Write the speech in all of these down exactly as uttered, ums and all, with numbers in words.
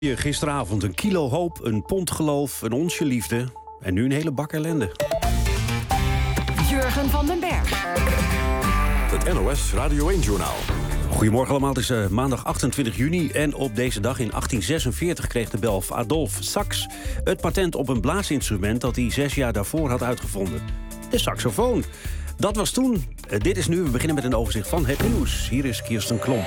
Gisteravond een kilo hoop, een pond geloof, een onsje liefde en nu een hele bak ellende. Jurgen van den Berg. Het N O S Radio één-journaal. Goedemorgen allemaal, het is uh, maandag achtentwintig juni... en op deze dag in achttien zesenveertig kreeg de Belg Adolf Sax het patent op een blaasinstrument dat hij zes jaar daarvoor had uitgevonden. De saxofoon. Dat was toen. Uh, dit is nu. We beginnen met een overzicht van het nieuws. Hier is Kirsten Klomp.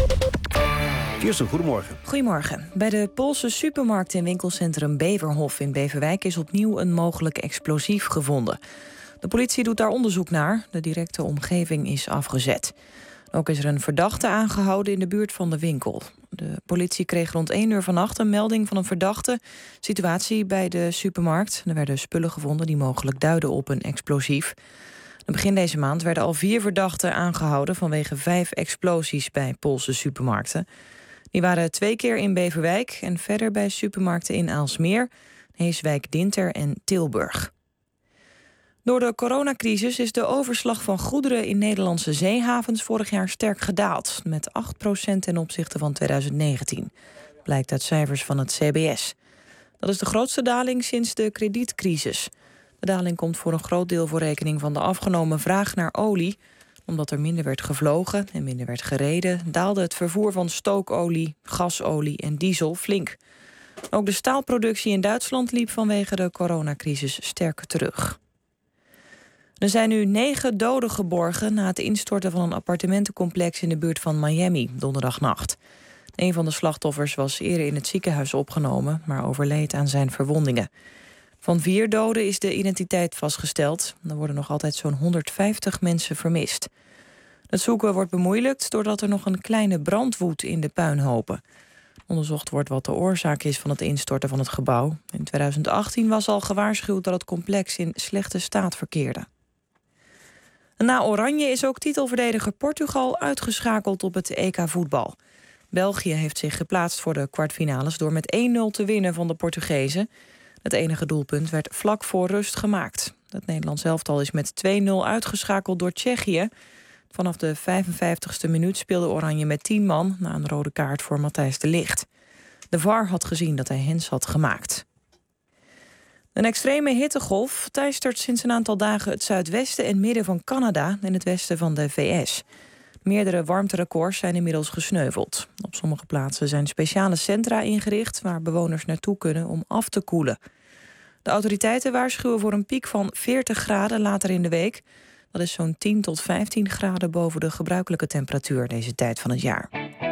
Kirsten, goedemorgen. Goedemorgen. Bij de Poolse supermarkt in winkelcentrum Beverhof in Beverwijk is opnieuw een mogelijk explosief gevonden. De politie doet daar onderzoek naar. De directe omgeving is afgezet. Ook is er een verdachte aangehouden in de buurt van de winkel. De politie kreeg rond één uur vannacht een melding van een verdachte situatie bij de supermarkt. Er werden spullen gevonden die mogelijk duiden op een explosief. Begin deze maand werden al vier verdachten aangehouden vanwege vijf explosies bij Poolse supermarkten. Die waren twee keer in Beverwijk en verder bij supermarkten in Aalsmeer, Heeswijk, Dinter en Tilburg. Door de coronacrisis is de overslag van goederen in Nederlandse zeehavens vorig jaar sterk gedaald, met acht procent ten opzichte van tweeduizend negentien. Blijkt uit cijfers van het C B S. Dat is de grootste daling sinds de kredietcrisis. De daling komt voor een groot deel voor rekening van de afgenomen vraag naar olie. Omdat er minder werd gevlogen en minder werd gereden, daalde het vervoer van stookolie, gasolie en diesel flink. Ook de staalproductie in Duitsland liep vanwege de coronacrisis sterk terug. Er zijn nu negen doden geborgen na het instorten van een appartementencomplex in de buurt van Miami, donderdagnacht. Een van de slachtoffers was eerder in het ziekenhuis opgenomen, maar overleed aan zijn verwondingen. Van vier doden is de identiteit vastgesteld. Er worden nog altijd zo'n honderdvijftig mensen vermist. Het zoeken wordt bemoeilijkt doordat er nog een kleine brand woedt in de puinhopen. Onderzocht wordt wat de oorzaak is van het instorten van het gebouw. In tweeduizend achttien was al gewaarschuwd dat het complex in slechte staat verkeerde. Na Oranje is ook titelverdediger Portugal uitgeschakeld op het E K voetbal. België heeft zich geplaatst voor de kwartfinales door met één nul te winnen van de Portugezen. Het enige doelpunt werd vlak voor rust gemaakt. Het Nederlands elftal is met twee nul uitgeschakeld door Tsjechië. Vanaf de vijfenvijftigste minuut speelde Oranje met tien man na een rode kaart voor Matthijs de Ligt. De V A R had gezien dat hij hens had gemaakt. Een extreme hittegolf teistert sinds een aantal dagen het zuidwesten en midden van Canada en het westen van de V S. Meerdere warmterecords zijn inmiddels gesneuveld. Op sommige plaatsen zijn speciale centra ingericht waar bewoners naartoe kunnen om af te koelen. De autoriteiten waarschuwen voor een piek van veertig graden later in de week. Dat is zo'n tien tot vijftien graden boven de gebruikelijke temperatuur deze tijd van het jaar.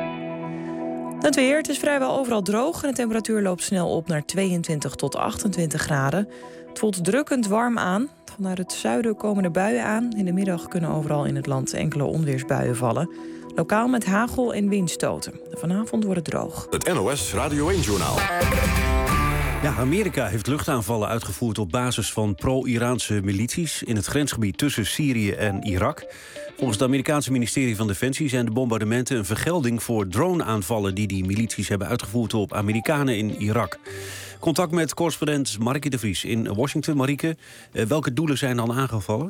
Het weer, het is vrijwel overal droog en de temperatuur loopt snel op naar tweeëntwintig tot achtentwintig graden. Het voelt drukkend warm aan. Vanuit het zuiden komen er buien aan. In de middag kunnen overal in het land enkele onweersbuien vallen. Lokaal met hagel en windstoten. Vanavond wordt het droog. Het N O S Radio één-journaal. Ja, Amerika heeft luchtaanvallen uitgevoerd op basis van pro-Iraanse milities in het grensgebied tussen Syrië en Irak. Volgens het Amerikaanse ministerie van Defensie zijn de bombardementen een vergelding voor drone-aanvallen die die milities hebben uitgevoerd op Amerikanen in Irak. Contact met correspondent Marieke de Vries in Washington. Marieke, welke doelen zijn dan aangevallen?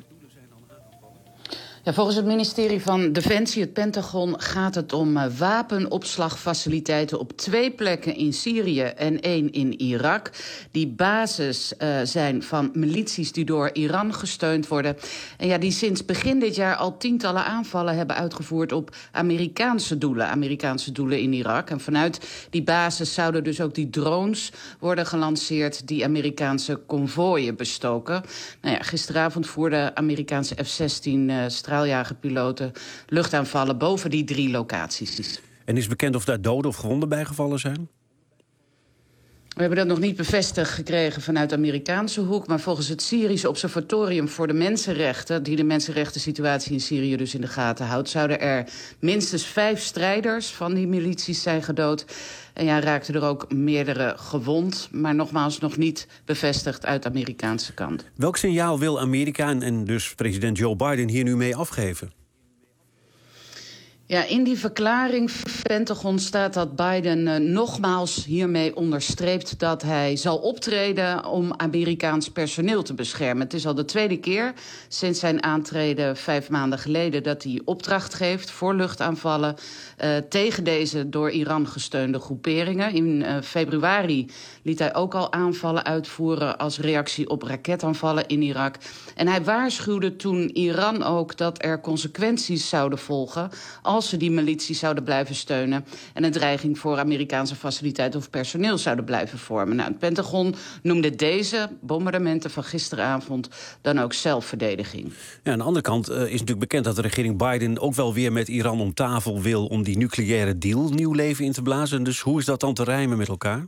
Ja, volgens het ministerie van Defensie, het Pentagon, gaat het om uh, wapenopslagfaciliteiten op twee plekken in Syrië en één in Irak. Die bases uh, zijn van milities die door Iran gesteund worden. En ja, die sinds begin dit jaar al tientallen aanvallen hebben uitgevoerd op Amerikaanse doelen. Amerikaanse doelen in Irak. En vanuit die bases zouden dus ook die drones worden gelanceerd die Amerikaanse konvooien bestoken. Nou ja, gisteravond voerden Amerikaanse F zestien uh, straaljagerpiloten luchtaanvallen boven die drie locaties. En is bekend of daar doden of gewonden bijgevallen zijn? We hebben dat nog niet bevestigd gekregen vanuit de Amerikaanse hoek, maar volgens het Syrische Observatorium voor de Mensenrechten, die de mensenrechten situatie in Syrië dus in de gaten houdt, zouden er minstens vijf strijders van die milities zijn gedood. En ja, raakten er ook meerdere gewond, maar nogmaals nog niet bevestigd uit de Amerikaanse kant. Welk signaal wil Amerika en dus president Joe Biden hier nu mee afgeven? Ja, in die verklaring van het Pentagon staat dat Biden uh, nogmaals hiermee onderstreept dat hij zal optreden om Amerikaans personeel te beschermen. Het is al de tweede keer sinds zijn aantreden vijf maanden geleden dat hij opdracht geeft voor luchtaanvallen uh, tegen deze door Iran gesteunde groeperingen. In uh, februari liet hij ook al aanvallen uitvoeren als reactie op raketaanvallen in Irak. En hij waarschuwde toen Iran ook dat er consequenties zouden volgen als ze die milities zouden blijven steunen en een dreiging voor Amerikaanse faciliteiten of personeel zouden blijven vormen. Nou, het Pentagon noemde deze bombardementen van gisteravond dan ook zelfverdediging. Ja, aan de andere kant uh, is natuurlijk bekend dat de regering Biden ook wel weer met Iran om tafel wil om die nucleaire deal nieuw leven in te blazen. Dus hoe is dat dan te rijmen met elkaar?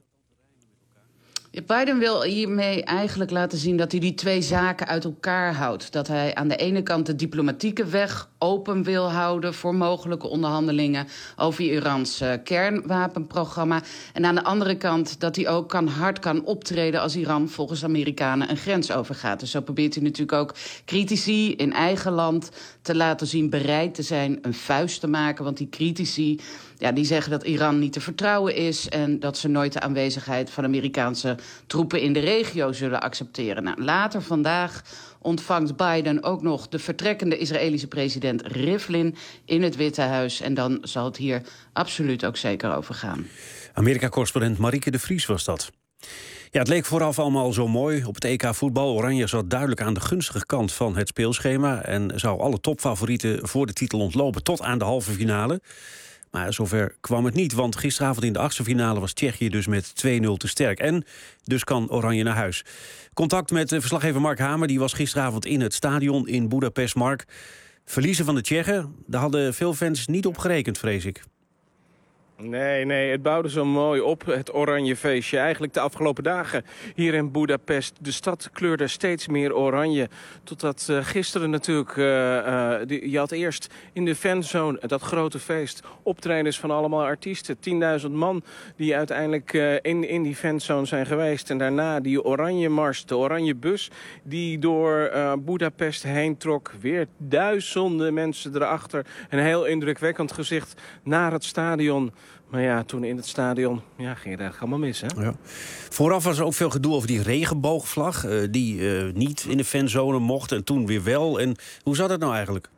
Biden wil hiermee eigenlijk laten zien dat hij die twee zaken uit elkaar houdt. Dat hij aan de ene kant de diplomatieke weg open wil houden voor mogelijke onderhandelingen over Irans uh, kernwapenprogramma. En aan de andere kant dat hij ook kan, hard kan optreden als Iran volgens Amerikanen een grens overgaat. Dus zo probeert hij natuurlijk ook critici in eigen land te laten zien bereid te zijn een vuist te maken. Want die critici, ja, die zeggen dat Iran niet te vertrouwen is en dat ze nooit de aanwezigheid van Amerikaanse troepen in de regio zullen accepteren. Nou, later vandaag ontvangt Biden ook nog de vertrekkende Israëlische president Rivlin in het Witte Huis. En dan zal het hier absoluut ook zeker over gaan. Amerika-correspondent Marieke de Vries was dat. Ja, het leek vooraf allemaal zo mooi. Op het E K voetbal Oranje zat duidelijk aan de gunstige kant van het speelschema en zou alle topfavorieten voor de titel ontlopen tot aan de halve finale. Maar zover kwam het niet, want gisteravond in de achtste finale was Tsjechië dus met twee nul te sterk. En dus kan Oranje naar huis. Contact met verslaggever Mark Hamer, die was gisteravond in het stadion in Budapest. Mark, verliezen van de Tsjechen, daar hadden veel fans niet op gerekend, vrees ik. Nee, nee, het bouwde zo mooi op, het oranje feestje. Eigenlijk de afgelopen dagen hier in Budapest. De stad kleurde steeds meer oranje. Totdat uh, gisteren natuurlijk, uh, uh, die, je had eerst in de fanzone dat grote feest. Optredens van allemaal artiesten. tienduizend man die uiteindelijk uh, in, in die fanzone zijn geweest. En daarna die oranje mars, de oranje bus die door uh, Budapest heen trok. Weer duizenden mensen erachter. Een heel indrukwekkend gezicht naar het stadion. Maar ja, toen in het stadion ja, ging het eigenlijk allemaal mis, hè? Ja. Vooraf was er ook veel gedoe over die regenboogvlag, uh, die uh, niet in de fanzone mocht en toen weer wel. En hoe zat het nou eigenlijk?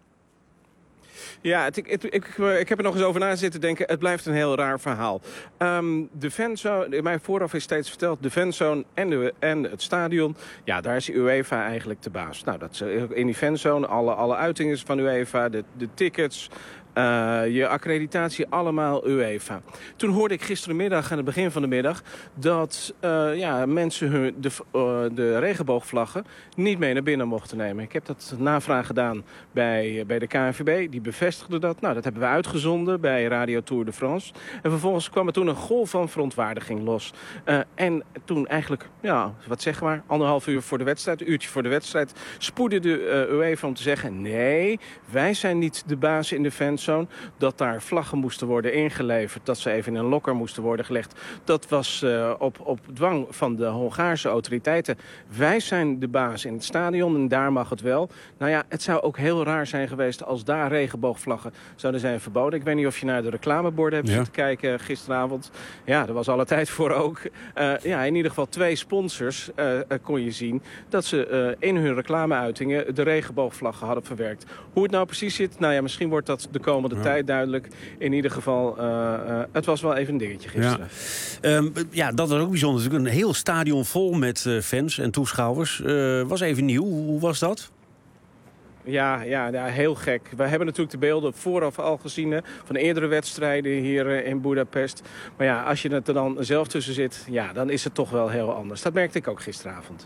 Ja, het, ik, ik, ik heb er nog eens over na zitten denken. Het blijft een heel raar verhaal. Um, de fanzone, mij vooraf is steeds verteld, de fanzone en, de, en het stadion, ja, daar is UEFA eigenlijk de baas. Nou, dat in die fanzone, alle, alle uitingen van UEFA, de, de tickets, Uh, je accreditatie, allemaal UEFA. Toen hoorde ik gisterenmiddag aan het begin van de middag dat uh, ja, mensen hun, de, uh, de regenboogvlaggen niet mee naar binnen mochten nemen. Ik heb dat navraag gedaan bij, bij de K N V B. Die bevestigde dat. Nou, dat hebben we uitgezonden bij Radio Tour de France. En vervolgens kwam er toen een golf van verontwaardiging los. Uh, en toen eigenlijk, ja, wat zeg maar, anderhalf uur voor de wedstrijd, een uurtje voor de wedstrijd, spoedde de uh, UEFA om te zeggen, nee, wij zijn niet de baas in de fans. Dat daar vlaggen moesten worden ingeleverd, dat ze even in een lokker moesten worden gelegd. Dat was uh, op, op dwang van de Hongaarse autoriteiten. Wij zijn de baas in het stadion en daar mag het wel. Nou ja, het zou ook heel raar zijn geweest als daar regenboogvlaggen zouden zijn verboden. Ik weet niet of je naar de reclameborden hebt ja. zitten kijken gisteravond. Ja, er was alle tijd voor ook. Uh, ja, in ieder geval twee sponsors uh, uh, kon je zien dat ze uh, in hun reclameuitingen de regenboogvlaggen hadden verwerkt. Hoe het nou precies zit, nou ja, misschien wordt dat de komende ja. tijd duidelijk. In ieder geval, uh, uh, het was wel even een dingetje gisteren. Ja, um, ja dat was ook bijzonder. Een heel stadion vol met uh, fans en toeschouwers. Uh, was even nieuw. Hoe was dat? Ja, ja, ja, heel gek. We hebben natuurlijk de beelden vooraf al gezien hè, van eerdere wedstrijden hier uh, in Budapest. Maar ja, als je er dan zelf tussen zit, ja, dan is het toch wel heel anders. Dat merkte ik ook gisteravond.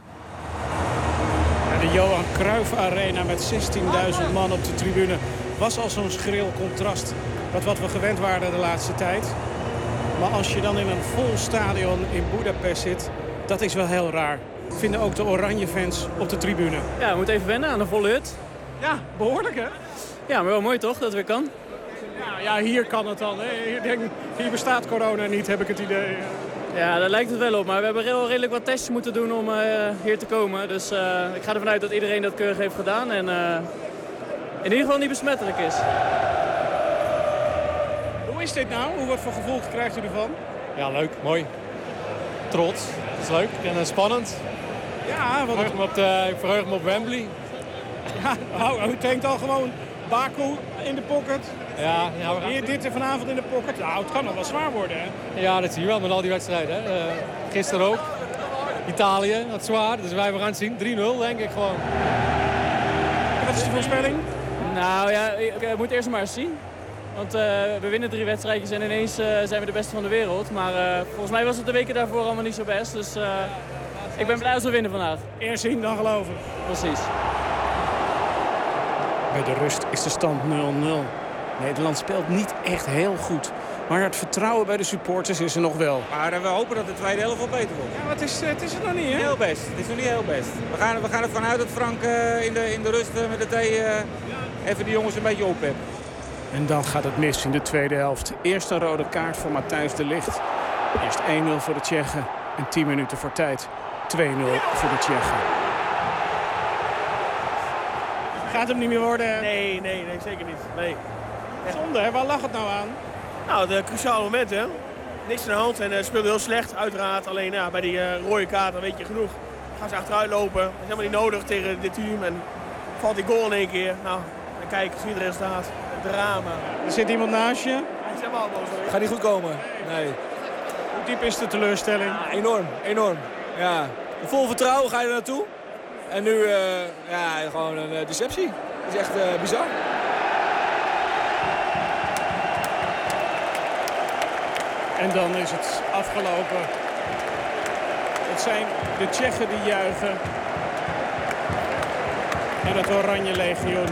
De Johan Cruijff Arena met zestienduizend man op de tribune was al zo'n schril contrast met wat we gewend waren de laatste tijd. Maar als je dan in een vol stadion in Budapest zit, dat is wel heel raar. Vinden ook de oranje fans op de tribune. Ja, we moeten even wennen aan de volle hut. Ja, behoorlijk hè? Ja, maar wel mooi toch, dat het weer kan? Ja, ja hier kan het dan. Hier, denk, hier bestaat corona niet, heb ik het idee. Ja, daar lijkt het wel op. Maar we hebben heel redelijk wat tests moeten doen om uh, hier te komen. Dus uh, ik ga ervan uit dat iedereen dat keurig heeft gedaan. En uh, in ieder geval niet besmettelijk is. is dit nou? Hoe, wat voor gevoel krijgt u ervan? Ja, leuk, mooi. Trots, dat is leuk en uh, spannend. Ja, ik verheug, me op de, ik verheug me op Wembley. Ja, oh, u denkt al gewoon Baku in de pocket. Ja, ja, we Hier, dit er vanavond in de pocket. Nou, het kan nog wel zwaar worden, hè? Ja, dat zie je wel met al die wedstrijden. Hè. Uh, gisteren ook. Italië, dat is zwaar. Dus wij gaan het zien. drie nul, denk ik gewoon. Wat is de voorspelling? Nou ja, ik, ik moet eerst maar eens zien. Want uh, we winnen drie wedstrijdjes en ineens uh, zijn we de beste van de wereld. Maar uh, volgens mij was het de weken daarvoor allemaal niet zo best. Dus uh, ik ben blij als we winnen vandaag. Eerst zien, dan geloven. Precies. Bij de rust is de stand nul nul. Nederland speelt niet echt heel goed. Maar het vertrouwen bij de supporters is er nog wel. Maar we hopen dat de tweede helft wel beter wordt. Ja, maar het is, het is het nog niet, hè? Heel best. Het is nog niet heel best. We gaan, we gaan ervan uit dat Frank uh, in, de, in de rust uh, met de thee uh, even die jongens een beetje ophebt. En dan gaat het mis in de tweede helft. Eerst een rode kaart voor Matthijs de Ligt. Eerst één nul voor de Tsjechen en tien minuten voor tijd. twee nul voor de Tsjechen. Gaat hem niet meer worden? Nee, nee, nee, zeker niet. Nee. Zonde, hè? Waar lag het nou aan? Nou, de cruciale momenten, hè. Niks aan de hand en uh, speelde heel slecht, uiteraard. Alleen ja, bij die uh, rode kaart, dan weet je genoeg. Gaan ze achteruit lopen. Dat is helemaal niet nodig tegen dit team. En valt die goal in één keer. Nou, en kijk, zie je het resultaat. Drama. Er zit iemand naast je. Hij is helemaal boos. Gaat niet goed komen. Nee. Hoe diep is de teleurstelling? Ja, enorm, enorm. Ja. Vol vertrouwen ga je er naartoe. En nu, uh, ja, gewoon een uh, deceptie. Dat is echt uh, bizar. En dan is het afgelopen. Het zijn de Tsjechen die juichen. En het Oranje Legioen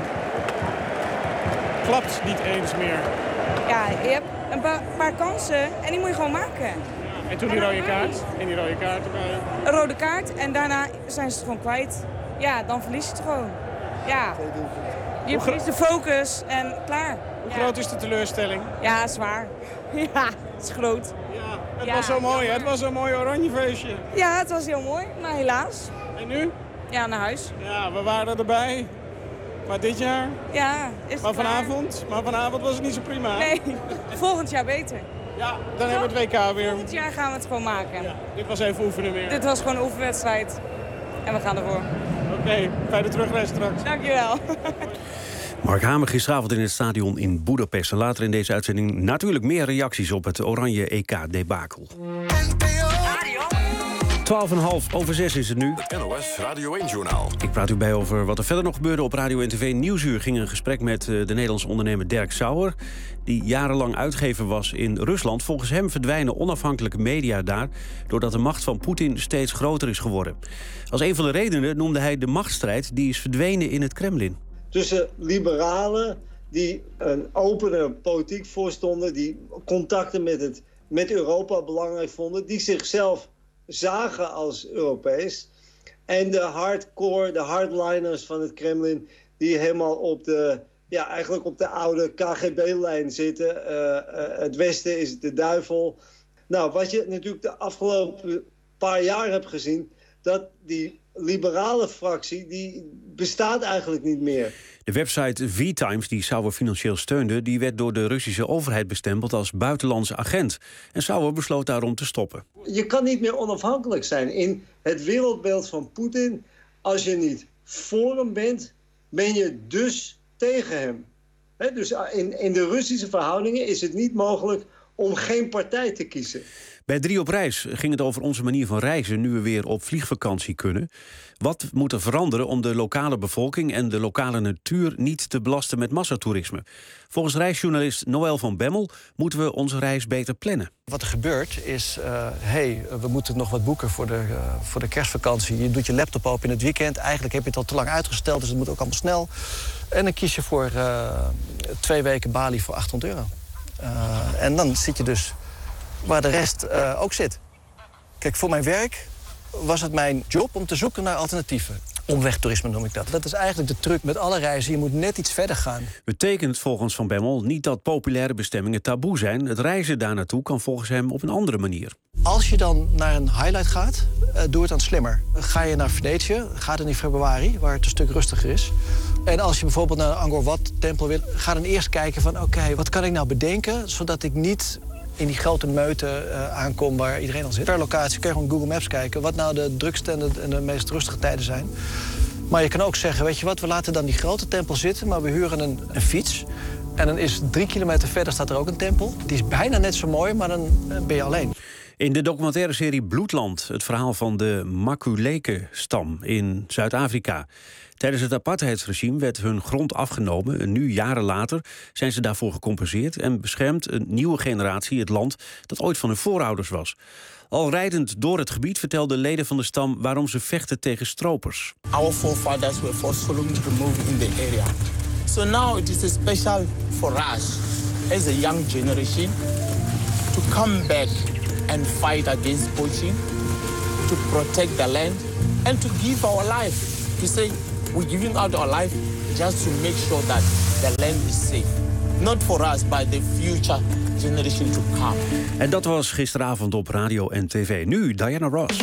klapt niet eens meer. Ja, je hebt een paar, paar kansen en die moet je gewoon maken. En toen die rode kaart. En die rode kaart erbij. Een rode kaart en daarna zijn ze het gewoon kwijt. Ja, dan verlies je het gewoon. Ja. Je verliest de focus en klaar. Hoe ja. groot is de teleurstelling? Ja, zwaar. Ja, het is groot. Ja, het ja. was zo mooi. Het was een mooi oranje feestje. Ja, het was heel mooi, maar helaas. En nu? Ja, naar huis. Ja, we waren erbij. Maar dit jaar? Ja, is het maar vanavond? Maar vanavond was het niet zo prima. Nee, volgend jaar beter. Ja, dan hebben we het W K weer. Volgend jaar gaan we het gewoon maken. Ja, dit was even oefenen weer. Dit was gewoon een oefenwedstrijd. En we gaan ervoor. Oké, okay, fijne terugreis straks. Dankjewel. Mark Hamer gisteravond in het stadion in Boedapest. En later in deze uitzending natuurlijk meer reacties op het Oranje E K-debakel. twaalf en half over zes is het nu. Het N O S Radio één-journaal. Ik praat u bij over wat er verder nog gebeurde op Radio en T V. Nieuwsuur ging een gesprek met de Nederlandse ondernemer Dirk Sauer, die jarenlang uitgever was in Rusland. Volgens hem verdwijnen onafhankelijke media daar, doordat de macht van Poetin steeds groter is geworden. Als een van de redenen noemde hij de machtsstrijd die is verdwenen in het Kremlin. Tussen liberalen die een opene politiek voorstonden, die contacten met, het, met Europa belangrijk vonden, die zichzelf zagen als Europees. En de hardcore, de hardliners van het Kremlin, die helemaal op de, ja, eigenlijk op de oude K G B-lijn zitten. Uh, uh, het Westen is de duivel. Nou, wat je natuurlijk de afgelopen paar jaar hebt gezien, dat die liberale fractie, die bestaat eigenlijk niet meer. De website V-Times, die Sauer financieel steunde, die werd door de Russische overheid bestempeld als buitenlandse agent. En Sauer besloot daarom te stoppen. Je kan niet meer onafhankelijk zijn in het wereldbeeld van Poetin. Als je niet voor hem bent, ben je dus tegen hem. He, dus in, in de Russische verhoudingen is het niet mogelijk om geen partij te kiezen. Bij Drie op Reis ging het over onze manier van reizen nu we weer op vliegvakantie kunnen. Wat moet er veranderen om de lokale bevolking en de lokale natuur niet te belasten met massatoerisme? Volgens reisjournalist Noël van Bemmel moeten we onze reis beter plannen. Wat er gebeurt is, uh, hey, we moeten nog wat boeken voor de, uh, voor de kerstvakantie. Je doet je laptop open in het weekend. Eigenlijk heb je het al te lang uitgesteld, dus het moet ook allemaal snel. En dan kies je voor uh, twee weken Bali voor achthonderd euro. Uh, en dan zit je dus waar de rest uh, ook zit. Kijk, voor mijn werk was het mijn job om te zoeken naar alternatieven. Omwegtoerisme noem ik dat. Dat is eigenlijk de truc met alle reizen. Je moet net iets verder gaan. Betekent volgens Van Bemmel niet dat populaire bestemmingen taboe zijn. Het reizen daar naartoe kan volgens hem op een andere manier. Als je dan naar een highlight gaat, uh, doe het dan slimmer. Ga je naar Venetië, ga dan in februari, waar het een stuk rustiger is. En als je bijvoorbeeld naar de Angkor Wat-tempel wil, ga dan eerst kijken van... oké, okay, wat kan ik nou bedenken, zodat ik niet in die grote meute uh, aankom waar iedereen al zit. Per locatie kun je gewoon Google Maps kijken... wat nou de drukste en de, en de meest rustige tijden zijn. Maar je kan ook zeggen, weet je wat, we laten dan die grote tempel zitten... maar we huren een, een fiets. En dan is drie kilometer verder staat er ook een tempel. Die is bijna net zo mooi, maar dan uh, ben je alleen. In de documentaire serie Bloedland, het verhaal van de Maculeke-stam in Zuid-Afrika. Tijdens het apartheidsregime werd hun grond afgenomen. En nu, jaren later, zijn ze daarvoor gecompenseerd... en beschermt een nieuwe generatie het land dat ooit van hun voorouders was. Al rijdend door het gebied vertelden leden van de stam... waarom ze vechten tegen stropers. Our forefathers were forcefully removed in the area. So now it is special for us, as a young generation... to come back and fight against poaching, to protect the land, and to give our life. To say we're giving out our life just to make sure that the land is safe. Not for us, but the future generation to come. En dat was gisteravond op radio en tv. Nu Diana Ross.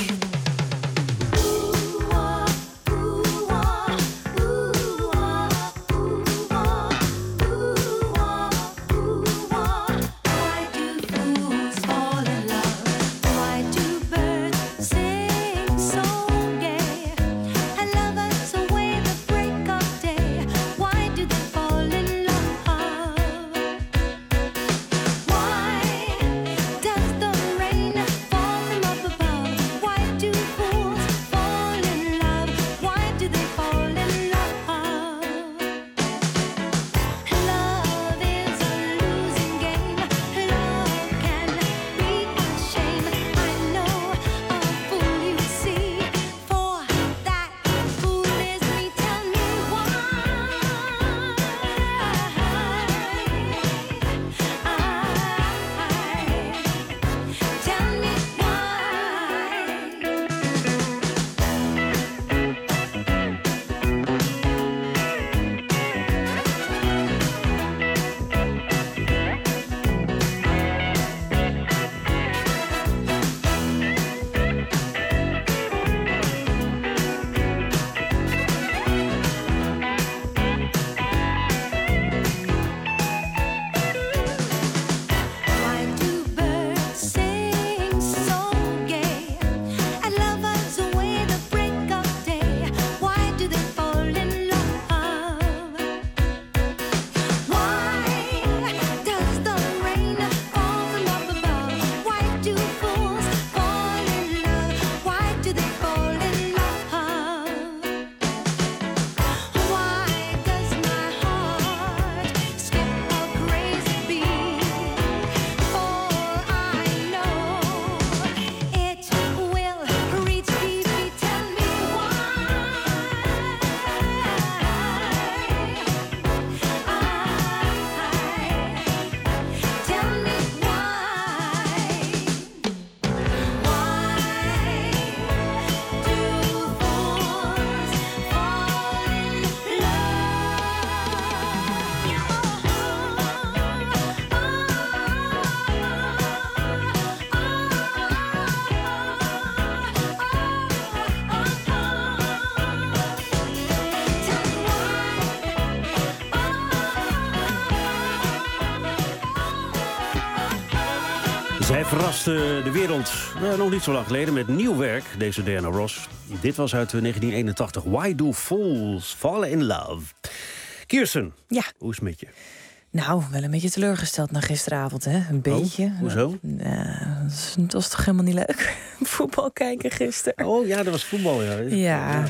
Zij verraste de wereld nou, nog niet zo lang geleden met nieuw werk, deze Diana Ross. Dit was uit negentien eenentachtig. Why do fools fall in love? Kirsten, ja. Hoe is het met je? Nou, wel een beetje teleurgesteld na gisteravond, hè? Een beetje. Oh, hoezo? Uh, het was toch helemaal niet leuk? Voetbal kijken gisteren. Oh ja, dat was voetbal, ja. Ja. ja.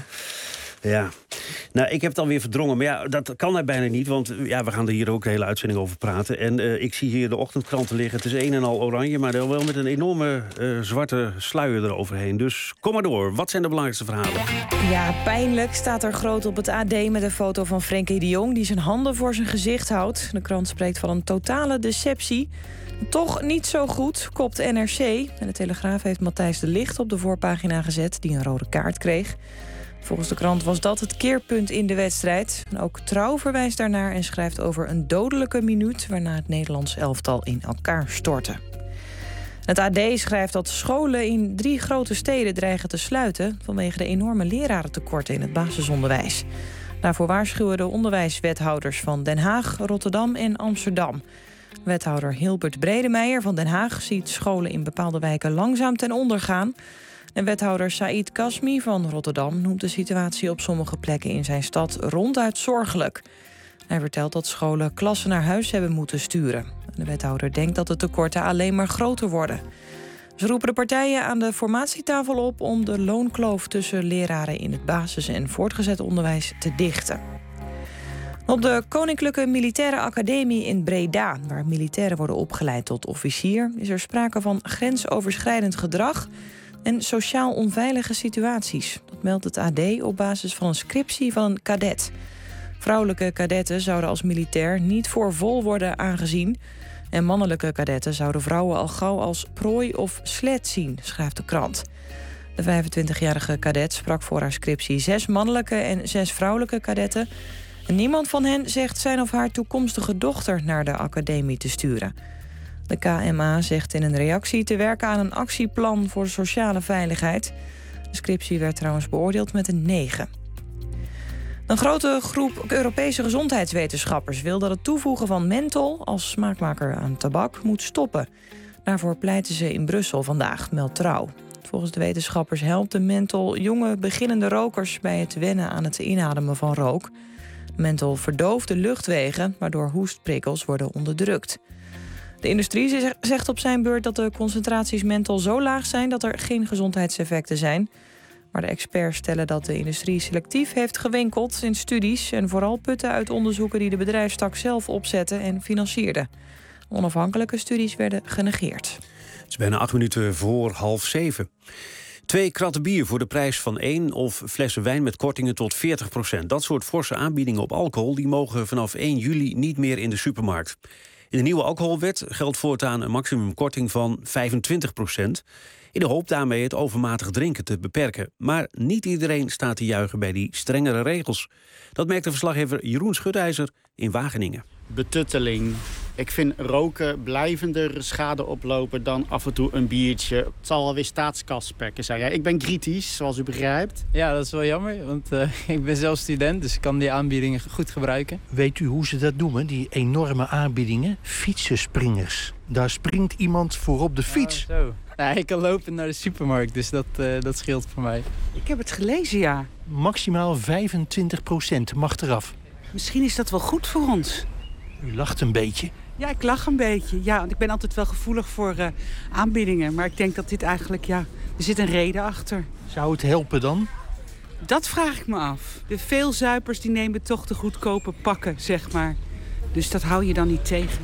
Ja, nou, ik heb het alweer verdrongen. Maar ja, dat kan hij bijna niet, want ja, we gaan er hier ook de hele uitzending over praten. En uh, ik zie hier de ochtendkranten liggen. Het is een en al oranje, maar wel met een enorme uh, zwarte sluier eroverheen. Dus kom maar door. Wat zijn de belangrijkste verhalen? Ja, pijnlijk staat er groot op het A D met een foto van Frenkie de Jong die zijn handen voor zijn gezicht houdt. De krant spreekt van een totale deceptie. Toch niet zo goed, kopt N R C. En de Telegraaf heeft Matthijs de Ligt op de voorpagina gezet, die een rode kaart kreeg. Volgens de krant was dat het keerpunt in de wedstrijd. En ook Trouw verwijst daarnaar en schrijft over een dodelijke minuut waarna het Nederlands elftal in elkaar stortte. Het A D schrijft dat scholen in drie grote steden dreigen te sluiten vanwege de enorme lerarentekorten in het basisonderwijs. Daarvoor waarschuwen de onderwijswethouders van Den Haag, Rotterdam en Amsterdam. Wethouder Hilbert Bredemeijer van Den Haag ziet scholen in bepaalde wijken langzaam ten onder gaan. En wethouder Said Kasmi van Rotterdam noemt de situatie op sommige plekken in zijn stad ronduit zorgelijk. Hij vertelt dat scholen klassen naar huis hebben moeten sturen. De wethouder denkt dat de tekorten alleen maar groter worden. Ze roepen de partijen aan de formatietafel op om de loonkloof tussen leraren in het basis- en voortgezet onderwijs te dichten. Op de Koninklijke Militaire Academie in Breda, waar militairen worden opgeleid tot officier, is er sprake van grensoverschrijdend gedrag en sociaal onveilige situaties. Dat meldt het A D op basis van een scriptie van een kadet. Vrouwelijke kadetten zouden als militair niet voor vol worden aangezien. En mannelijke kadetten zouden vrouwen al gauw als prooi of slet zien, schrijft de krant. De vijfentwintigjarige kadet sprak voor haar scriptie zes mannelijke en zes vrouwelijke kadetten. En niemand van hen zegt zijn of haar toekomstige dochter naar de academie te sturen. De K M A zegt in een reactie te werken aan een actieplan voor sociale veiligheid. De scriptie werd trouwens beoordeeld met een negen. Een grote groep Europese gezondheidswetenschappers wil dat het toevoegen van menthol als smaakmaker aan tabak moet stoppen. Daarvoor pleiten ze in Brussel vandaag, meldt Trouw. Volgens de wetenschappers helpt de menthol jonge beginnende rokers bij het wennen aan het inademen van rook. Menthol verdooft de luchtwegen, waardoor hoestprikkels worden onderdrukt. De industrie zegt op zijn beurt dat de concentraties menthol zo laag zijn dat er geen gezondheidseffecten zijn. Maar de experts stellen dat de industrie selectief heeft gewinkeld in studies en vooral putten uit onderzoeken die de bedrijfstak zelf opzette en financierde. Onafhankelijke studies werden genegeerd. Het is bijna acht minuten voor half zeven. Twee kratten bier voor de prijs van één of flessen wijn met kortingen tot veertig procent. Dat soort forse aanbiedingen op alcohol die mogen vanaf één juli niet meer in de supermarkt. In de nieuwe alcoholwet geldt voortaan een maximumkorting van vijfentwintig procent... in de hoop daarmee het overmatig drinken te beperken. Maar niet iedereen staat te juichen bij die strengere regels. Dat merkte verslaggever Jeroen Schutijzer in Wageningen. Betutteling. Ik vind roken blijvender schade oplopen dan af en toe een biertje. Het zal alweer staatskas spekken, zei jij. Ik ben kritisch, zoals u begrijpt. Ja, dat is wel jammer, want uh, ik ben zelf student, dus ik kan die aanbiedingen goed gebruiken. Weet u hoe ze dat noemen, die enorme aanbiedingen? Fietsenspringers. Daar springt iemand voor op de fiets. Oh, zo. Ja, ik kan lopen naar de supermarkt, dus dat, uh, dat scheelt voor mij. Ik heb het gelezen, ja. Maximaal vijfentwintig procent mag eraf. Misschien is dat wel goed voor ons. U lacht een beetje. Ja, ik lach een beetje. Ja, want ik ben altijd wel gevoelig voor uh, aanbiedingen. Maar ik denk dat dit eigenlijk, ja, er zit een reden achter. Zou het helpen dan? Dat vraag ik me af. De veelzuipers die nemen toch de goedkope pakken, zeg maar. Dus dat hou je dan niet tegen.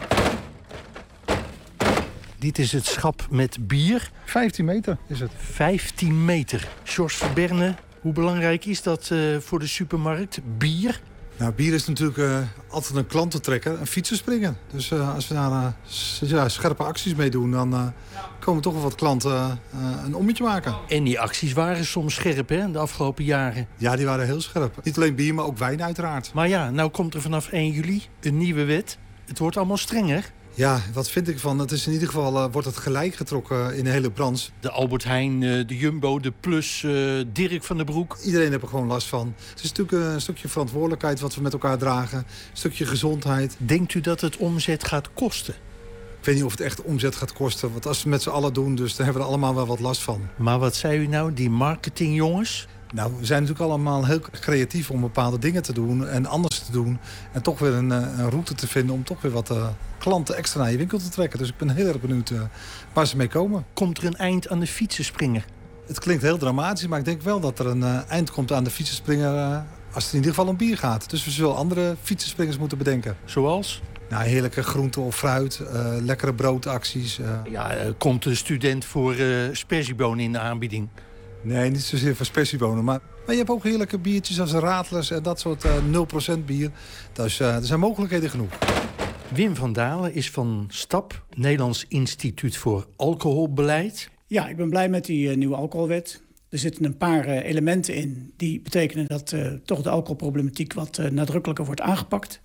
Dit is het schap met bier. vijftien meter is het. vijftien meter. George Verberne, hoe belangrijk is dat uh, voor de supermarkt? Bier? Nou, bier is natuurlijk uh, altijd een klantentrekker, een fietsenspringen. Dus uh, als we daar uh, ja, scherpe acties mee doen, dan uh, komen toch wel wat klanten uh, een ommetje maken. En die acties waren soms scherp, hè, de afgelopen jaren? Ja, die waren heel scherp. Niet alleen bier, maar ook wijn uiteraard. Maar ja, nou komt er vanaf één juli een nieuwe wet. Het wordt allemaal strenger. Ja, wat vind ik van? Het is in ieder geval uh, wordt het gelijk getrokken in de hele branche. De Albert Heijn, uh, de Jumbo, de Plus, uh, Dirk van den Broek. Iedereen heeft er gewoon last van. Het is natuurlijk een stukje verantwoordelijkheid wat we met elkaar dragen. Een stukje gezondheid. Denkt u dat het omzet gaat kosten? Ik weet niet of het echt omzet gaat kosten. Want als we het met z'n allen doen, dus daar hebben we er allemaal wel wat last van. Maar wat zei u nou, die marketingjongens? Nou, we zijn natuurlijk allemaal heel creatief om bepaalde dingen te doen en anders te doen. En toch weer een, een route te vinden om toch weer wat uh, klanten extra naar je winkel te trekken. Dus ik ben heel erg benieuwd uh, waar ze mee komen. Komt er een eind aan de fietsenspringer? Het klinkt heel dramatisch, maar ik denk wel dat er een uh, eind komt aan de fietsenspringer uh, als het in ieder geval om bier gaat. Dus we zullen andere fietsenspringers moeten bedenken. Zoals? Nou, heerlijke groente of fruit, uh, lekkere broodacties. Uh. Ja, uh, komt een student voor uh, sperziebonen in de aanbieding? Nee, niet zozeer voor sperziebonen. Maar, maar je hebt ook heerlijke biertjes als Radlers en dat soort uh, nul procent bier. Dus uh, er zijn mogelijkheden genoeg. Wim van Dalen is van STAP, Nederlands Instituut voor Alcoholbeleid. Ja, ik ben blij met die uh, nieuwe alcoholwet. Er zitten een paar uh, elementen in die betekenen dat uh, toch de alcoholproblematiek wat uh, nadrukkelijker wordt aangepakt.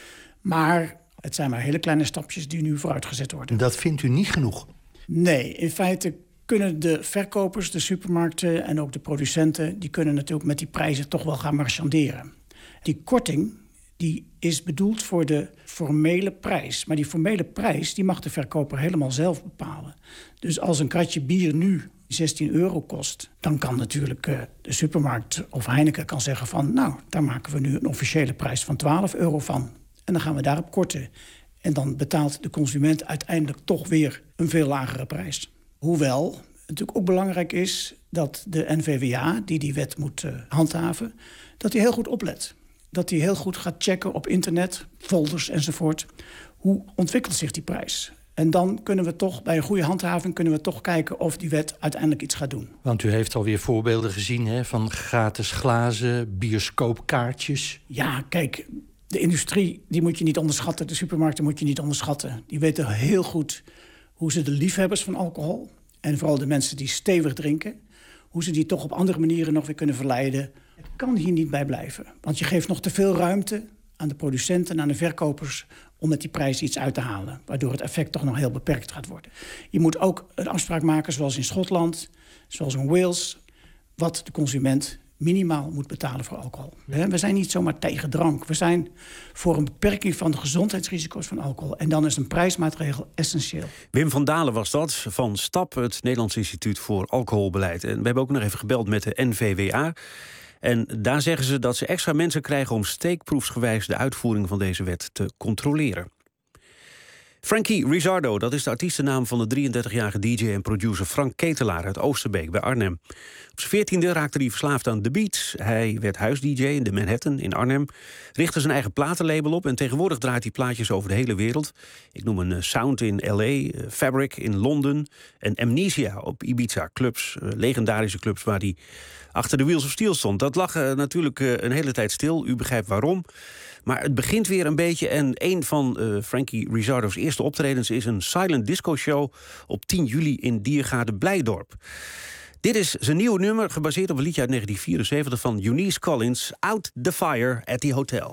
Maar het zijn maar hele kleine stapjes die nu vooruitgezet worden. Dat vindt u niet genoeg? Nee, in feite kunnen de verkopers, de supermarkten en ook de producenten, die kunnen natuurlijk met die prijzen toch wel gaan marchanderen. Die korting die is bedoeld voor de formele prijs. Maar die formele prijs die mag de verkoper helemaal zelf bepalen. Dus als een kratje bier nu zestien euro kost, dan kan natuurlijk uh, de supermarkt of Heineken kan zeggen van, nou, daar maken we nu een officiële prijs van twaalf euro van. En dan gaan we daarop korten. En dan betaalt de consument uiteindelijk toch weer een veel lagere prijs. Hoewel het natuurlijk ook belangrijk is dat de N V W A, die die wet moet uh, handhaven, dat hij heel goed oplet. Dat hij heel goed gaat checken op internet, folders enzovoort. Hoe ontwikkelt zich die prijs? En dan kunnen we toch, bij een goede handhaving, kunnen we toch kijken of die wet uiteindelijk iets gaat doen. Want u heeft alweer voorbeelden gezien, hè, van gratis glazen, bioscoopkaartjes. Ja, kijk, de industrie die moet je niet onderschatten. De supermarkten moet je niet onderschatten. Die weten heel goed hoe ze de liefhebbers van alcohol, en vooral de mensen die stevig drinken, hoe ze die toch op andere manieren nog weer kunnen verleiden. Het kan hier niet bij blijven. Want je geeft nog te veel ruimte aan de producenten en aan de verkopers om met die prijs iets uit te halen, waardoor het effect toch nog heel beperkt gaat worden. Je moet ook een afspraak maken, zoals in Schotland, zoals in Wales, wat de consument minimaal moet betalen voor alcohol. We zijn niet zomaar tegen drank. We zijn voor een beperking van de gezondheidsrisico's van alcohol. En dan is een prijsmaatregel essentieel. Wim van Dalen was dat, van STAP, het Nederlands Instituut voor Alcoholbeleid. En we hebben ook nog even gebeld met de N V W A. En daar zeggen ze dat ze extra mensen krijgen om steekproefsgewijs de uitvoering van deze wet te controleren. Frankie Rizzardo, dat is de artiestennaam van de drieëndertigjarige D J en producer Frank Ketelaar uit Oosterbeek bij Arnhem. Op zijn veertiende raakte hij verslaafd aan de beats. Hij werd huis-D J in de Manhattan in Arnhem, richtte zijn eigen platenlabel op en tegenwoordig draait hij plaatjes over de hele wereld. Ik noem een Sound in L A, Fabric in Londen en Amnesia op Ibiza. Clubs, legendarische clubs waar hij achter de Wheels of Steel stond. Dat lag uh, natuurlijk uh, een hele tijd stil. U begrijpt waarom. Maar het begint weer een beetje. En een van uh, Frankie Rizzardo's eerste optredens is een silent disco show op tien juli in Diergaarde Blijdorp. Dit is zijn nieuwe nummer, gebaseerd op een liedje uit negentien vierenzeventig van Eunice Collins, Out the Fire at the Hotel.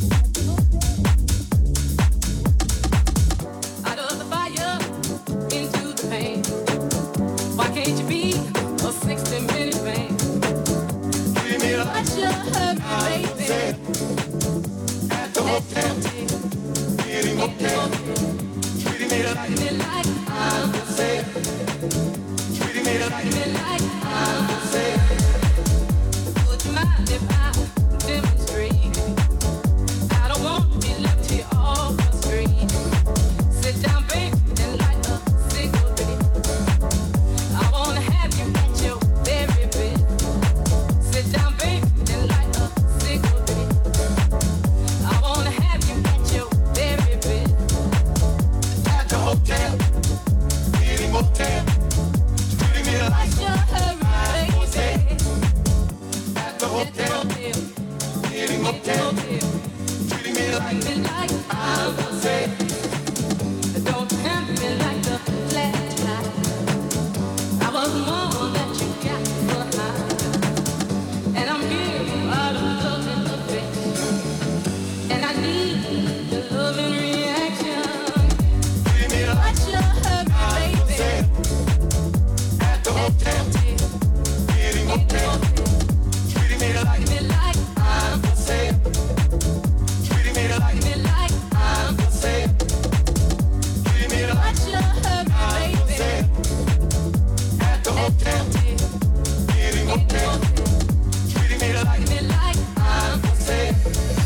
Treating me like I'm safe. Treating me like I'm safe. Would you mind if I demonstrate? I don't want to be left here off the street. Sit down, baby, and light a cigarette. I wanna have you at your very best. Sit down, baby, and light a cigarette. I wanna have you at your very best. At the hotel, any motel, treating me like you're hurry, baby. At the hotel, any motel, treating me like I'm safe. Don't tempt me like the flat tire. I was more that you got behind, and I'm here out of love and affection, and I need the love and reaction. Treating me like you're hurry, baby. At the hotel, any motel, treating me like I'm safe. Treating me like I'm safe. Treating me like you're hurry, baby. At the hotel, any motel, treating me like I'm safe.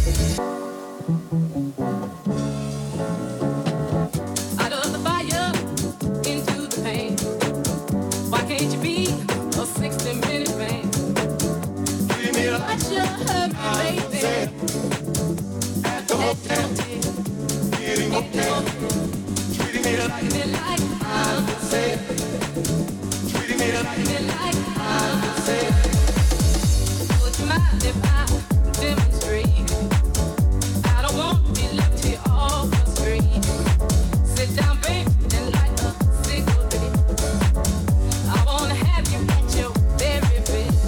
Out of the fire, into the pain. Why can't you be a sixty minute man? Treating me like you're hurry, baby. At the hotel, any motel, treating me like I'm safe. Treating me like I'm safe. Would you mind if I demonstrate? I don't want to be left here off the street. Sit down, baby, and light a cigarette. I wanna have you at your very best.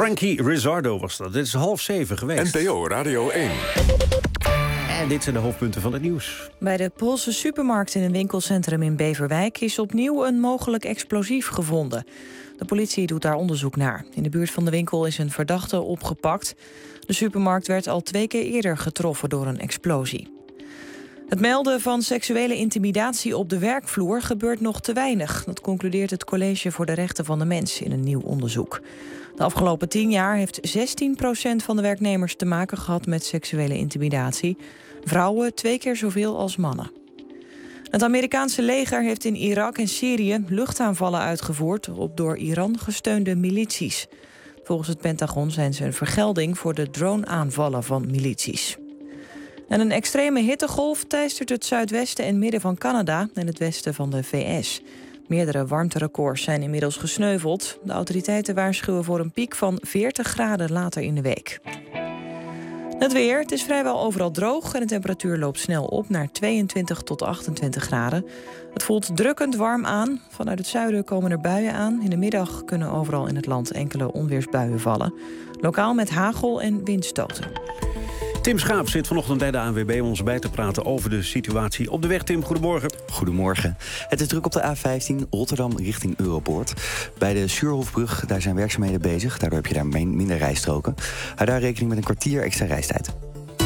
Frankie Rizzardo was dat. Dit is half zeven geweest. N P O Radio één. En dit zijn de hoofdpunten van het nieuws. Bij de Poolse supermarkt in een winkelcentrum in Beverwijk is opnieuw een mogelijk explosief gevonden. De politie doet daar onderzoek naar. In de buurt van de winkel is een verdachte opgepakt. De supermarkt werd al twee keer eerder getroffen door een explosie. Het melden van seksuele intimidatie op de werkvloer gebeurt nog te weinig. Dat concludeert het College voor de Rechten van de Mens in een nieuw onderzoek. De afgelopen tien jaar heeft zestien procent van de werknemers te maken gehad met seksuele intimidatie. Vrouwen twee keer zoveel als mannen. Het Amerikaanse leger heeft in Irak en Syrië luchtaanvallen uitgevoerd op door Iran gesteunde milities. Volgens het Pentagon zijn ze een vergelding voor de drone-aanvallen van milities. En een extreme hittegolf teistert het zuidwesten en midden van Canada en het westen van de V S. Meerdere warmterecords zijn inmiddels gesneuveld. De autoriteiten waarschuwen voor een piek van veertig graden later in de week. Het weer, het is vrijwel overal droog en de temperatuur loopt snel op naar tweeëntwintig tot achtentwintig graden. Het voelt drukkend warm aan. Vanuit het zuiden komen er buien aan. In de middag kunnen overal in het land enkele onweersbuien vallen. Lokaal met hagel en windstoten. Tim Schaap zit vanochtend bij de A N W B om ons bij te praten over de situatie op de weg. Tim, goedemorgen. Goedemorgen. Het is druk op de A vijftien Rotterdam richting Europoort. Bij de Suurhofbrug, daar zijn werkzaamheden bezig. Daardoor heb je daar minder rijstroken. Hou daar rekening met een kwartier extra reistijd.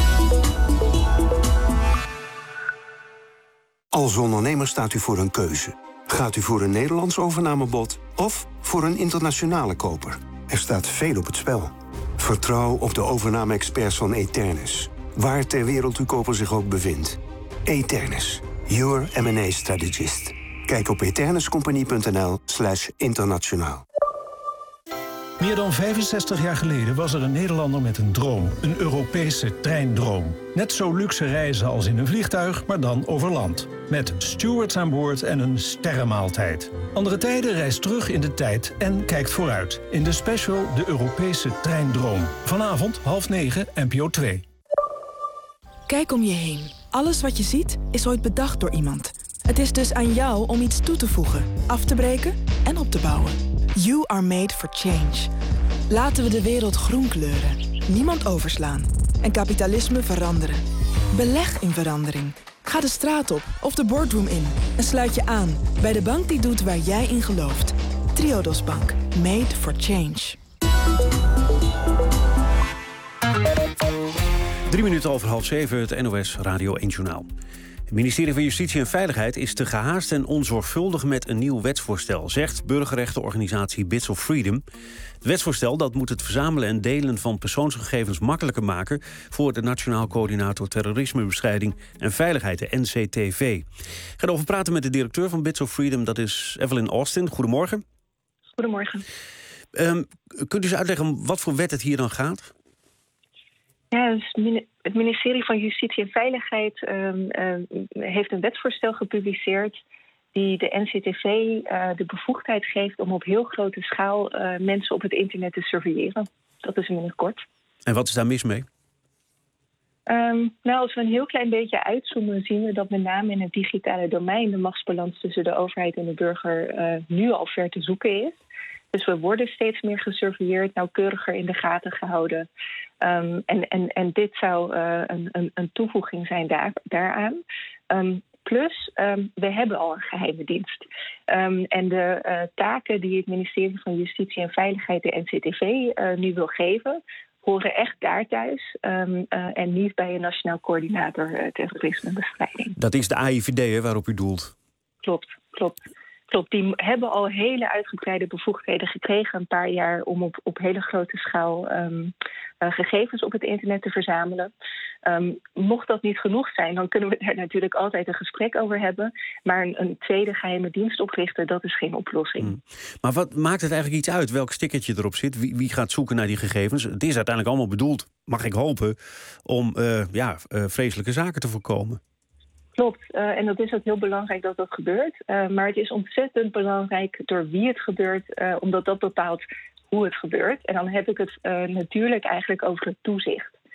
Als ondernemer staat u voor een keuze. Gaat u voor een Nederlands overnamebod of voor een internationale koper? Er staat veel op het spel. Vertrouw op de overname-experts van Eternus. Waar ter wereld uw koper zich ook bevindt. Eternus, your M and A-strategist. Kijk op eternuscompany.nl slash internationaal. Meer dan vijfenzestig jaar geleden was er een Nederlander met een droom. Een Europese treindroom. Net zo luxe reizen als in een vliegtuig, maar dan over land. Met stewards aan boord en een sterrenmaaltijd. Andere Tijden reist terug in de tijd en kijkt vooruit. In de special De Europese Treindroom. Vanavond half negen, N P O twee. Kijk om je heen. Alles wat je ziet is ooit bedacht door iemand. Het is dus aan jou om iets toe te voegen, af te breken en op te bouwen. You are made for change. Laten we de wereld groen kleuren. Niemand overslaan. En kapitalisme veranderen. Beleg in verandering. Ga de straat op of de boardroom in. En sluit je aan bij de bank die doet waar jij in gelooft. Triodos Bank. Made for change. Drie minuten over half zeven, het N O S Radio één Journaal. Het ministerie van Justitie en Veiligheid is te gehaast en onzorgvuldig met een nieuw wetsvoorstel, zegt burgerrechtenorganisatie Bits of Freedom. Het wetsvoorstel dat moet het verzamelen en delen van persoonsgegevens makkelijker maken voor de Nationaal Coördinator Terrorismebestrijding en Veiligheid, de N C T V. Ik ga erover praten met de directeur van Bits of Freedom, dat is Evelyn Austin. Goedemorgen. Goedemorgen. Um, kunt u eens uitleggen wat voor wet het hier dan gaat? Ja, dus het ministerie van Justitie en Veiligheid um, um, heeft een wetsvoorstel gepubliceerd die de N C T V uh, de bevoegdheid geeft om op heel grote schaal uh, mensen op het internet te surveilleren. Dat is in het kort. En wat is daar mis mee? Um, nou, als we een heel klein beetje uitzoomen, zien we dat met name in het digitale domein de machtsbalans tussen de overheid en de burger uh, nu al ver te zoeken is. Dus we worden steeds meer gesurveilleerd, nauwkeuriger in de gaten gehouden. Um, en, en, en dit zou uh, een, een, een toevoeging zijn daar, daaraan. Um, plus, um, we hebben al een geheime dienst. Um, en de uh, taken die het ministerie van Justitie en Veiligheid, de N C T V, uh, nu wil geven, horen echt daar thuis. Um, uh, en niet bij een Nationaal Coördinator uh, Terrorismebestrijding. Dat is de A I V D, hè, waarop u doelt. Klopt, klopt. Klopt, die hebben al hele uitgebreide bevoegdheden gekregen een paar jaar om op, op hele grote schaal um, uh, gegevens op het internet te verzamelen. Um, mocht dat niet genoeg zijn, dan kunnen we daar natuurlijk altijd een gesprek over hebben. Maar een, een tweede geheime dienst oprichten, dat is geen oplossing. Hmm. Maar wat maakt het eigenlijk iets uit welk stickertje erop zit? Wie, wie gaat zoeken naar die gegevens? Het is uiteindelijk allemaal bedoeld, mag ik hopen, om uh, ja, uh, vreselijke zaken te voorkomen. Klopt, uh, en dat is ook heel belangrijk dat dat gebeurt. Uh, maar het is ontzettend belangrijk door wie het gebeurt, uh, omdat dat bepaalt hoe het gebeurt. En dan heb ik het uh, natuurlijk eigenlijk over het toezicht.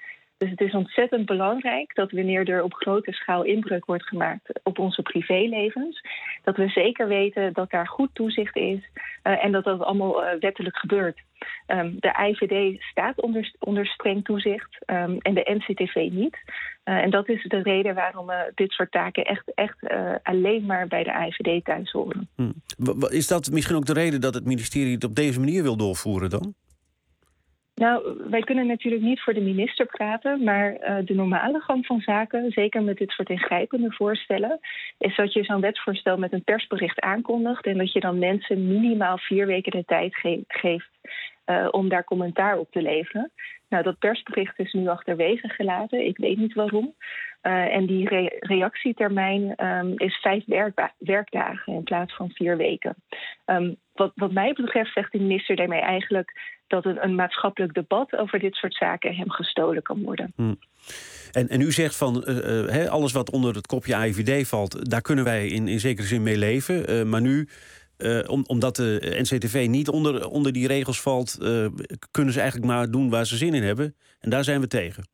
Dus het is ontzettend belangrijk dat wanneer er op grote schaal inbreuk wordt gemaakt op onze privélevens, dat we zeker weten dat daar goed toezicht is uh, en dat dat allemaal uh, wettelijk gebeurt. Um, de I V D staat onder, onder streng toezicht um, en de N C T V niet. Uh, en dat is de reden waarom uh, dit soort taken echt, echt uh, alleen maar bij de I V D thuis horen. Hm. Is dat misschien ook de reden dat het ministerie het op deze manier wil doorvoeren dan? Nou, wij kunnen natuurlijk niet voor de minister praten, maar uh, de normale gang van zaken, zeker met dit soort ingrijpende voorstellen, is dat je zo'n wetsvoorstel met een persbericht aankondigt en dat je dan mensen minimaal vier weken de tijd ge- geeft uh, om daar commentaar op te leveren. Nou, dat persbericht is nu achterwege gelaten. Ik weet niet waarom. Uh, en die re- reactietermijn um, is vijf werkba- werkdagen in plaats van vier weken. Um, wat, wat mij betreft zegt de minister daarmee eigenlijk dat een, een maatschappelijk debat over dit soort zaken hem gestolen kan worden. Hmm. En, en u zegt van uh, uh, he, alles wat onder het kopje I V D valt, daar kunnen wij in, in zekere zin mee leven. Uh, maar nu, uh, om, omdat de N C T V niet onder, onder die regels valt, uh, kunnen ze eigenlijk maar doen waar ze zin in hebben. En daar zijn we tegen.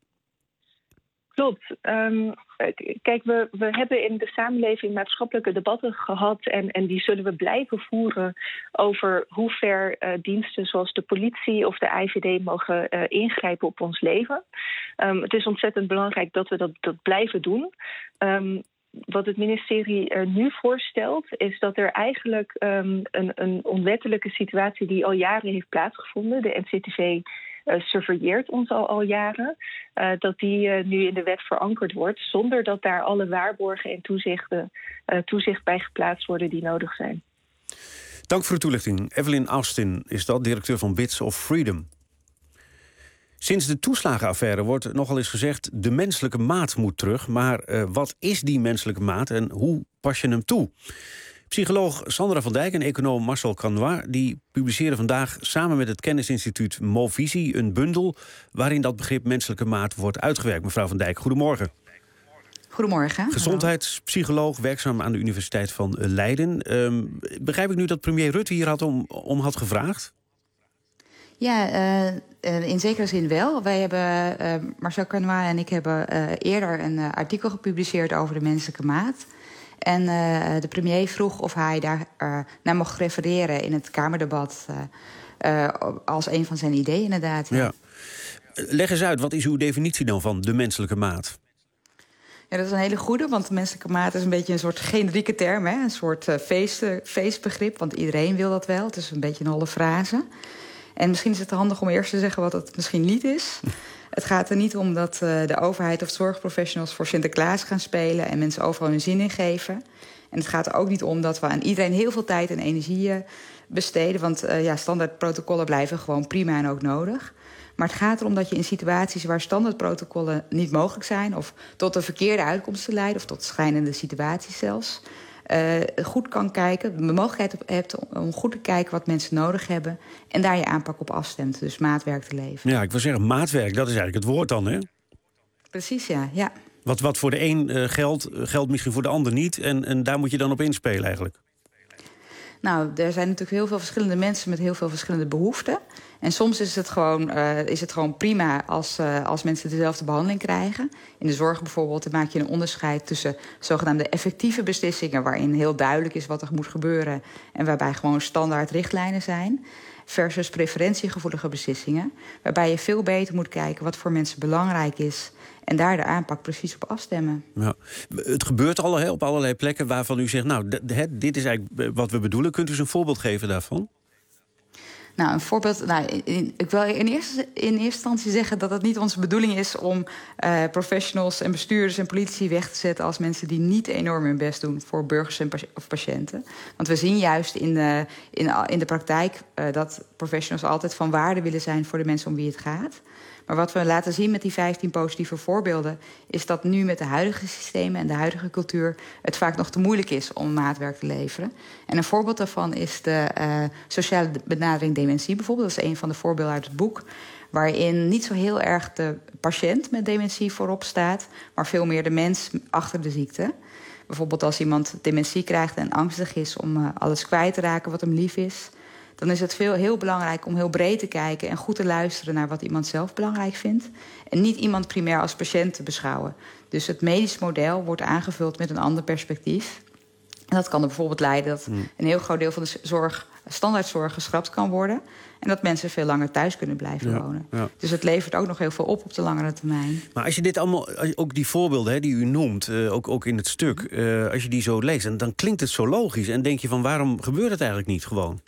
Klopt. Um, kijk, we, we hebben in de samenleving maatschappelijke debatten gehad en, en die zullen we blijven voeren over hoe ver uh, diensten zoals de politie of de I V D mogen uh, ingrijpen op ons leven. Um, het is ontzettend belangrijk dat we dat, dat blijven doen. Um, Wat het ministerie uh, nu voorstelt, is dat er eigenlijk um, een, een onwettelijke situatie die al jaren heeft plaatsgevonden, de N C T V uh, surveilleert ons al, al jaren, uh, dat die uh, nu in de wet verankerd wordt, zonder dat daar alle waarborgen en toezichten, uh, toezicht bij geplaatst worden die nodig zijn. Dank voor de toelichting. Evelyn Austin is dat, directeur van Bits of Freedom. Sinds de toeslagenaffaire wordt nogal eens gezegd, de menselijke maat moet terug. Maar uh, wat is die menselijke maat en hoe pas je hem toe? Psycholoog Sandra van Dijk en econoom Marcel Canois die publiceren vandaag samen met het kennisinstituut Movisie een bundel waarin dat begrip menselijke maat wordt uitgewerkt. Mevrouw van Dijk, goedemorgen. Goedemorgen. Gezondheidspsycholoog, werkzaam aan de Universiteit van Leiden. Um, begrijp ik nu dat premier Rutte hier had om, om had gevraagd? Ja, uh, in zekere zin wel. Wij hebben, uh, Marcel Canois en ik hebben uh, eerder een uh, artikel gepubliceerd over de menselijke maat. En uh, de premier vroeg of hij daar uh, naar mocht refereren in het Kamerdebat uh, uh, als een van zijn ideeën inderdaad. Ja. Ja. Leg eens uit, wat is uw definitie dan van de menselijke maat? Ja, dat is een hele goede, want de menselijke maat is een beetje een soort generieke term, hè? Een soort uh, feest, uh, feestbegrip, want iedereen wil dat wel. Het is een beetje een holle frase. En misschien is het handig om eerst te zeggen wat het misschien niet is. Het gaat er niet om dat uh, de overheid of zorgprofessionals voor Sinterklaas gaan spelen en mensen overal hun zin in geven. En het gaat er ook niet om dat we aan iedereen heel veel tijd en energie uh, besteden. Want uh, ja, standaardprotocollen blijven gewoon prima en ook nodig. Maar het gaat erom dat je in situaties waar standaardprotocollen niet mogelijk zijn, of tot een verkeerde uitkomsten leiden, of tot schrijnende situaties zelfs, Uh, goed kan kijken, de mogelijkheid hebt om goed te kijken wat mensen nodig hebben en daar je aanpak op afstemt, dus maatwerk te leveren. Ja, ik wil zeggen, maatwerk, dat is eigenlijk het woord dan, hè? Precies, ja. ja. Wat, wat voor de een uh, geldt, geldt misschien voor de ander niet en, en daar moet je dan op inspelen eigenlijk. Nou, er zijn natuurlijk heel veel verschillende mensen met heel veel verschillende behoeften. En soms is het gewoon, uh, is het gewoon prima als, uh, als mensen dezelfde behandeling krijgen. In de zorg bijvoorbeeld dan maak je een onderscheid tussen zogenaamde effectieve beslissingen, waarin heel duidelijk is wat er moet gebeuren en waarbij gewoon standaard richtlijnen zijn, versus preferentiegevoelige beslissingen, waarbij je veel beter moet kijken wat voor mensen belangrijk is en daar de aanpak precies op afstemmen. Ja. Het gebeurt al hè, op allerlei plekken waarvan u zegt, nou, d- d- dit is eigenlijk wat we bedoelen. Kunt u eens een voorbeeld geven daarvan? Nou, een voorbeeld. Nou, in, ik wil in eerste, in eerste instantie zeggen dat het niet onze bedoeling is om uh, professionals en bestuurders en politici weg te zetten als mensen die niet enorm hun best doen voor burgers en pa- of patiënten. Want we zien juist in de, in, in de praktijk uh, dat professionals altijd van waarde willen zijn voor de mensen om wie het gaat. Maar wat we laten zien met die vijftien positieve voorbeelden is dat nu met de huidige systemen en de huidige cultuur het vaak nog te moeilijk is om maatwerk te leveren. En een voorbeeld daarvan is de uh, sociale benadering dementie bijvoorbeeld. Dat is een van de voorbeelden uit het boek, waarin niet zo heel erg de patiënt met dementie voorop staat, maar veel meer de mens achter de ziekte. Bijvoorbeeld als iemand dementie krijgt en angstig is om uh, alles kwijt te raken wat hem lief is, dan is het veel, heel belangrijk om heel breed te kijken en goed te luisteren naar wat iemand zelf belangrijk vindt. En niet iemand primair als patiënt te beschouwen. Dus het medisch model wordt aangevuld met een ander perspectief. En dat kan er bijvoorbeeld leiden dat een heel groot deel van de zorg, standaardzorg geschrapt kan worden. En dat mensen veel langer thuis kunnen blijven Ja, wonen. ja. Dus het levert ook nog heel veel op op de langere termijn. Maar als je dit allemaal, ook die voorbeelden hè, die u noemt, uh, ook, ook in het stuk, uh, als je die zo leest, dan, dan klinkt het zo logisch. En denk je van, waarom gebeurt het eigenlijk niet gewoon?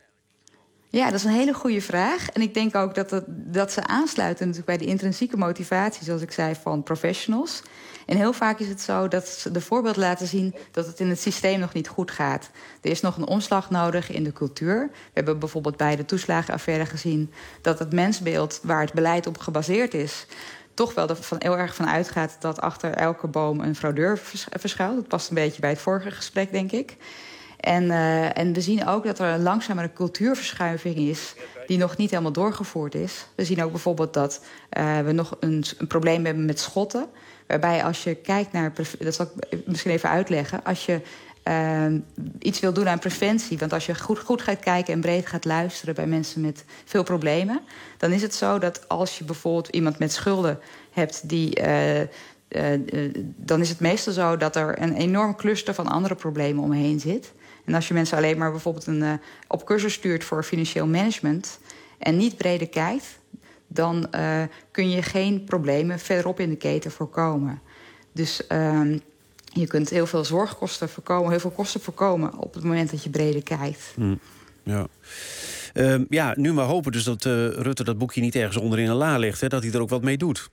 Ja, dat is een hele goede vraag. En ik denk ook dat, het, dat ze aansluiten natuurlijk bij de intrinsieke motivatie, zoals ik zei, van professionals. En heel vaak is het zo dat ze de voorbeeld laten zien dat het in het systeem nog niet goed gaat. Er is nog een omslag nodig in de cultuur. We hebben bijvoorbeeld bij de toeslagenaffaire gezien dat het mensbeeld waar het beleid op gebaseerd is, toch wel er van, heel erg van uitgaat dat achter elke boom een fraudeur verschuilt. Dat past een beetje bij het vorige gesprek, denk ik. En, uh, en we zien ook dat er een langzamere cultuurverschuiving is die nog niet helemaal doorgevoerd is. We zien ook bijvoorbeeld dat uh, we nog een, een probleem hebben met schotten. Waarbij als je kijkt naar, dat zal ik misschien even uitleggen, als je uh, iets wil doen aan preventie, want als je goed, goed gaat kijken en breed gaat luisteren bij mensen met veel problemen, dan is het zo dat als je bijvoorbeeld iemand met schulden hebt die Uh, Uh, uh, dan is het meestal zo dat er een enorm cluster van andere problemen omheen zit. En als je mensen alleen maar bijvoorbeeld een, uh, op cursus stuurt voor financieel management en niet breder kijkt, dan uh, kun je geen problemen verderop in de keten voorkomen. Dus uh, je kunt heel veel zorgkosten voorkomen, heel veel kosten voorkomen op het moment dat je breder kijkt. Mm, ja. Uh, ja, nu maar hopen dus dat uh, Rutte dat boekje niet ergens onderin een la legt, hè, dat hij er ook wat mee doet.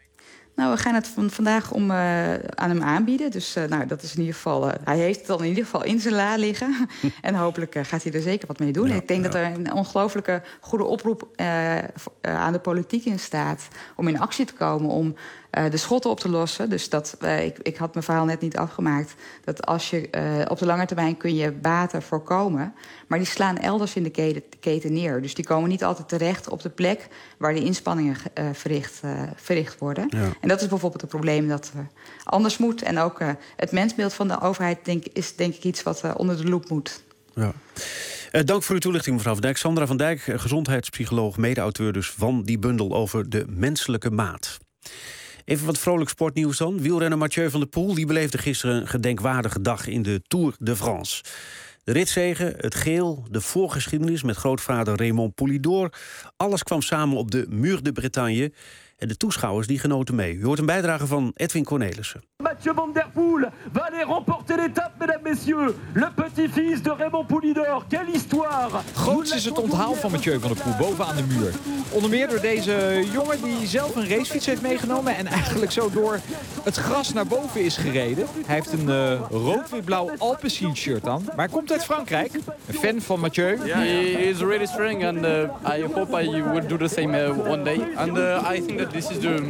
Nou, we gaan het van vandaag om, uh, aan hem aanbieden. Dus uh, nou, dat is in ieder geval. Uh, hij heeft het dan in ieder geval in zijn la liggen. En hopelijk uh, gaat hij er zeker wat mee doen. Ja, ik denk ja. dat er een ongelooflijke goede oproep uh, uh, aan de politiek in staat om in actie te komen om uh, de schotten op te lossen. Dus dat, uh, ik, ik had mijn verhaal net niet afgemaakt. Dat als je uh, op de lange termijn kun je baten voorkomen, maar die slaan elders in de keten, keten neer. Dus die komen niet altijd terecht op de plek waar de inspanningen uh, verricht, uh, verricht worden. Ja. En dat is bijvoorbeeld het probleem dat uh, anders moet. En ook uh, het mensbeeld van de overheid denk, is denk ik iets wat uh, onder de loep moet. Ja. Uh, dank voor uw toelichting, mevrouw Van Dijk. Sandra van Dijk, gezondheidspsycholoog, mede-auteur dus van die bundel over de menselijke maat. Even wat vrolijk sportnieuws dan. Wielrenner Mathieu van der Poel die beleefde gisteren een gedenkwaardige dag in de Tour de France. De ritzege, het geel, de voorgeschiedenis met grootvader Raymond Poulidor. Alles kwam samen op de Mur de Bretagne. En de toeschouwers die genoten mee. U hoort een bijdrage van Edwin Cornelissen. Mathieu van der Poel va aller remporter l'étape, mesdames, messieurs. Le petit-fils de Raymond Poulidor. Quelle histoire! Groots is het onthaal van Mathieu van der Poel bovenaan de muur. Onder meer door deze jongen die zelf een racefiets heeft meegenomen en eigenlijk zo door het gras naar boven is gereden. Hij heeft een uh, rood-wit-blauw Alpecin shirt aan, maar hij komt uit Frankrijk. Een fan van Mathieu. Yeah, he is really strong and uh, I hope I will do the same uh, one day. And uh, I think that this is the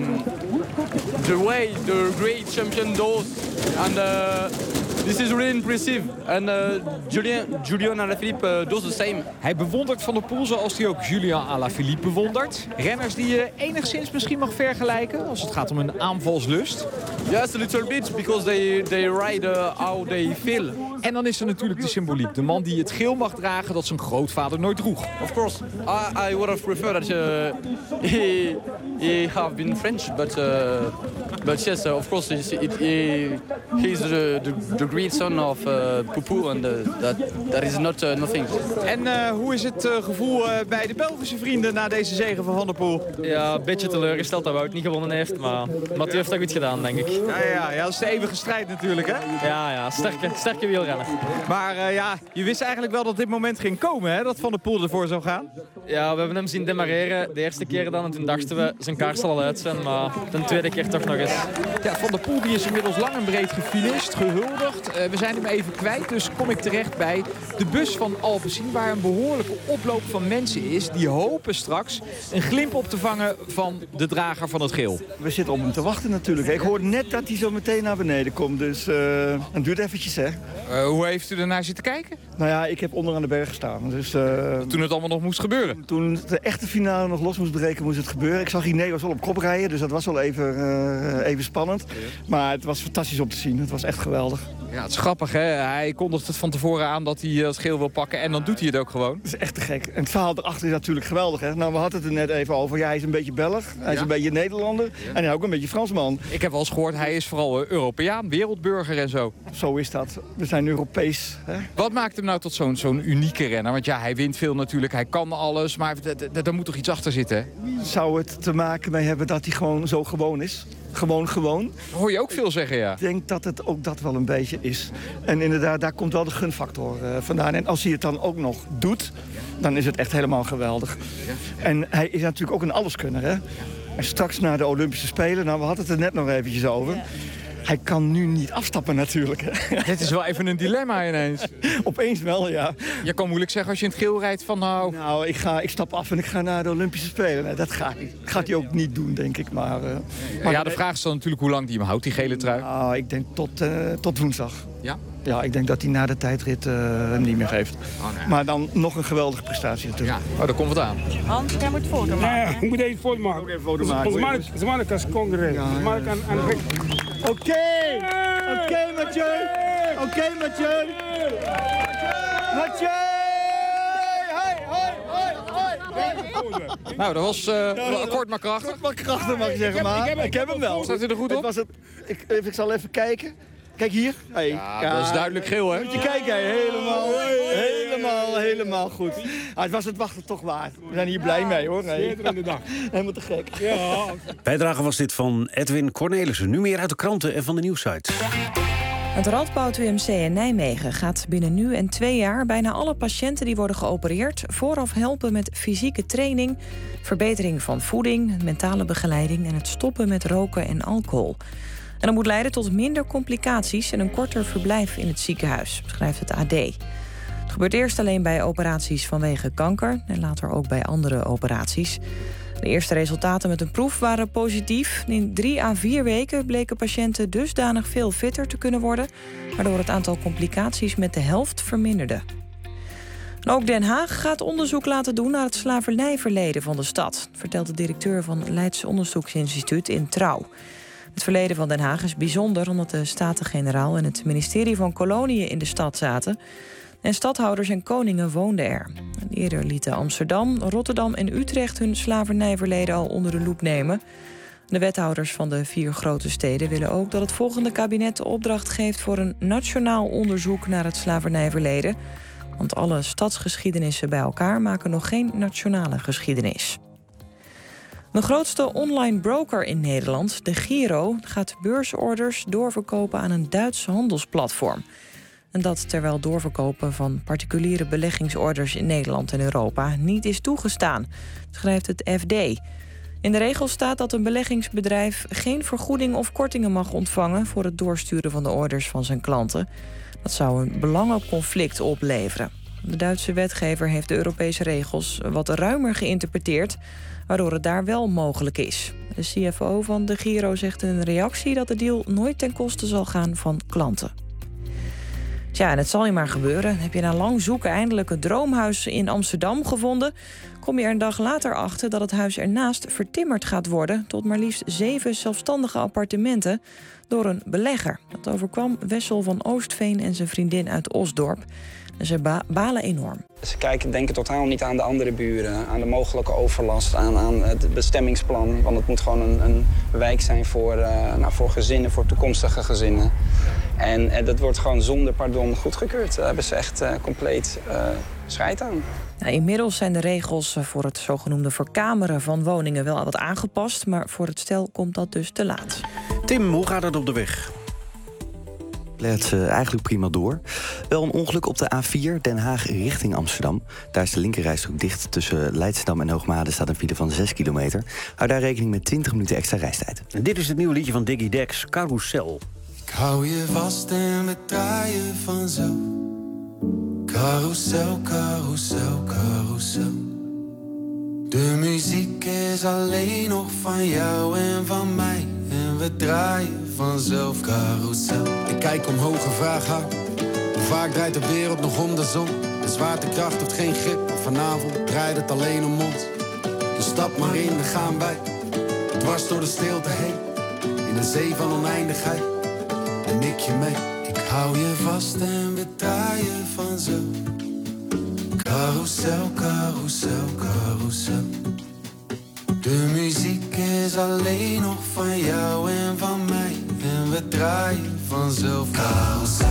the way the great champion does, and uh, this is really impressive. And uh, Julien, Julian Alaphilippe uh, does the same. Hij bewondert Van der Poel zoals hij ook Julian Alaphilippe bewondert. Renners die je enigszins misschien mag vergelijken als het gaat om een aanvalslust. Yes, a little bit, because they they ride uh, how they feel. En dan is er natuurlijk de symboliek. De man die het geel mag dragen dat zijn grootvader nooit droeg. Of course, I, I would have preferred that uh, he he have been French, but uh, but yes, uh, of course, it, it, he he's the, the the great son of uh, Poupou, and uh, that that is not uh, nothing. En uh, hoe is het uh, gevoel uh, bij de Belgische vrienden na deze zege van Van der Poel? Ja, een beetje teleurgesteld dat Wout niet gewonnen heeft, maar Mathieu heeft dat goed gedaan, denk ik. Ja, ja, ja, dat is de eeuwige strijd natuurlijk, hè? Ja, ja, sterke, sterke wielrenner. Maar uh, ja, je wist eigenlijk wel dat dit moment ging komen, hè? Dat Van der Poel ervoor zou gaan? Ja, we hebben hem zien demareren. De eerste keer dan en toen dachten we, zijn kaart zal al uit zijn, maar de tweede keer toch nog eens. Ja, Van der Poel die is inmiddels lang en breed gefinished, gehuldigd. Uh, we zijn hem even kwijt, dus kom ik terecht bij de bus van Alpecin, waar een behoorlijke oploop van mensen is die hopen straks een glimp op te vangen van de drager van het geel. We zitten op hem te wachten natuurlijk. Ik hoor net dat hij zo meteen naar beneden komt, dus uh, het duurt eventjes, hè. Uh, hoe heeft u ernaar zitten kijken? Nou ja, ik heb onderaan de berg gestaan. Dus, uh, toen het allemaal nog moest gebeuren? Toen de echte finale nog los moest breken, moest het gebeuren. Ik zag Ineos wel op kop rijden, dus dat was wel even, uh, uh, even spannend. Maar het was fantastisch om te zien. Het was echt geweldig. Ja, het is grappig, hè? Hij kondigt het van tevoren aan dat hij het geel wil pakken en dan doet hij het ook gewoon. Het is echt te gek. En het verhaal erachter is natuurlijk geweldig, hè? Nou, we hadden het er net even over. Ja, hij is een beetje Belg, hij is Ja? een beetje Nederlander en hij is ook een beetje Fransman. Ik heb wel eens gehoord, hij is vooral uh, Europeaan, wereldburger en zo. Zo is dat. We zijn Europees. Hè? Wat maakt hem nou tot zo'n zo'n unieke renner? Want ja, hij wint veel natuurlijk, hij kan alles, maar daar moet toch iets achter zitten, hè? Zou het te maken mee hebben dat hij gewoon zo gewoon is? Gewoon gewoon. Dat hoor je ook veel zeggen, ja. Ik denk dat het ook dat wel een beetje is. En inderdaad, daar komt wel de gunfactor uh, vandaan. En als hij het dan ook nog doet, dan is het echt helemaal geweldig. En hij is natuurlijk ook een alleskunner, hè? En straks naar de Olympische Spelen, nou, we hadden het er net nog eventjes over. Hij kan nu niet afstappen natuurlijk. Hè? Dit is wel even een dilemma ineens. Opeens wel, ja. Je kan moeilijk zeggen als je in het geel rijdt van nou... Nou, ik, ga, ik stap af en ik ga naar de Olympische Spelen. Nee, dat gaat niet. Dat gaat hij ook niet doen, denk ik. Maar, uh, maar ja, de vraag is dan natuurlijk hoe lang die hem houdt, die gele trui. Nou, ik denk tot, uh, tot woensdag. Ja? Ja, ik denk dat hij na de tijdrit uh, hem niet meer geeft. Oh, nee. Maar dan nog een geweldige prestatie natuurlijk. Ja, oh, daar komt wat aan. Hans, jij moet foto maken. Ja, ik moet even foto maken. Ook even foto maken. Ze maken als concurrent. Ze maken aan aan Oké! Oké, Mathieu! Oké, Mathieu! Mathieu! Hoi, hoi, hoi, hoi! Nou, dat was uh, kort maar krachtig. Kort maar krachtig mag je zeggen, maar ik heb hem wel. Staat hij er goed op? Het was het, ik, ik zal even kijken. Kijk hier. Hey. Ja, ja, dat is duidelijk geel, hè? Moet je kijken, hey. helemaal, helemaal, helemaal goed. Ah, het was het wachten toch waard. We zijn hier blij mee, hoor. Hey. dag. Helemaal te gek. Ja. Bijdrage was dit van Edwin Cornelissen. Nu meer uit de kranten en van de nieuwssites. Het Radboud U M C in Nijmegen gaat binnen nu en twee jaar bijna alle patiënten die worden geopereerd vooraf helpen met fysieke training, verbetering van voeding, mentale begeleiding en het stoppen met roken en alcohol. En dat moet leiden tot minder complicaties en een korter verblijf in het ziekenhuis, schrijft het A D. Het gebeurt eerst alleen bij operaties vanwege kanker en later ook bij andere operaties. De eerste resultaten met een proef waren positief. In drie à vier weken bleken patiënten dusdanig veel fitter te kunnen worden, waardoor het aantal complicaties met de helft verminderde. En ook Den Haag gaat onderzoek laten doen naar het slavernijverleden van de stad, vertelt de directeur van Leids Onderzoeksinstituut in Trouw. Het verleden van Den Haag is bijzonder omdat de Staten-Generaal en het ministerie van Koloniën in de stad zaten. En stadhouders en koningen woonden er. En eerder lieten Amsterdam, Rotterdam en Utrecht hun slavernijverleden al onder de loep nemen. De wethouders van de vier grote steden willen ook dat het volgende kabinet de opdracht geeft voor een nationaal onderzoek naar het slavernijverleden. Want alle stadsgeschiedenissen bij elkaar maken nog geen nationale geschiedenis. De grootste online broker in Nederland, de Giro, gaat beursorders doorverkopen aan een Duits handelsplatform. En dat terwijl doorverkopen van particuliere beleggingsorders in Nederland en Europa niet is toegestaan, schrijft het F D. In de regel staat dat een beleggingsbedrijf geen vergoeding of kortingen mag ontvangen voor het doorsturen van de orders van zijn klanten. Dat zou een belangenconflict opleveren. De Duitse wetgever heeft de Europese regels wat ruimer geïnterpreteerd, waardoor het daar wel mogelijk is. De C F O van de Giro zegt in een reactie dat de deal nooit ten koste zal gaan van klanten. Tja, en het zal je maar gebeuren. Heb je na lang zoeken eindelijk het droomhuis in Amsterdam gevonden, kom je er een dag later achter dat het huis ernaast vertimmerd gaat worden tot maar liefst zeven zelfstandige appartementen door een belegger. Dat overkwam Wessel van Oostveen en zijn vriendin uit Osdorp. En ze ba- balen enorm. Ze kijken, denken totaal niet aan de andere buren, aan de mogelijke overlast, aan, aan het bestemmingsplan. Want het moet gewoon een, een wijk zijn voor, uh, nou, voor gezinnen, voor toekomstige gezinnen. En uh, dat wordt gewoon zonder pardon goedgekeurd. Daar hebben ze echt uh, compleet uh, scheid aan. Nou, inmiddels zijn de regels voor het zogenoemde verkameren van woningen wel wat aangepast, maar voor het stel komt dat dus te laat. Tim, hoe gaat het op de weg? Het uh, eigenlijk prima door. Wel een ongeluk op de A vier, Den Haag richting Amsterdam. Daar is de linkerrijstrook dicht. Tussen Leidschendam en Hoogmade staat een file van zes kilometer. Hou daar rekening met twintig minuten extra reistijd. En dit is het nieuwe liedje van Diggy Dex, Carousel. Ik hou je vast en we draaien vanzelf. Carousel, carousel, carousel. De muziek is alleen nog van jou en van mij. En we draaien vanzelf carousel. Ik kijk omhoog en vraag haar: hoe vaak draait de wereld nog om de zon? De zwaartekracht heeft geen grip, maar vanavond draait het alleen om ons. Dus stap maar in, dan gaan wij dwars door de stilte heen. In een zee van oneindigheid. En ik je mee. Ik hou je vast en we draaien vanzelf. Carousel, carousel, carousel. De muziek is alleen nog van jou en van mij. En we draaien vanzelf. Carousel.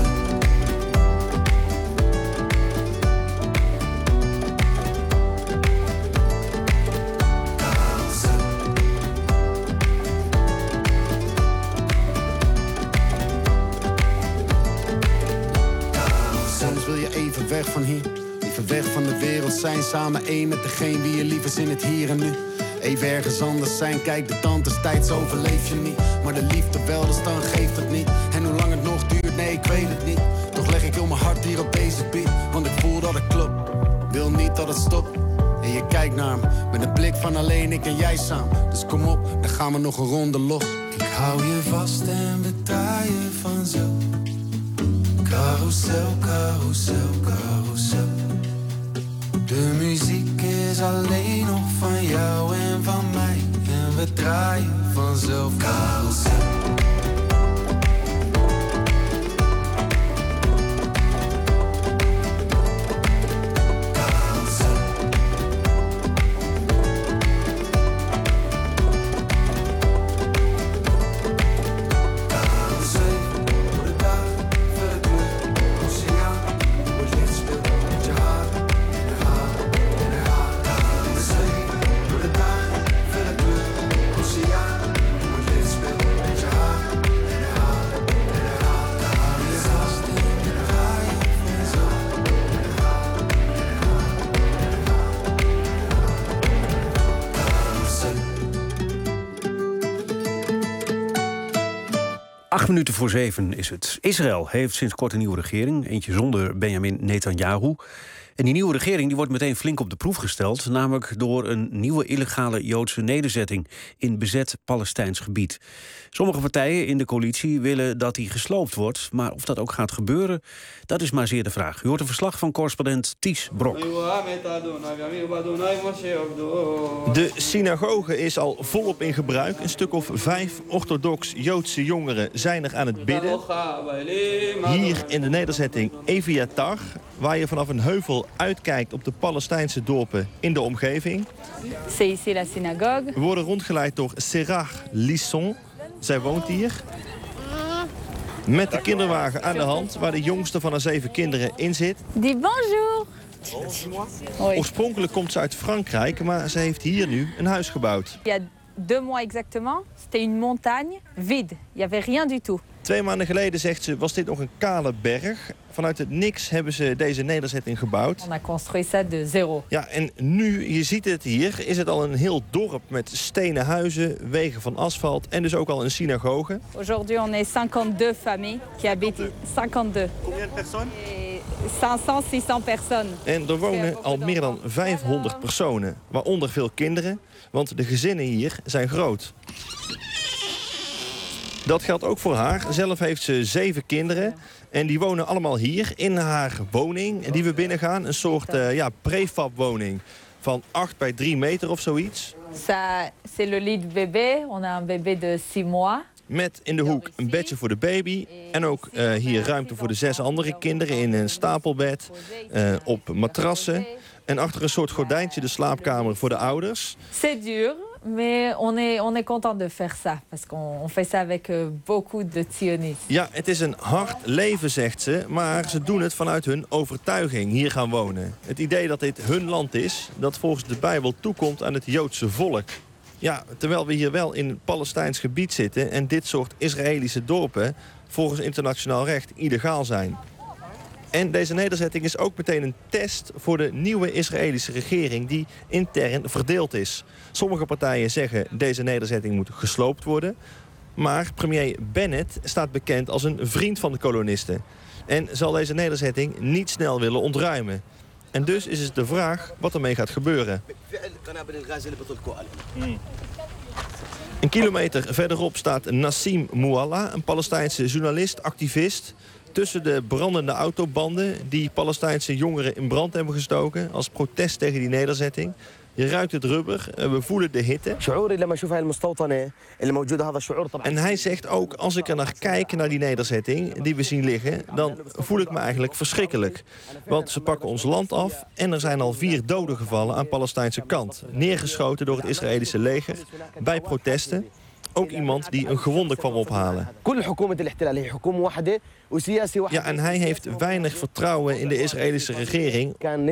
Soms wil je even weg van hier, liever weg van de wereld zijn. Samen één met degene wie je lief is in het hier en nu. Even ergens anders zijn, kijk de tand is tijd, zo overleef je niet. Maar de liefde wel, dus dan geeft het niet. En hoe lang het nog duurt, nee ik weet het niet. Toch leg ik heel mijn hart hier op deze beat, want ik voel dat het klopt. Wil niet dat het stopt. En je kijkt naar me, met een blik van alleen ik en jij samen. Dus kom op, dan gaan we nog een ronde los. Ik hou je vast en we draaien vanzelf. Carousel, carousel, carousel. De muziek is alleen nog van jou en van mij. En we draaien vanzelf. Carousel. Acht minuten voor zeven is het. Israël heeft sinds kort een nieuwe regering. Eentje zonder Benjamin Netanyahu. En die nieuwe regering die wordt meteen flink op de proef gesteld. Namelijk door een nieuwe illegale Joodse nederzetting in bezet Palestijns gebied. Sommige partijen in de coalitie willen dat die gesloopt wordt. Maar of dat ook gaat gebeuren, dat is maar zeer de vraag. U hoort een verslag van correspondent Ties Brok. De synagoge is al volop in gebruik. Een stuk of vijf orthodox Joodse jongeren zijn er aan het bidden. Hier in de nederzetting Eviatar, waar je vanaf een heuvel uitkijkt op de Palestijnse dorpen in de omgeving. We worden rondgeleid door Serah Lisson. Zij woont hier. Met de kinderwagen aan de hand, waar de jongste van haar zeven kinderen in zit. Dis bonjour. Oorspronkelijk komt ze uit Frankrijk, maar ze heeft hier nu een huis gebouwd. Il y a deux mois exactement, c'était une montagne vide. Il y avait rien du tout. Twee maanden geleden, zegt ze, was dit nog een kale berg. Vanuit het niks hebben ze deze nederzetting gebouwd. On a construit ça de zéro. Ja, en nu, je ziet het hier, is het al een heel dorp met stenen huizen, wegen van asfalt en dus ook al een synagoge. Aujourd'hui, on est cinquante-deux familles qui habitent. cinquante-deux. Combien de personnes? vijfhonderd, zeshonderd personen. En er wonen al meer dan vijfhonderd personen, waaronder veel kinderen, want de gezinnen hier zijn groot. Dat geldt ook voor haar. Zelf heeft ze zeven kinderen. En die wonen allemaal hier in haar woning. Die we binnengaan. Een soort uh, ja, prefab-woning. Van acht bij drie meter of zoiets. Ça, c'est le lit de bébé. On a un bébé de six mois. Met in de hoek een bedje voor de baby. En ook uh, hier ruimte voor de zes andere kinderen in een stapelbed. Uh, op matrassen. En achter een soort gordijntje de slaapkamer voor de ouders. C'est dur. Mais on est, on est content de faire ça, parce qu'on on fait ça avec euh, beaucoup de sionistes. Ja, het is een hard leven, zegt ze, maar ze doen het vanuit hun overtuiging hier gaan wonen. Het idee dat dit hun land is, dat volgens de Bijbel toekomt aan het Joodse volk. Ja, terwijl we hier wel in het Palestijns gebied zitten en dit soort Israëlische dorpen volgens internationaal recht illegaal zijn. En deze nederzetting is ook meteen een test voor de nieuwe Israëlische regering die intern verdeeld is. Sommige partijen zeggen deze nederzetting moet gesloopt worden. Maar premier Bennett staat bekend als een vriend van de kolonisten. En zal deze nederzetting niet snel willen ontruimen. En dus is het de vraag wat ermee gaat gebeuren. Een kilometer verderop staat Nassim Moualla, een Palestijnse journalist, activist. Tussen de brandende autobanden die Palestijnse jongeren in brand hebben gestoken als protest tegen die nederzetting. Je ruikt het rubber, we voelen de hitte. En hij zegt ook, als ik er naar kijk, naar die nederzetting die we zien liggen, dan voel ik me eigenlijk verschrikkelijk. Want ze pakken ons land af en er zijn al vier doden gevallen aan de Palestijnse kant. Neergeschoten door het Israëlische leger bij protesten. Ook iemand die een gewonde kwam ophalen. Ja, en hij heeft weinig vertrouwen in de Israëlische regering.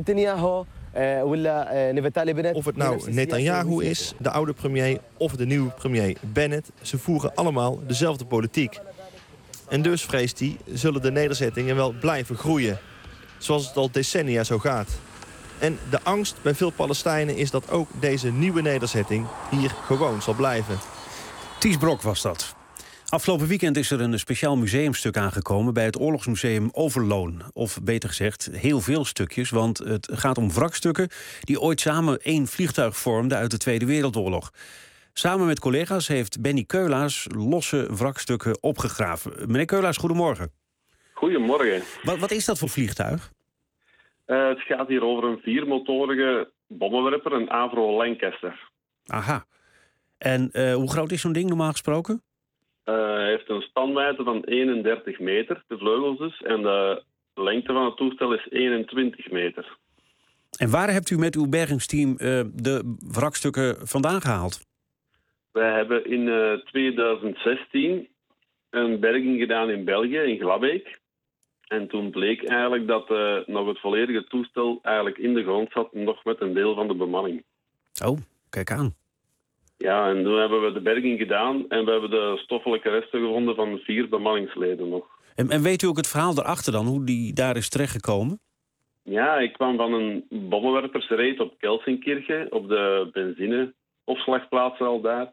Of het nou Netanyahu is, de oude premier, of de nieuwe premier Bennett. Ze voeren allemaal dezelfde politiek. En dus, vreest hij, zullen de nederzettingen wel blijven groeien. Zoals het al decennia zo gaat. En de angst bij veel Palestijnen is dat ook deze nieuwe nederzetting hier gewoon zal blijven. Ties Brok was dat. Afgelopen weekend is er een speciaal museumstuk aangekomen bij het Oorlogsmuseum Overloon. Of beter gezegd, heel veel stukjes, want het gaat om wrakstukken die ooit samen één vliegtuig vormden uit de Tweede Wereldoorlog. Samen met collega's heeft Benny Keulaars losse wrakstukken opgegraven. Meneer Keulaars, goedemorgen. Goedemorgen. Wat, wat is dat voor vliegtuig? Uh, het gaat hier over een viermotorige bommenwerper, een Avro Lancaster. Aha. En uh, hoe groot is zo'n ding normaal gesproken? Uh, hij heeft een spanwijdte van eenendertig meter, de vleugels dus. En de lengte van het toestel is eenentwintig meter. En waar hebt u met uw bergingsteam uh, de wrakstukken vandaan gehaald? Wij hebben in uh, tweeduizend zestien een berging gedaan in België, in Glabbeek. En toen bleek eigenlijk dat uh, nog het volledige toestel eigenlijk in de grond zat, nog met een deel van de bemanning. Oh, kijk aan. Ja, en toen hebben we de berging gedaan en we hebben de stoffelijke resten gevonden van vier bemanningsleden nog. En, en weet u ook het verhaal daarachter dan, hoe die daar is terechtgekomen? Ja, ik kwam van een bommenwerpersreed op Kelsinkirche, op de benzineopslagplaats al daar.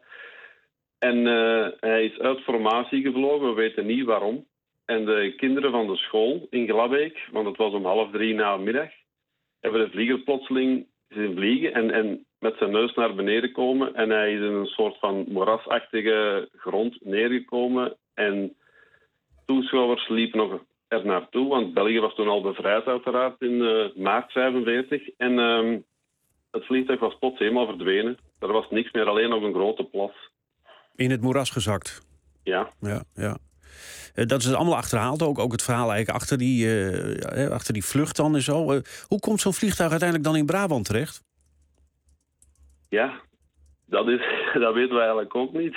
En uh, hij is uit formatie gevlogen, we weten niet waarom. En de kinderen van de school in Glabbeek, want het was om half drie na de middag, hebben de vlieger plotseling zien vliegen en, en met zijn neus naar beneden komen. En hij is in een soort van morasachtige grond neergekomen. En toeschouwers liepen nog er naartoe, want België was toen al bevrijd uiteraard in uh, maart vijfenveertig. En uh, het vliegtuig was plots helemaal verdwenen. Er was niks meer, alleen nog een grote plas. In het moeras gezakt? Ja. Ja, ja. Uh, dat is het allemaal achterhaald, ook, ook het verhaal eigenlijk achter die, uh, ja, achter die vlucht dan en zo. Uh, hoe komt zo'n vliegtuig uiteindelijk dan in Brabant terecht? Ja, dat, is, dat weten we eigenlijk ook niet.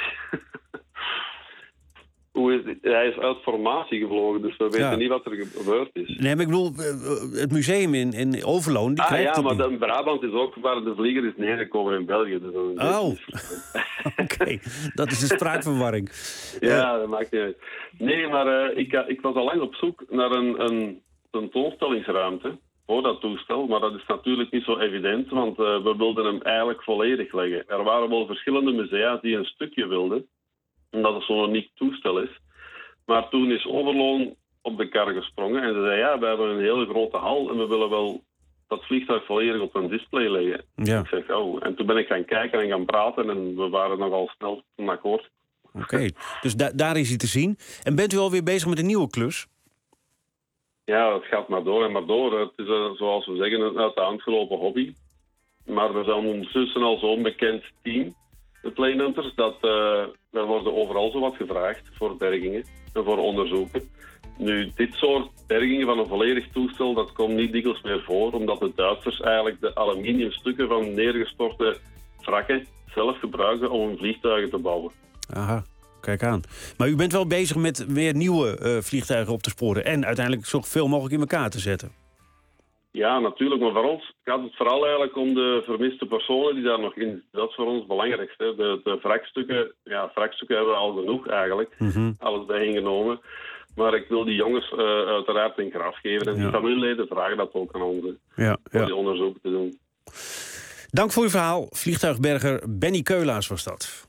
Hoe is het? Hij is uit formatie gevlogen, dus we weten ja. niet wat er gebeurd is. Nee, maar ik bedoel, het museum in, in Overloon... Die ah krijgt ja, maar niet. in Brabant is ook waar de vlieger is neergekomen in België. Dus oh, oké. Okay. Dat is een spraakverwarring. Ja, uh, dat maakt niet uit. Nee, maar uh, ik, ik was al lang op zoek naar een, een tentoonstellingsruimte voor dat toestel. Maar dat is natuurlijk niet zo evident, want uh, we wilden hem eigenlijk volledig leggen. Er waren wel verschillende musea die een stukje wilden, omdat het zo'n uniek toestel is. Maar toen is Overloon op de kar gesprongen en ze zei, ja, we hebben een hele grote hal en we willen wel dat vliegtuig volledig op een display leggen. Ja. Ik zeg, oh. En toen ben ik gaan kijken en gaan praten en we waren nogal snel een akkoord. Oké, okay. Dus da daar is hij te zien. En bent u alweer bezig met een nieuwe klus? Ja, het gaat maar door en maar door. Het is, uh, zoals we zeggen, een uit de hand gelopen hobby. Maar we zijn ondertussen al zo'n bekend team, de Plane Hunters, dat uh, we worden overal zo wat gevraagd voor bergingen en voor onderzoeken. Nu, dit soort bergingen van een volledig toestel, dat komt niet dikwijls meer voor, omdat de Duitsers eigenlijk de aluminiumstukken van neergestorte wrakken zelf gebruiken om hun vliegtuigen te bouwen. Aha, kijk aan. Maar u bent wel bezig met weer nieuwe uh, vliegtuigen op te sporen en uiteindelijk zoveel mogelijk in elkaar te zetten. Ja, natuurlijk. Maar voor ons gaat het vooral eigenlijk om de vermiste personen die daar nog in zitten. Dat is voor ons het belangrijkste. De, de wrakstukken, ja, wrakstukken hebben we al genoeg eigenlijk. Mm-hmm. Alles bijgenomen. Maar ik wil die jongens uh, uiteraard in graf geven. En ja. die familieleden vragen dat ook aan ons. Ja, om ja. die onderzoeken te doen. Dank voor uw verhaal. Vliegtuigberger Benny Keulaars was dat.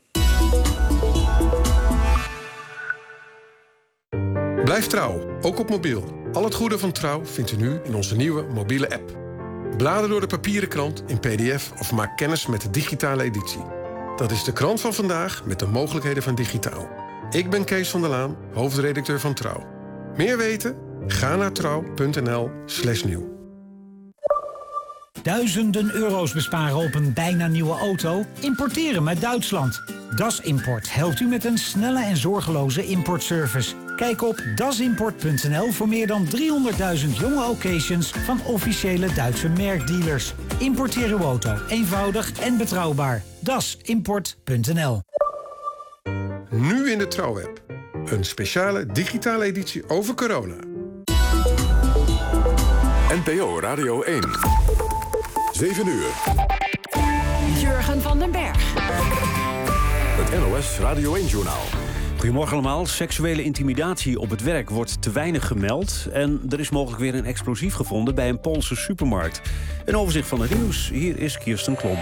Blijf trouw, ook op mobiel. Al het goede van Trouw vindt u nu in onze nieuwe mobiele app. Blader door de papieren krant in P D F of maak kennis met de digitale editie. Dat is de krant van vandaag met de mogelijkheden van digitaal. Ik ben Kees van der Laan, hoofdredacteur van Trouw. Meer weten? Ga naar trouw punt n l slash nieuw. duizenden euro's besparen op een bijna nieuwe auto? Importeren met Duitsland. Das Import helpt u met een snelle en zorgeloze importservice. Kijk op dasimport punt n l voor meer dan driehonderdduizend jonge occasions van officiële Duitse merkdealers. Importeer uw auto eenvoudig en betrouwbaar. dasimport punt n l. Nu in de Trouw-app. Een speciale digitale editie over corona. N P O Radio één. zeven uur. Jurgen van den Berg. Het N O S Radio één-journaal. Goedemorgen allemaal. Seksuele intimidatie op het werk wordt te weinig gemeld. En er is mogelijk weer een explosief gevonden bij een Poolse supermarkt. Een overzicht van het nieuws. Hier is Kirsten Klomp.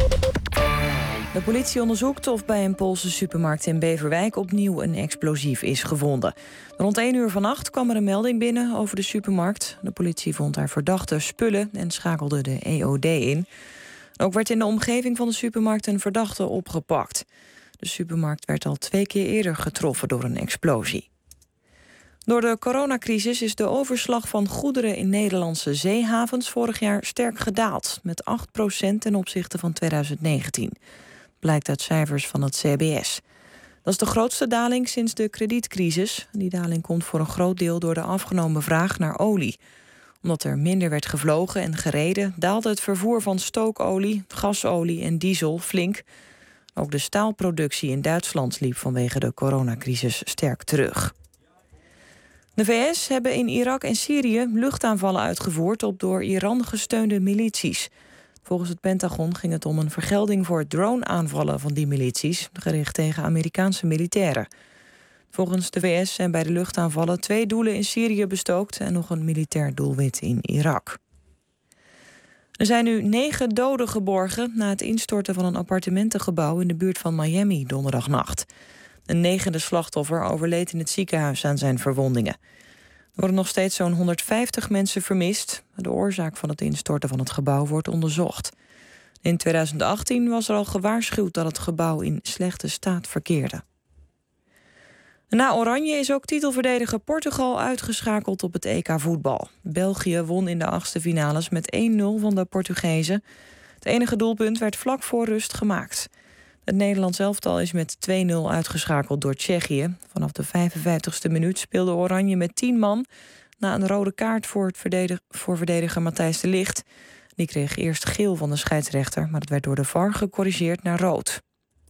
De politie onderzoekt of bij een Poolse supermarkt in Beverwijk opnieuw een explosief is gevonden. Rond één uur vannacht kwam er een melding binnen over de supermarkt. De politie vond daar verdachte spullen en schakelde de E O D in. Ook werd in de omgeving van de supermarkt een verdachte opgepakt. De supermarkt werd al twee keer eerder getroffen door een explosie. Door de coronacrisis is de overslag van goederen in Nederlandse zeehavens vorig jaar sterk gedaald, met acht procent ten opzichte van tweeduizend negentien. Blijkt uit cijfers van het C B S. Dat is de grootste daling sinds de kredietcrisis. Die daling komt voor een groot deel door de afgenomen vraag naar olie. Omdat er minder werd gevlogen en gereden, daalde het vervoer van stookolie, gasolie en diesel flink. Ook de staalproductie in Duitsland liep vanwege de coronacrisis sterk terug. De V S hebben in Irak en Syrië luchtaanvallen uitgevoerd op door Iran gesteunde milities. Volgens het Pentagon ging het om een vergelding voor drone-aanvallen van die milities, gericht tegen Amerikaanse militairen. Volgens de V S zijn bij de luchtaanvallen twee doelen in Syrië bestookt en nog een militair doelwit in Irak. Er zijn nu negen doden geborgen na het instorten van een appartementengebouw in de buurt van Miami donderdagnacht. Een negende slachtoffer overleed in het ziekenhuis aan zijn verwondingen. Er worden nog steeds zo'n honderdvijftig mensen vermist. De oorzaak van het instorten van het gebouw wordt onderzocht. In tweeduizend achttien was er al gewaarschuwd dat het gebouw in slechte staat verkeerde. Na Oranje is ook titelverdediger Portugal uitgeschakeld op het E K voetbal. België won in de achtste finales met één nul van de Portugezen. Het enige doelpunt werd vlak voor rust gemaakt. Het Nederlands elftal is met twee nul uitgeschakeld door Tsjechië. Vanaf de vijfenvijftigste minuut speelde Oranje met tien man na een rode kaart voor, het verdedig- voor verdediger Matthijs de Ligt. Die kreeg eerst geel van de scheidsrechter, maar het werd door de V A R gecorrigeerd naar rood.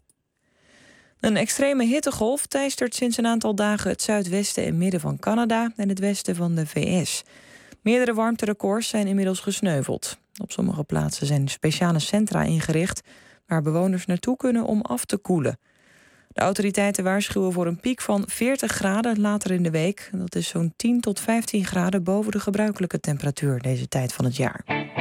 Een extreme hittegolf teistert sinds een aantal dagen het zuidwesten en midden van Canada en het westen van de V S. Meerdere warmterecords zijn inmiddels gesneuveld. Op sommige plaatsen zijn speciale centra ingericht waar bewoners naartoe kunnen om af te koelen. De autoriteiten waarschuwen voor een piek van veertig graden later in de week. Dat is zo'n tien tot vijftien graden boven de gebruikelijke temperatuur deze tijd van het jaar.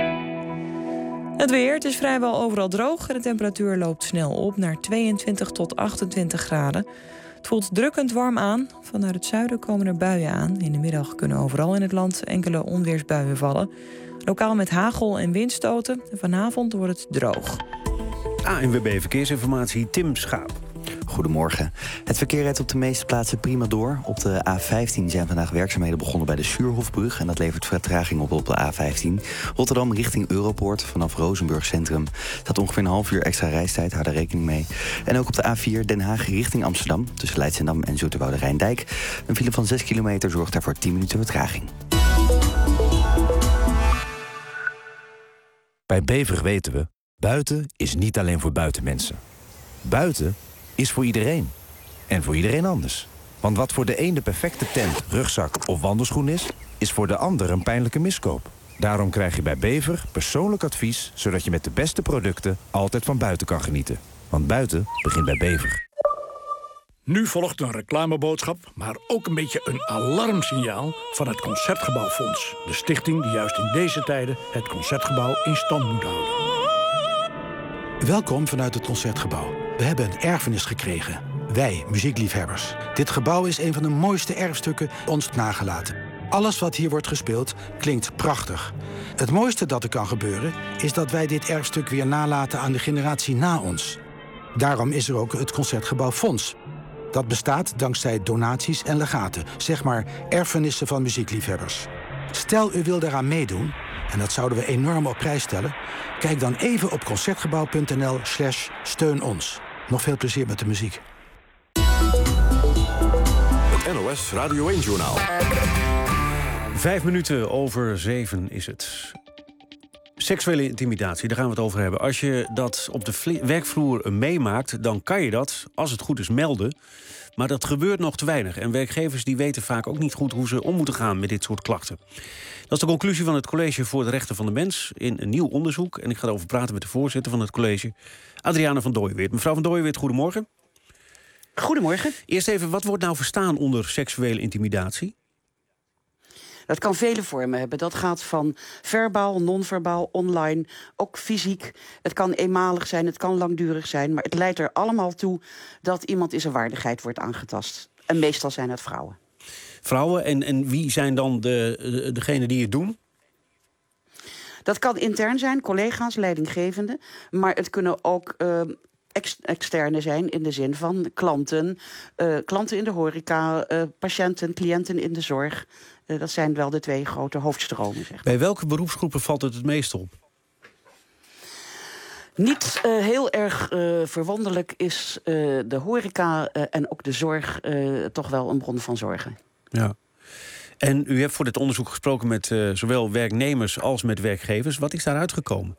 Het weer, het is vrijwel overal droog en de temperatuur loopt snel op naar tweeëntwintig tot achtentwintig graden. Het voelt drukkend warm aan. Vanuit het zuiden komen er buien aan. In de middag kunnen overal in het land enkele onweersbuien vallen. Lokaal met hagel en windstoten. En vanavond wordt het droog. A N W B Verkeersinformatie, Tim Schaap. Goedemorgen. Het verkeer rijdt op de meeste plaatsen prima door. Op de A vijftien zijn vandaag werkzaamheden begonnen bij de Suurhofbrug. En dat levert vertraging op op de A vijftien. Rotterdam richting Europoort vanaf Rozenburg Centrum. Staat ongeveer een half uur extra reistijd, hou daar rekening mee. En ook op de A vier Den Haag richting Amsterdam. Tussen Leidschendam en Zoeterwoude Rijndijk. Een file van zes kilometer zorgt daarvoor tien minuten vertraging. Bij Bever weten we, buiten is niet alleen voor buitenmensen. Buiten is voor iedereen. En voor iedereen anders. Want wat voor de een de perfecte tent, rugzak of wandelschoen is, is voor de ander een pijnlijke miskoop. Daarom krijg je bij Bever persoonlijk advies, zodat je met de beste producten altijd van buiten kan genieten. Want buiten begint bij Bever. Nu volgt een reclameboodschap, maar ook een beetje een alarmsignaal van het Concertgebouwfonds. De stichting die juist in deze tijden het Concertgebouw in stand moet houden. Welkom vanuit het Concertgebouw. We hebben een erfenis gekregen. Wij, muziekliefhebbers. Dit gebouw is een van de mooiste erfstukken ons nagelaten. Alles wat hier wordt gespeeld klinkt prachtig. Het mooiste dat er kan gebeuren is dat wij dit erfstuk weer nalaten aan de generatie na ons. Daarom is er ook het Concertgebouwfonds. Dat bestaat dankzij donaties en legaten, zeg maar erfenissen van muziekliefhebbers. Stel u wil daaraan meedoen, En dat zouden we enorm op prijs stellen. Kijk dan even op concertgebouw.nl slash steun ons. Nog veel plezier met de muziek. Het N O S Radio één-journaal. Vijf minuten over zeven is het. Seksuele intimidatie, daar gaan we het over hebben. Als je dat op de werkvloer meemaakt, dan kan je dat, als het goed is, melden. Maar dat gebeurt nog te weinig. En werkgevers die weten vaak ook niet goed hoe ze om moeten gaan met dit soort klachten. Dat is de conclusie van het College voor de Rechten van de Mens in een nieuw onderzoek. En ik ga erover praten met de voorzitter van het college, Adriana van Dooyeweerd. Mevrouw van Dooyeweerd, goedemorgen. Goedemorgen. Eerst even, wat wordt nou verstaan onder seksuele intimidatie? Dat kan vele vormen hebben. Dat gaat van verbaal, non-verbaal, online, ook fysiek. Het kan eenmalig zijn, het kan langdurig zijn. Maar het leidt er allemaal toe dat iemand in zijn waardigheid wordt aangetast. En meestal zijn het vrouwen. Vrouwen, en, en wie zijn dan de, de, degenen die het doen? Dat kan intern zijn, collega's, leidinggevenden. Maar het kunnen ook uh, ex externe zijn in de zin van klanten. Uh, klanten in de horeca, uh, patiënten, cliënten in de zorg. Uh, dat zijn wel de twee grote hoofdstromen. Zeg maar. Bij welke beroepsgroepen valt het het meest op? Niet uh, heel erg uh, verwonderlijk is uh, de horeca uh, en ook de zorg uh, toch wel een bron van zorgen. Ja. En u hebt voor dit onderzoek gesproken met uh, zowel werknemers als met werkgevers. Wat is daaruit gekomen?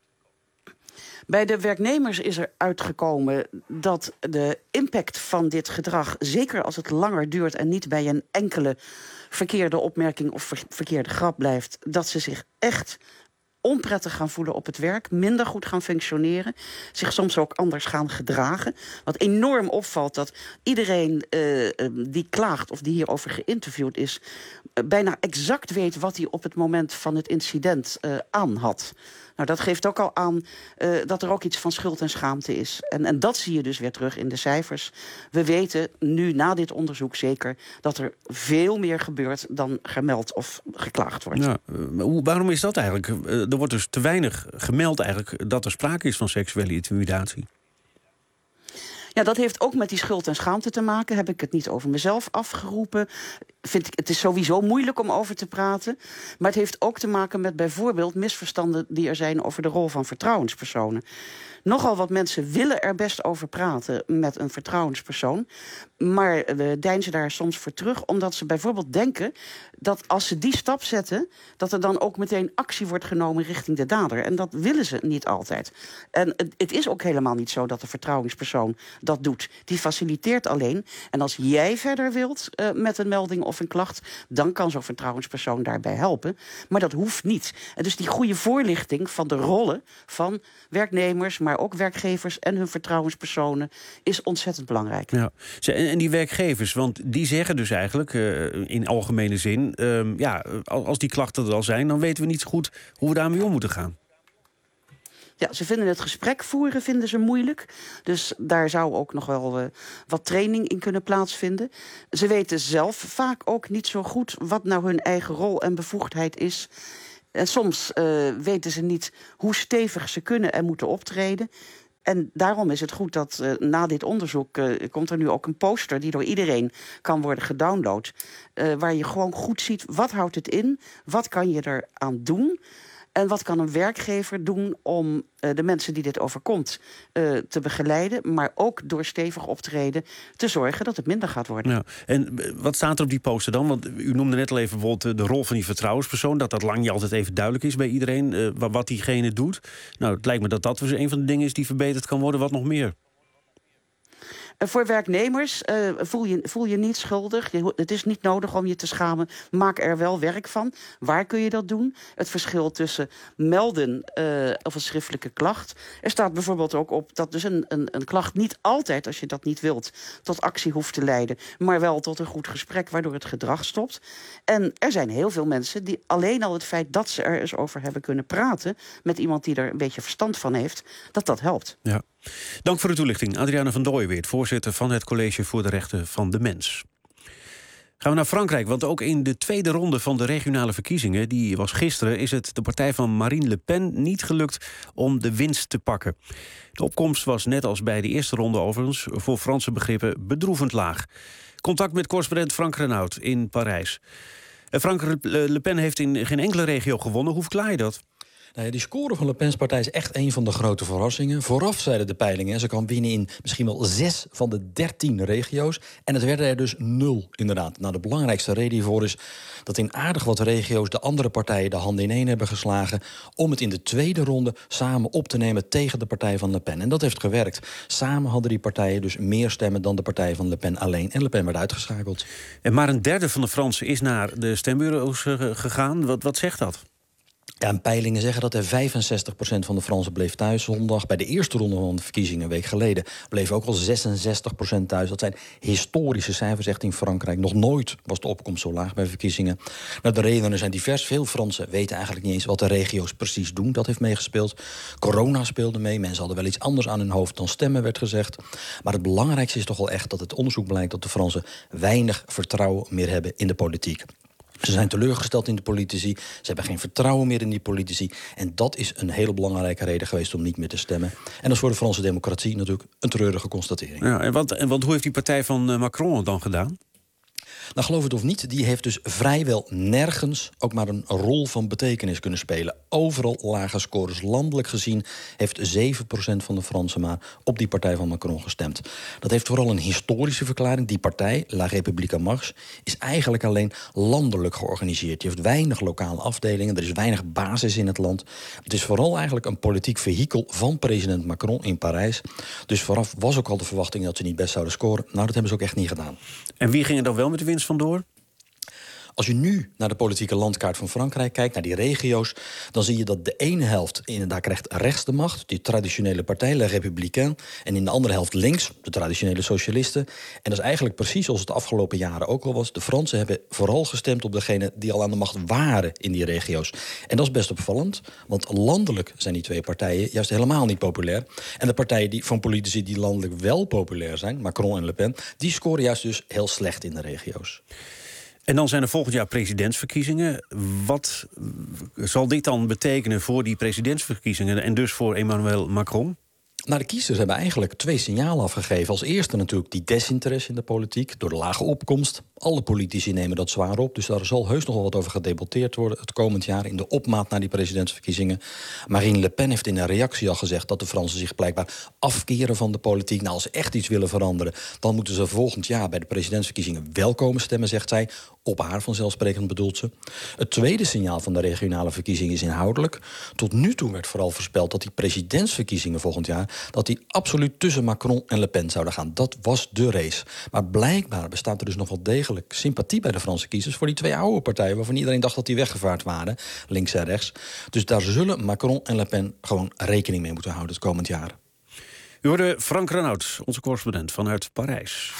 Bij de werknemers is er uitgekomen dat de impact van dit gedrag, zeker als het langer duurt en niet bij een enkele verkeerde opmerking of ver verkeerde grap blijft, dat ze zich echt onprettig gaan voelen op het werk, minder goed gaan functioneren, zich soms ook anders gaan gedragen. Wat enorm opvalt, dat iedereen uh, die klaagt of die hierover geïnterviewd is, uh, bijna exact weet wat hij op het moment van het incident uh, aan had. Nou, dat geeft ook al aan uh, dat er ook iets van schuld en schaamte is. En, en dat zie je dus weer terug in de cijfers. We weten nu na dit onderzoek zeker dat er veel meer gebeurt dan gemeld of geklaagd wordt. Ja, hoe, waarom is dat eigenlijk? Er wordt dus te weinig gemeld eigenlijk dat er sprake is van seksuele intimidatie. Ja, dat heeft ook met die schuld en schaamte te maken. Heb ik het niet over mezelf afgeroepen. Vind ik, het is sowieso moeilijk om over te praten. Maar het heeft ook te maken met bijvoorbeeld misverstanden die er zijn over de rol van vertrouwenspersonen. Nogal wat mensen willen er best over praten met een vertrouwenspersoon. Maar we deinzen daar soms voor terug, omdat ze bijvoorbeeld denken dat als ze die stap zetten, dat er dan ook meteen actie wordt genomen richting de dader. En dat willen ze niet altijd. En het, het is ook helemaal niet zo dat de vertrouwenspersoon dat doet. Die faciliteert alleen. En als jij verder wilt uh, met een melding of een klacht, dan kan zo'n vertrouwenspersoon daarbij helpen. Maar dat hoeft niet. En dus die goede voorlichting van de rollen van werknemers, maar ook werkgevers en hun vertrouwenspersonen is ontzettend belangrijk. Ja. En die werkgevers, want die zeggen dus eigenlijk uh, in algemene zin, uh, ja, als die klachten er al zijn, dan weten we niet zo goed hoe we daarmee om moeten gaan. Ja, ze vinden het gesprek voeren vinden ze moeilijk. Dus daar zou ook nog wel uh, wat training in kunnen plaatsvinden. Ze weten zelf vaak ook niet zo goed wat nou hun eigen rol en bevoegdheid is. En soms uh, weten ze niet hoe stevig ze kunnen en moeten optreden. En daarom is het goed dat uh, na dit onderzoek uh, komt er nu ook een poster die door iedereen kan worden gedownload. Uh, waar je gewoon goed ziet, wat houdt het in? Wat kan je eraan doen? En wat kan een werkgever doen om uh, de mensen die dit overkomt uh, te begeleiden, maar ook door stevig optreden te zorgen dat het minder gaat worden. Ja. En wat staat er op die poster dan? Want u noemde net al even bijvoorbeeld de rol van die vertrouwenspersoon, dat dat lang niet altijd even duidelijk is bij iedereen, uh, wat diegene doet. Nou, het lijkt me dat dat dus een van de dingen is die verbeterd kan worden. Wat nog meer? Voor werknemers uh, voel, je, voel je niet schuldig. Je, het is niet nodig om je te schamen. Maak er wel werk van. Waar kun je dat doen? Het verschil tussen melden uh, of een schriftelijke klacht. Er staat bijvoorbeeld ook op dat dus een, een, een klacht niet altijd, als je dat niet wilt, tot actie hoeft te leiden, maar wel tot een goed gesprek waardoor het gedrag stopt. En er zijn heel veel mensen die alleen al het feit dat ze er eens over hebben kunnen praten met iemand die er een beetje verstand van heeft, dat dat helpt. Ja. Dank voor de toelichting. Adriana van Dooyeweerd, voorzitter van het College voor de Rechten van de Mens. Gaan we naar Frankrijk, want ook in de tweede ronde van de regionale verkiezingen, die was gisteren, is het de partij van Marine Le Pen niet gelukt om de winst te pakken. De opkomst was net als bij de eerste ronde overigens voor Franse begrippen bedroevend laag. Contact met correspondent Frank Renaud in Parijs. Frank Le Pen heeft in geen enkele regio gewonnen. Hoe verklaar je dat? Nou ja, die score van Le Pen's partij is echt een van de grote verrassingen. Vooraf zeiden de peilingen, ze kan winnen in misschien wel zes van de dertien regio's. En het werden er dus nul, inderdaad. Nou, de belangrijkste reden hiervoor is dat in aardig wat regio's de andere partijen de handen ineen hebben geslagen om het in de tweede ronde samen op te nemen tegen de partij van Le Pen. En dat heeft gewerkt. Samen hadden die partijen dus meer stemmen dan de partij van Le Pen alleen. En Le Pen werd uitgeschakeld. En maar een derde van de Fransen is naar de stembureaus gegaan. Wat, wat zegt dat? Ja, en peilingen zeggen dat er vijfenzestig procent van de Fransen bleef thuis zondag. Bij de eerste ronde van de verkiezingen een week geleden bleef ook al zesenzestig procent thuis. Dat zijn historische cijfers echt in Frankrijk. Nog nooit was de opkomst zo laag bij verkiezingen. Nou, de redenen zijn divers. Veel Fransen weten eigenlijk niet eens wat de regio's precies doen. Dat heeft meegespeeld. Corona speelde mee. Mensen hadden wel iets anders aan hun hoofd dan stemmen, werd gezegd. Maar het belangrijkste is toch wel echt dat het onderzoek blijkt dat de Fransen weinig vertrouwen meer hebben in de politiek. Ze zijn teleurgesteld in de politici. Ze hebben geen vertrouwen meer in die politici. En dat is een hele belangrijke reden geweest om niet meer te stemmen. En dat is voor de Franse democratie natuurlijk een treurige constatering. Ja, en, wat, en wat, hoe heeft die partij van Macron het dan gedaan? Nou, geloof het of niet, die heeft dus vrijwel nergens ook maar een rol van betekenis kunnen spelen. Overal lage scores. Landelijk gezien heeft zeven procent van de Fransen maar op die partij van Macron gestemd. Dat heeft vooral een historische verklaring. Die partij, La République En Marche, is eigenlijk alleen landelijk georganiseerd. Die heeft weinig lokale afdelingen, er is weinig basis in het land. Het is vooral eigenlijk een politiek vehikel van president Macron in Parijs. Dus vooraf was ook al de verwachting dat ze niet best zouden scoren. Nou, dat hebben ze ook echt niet gedaan. En wie ging er dan wel met de winst vandoor? Als je nu naar de politieke landkaart van Frankrijk kijkt, naar die regio's, dan zie je dat de ene helft inderdaad krijgt rechts de macht, die traditionele partij, Les Républicains, en in de andere helft links, de traditionele socialisten. En dat is eigenlijk precies zoals het de afgelopen jaren ook al was. De Fransen hebben vooral gestemd op degene die al aan de macht waren in die regio's. En dat is best opvallend, want landelijk zijn die twee partijen juist helemaal niet populair. En de partijen die, van politici die landelijk wel populair zijn, Macron en Le Pen, die scoren juist dus heel slecht in de regio's. En dan zijn er volgend jaar presidentsverkiezingen. Wat zal dit dan betekenen voor die presidentsverkiezingen en dus voor Emmanuel Macron? Nou, de kiezers hebben eigenlijk twee signalen afgegeven. Als eerste natuurlijk die desinteresse in de politiek door de lage opkomst. Alle politici nemen dat zwaar op, dus daar zal heus nog wel wat over gedebatteerd worden het komend jaar in de opmaat naar die presidentsverkiezingen. Marine Le Pen heeft in een reactie al gezegd dat de Fransen zich blijkbaar afkeren van de politiek. Nou, als ze echt iets willen veranderen, dan moeten ze volgend jaar bij de presidentsverkiezingen wel komen stemmen, zegt zij. Op haar vanzelfsprekend bedoelt ze. Het tweede signaal van de regionale verkiezingen is inhoudelijk. Tot nu toe werd vooral voorspeld dat die presidentsverkiezingen volgend jaar dat die absoluut tussen Macron en Le Pen zouden gaan. Dat was de race. Maar blijkbaar bestaat er dus nog wel degelijk sympathie bij de Franse kiezers voor die twee oude partijen waarvan iedereen dacht dat die weggevaard waren, links en rechts. Dus daar zullen Macron en Le Pen gewoon rekening mee moeten houden het komend jaar. U hoorde Frank Renaud, onze correspondent vanuit Parijs.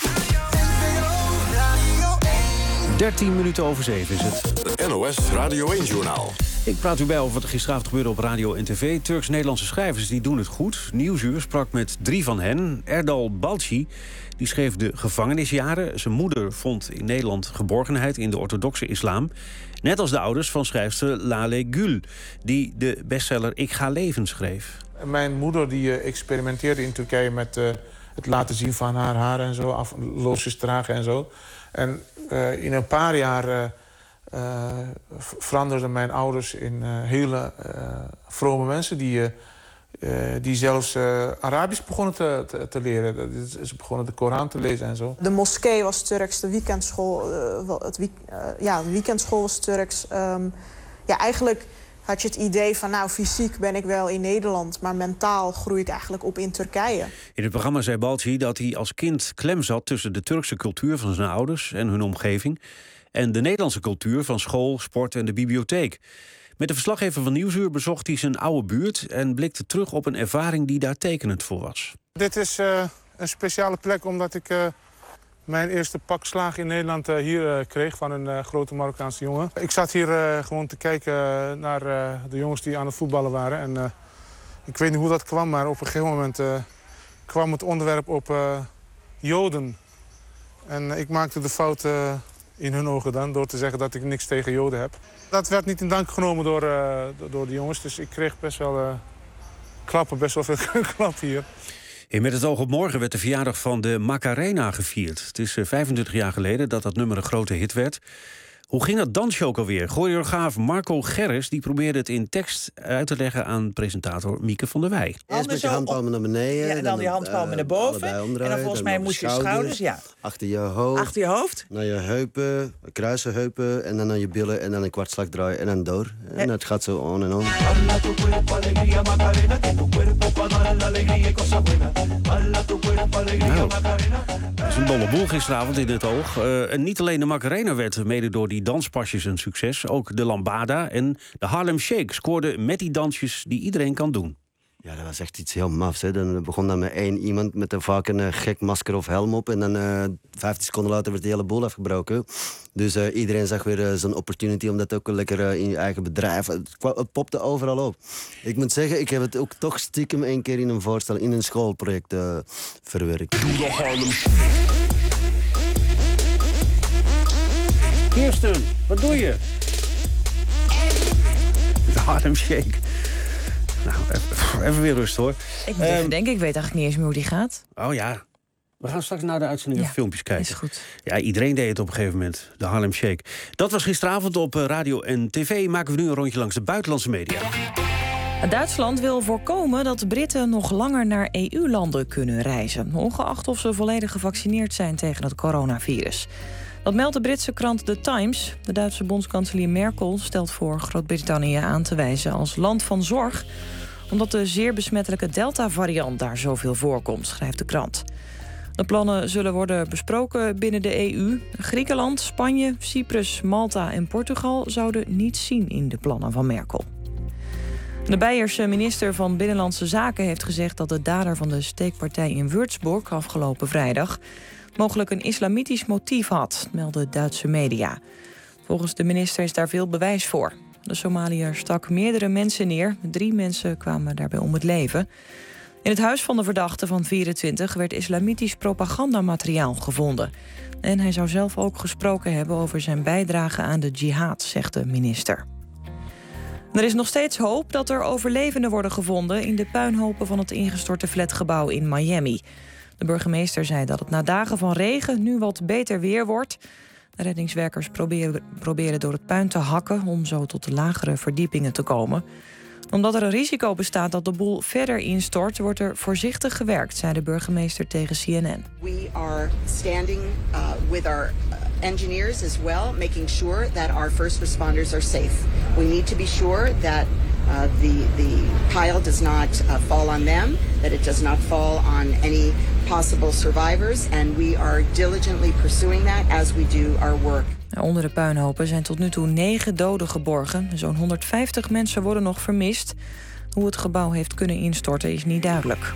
dertien minuten over zeven is het. Het N O S Radio één-journaal. Ik praat u bij over wat er gisteravond gebeurde op radio en tv. Turks-Nederlandse schrijvers die doen het goed. Nieuwsuur sprak met drie van hen. Erdal Balci, die schreef de gevangenisjaren. Zijn moeder vond in Nederland geborgenheid in de orthodoxe islam. Net als de ouders van schrijfster Lale Gül, die de bestseller Ik ga leven schreef. Mijn moeder die uh, experimenteerde in Turkije met uh, het laten zien van haar haar en zo. Af, loosjes dragen en zo. En uh, in een paar jaar uh, uh, veranderden mijn ouders in uh, hele uh, vrome mensen die, uh, uh, die zelfs uh, Arabisch begonnen te, te, te leren. Ze begonnen de Koran te lezen en zo. De moskee was Turks, de weekendschool, uh, het week, uh, ja, de weekendschool was Turks. Um, ja, eigenlijk had je het idee van, nou, fysiek ben ik wel in Nederland, maar mentaal groei ik eigenlijk op in Turkije. In het programma zei Balci dat hij als kind klem zat tussen de Turkse cultuur van zijn ouders en hun omgeving en de Nederlandse cultuur van school, sport en de bibliotheek. Met de verslaggever van Nieuwsuur bezocht hij zijn oude buurt en blikte terug op een ervaring die daar tekenend voor was. Dit is uh, een speciale plek omdat ik uh, mijn eerste pak slaag in Nederland uh, hier uh, kreeg van een uh, grote Marokkaanse jongen. Ik zat hier uh, gewoon te kijken naar uh, de jongens die aan het voetballen waren. En, uh, ik weet niet hoe dat kwam, maar op een gegeven moment uh, kwam het onderwerp op uh, Joden. En uh, ik maakte de fout uh, in hun ogen dan door te zeggen dat ik niks tegen Joden heb. Dat werd niet in dank genomen door, uh, door de jongens, dus ik kreeg best wel uh, klappen, best wel veel klappen hier. En met het oog op morgen werd de verjaardag van de Macarena gevierd. Het is vijfentwintig jaar geleden dat dat nummer een grote hit werd. Hoe ging dat dansje ook alweer? Choreograaf Marco Gerris die probeerde het in tekst uit te leggen aan presentator Mieke van der Wij. Eerst met je handpalmen naar beneden. Ja, en dan je handpalmen uh, naar boven. En dan volgens mij moest je schouders, ja. Achter je hoofd. Achter je hoofd. Naar je heupen, kruisen heupen. En dan naar je billen en dan een kwartslag draaien en dan door. En het gaat zo on en on. Nou, dat is een dolle boel gisteravond in het oog. Uh, en niet alleen de Macarena werd mede door die danspasjes een succes. Ook de Lambada en de Harlem Shake scoorden met die dansjes die iedereen kan doen. Ja, dat was echt iets heel mafs. Hè. Dan begon dan met één iemand met een vaak een uh, gek masker of helm op. En dan uh, vijftien seconden later werd de hele boel afgebroken. Dus uh, iedereen zag weer uh, zo'n opportunity om dat ook lekker uh, in je eigen bedrijf. Het, het popte overal op. Ik moet zeggen, ik heb het ook toch stiekem één keer in een voorstelling, in een schoolproject uh, verwerkt. Doe de Harlem Kirsten, wat doe je? De Harlem Shake. Nou, even, even weer rust hoor. Ik moet um, even denken, ik weet eigenlijk niet eens meer hoe die gaat. Oh ja, we gaan straks naar de uitzending even ja, filmpjes kijken. Is goed. Ja, iedereen deed het op een gegeven moment, de Harlem Shake. Dat was gisteravond op radio en tv. Maken we nu een rondje langs de buitenlandse media. Duitsland wil voorkomen dat Britten nog langer naar E U-landen kunnen reizen, ongeacht of ze volledig gevaccineerd zijn tegen het coronavirus. Dat meldt de Britse krant The Times. De Duitse bondskanselier Merkel stelt voor Groot-Brittannië aan te wijzen als land van zorg, omdat de zeer besmettelijke Delta-variant daar zoveel voorkomt, schrijft de krant. De plannen zullen worden besproken binnen de E U. Griekenland, Spanje, Cyprus, Malta en Portugal zouden niets zien in de plannen van Merkel. De Beierse minister van Binnenlandse Zaken heeft gezegd dat de dader van de steekpartij in Würzburg afgelopen vrijdag mogelijk een islamitisch motief had, melden Duitse media. Volgens de minister is daar veel bewijs voor. De Somaliër stak meerdere mensen neer. Drie mensen kwamen daarbij om het leven. In het huis van de verdachte van vierentwintig werd islamitisch propagandamateriaal gevonden. En hij zou zelf ook gesproken hebben over zijn bijdrage aan de jihad, zegt de minister. Er is nog steeds hoop dat er overlevenden worden gevonden in de puinhopen van het ingestorte flatgebouw in Miami. De burgemeester zei dat het na dagen van regen nu wat beter weer wordt. De reddingswerkers proberen, proberen door het puin te hakken om zo tot de lagere verdiepingen te komen. Omdat er een risico bestaat dat de boel verder instort, wordt er voorzichtig gewerkt, zei de burgemeester tegen C N N. We are standing uh, with our engineers as well, making sure that our first responders are safe. We need to be sure that uh, the the pile does not uh, fall on them, that it does not fall on any possible survivors, and we are diligently pursuing that as we do our work. Onder de puinhopen zijn tot nu toe negen doden geborgen. Zo'n honderdvijftig mensen worden nog vermist. Hoe het gebouw heeft kunnen instorten is niet duidelijk.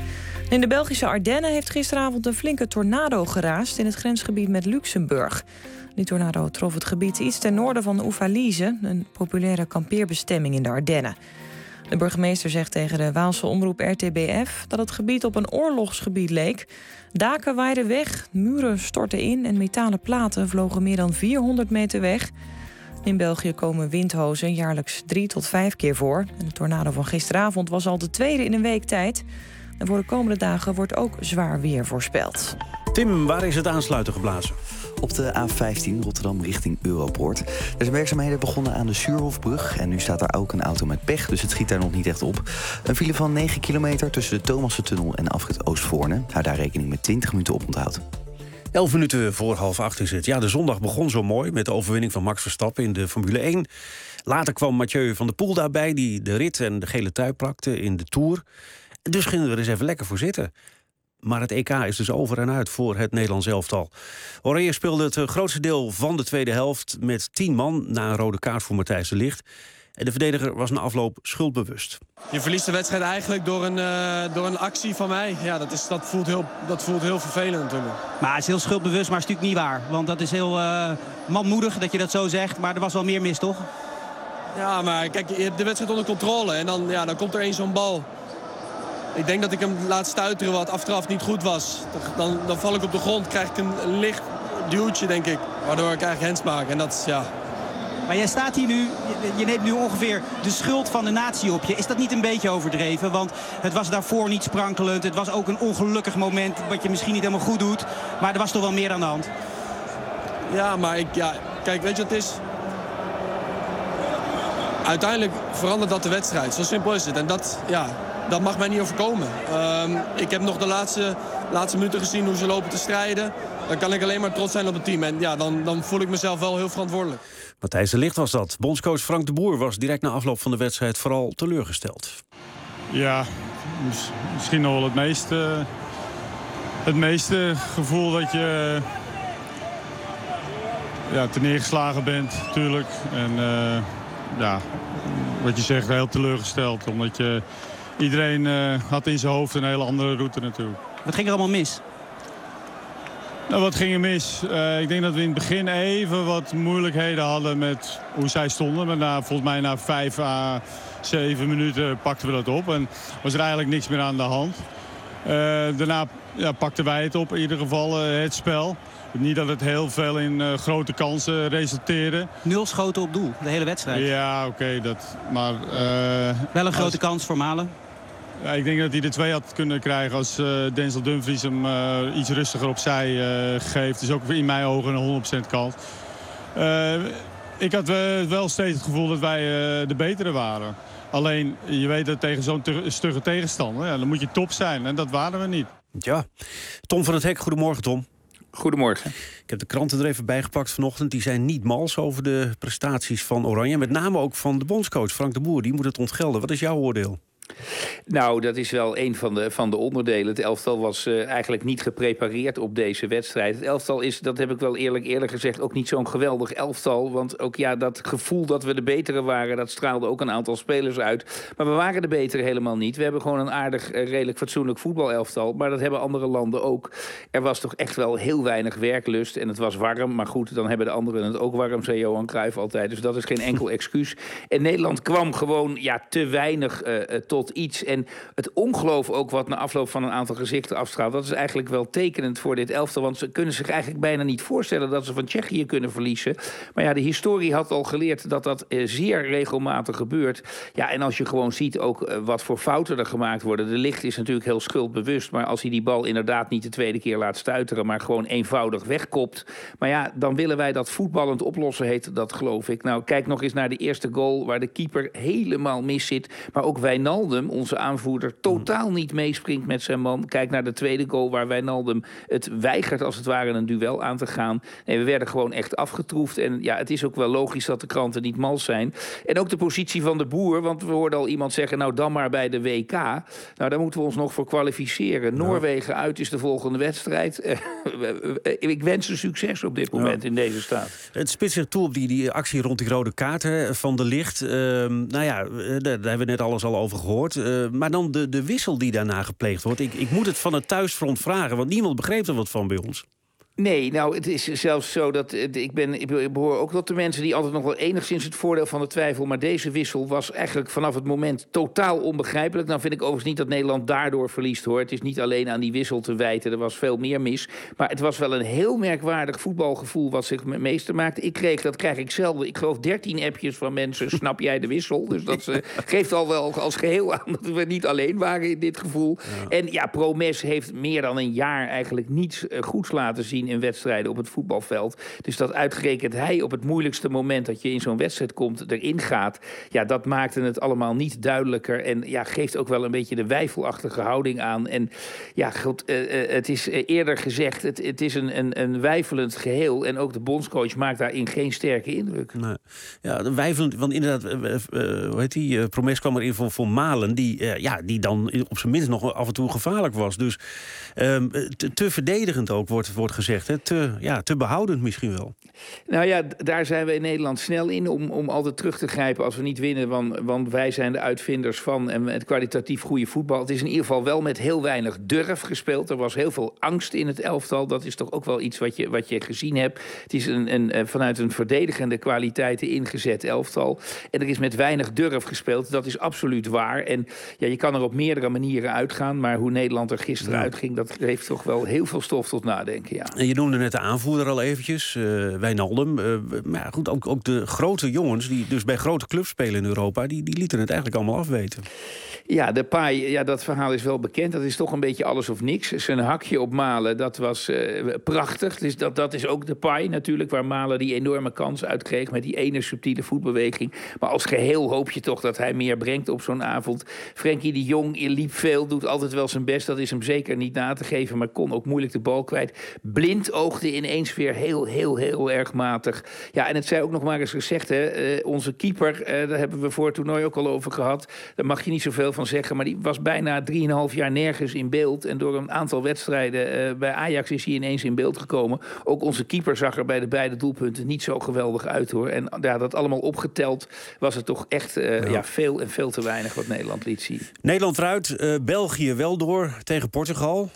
In de Belgische Ardennen heeft gisteravond een flinke tornado geraast in het grensgebied met Luxemburg. Die tornado trof het gebied iets ten noorden van Oufalise, een populaire kampeerbestemming in de Ardennen. De burgemeester zegt tegen de Waalse omroep R T B F dat het gebied op een oorlogsgebied leek. Daken waaiden weg, muren stortten in en metalen platen vlogen meer dan vierhonderd meter weg. In België komen windhozen jaarlijks drie tot vijf keer voor. En de tornado van gisteravond was al de tweede in een week tijd. En voor de komende dagen wordt ook zwaar weer voorspeld. Tim, waar is het aansluiten geblazen? Op de A vijftien Rotterdam richting Europoort. Er zijn werkzaamheden begonnen aan de Suurhofbrug. En nu staat daar ook een auto met pech, dus het schiet daar nog niet echt op. Een file van negen kilometer tussen de Thomassentunnel en afrit Oostvoorne. Hou daar rekening met twintig minuten oponthoud. Elf minuten voor half acht is het. Ja, de zondag begon zo mooi met de overwinning van Max Verstappen in de Formule één. Later kwam Mathieu van der Poel daarbij, die de rit en de gele trui plakte in de Tour. Dus gingen we er eens even lekker voor zitten. Maar het E K is dus over en uit voor het Nederlands elftal. Oranje speelde het grootste deel van de tweede helft met tien man na een rode kaart voor Matthijs de Ligt. En de verdediger was na afloop schuldbewust. Je verliest de wedstrijd eigenlijk door een, uh, door een actie van mij. Ja, dat, is, dat, voelt heel, dat voelt heel vervelend natuurlijk. Maar het is heel schuldbewust, maar het is natuurlijk niet waar. Want dat is heel uh, manmoedig dat je dat zo zegt. Maar er was wel meer mis, toch? Ja, maar kijk, je hebt de wedstrijd onder controle. En dan, ja, dan komt er één zo'n bal. Ik denk dat ik hem laat stuiteren wat achteraf niet goed was. Dan, dan val ik op de grond, krijg ik een licht duwtje, denk ik. Waardoor ik eigenlijk hands maak. En dat is, ja... Maar jij staat hier nu, je, je neemt nu ongeveer de schuld van de natie op je. Is dat niet een beetje overdreven? Want het was daarvoor niet sprankelend. Het was ook een ongelukkig moment wat je misschien niet helemaal goed doet. Maar er was toch wel meer aan de hand? Ja, maar ik, ja, kijk, weet je wat het is? Uiteindelijk verandert dat de wedstrijd. Zo simpel is het. En dat, ja, dat mag mij niet overkomen. Um, ik heb nog de laatste, laatste minuten gezien hoe ze lopen te strijden. Dan kan ik alleen maar trots zijn op het team. En ja, dan, dan voel ik mezelf wel heel verantwoordelijk. Matthijs de Ligt was dat. Bondscoach Frank de Boer was direct na afloop van de wedstrijd vooral teleurgesteld. Ja, misschien nog wel het meeste, het meeste gevoel dat je ja, te neergeslagen bent, natuurlijk. En uh, ja, wat je zegt, heel teleurgesteld. Omdat je, iedereen uh, had in zijn hoofd een hele andere route natuurlijk. Wat ging er allemaal mis? Nou, wat ging er mis? Uh, ik denk dat we in het begin even wat moeilijkheden hadden met hoe zij stonden. Maar na, volgens mij na vijf à zeven minuten pakten we dat op. En was er eigenlijk niks meer aan de hand. Uh, daarna ja, pakten wij het op, in ieder geval uh, het spel. Niet dat het heel veel in uh, grote kansen resulteerde. Nul schoten op doel, de hele wedstrijd. Ja, oké. Okay, dat. maar uh, wel een grote als... kans voor Malen. Ja, ik denk dat hij er twee had kunnen krijgen als uh, Denzel Dumfries hem uh, iets rustiger opzij uh, geeft. Dus ook in mijn ogen een honderd procent kans. Uh, ik had uh, wel steeds het gevoel dat wij uh, de betere waren. Alleen, je weet dat tegen zo'n te- stugge tegenstander, ja, dan moet je top zijn. En dat waren we niet. Ja. Tom van het Hek, goedemorgen Tom. Goedemorgen. Ik heb de kranten er even bijgepakt vanochtend. Die zijn niet mals over de prestaties van Oranje. Met name ook van de bondscoach Frank de Boer. Die moet het ontgelden. Wat is jouw oordeel? Nou, dat is wel een van de, van de onderdelen. Het elftal was uh, eigenlijk niet geprepareerd op deze wedstrijd. Het elftal is, dat heb ik wel eerlijk eerlijk gezegd, ook niet zo'n geweldig elftal. Want ook ja, dat gevoel dat we de betere waren, dat straalde ook een aantal spelers uit. Maar we waren de betere helemaal niet. We hebben gewoon een aardig, redelijk fatsoenlijk voetbalelftal. Maar dat hebben andere landen ook. Er was toch echt wel heel weinig werklust. En het was warm. Maar goed, dan hebben de anderen het ook warm, zei Johan Cruijff altijd. Dus dat is geen enkel excuus. En Nederland kwam gewoon ja, te weinig uh, tot iets. En het ongeloof ook wat na afloop van een aantal gezichten afstraalt, dat is eigenlijk wel tekenend voor dit elftal. Want ze kunnen zich eigenlijk bijna niet voorstellen dat ze van Tsjechië kunnen verliezen. Maar ja, de historie had al geleerd dat dat uh, zeer regelmatig gebeurt. Ja, en als je gewoon ziet ook uh, wat voor fouten er gemaakt worden. De Ligt is natuurlijk heel schuldbewust. Maar als hij die bal inderdaad niet de tweede keer laat stuiteren, maar gewoon eenvoudig wegkopt. Maar ja, dan willen wij dat voetballend oplossen, heet dat, geloof ik. Nou, kijk nog eens naar de eerste goal waar de keeper helemaal mis zit. Maar ook Wijnaldum, onze aanvoerder, totaal niet meespringt met zijn man. Kijk naar de tweede goal waar Wijnaldum het weigert als het ware een duel aan te gaan. Nee, we werden gewoon echt afgetroefd. En ja, het is ook wel logisch dat de kranten niet mals zijn. En ook de positie van de Boer, want we hoorden al iemand zeggen, nou dan maar bij de W K. Nou, daar moeten we ons nog voor kwalificeren. Ja. Noorwegen uit is de volgende wedstrijd. Ik wens ze succes op dit moment ja. in deze staat. Het spitst zich toe op die, die actie rond die rode kaart hè, van de Ligt. Uh, nou ja, daar hebben we net alles al over gehoord. Uh, maar dan de, de wissel die daarna gepleegd wordt. Ik, ik moet het van het thuisfront vragen, want niemand begreep er wat van bij ons. Nee, nou, het is zelfs zo dat ik ben, ik behoor ook tot de mensen die altijd nog wel enigszins het voordeel van de twijfel. Maar deze wissel was eigenlijk vanaf het moment totaal onbegrijpelijk. Nou vind ik overigens niet dat Nederland daardoor verliest, hoor. Het is niet alleen aan die wissel te wijten, er was veel meer mis. Maar het was wel een heel merkwaardig voetbalgevoel wat zich meester maakte. Ik kreeg, dat krijg ik zelden, ik geloof dertien appjes van mensen, snap jij de wissel? Dus dat uh, geeft al wel als geheel aan dat we niet alleen waren in dit gevoel. Ja. En ja, Promes heeft meer dan een jaar eigenlijk niets uh, goeds laten zien in wedstrijden op het voetbalveld. Dus dat uitgerekend hij op het moeilijkste moment dat je in zo'n wedstrijd komt erin gaat, ja, dat maakte het allemaal niet duidelijker en ja, geeft ook wel een beetje de weifelachtige houding aan. En ja, goed, uh, uh, het is uh, eerder gezegd, het, het is een, een, een weifelend geheel en ook de bondscoach maakt daarin geen sterke indruk. Nee. Ja, weifelend, want inderdaad, uh, uh, hoe heet die, uh, Promes kwam erin voor, voor Malen, die, uh, ja, die dan op zijn minst nog af en toe gevaarlijk was. Dus um, te, te verdedigend ook wordt, wordt gezegd. Hè? Te, ja, te behoudend misschien wel. Nou ja, daar zijn we in Nederland snel in om, om altijd terug te grijpen als we niet winnen. Want, want wij zijn de uitvinders van en het kwalitatief goede voetbal. Het is in ieder geval wel met heel weinig durf gespeeld. Er was heel veel angst in het elftal. Dat is toch ook wel iets wat je, wat je gezien hebt. Het is een, een, vanuit een verdedigende kwaliteiten ingezet elftal. En er is met weinig durf gespeeld. Dat is absoluut waar. En ja, je kan er op meerdere manieren uitgaan. Maar hoe Nederland er gisteren ja. uitging, dat heeft toch wel heel veel stof tot nadenken. Ja. En je noemde net de aanvoerder al eventjes, uh, Wijnaldum. Uh, maar goed, ook, ook de grote jongens die dus bij grote clubs spelen in Europa, die, die lieten het eigenlijk allemaal afweten. Ja, de paai, ja, dat verhaal is wel bekend. Dat is toch een beetje alles of niks. Zijn hakje op Malen, dat was uh, prachtig. Dus dat, dat is ook de paai natuurlijk, waar Malen die enorme kans uitkreeg met die ene subtiele voetbeweging. Maar als geheel hoop je toch dat hij meer brengt op zo'n avond. Frenkie de Jong liep veel, doet altijd wel zijn best. Dat is hem zeker niet na te geven, maar kon ook moeilijk de bal kwijt. Blind oogde ineens weer heel, heel, heel erg matig. Ja, en het zij ook nog maar eens gezegd, hè, uh, onze keeper, uh, daar hebben we voor het toernooi ook al over gehad. Daar mag je niet zoveel van zeggen, maar die was bijna drieënhalf jaar nergens in beeld. En door een aantal wedstrijden uh, bij Ajax is hij ineens in beeld gekomen. Ook onze keeper zag er bij de beide doelpunten niet zo geweldig uit, hoor. En ja, dat allemaal opgeteld was het toch echt uh, ja. Ja, veel en veel te weinig wat Nederland liet zien. Nederland eruit, uh, België wel door tegen Portugal.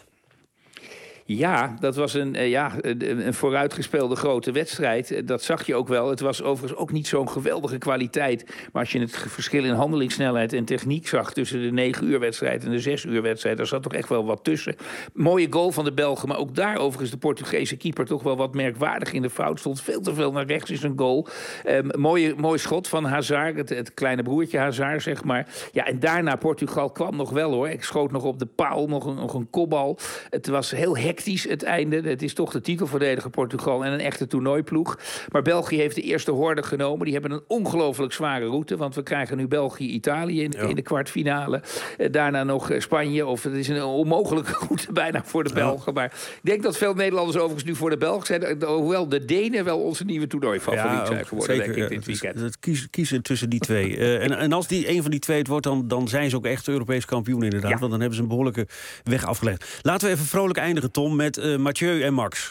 Ja, dat was een, uh, ja, een, een vooruitgespeelde grote wedstrijd. Dat zag je ook wel. Het was overigens ook niet zo'n geweldige kwaliteit. Maar als je het verschil in handelingssnelheid en techniek zag tussen de negen uur wedstrijd en de zes uur wedstrijd, daar zat toch echt wel wat tussen. Mooie goal van de Belgen, maar ook daar overigens de Portugese keeper toch wel wat merkwaardig in de fout. Stond veel te veel naar rechts is een goal. Um, mooie, mooi schot van Hazard, het, het kleine broertje Hazard, zeg maar. Ja, en daarna Portugal kwam nog wel, hoor. Ik schoot nog op de paal, nog een, nog een kopbal. Het was heel hectisch. Het einde. Het is toch de titelverdediger Portugal en een echte toernooiploeg. Maar België heeft de eerste horde genomen. Die hebben een ongelooflijk zware route. Want we krijgen nu België-Italië in, ja. in de kwartfinale. Uh, daarna nog Spanje. Of het is een onmogelijke route bijna voor de Belgen. Ja. Maar ik denk dat veel Nederlanders overigens nu voor de Belgen zijn. Hoewel de Denen wel onze nieuwe toernooifavoriet ja, zijn geworden, zeker, denk ik, dit weekend. Het, het kiezen, kiezen tussen die twee. uh, en, en als die een van die twee het wordt, dan, dan zijn ze ook echt Europees kampioen inderdaad. Ja. Want dan hebben ze een behoorlijke weg afgelegd. Laten we even vrolijk eindigen, Tom, met uh, Mathieu en Max.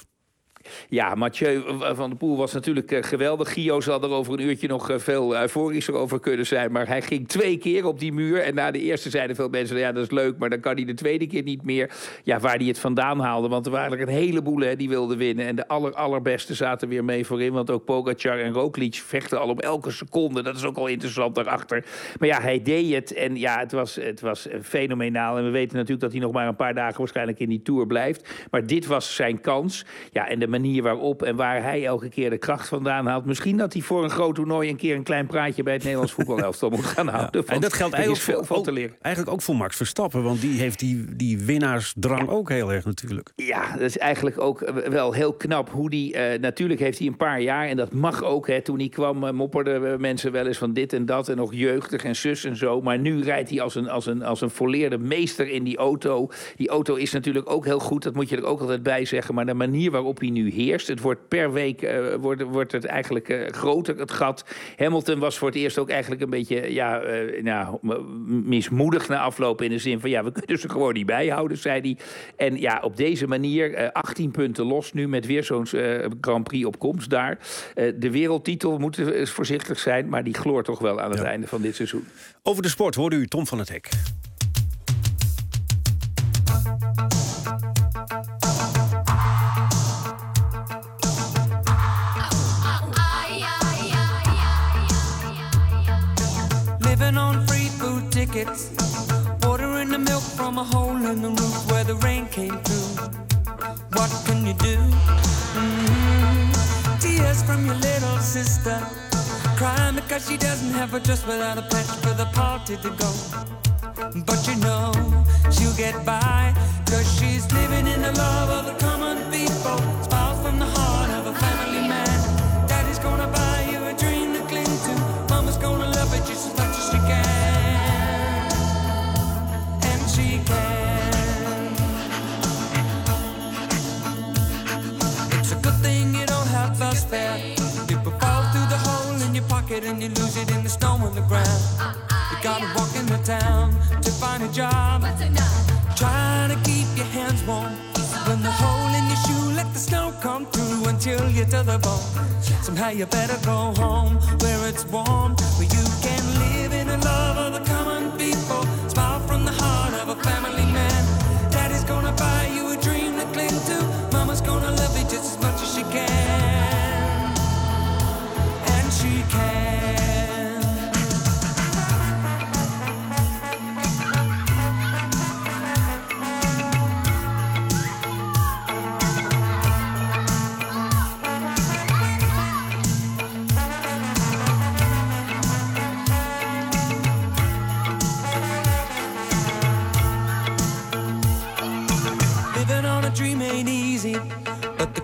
Ja, Mathieu van der Poel was natuurlijk uh, geweldig. Gio zal er over een uurtje nog uh, veel euforischer over kunnen zijn. Maar hij ging twee keer op die muur. En na de eerste zeiden veel mensen, ja, dat is leuk, maar dan kan hij de tweede keer niet meer. Ja, waar hij het vandaan haalde. Want er waren er een heleboel hè, die wilden winnen. En de aller, allerbeste zaten weer mee voorin. Want ook Pogacar en Roglic vechten al op elke seconde. Dat is ook al interessant daarachter. Maar ja, hij deed het. En ja, het was, het was fenomenaal. En we weten natuurlijk dat hij nog maar een paar dagen waarschijnlijk in die Tour blijft. Maar dit was zijn kans. Ja, en de manier waarop en waar hij elke keer de kracht vandaan haalt. Misschien dat hij voor een groot toernooi een keer een klein praatje bij het Nederlands voetbalelftal moet gaan houden. Ja, en dat geldt eigenlijk, veel voor, van ook, te leren. eigenlijk ook voor Max Verstappen, want die heeft die, die winnaarsdrang ook heel erg natuurlijk. Ja, dat is eigenlijk ook wel heel knap hoe die... Uh, natuurlijk heeft hij een paar jaar, en dat mag ook. Hè, toen hij kwam uh, mopperden mensen wel eens van dit en dat en nog jeugdig en zus en zo. Maar nu rijdt hij als een, als een, als een volleerde meester in die auto. Die auto is natuurlijk ook heel goed, dat moet je er ook altijd bij zeggen. Maar de manier waarop hij nu heerst, het wordt per week uh, wordt, wordt het eigenlijk uh, groter, het gat. Hamilton was voor het eerst ook eigenlijk een beetje ja, uh, nou, mismoedig na afloop in de zin van ja, we kunnen ze gewoon niet bijhouden, zei hij. En ja, op deze manier uh, achttien punten los nu met weer zo'n uh, Grand Prix op komst daar. Uh, de wereldtitel, we moeten uh, voorzichtig zijn, maar die gloort toch wel aan het ja. einde van dit seizoen. Over de sport hoorde u Tom van het Hek. Living on free food tickets, water in the milk from a hole in the roof where the rain came through. What can you do? Mm-hmm. Tears from your little sister, crying because she doesn't have a dress without a patch for the party to go. But you know she'll get by, cause she's living in the love of the common people. Smiles from the heart of a family man. Daddy's gonna buy you a dream to cling to. Mama's gonna love it just as much as she can. And she can. It's a good thing you don't have the spare. You fall through the hole in your pocket and you lose it in the snow on the ground. You gotta walk in the town to find a job. Trying to keep your hands warm. When the hole in your shoe, let the snow come through until you're to the bone. Somehow you better go home where it's warm, where you can live in the love of the common people. Smile from the heart of a family man. Daddy's gonna buy you a dream to cling to. Mama's gonna love you just as much as she can. And she can.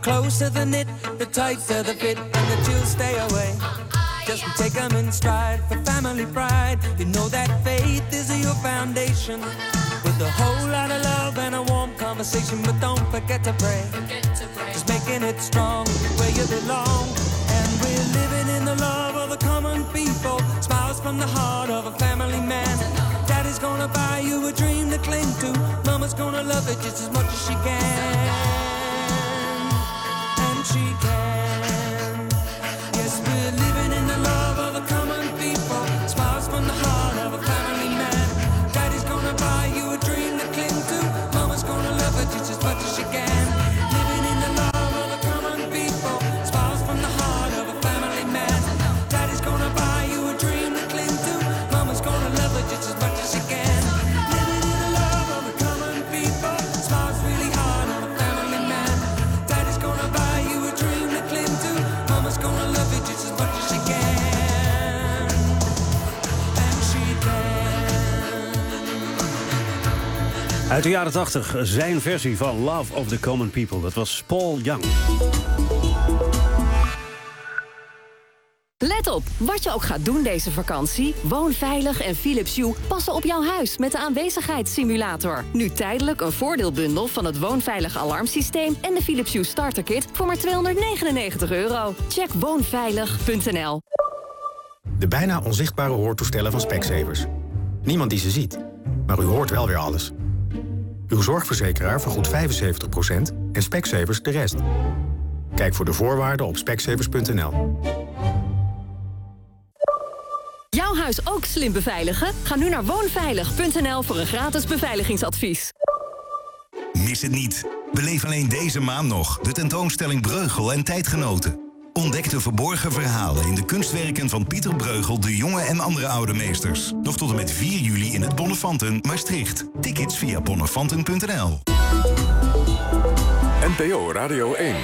closer the knit, the tighter the fit, and the chills stay away. Just take them in stride for family pride. You know that faith is your foundation. With a whole lot of love and a warm conversation, but don't forget to pray. Just making it strong where you belong. And we're living in the love of the common people. Smiles from the heart of a family man. Daddy's gonna buy you a dream to cling to. Mama's gonna love it just as much as she can. And she can. Yes, we're living in the love of the common people. Smiles from the heart of a family man. Daddy's gonna buy you a dream to cling to. Mama's gonna love it just as much as she can. Living in the love of the common people. Smiles from the heart of a family man. Daddy's gonna buy you a dream to cling to. Mama's gonna love it just as much as she can. Living in the love of the common people. Smiles really hard on a family man. Daddy's gonna buy you a dream to cling to. Mama's gonna love it just as much as she can. And she can. Uit de jaren tachtig, zijn versie van Love of the Common People. Dat was Paul Young. Let op, wat je ook gaat doen deze vakantie, Woonveilig en Philips Hue passen op jouw huis met de aanwezigheidssimulator. Nu tijdelijk een voordeelbundel van het Woonveilig alarmsysteem en de Philips Hue starterkit voor maar tweehonderdnegenennegentig euro. Check woonveilig punt n l. De bijna onzichtbare hoortoestellen van Specsavers. Niemand die ze ziet, maar u hoort wel weer alles. Uw zorgverzekeraar vergoedt vijfenzeventig procent en Specsavers de rest. Kijk voor de voorwaarden op specsavers punt n l. Jouw huis ook slim beveiligen? Ga nu naar woonveilig punt n l voor een gratis beveiligingsadvies. Mis het niet. Beleef alleen deze maand nog de tentoonstelling Breugel en Tijdgenoten. Ontdek de verborgen verhalen in de kunstwerken van Pieter Breugel, de jonge en andere oude meesters. Nog tot en met vier juli in het Bonnefanten, Maastricht. Tickets via bonnefanten punt n l. N P O Radio één.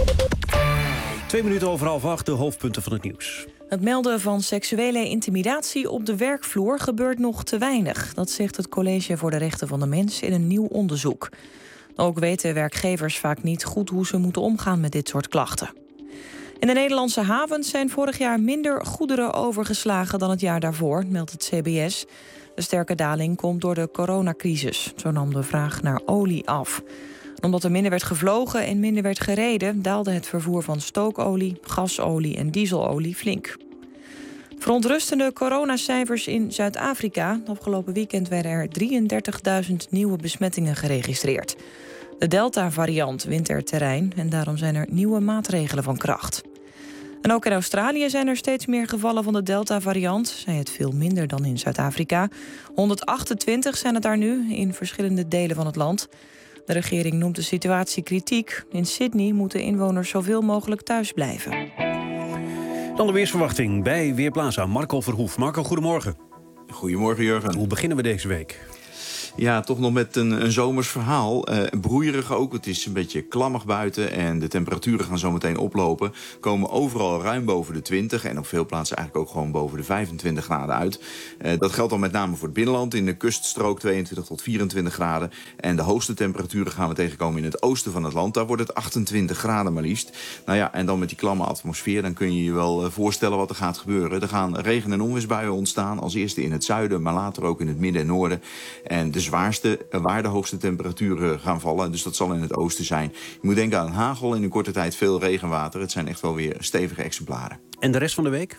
Twee minuten over half acht, de hoofdpunten van het nieuws. Het melden van seksuele intimidatie op de werkvloer gebeurt nog te weinig. Dat zegt het College voor de Rechten van de Mens in een nieuw onderzoek. Ook weten werkgevers vaak niet goed hoe ze moeten omgaan met dit soort klachten. In de Nederlandse havens zijn vorig jaar minder goederen overgeslagen dan het jaar daarvoor, meldt het C B S. De sterke daling komt door de coronacrisis. Zo nam de vraag naar olie af. Omdat er minder werd gevlogen en minder werd gereden, daalde het vervoer van stookolie, gasolie en dieselolie flink. Verontrustende coronacijfers in Zuid-Afrika. Afgelopen weekend werden er drieëndertigduizend nieuwe besmettingen geregistreerd. De Delta-variant wint er terrein en daarom zijn er nieuwe maatregelen van kracht. En ook in Australië zijn er steeds meer gevallen van de Delta-variant. Zij het veel minder dan in Zuid-Afrika. honderdachtentwintig zijn het daar nu in verschillende delen van het land. De regering noemt de situatie kritiek. In Sydney moeten inwoners zoveel mogelijk thuis blijven. Dan de weersverwachting bij Weerplaza. Marco Verhoef. Marco, goedemorgen. Goedemorgen, Jurgen. Hoe beginnen we deze week? Ja, toch nog met een, een zomers verhaal. Uh, broeierig ook, het is een beetje klammig buiten en de temperaturen gaan zo meteen oplopen. Komen overal ruim boven de twintig en op veel plaatsen eigenlijk ook gewoon boven de vijfentwintig graden uit. Uh, dat geldt dan met name voor het binnenland. In de kuststrook tweeëntwintig tot vierentwintig graden. En de hoogste temperaturen gaan we tegenkomen in het oosten van het land. Daar wordt het achtentwintig graden maar liefst. Nou ja, en dan met die klamme atmosfeer, dan kun je je wel voorstellen wat er gaat gebeuren. Er gaan regen- en onweersbuien ontstaan. Als eerste in het zuiden, maar later ook in het midden en noorden. En de zwaarste, waar de hoogste temperaturen gaan vallen. Dus dat zal in het oosten zijn. Je moet denken aan hagel, in een korte tijd veel regenwater. Het zijn echt wel weer stevige exemplaren. En de rest van de week?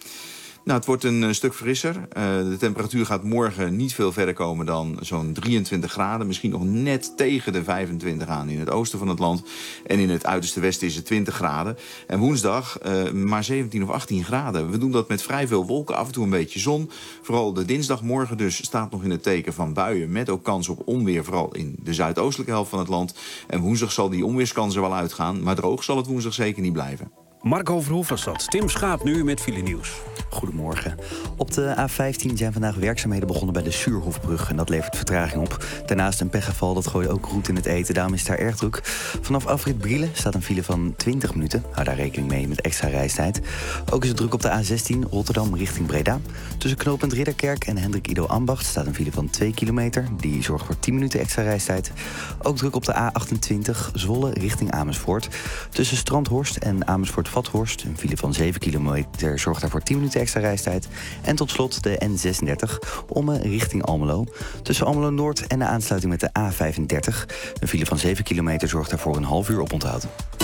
Nou, het wordt een uh, stuk frisser. Uh, de temperatuur gaat morgen niet veel verder komen dan zo'n drieëntwintig graden. Misschien nog net tegen de vijfentwintig aan in het oosten van het land. En in het uiterste westen is het twintig graden. En woensdag uh, maar zeventien of achttien graden. We doen dat met vrij veel wolken, af en toe een beetje zon. Vooral de dinsdagmorgen dus staat nog in het teken van buien. Met ook kans op onweer, vooral in de zuidoostelijke helft van het land. En woensdag zal die onweerskans er wel uitgaan. Maar droog zal het woensdag zeker niet blijven. Marco Verhoef was dat. Tim Schaap nu met File Nieuws. Goedemorgen. Op de A vijftien zijn vandaag werkzaamheden begonnen bij de Suurhofbrug. En dat levert vertraging op. Daarnaast een pechgeval, dat gooide ook roet in het eten. Daarom is daar erg druk. Vanaf afrit Brielen staat een file van twintig minuten. Hou daar rekening mee met extra reistijd. Ook is het druk op de A zestien Rotterdam richting Breda. Tussen knooppunt Ridderkerk en Hendrik Ido Ambacht staat een file van twee kilometer. Die zorgt voor tien minuten extra reistijd. Ook druk op de A achtentwintig Zwolle richting Amersfoort. Tussen Strandhorst en Amersfoort-Vathorst een file van zeven kilometer zorgt daarvoor tien minuten extra reistijd. En tot slot de N zesendertig Ommen richting Almelo. Tussen Almelo Noord en de aansluiting met de A vijfendertig. Een file van zeven kilometer zorgt daarvoor een half uur oponthoud.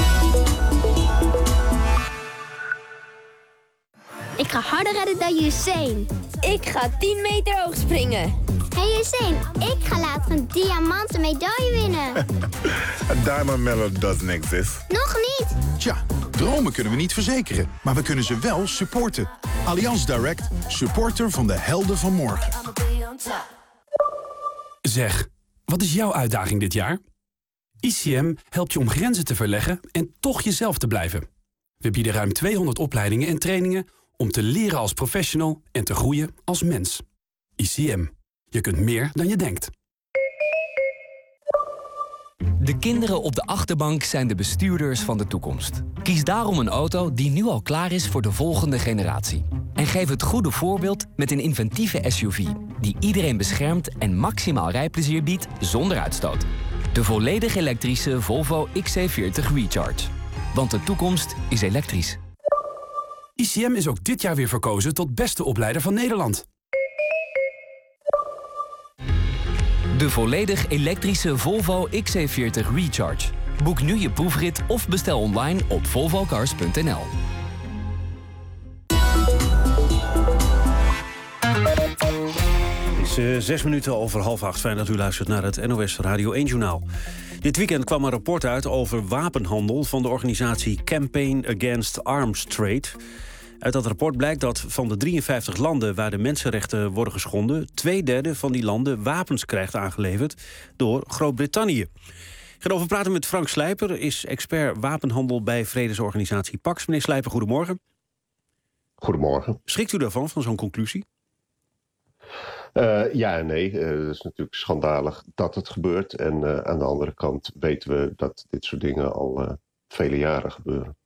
Ik ga harder rennen dan Usain. Ik ga tien meter hoog springen. Hey Usain, ik ga later een diamanten medaille winnen. A diamond medal doesn't exist. Nog niet? Tja, dromen kunnen we niet verzekeren, maar we kunnen ze wel supporten. Allianz Direct, supporter van de helden van morgen. Zeg, wat is jouw uitdaging dit jaar? I C M helpt je om grenzen te verleggen en toch jezelf te blijven. We bieden ruim tweehonderd opleidingen en trainingen om te leren als professional en te groeien als mens. I C M. Je kunt meer dan je denkt. De kinderen op de achterbank zijn de bestuurders van de toekomst. Kies daarom een auto die nu al klaar is voor de volgende generatie. En geef het goede voorbeeld met een inventieve S U V... die iedereen beschermt en maximaal rijplezier biedt zonder uitstoot. De volledig elektrische Volvo X C veertig Recharge. Want de toekomst is elektrisch. I C M is ook dit jaar weer verkozen tot beste opleider van Nederland. De volledig elektrische Volvo X C veertig Recharge. Boek nu je proefrit of bestel online op volvo cars punt n l. Het is uh, zes minuten over half acht. Fijn dat u luistert naar het N O S Radio één-journaal. Dit weekend kwam een rapport uit over wapenhandel van de organisatie Campaign Against Arms Trade. Uit dat rapport blijkt dat van de drieënvijftig landen waar de mensenrechten worden geschonden, twee derde van die landen wapens krijgt aangeleverd door Groot-Brittannië. Ik ga erover praten met Frank Slijper, is expert wapenhandel bij vredesorganisatie Pax. Meneer Slijper, goedemorgen. Goedemorgen. Schrikt u daarvan, van zo'n conclusie? Uh, ja en nee. Uh, het is natuurlijk schandalig dat het gebeurt. En uh, aan de andere kant weten we dat dit soort dingen al uh, vele jaren gebeuren.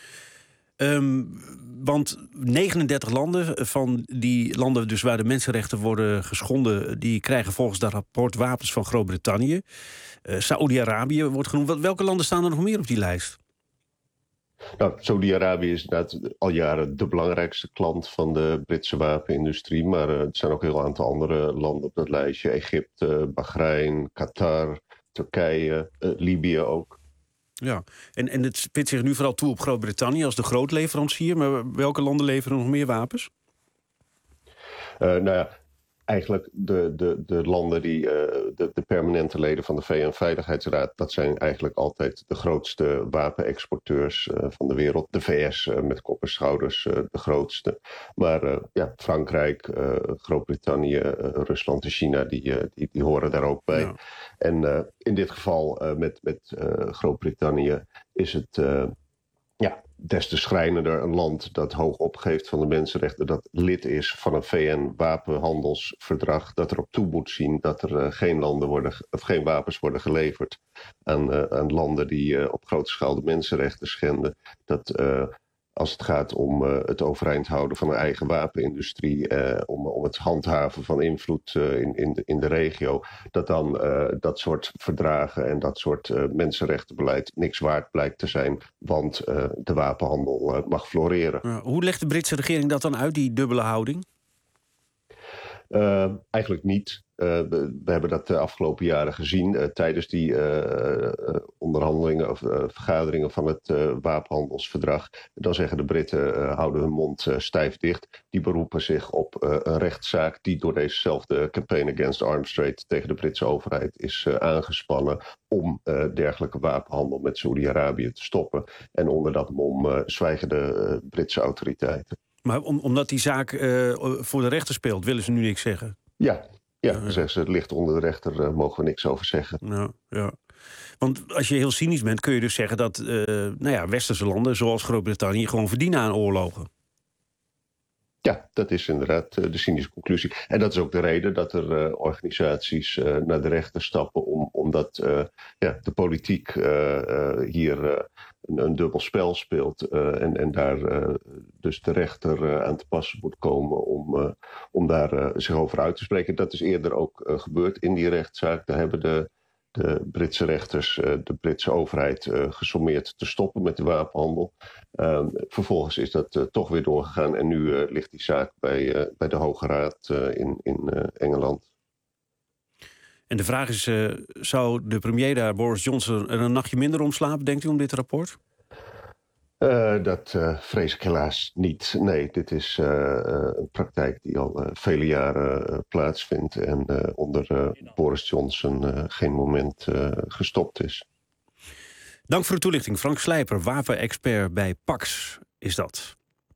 Um, want negenendertig landen van die landen dus waar de mensenrechten worden geschonden, die krijgen volgens dat rapport wapens van Groot-Brittannië. Uh, Saoedi-Arabië wordt genoemd. Welke landen staan er nog meer op die lijst? Nou, Saudi-Arabië is inderdaad al jaren de belangrijkste klant van de Britse wapenindustrie. Maar uh, er zijn ook een heel aantal andere landen op dat lijstje. Egypte, Bahrein, Qatar, Turkije, uh, Libië ook. Ja, en, en het spitst zich nu vooral toe op Groot-Brittannië als de grootleverancier. Maar welke landen leveren nog meer wapens? Uh, nou ja, eigenlijk de, de, de landen die, uh, de, de permanente leden van de V N-veiligheidsraad, dat zijn eigenlijk altijd de grootste wapenexporteurs uh, van de wereld. De V S uh, met kop en schouders uh, de grootste. Maar uh, ja, Frankrijk, uh, Groot-Brittannië, uh, Rusland en China, die, uh, die, die horen daar ook bij. Ja. En uh, in dit geval uh, met, met uh, Groot-Brittannië is het uh, ja, des te schrijnender een land dat hoog opgeeft van de mensenrechten, dat lid is van een V N-wapenhandelsverdrag, dat erop toe moet zien dat er uh, geen, landen worden, of geen wapens worden geleverd aan, uh, aan landen die uh, op grote schaal de mensenrechten schenden. Dat uh, als het gaat om uh, het overeind houden van een eigen wapenindustrie, uh, om, om het handhaven van invloed uh, in, in, de, in de regio, dat dan uh, dat soort verdragen en dat soort uh, mensenrechtenbeleid niks waard blijkt te zijn, want uh, de wapenhandel uh, mag floreren. Ja, hoe legt de Britse regering dat dan uit, die dubbele houding? Uh, eigenlijk niet. Uh, we, we hebben dat de afgelopen jaren gezien uh, tijdens die uh, onderhandelingen of uh, vergaderingen van het uh, wapenhandelsverdrag. Dan zeggen de Britten uh, houden hun mond uh, stijf dicht. Die beroepen zich op uh, een rechtszaak die door dezezelfde Campaign Against Arms Trade tegen de Britse overheid is uh, aangespannen om uh, dergelijke wapenhandel met Saoedi-Arabië te stoppen. En onder dat mom uh, zwijgen de uh, Britse autoriteiten. Maar om, omdat die zaak uh, voor de rechter speelt, willen ze nu niks zeggen? Ja, ja, dan zeggen ze, het ligt onder de rechter, daar mogen we niks over zeggen. Ja, ja. Want als je heel cynisch bent, kun je dus zeggen dat uh, nou ja, westerse landen, zoals Groot-Brittannië, gewoon verdienen aan oorlogen. Ja, dat is inderdaad uh, de cynische conclusie. En dat is ook de reden dat er uh, organisaties uh, naar de rechter stappen... om, omdat uh, ja, de politiek uh, uh, hier uh, een, een dubbel spel speelt... Uh, en, en daar uh, dus de rechter uh, aan te passen moet komen om, uh, om daar uh, zich over uit te spreken. Dat is eerder ook uh, gebeurd in die rechtszaak. Daar hebben de, de Britse rechters uh, de Britse overheid uh, gesommeerd te stoppen met de wapenhandel... Uh, vervolgens is dat uh, toch weer doorgegaan en nu uh, ligt die zaak bij, uh, bij de Hoge Raad uh, in, in uh, Engeland. En de vraag is, uh, zou de premier daar, Boris Johnson, er een nachtje minder om slapen, denkt u, om dit rapport? Uh, dat uh, vrees ik helaas niet. Nee, dit is uh, uh, een praktijk die al uh, vele jaren uh, plaatsvindt en uh, onder uh, Boris Johnson uh, geen moment uh, gestopt is. Dank voor de toelichting. Frank Slijper, wapenexpert bij Pax, is dat.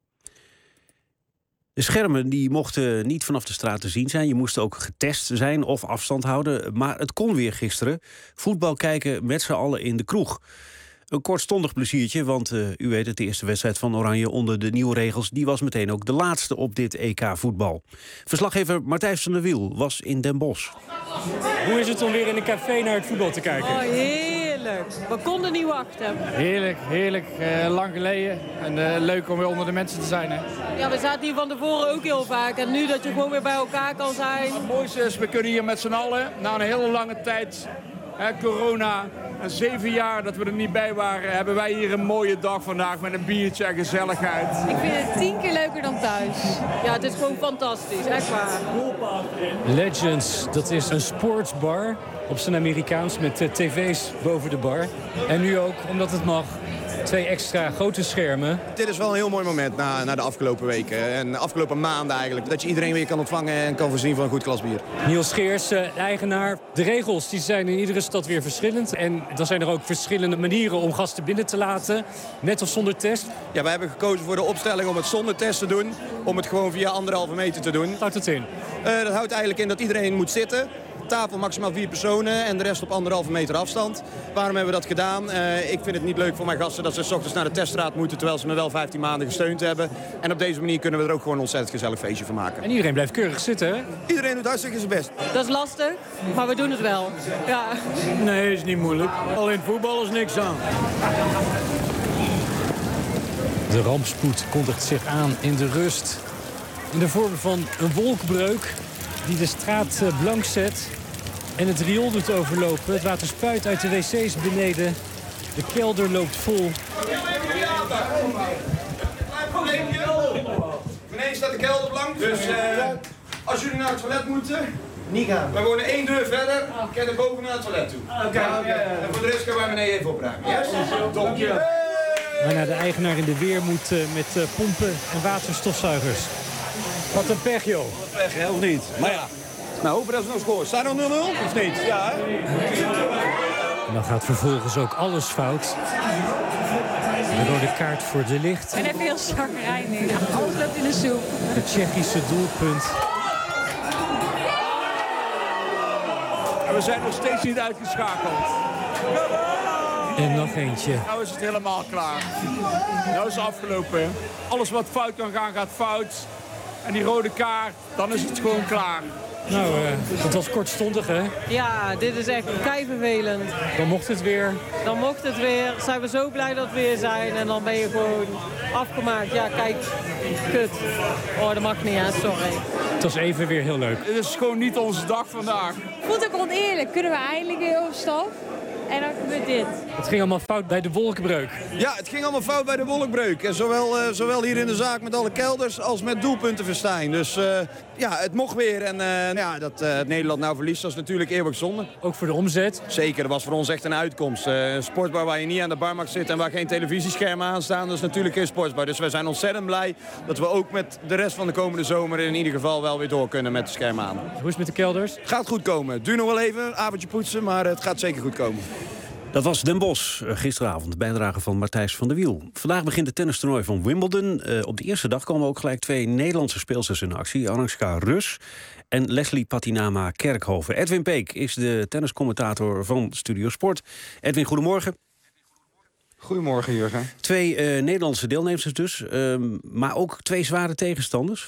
De schermen die mochten niet vanaf de straat te zien zijn. Je moest ook getest zijn of afstand houden. Maar het kon weer gisteren. Voetbal kijken met z'n allen in de kroeg. Een kortstondig pleziertje, want uh, u weet het, de eerste wedstrijd van Oranje onder de nieuwe regels, die was meteen ook de laatste op dit E K-voetbal. Verslaggever Martijn van der Wiel was in Den Bosch. Hoe is het om weer in een café naar het voetbal te kijken? Oh, heerlijk. We konden niet wachten. Heerlijk, heerlijk. Uh, lang geleden. En uh, leuk om weer onder de mensen te zijn. Hè? Ja, we zaten hier van tevoren ook heel vaak. En nu dat je gewoon weer bij elkaar kan zijn. Het mooiste is, we kunnen hier met z'n allen, na een hele lange tijd, hè, corona, en zeven jaar dat we er niet bij waren, hebben wij hier een mooie dag vandaag met een biertje en gezelligheid. Ik vind het tien keer leuker dan thuis. Ja, het is gewoon fantastisch, echt waar. Legends, dat is een sportsbar op zijn Amerikaans met uh, tv's boven de bar. En nu ook, omdat het mag, twee extra grote schermen. Dit is wel een heel mooi moment na, na de afgelopen weken en de afgelopen maanden eigenlijk. Dat je iedereen weer kan ontvangen en kan voorzien van een goed klas bier. Niels Geers, de eigenaar. De regels die zijn in iedere stad weer verschillend. En dan zijn er ook verschillende manieren om gasten binnen te laten. Met of zonder test. Ja, wij hebben gekozen voor de opstelling om het zonder test te doen. Om het gewoon via anderhalve meter te doen. Wat houdt het in? Uh, dat houdt eigenlijk in dat iedereen moet zitten. Tafel maximaal vier personen en de rest op anderhalve meter afstand. Waarom hebben we dat gedaan? Uh, ik vind het niet leuk voor mijn gasten dat ze 's ochtends naar de teststraat moeten, terwijl ze me wel vijftien maanden gesteund hebben. En op deze manier kunnen we er ook gewoon een ontzettend gezellig feestje van maken. En iedereen blijft keurig zitten, hè? Iedereen doet hartstikke zijn best. Dat is lastig, maar we doen het wel. Ja. Nee, is niet moeilijk. Alleen voetbal is niks aan. De rampspoed kondigt zich aan in de rust. In de vorm van een wolkbreuk die de straat blank zet en het riool doet overlopen. Het water spuit uit de wc's beneden. De kelder loopt vol. Beneden staat de kelder blank, dus uh, als jullie naar het toilet moeten, niet gaan. Wij wonen één deur verder, ik kan er boven naar het toilet toe. Oké, okay, okay. En voor de rest kunnen wij beneden even opruimen. Yes? Dank je. Waarna de eigenaar in de weer moet uh, met uh, pompen en waterstofzuigers. Wat een pech, joh. Wat pech, hè, of niet? Maar ja, nou hopen dat ze nog scoren. Staat er nog nul nul of niet? Ja, hè? En dan gaat vervolgens ook alles fout. De rode kaart voor De Ligt. En even heel chagrijnig. Alles loopt in de soep. Het Tsjechische doelpunt. En we zijn nog steeds niet uitgeschakeld. En nog eentje. Nou is het helemaal klaar. Nou is het afgelopen. Alles wat fout kan gaan, gaat fout. En die rode kaart, dan is het gewoon klaar. Nou, uh, het was kortstondig, hè? Ja, dit is echt keivervelend. Dan mocht het weer. Dan mocht het weer. Zijn we zo blij dat we weer zijn. En dan ben je gewoon afgemaakt. Ja, kijk, kut. Oh, dat mag niet, hè. Sorry. Het was even weer heel leuk. Het is gewoon niet onze dag vandaag. Voelt ook oneerlijk. Kunnen we eindelijk weer op stap? En dan gebeurt dit. Het ging allemaal fout bij de wolkbreuk. Ja, het ging allemaal fout bij de wolkbreuk. En zowel, uh, zowel hier in de zaak met alle kelders als met doelpunten Verstijn. Dus uh, ja, het mocht weer. En uh, ja, dat uh, Nederland nou verliest, dat is natuurlijk eeuwig zonde. Ook voor de omzet? Zeker, dat was voor ons echt een uitkomst. Uh, een sportbar waar je niet aan de bar mag zitten en waar geen televisieschermen aan staan, dat is natuurlijk geen sportbar. Dus wij zijn ontzettend blij dat we ook met de rest van de komende zomer in ieder geval wel weer door kunnen met de schermen aan. Hoe is het met de kelders? Gaat goed komen. Het duurt nog wel even, een avondje poetsen, maar het gaat zeker goed komen. Dat was Den Bosch, gisteravond, de bijdrage van Martijs van der Wiel. Vandaag begint het tennistoernooi van Wimbledon. Uh, op de eerste dag komen ook gelijk twee Nederlandse speelsters in actie. Arantxa Rus en Leslie Patinama Kerkhoven. Edwin Peek is de tenniscommentator van Studio Sport. Edwin, goedemorgen. Goedemorgen, Jurgen. Twee uh, Nederlandse deelnemers dus, uh, maar ook twee zware tegenstanders.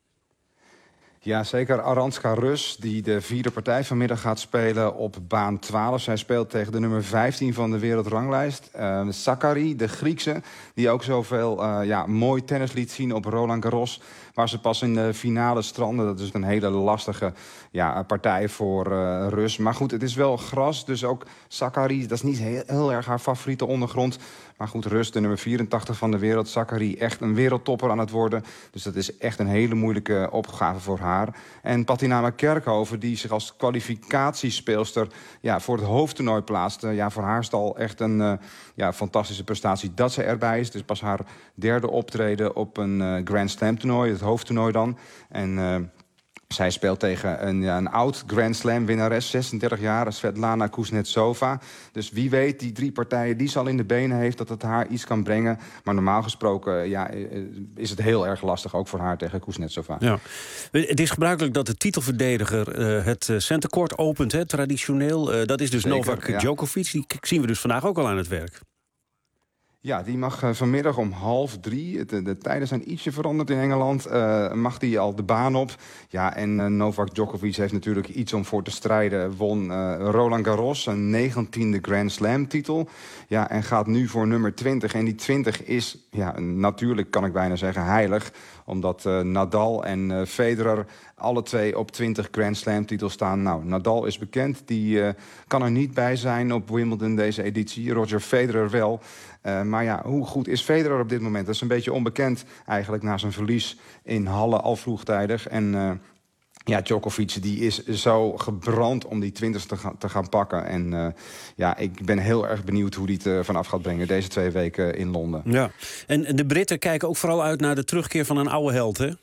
Ja, zeker. Aranska Rus, die de vierde partij vanmiddag gaat spelen op baan twaalf. Zij speelt tegen de nummer vijftien van de wereldranglijst. Uh, Sakkari, de Griekse, die ook zoveel uh, ja, mooi tennis liet zien op Roland Garros, waar ze pas in de finale stranden. Dat is een hele lastige ja, partij voor uh, Rus. Maar goed, het is wel gras, dus ook Sakkari, dat is niet heel, heel erg haar favoriete ondergrond. Maar goed, Rus, de nummer vierentachtig van de wereld. Sakkari, echt een wereldtopper aan het worden. Dus dat is echt een hele moeilijke opgave voor haar. En Patinama Kerkhoven, die zich als kwalificatiespeelster ja, voor het hoofdtoernooi plaatste. Ja, voor haar is het al echt een uh, ja, fantastische prestatie dat ze erbij is. Het is pas haar derde optreden op een uh, Grand Slam toernooi, het hoofdtoernooi dan. En Uh, zij speelt tegen een, ja, een oud Grand Slam winnares, zesendertig jaar, Svetlana Kuznetsova. Dus wie weet, die drie partijen die ze al in de benen heeft, dat het haar iets kan brengen. Maar normaal gesproken ja, is het heel erg lastig, ook voor haar tegen Kuznetsova. Ja. Het is gebruikelijk dat de titelverdediger uh, het centercourt opent, hè, traditioneel. Uh, dat is dus Zeker, Novak ja. Djokovic. Die zien we dus vandaag ook al aan het werk. Ja, die mag uh, vanmiddag om half drie, de, de tijden zijn ietsje veranderd in Engeland, uh, mag die al de baan op. Ja, en uh, Novak Djokovic heeft natuurlijk iets om voor te strijden. Won uh, Roland Garros, een negentiende Grand Slam titel. Ja, en gaat nu voor nummer twintig. En die twintig is, ja, natuurlijk kan ik bijna zeggen, heilig. Omdat uh, Nadal en uh, Federer alle twee op twintig Grand Slam titels staan. Nou, Nadal is bekend, die uh, kan er niet bij zijn op Wimbledon deze editie. Roger Federer wel. Uh, maar ja, hoe goed is Federer op dit moment? Dat is een beetje onbekend eigenlijk na zijn verlies in Halle al vroegtijdig. En uh, ja, Djokovic die is zo gebrand om die twintig te, ga, te gaan pakken. En uh, ja, ik ben heel erg benieuwd hoe hij het uh, vanaf gaat brengen deze twee weken in Londen. Ja, en de Britten kijken ook vooral uit naar de terugkeer van een oude held, hè?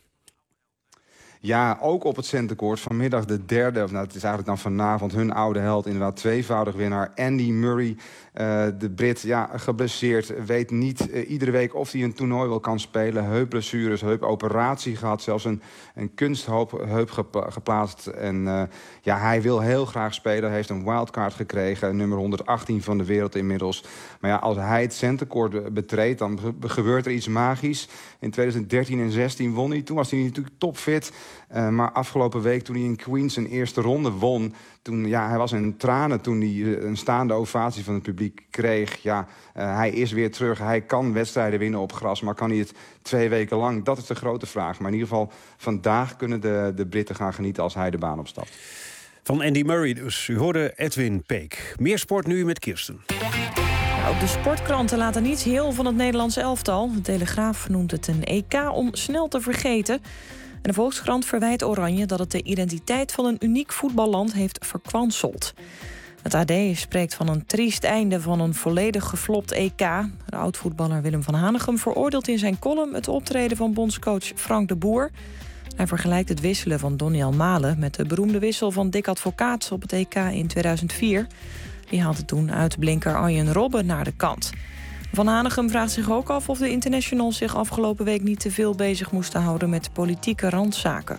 Ja, ook op het centercourt. Vanmiddag de derde, of nou, het is eigenlijk dan vanavond hun oude held. Inderdaad, tweevoudig winnaar Andy Murray. Uh, de Brit, ja, geblesseerd. Weet niet uh, iedere week of hij een toernooi wel kan spelen. Heupblessures, heupoperatie gehad. Zelfs een, een kunstheup gep geplaatst. En uh, ja, hij wil heel graag spelen. Hij heeft een wildcard gekregen. Nummer honderdachttien van de wereld inmiddels. Maar ja, als hij het centercourt betreedt, dan gebeurt er iets magisch. In tweeduizend dertien en zestien won hij. Toen was hij natuurlijk topfit. Uh, maar afgelopen week, toen hij in Queens zijn eerste ronde won, toen, ja, hij was in tranen toen hij een staande ovatie van het publiek kreeg. Ja, uh, hij is weer terug. Hij kan wedstrijden winnen op gras, maar kan hij het twee weken lang? Dat is de grote vraag. Maar in ieder geval, vandaag kunnen de, de Britten gaan genieten als hij de baan opstapt. Van Andy Murray dus. U hoorde Edwin Peek. Meer sport nu met Kirsten. Ook de sportkranten laten niets heel van het Nederlandse elftal. De Telegraaf noemt het een E K om snel te vergeten. En de Volkskrant verwijt Oranje dat het de identiteit van een uniek voetballand heeft verkwanseld. Het A D spreekt van een triest einde van een volledig geflopt E K. De oud-voetballer Willem van Hanegem veroordeelt in zijn column het optreden van bondscoach Frank de Boer. Hij vergelijkt het wisselen van Doniel Malen met de beroemde wissel van Dick Advocaat op het E K in tweeduizend vier. Die haalde toen uitblinker Arjen Robben naar de kant. Van Hanegem vraagt zich ook af of de internationals zich afgelopen week niet te veel bezig moesten houden met politieke randzaken.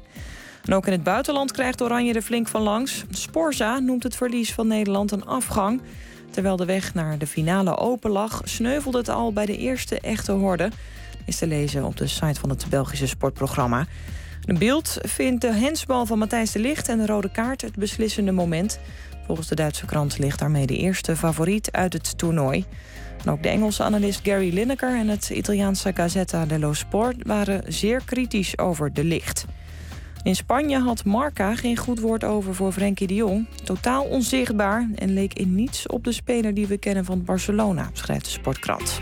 En ook in het buitenland krijgt Oranje er flink van langs. Sporza noemt het verlies van Nederland een afgang. Terwijl de weg naar de finale open lag, sneuvelde het al bij de eerste echte horde. Is te lezen op de site van het Belgische sportprogramma. De Bild vindt de hensbal van Matthijs de Ligt en de rode kaart het beslissende moment. Volgens de Duitse krant ligt daarmee de eerste favoriet uit het toernooi. En ook de Engelse analist Gary Lineker en het Italiaanse Gazzetta dello Sport waren zeer kritisch over de Ligt. In Spanje had Marca geen goed woord over voor Frenkie de Jong. Totaal onzichtbaar en leek in niets op de speler die we kennen van Barcelona, schrijft de Sportkrant.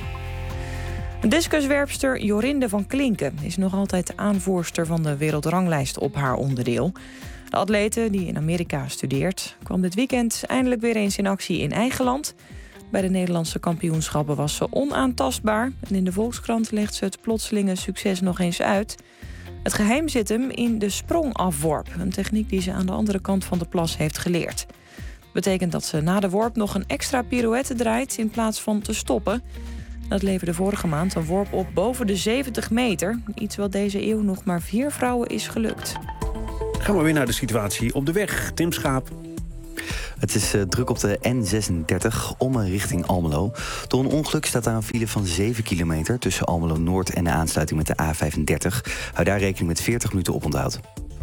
Discuswerpster Jorinde van Klinken is nog altijd aanvoerster van de wereldranglijst op haar onderdeel. De atlete, die in Amerika studeert, kwam dit weekend eindelijk weer eens in actie in eigen land. Bij de Nederlandse kampioenschappen was ze onaantastbaar. En in de Volkskrant legt ze het plotselinge succes nog eens uit. Het geheim zit hem in de sprongafworp. Een techniek die ze aan de andere kant van de plas heeft geleerd. Dat betekent dat ze na de worp nog een extra pirouette draait in plaats van te stoppen. Dat leverde vorige maand een worp op boven de zeventig meter. Iets wat deze eeuw nog maar vier vrouwen is gelukt. Gaan we weer naar de situatie op de weg. Tim Schaap. Het is uh, druk op de N zesendertig, Ommen richting Almelo. Door een ongeluk staat daar een file van zeven kilometer... tussen Almelo Noord en de aansluiting met de A vijfendertig. Hou daar rekening met veertig minuten oponthoud.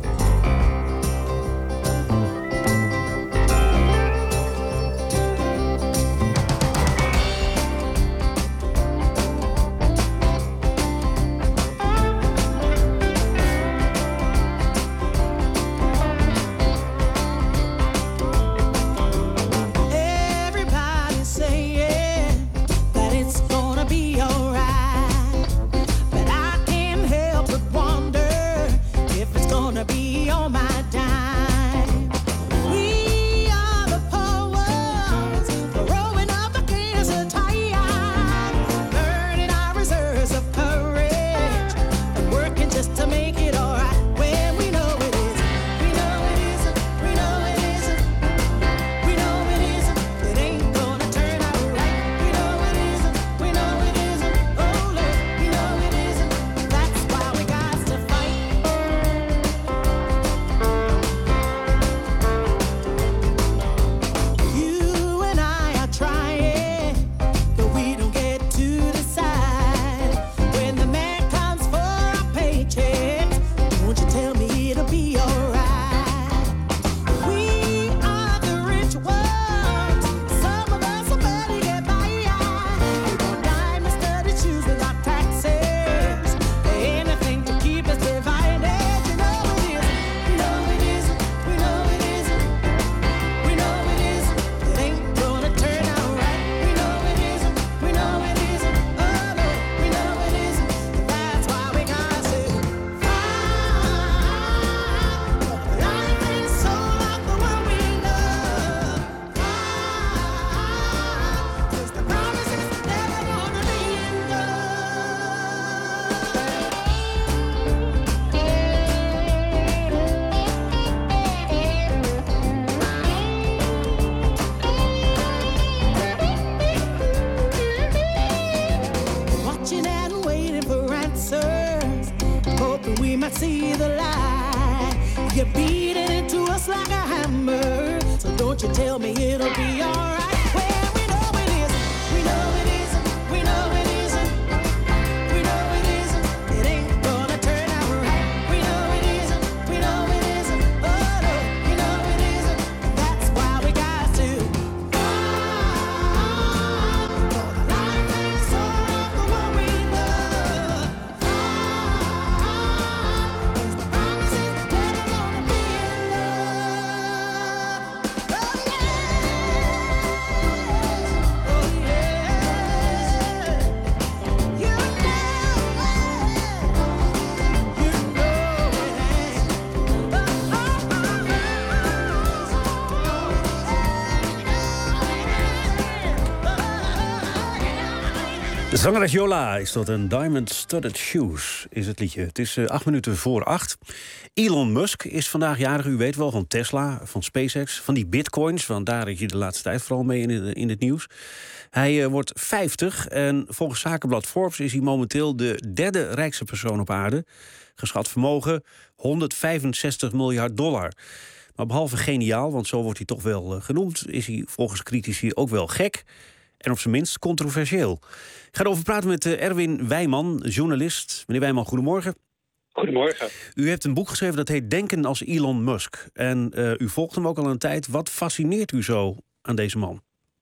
Zangeres Yola is dat, een Diamond Studded Shoes is het liedje. Het is uh, acht minuten voor acht. Elon Musk is vandaag jarig, u weet wel, van Tesla, van SpaceX, van die bitcoins, want daar is je de laatste tijd vooral mee in, in het nieuws. Hij uh, wordt vijftig en volgens zakenblad Forbes is hij momenteel de derde rijkste persoon op aarde. Geschat vermogen honderdvijfenzestig miljard dollar. Maar behalve geniaal, want zo wordt hij toch wel uh, genoemd, is hij volgens critici ook wel gek. En op zijn minst controversieel. Ik ga erover praten met Erwin Wijman, journalist. Meneer Wijman, goedemorgen. Goedemorgen. U heeft een boek geschreven dat heet Denken als Elon Musk. En uh, u volgt hem ook al een tijd. Wat fascineert u zo aan deze man?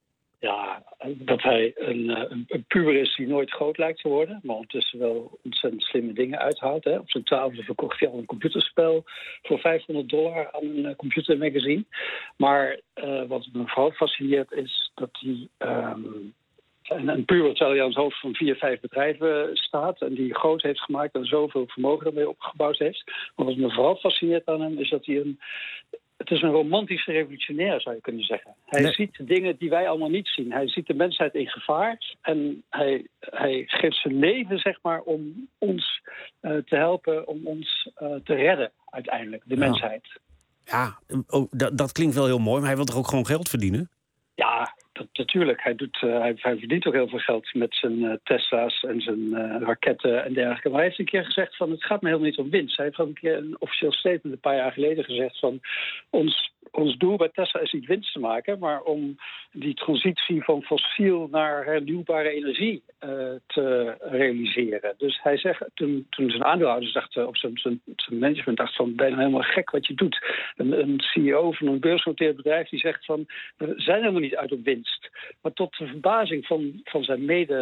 Ja, dat hij een, een puber is die nooit groot lijkt te worden, maar ondertussen wel ontzettend slimme dingen uithaalt. Hè. Op zijn twaalfde verkocht hij al een computerspel voor vijfhonderd dollar aan een uh, computermagazine. Maar uh, wat me vooral fascineert is dat hij um, een, een puber, terwijl hij aan het hoofd van vier, vijf bedrijven staat en die groot heeft gemaakt en zoveel vermogen daarmee opgebouwd heeft. Maar wat me vooral fascineert aan hem is dat hij een Het is een romantische revolutionair, zou je kunnen zeggen. Hij nee. ziet dingen die wij allemaal niet zien. Hij ziet de mensheid in gevaar. En hij, hij geeft zijn leven, zeg maar, om ons uh, te helpen, om ons uh, te redden, uiteindelijk, de ja. mensheid. Ja, oh, dat, dat klinkt wel heel mooi, maar hij wil toch ook gewoon geld verdienen? Ja, dat, natuurlijk. Hij, doet, uh, hij, hij verdient ook heel veel geld met zijn uh, Tesla's en zijn uh, raketten en dergelijke. Maar hij heeft een keer gezegd van, het gaat me helemaal niet om winst. Hij heeft ook een keer een officieel statement een paar jaar geleden gezegd van, ons ons doel bij Tesla is niet winst te maken, maar om die transitie van fossiel naar hernieuwbare energie uh, te realiseren. Dus hij zegt, toen, toen zijn aandeelhouders dachten, of zijn, zijn, zijn management dacht van, ben je helemaal gek wat je doet. Een, een C E O van een beursgenoteerd bedrijf die zegt van, we zijn helemaal niet uit op winst. Maar tot de verbazing van, van zijn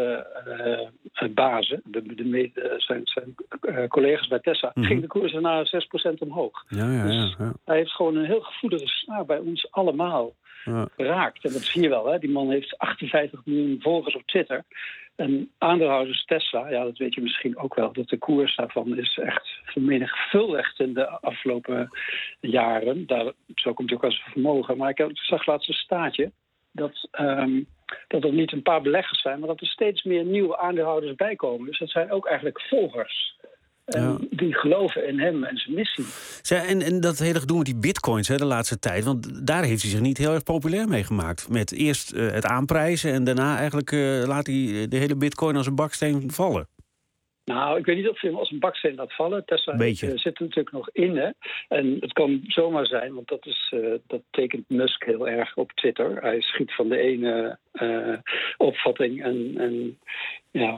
medebazen, uh, de, de mede, zijn, zijn uh, collega's bij Tesla, mm-hmm. ging de koers daarna zes procent omhoog. Ja, ja, ja, ja. Dus hij heeft gewoon een heel gevoelige snaar bij ons allemaal ja. geraakt. En dat zie je wel, hè? Die man heeft achtenvijftig miljoen volgers op Twitter. En aandeelhouders Tesla, ja, dat weet je misschien ook wel, dat de koers daarvan is echt vermenigvuldigd in de afgelopen jaren. Daar, zo komt hij ook als vermogen. Maar ik zag laatst een staatje dat, um, dat er niet een paar beleggers zijn, maar dat er steeds meer nieuwe aandeelhouders bijkomen. Dus dat zijn ook eigenlijk volgers. En ja. die geloven in hem en zijn missie. Zij, en, en dat hele gedoe met die bitcoins hè, de laatste tijd, want daar heeft hij zich niet heel erg populair mee gemaakt. Met eerst uh, het aanprijzen en daarna eigenlijk uh, laat hij de hele bitcoin als een baksteen vallen. Nou, ik weet niet of je hem als een baksteen laat vallen. Tesla uh, zit er natuurlijk nog in, hè. En het kan zomaar zijn, want dat, is, uh, dat tekent Musk heel erg op Twitter. Hij schiet van de ene uh, opvatting en, en ja,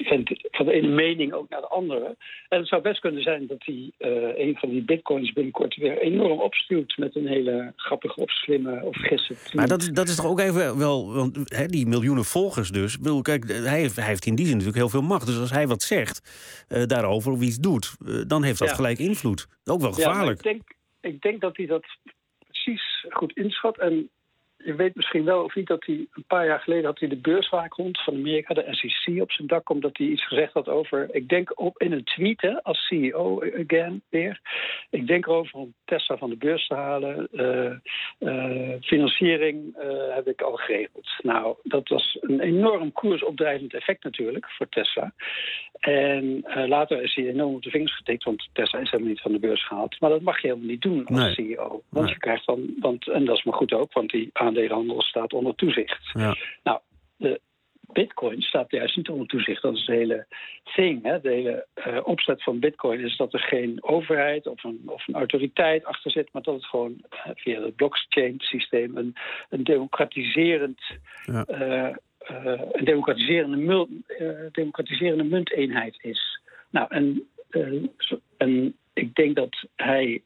van de ene mening ook naar de andere. En het zou best kunnen zijn dat hij uh, een van die bitcoins binnenkort weer enorm opstuurt met een hele grappige of slimme of gisse. Maar dat, dat is toch ook even wel, want hè, die miljoenen volgers dus. Ik bedoel, kijk, hij heeft, hij heeft in die zin natuurlijk heel veel macht. Dus als hij wat zegt uh, daarover of iets doet, uh, dan heeft dat ja. gelijk invloed. Ook wel gevaarlijk. Ja, ik denk, ik denk dat hij dat precies goed inschat. En je weet misschien wel of niet dat hij een paar jaar geleden had hij de beurswaakhond van Amerika, de S E C, op zijn dak, omdat hij iets gezegd had over, ik denk op in een tweet hè, als C E O again weer, ik denk erover om Tesla van de beurs te halen, uh, uh, financiering uh, heb ik al geregeld. Nou, dat was een enorm koersopdrijvend effect natuurlijk voor Tesla. En uh, later is hij enorm op de vingers getikt, want Tesla is helemaal niet van de beurs gehaald. Maar dat mag je helemaal niet doen als nee. C E O. Want nee. je krijgt dan, want, en dat is maar goed ook, want die aandelenhandel staat onder toezicht. Ja. Nou, de bitcoin staat juist niet onder toezicht. Dat is de hele thing. Hè? De hele uh, opzet van bitcoin is dat er geen overheid of een, of een autoriteit achter zit, maar dat het gewoon uh, via het blockchain systeem een, een democratiserend ja. uh, uh, een democratiserende, mul, uh, democratiserende munteenheid is. Nou, en, uh, en ik denk dat hij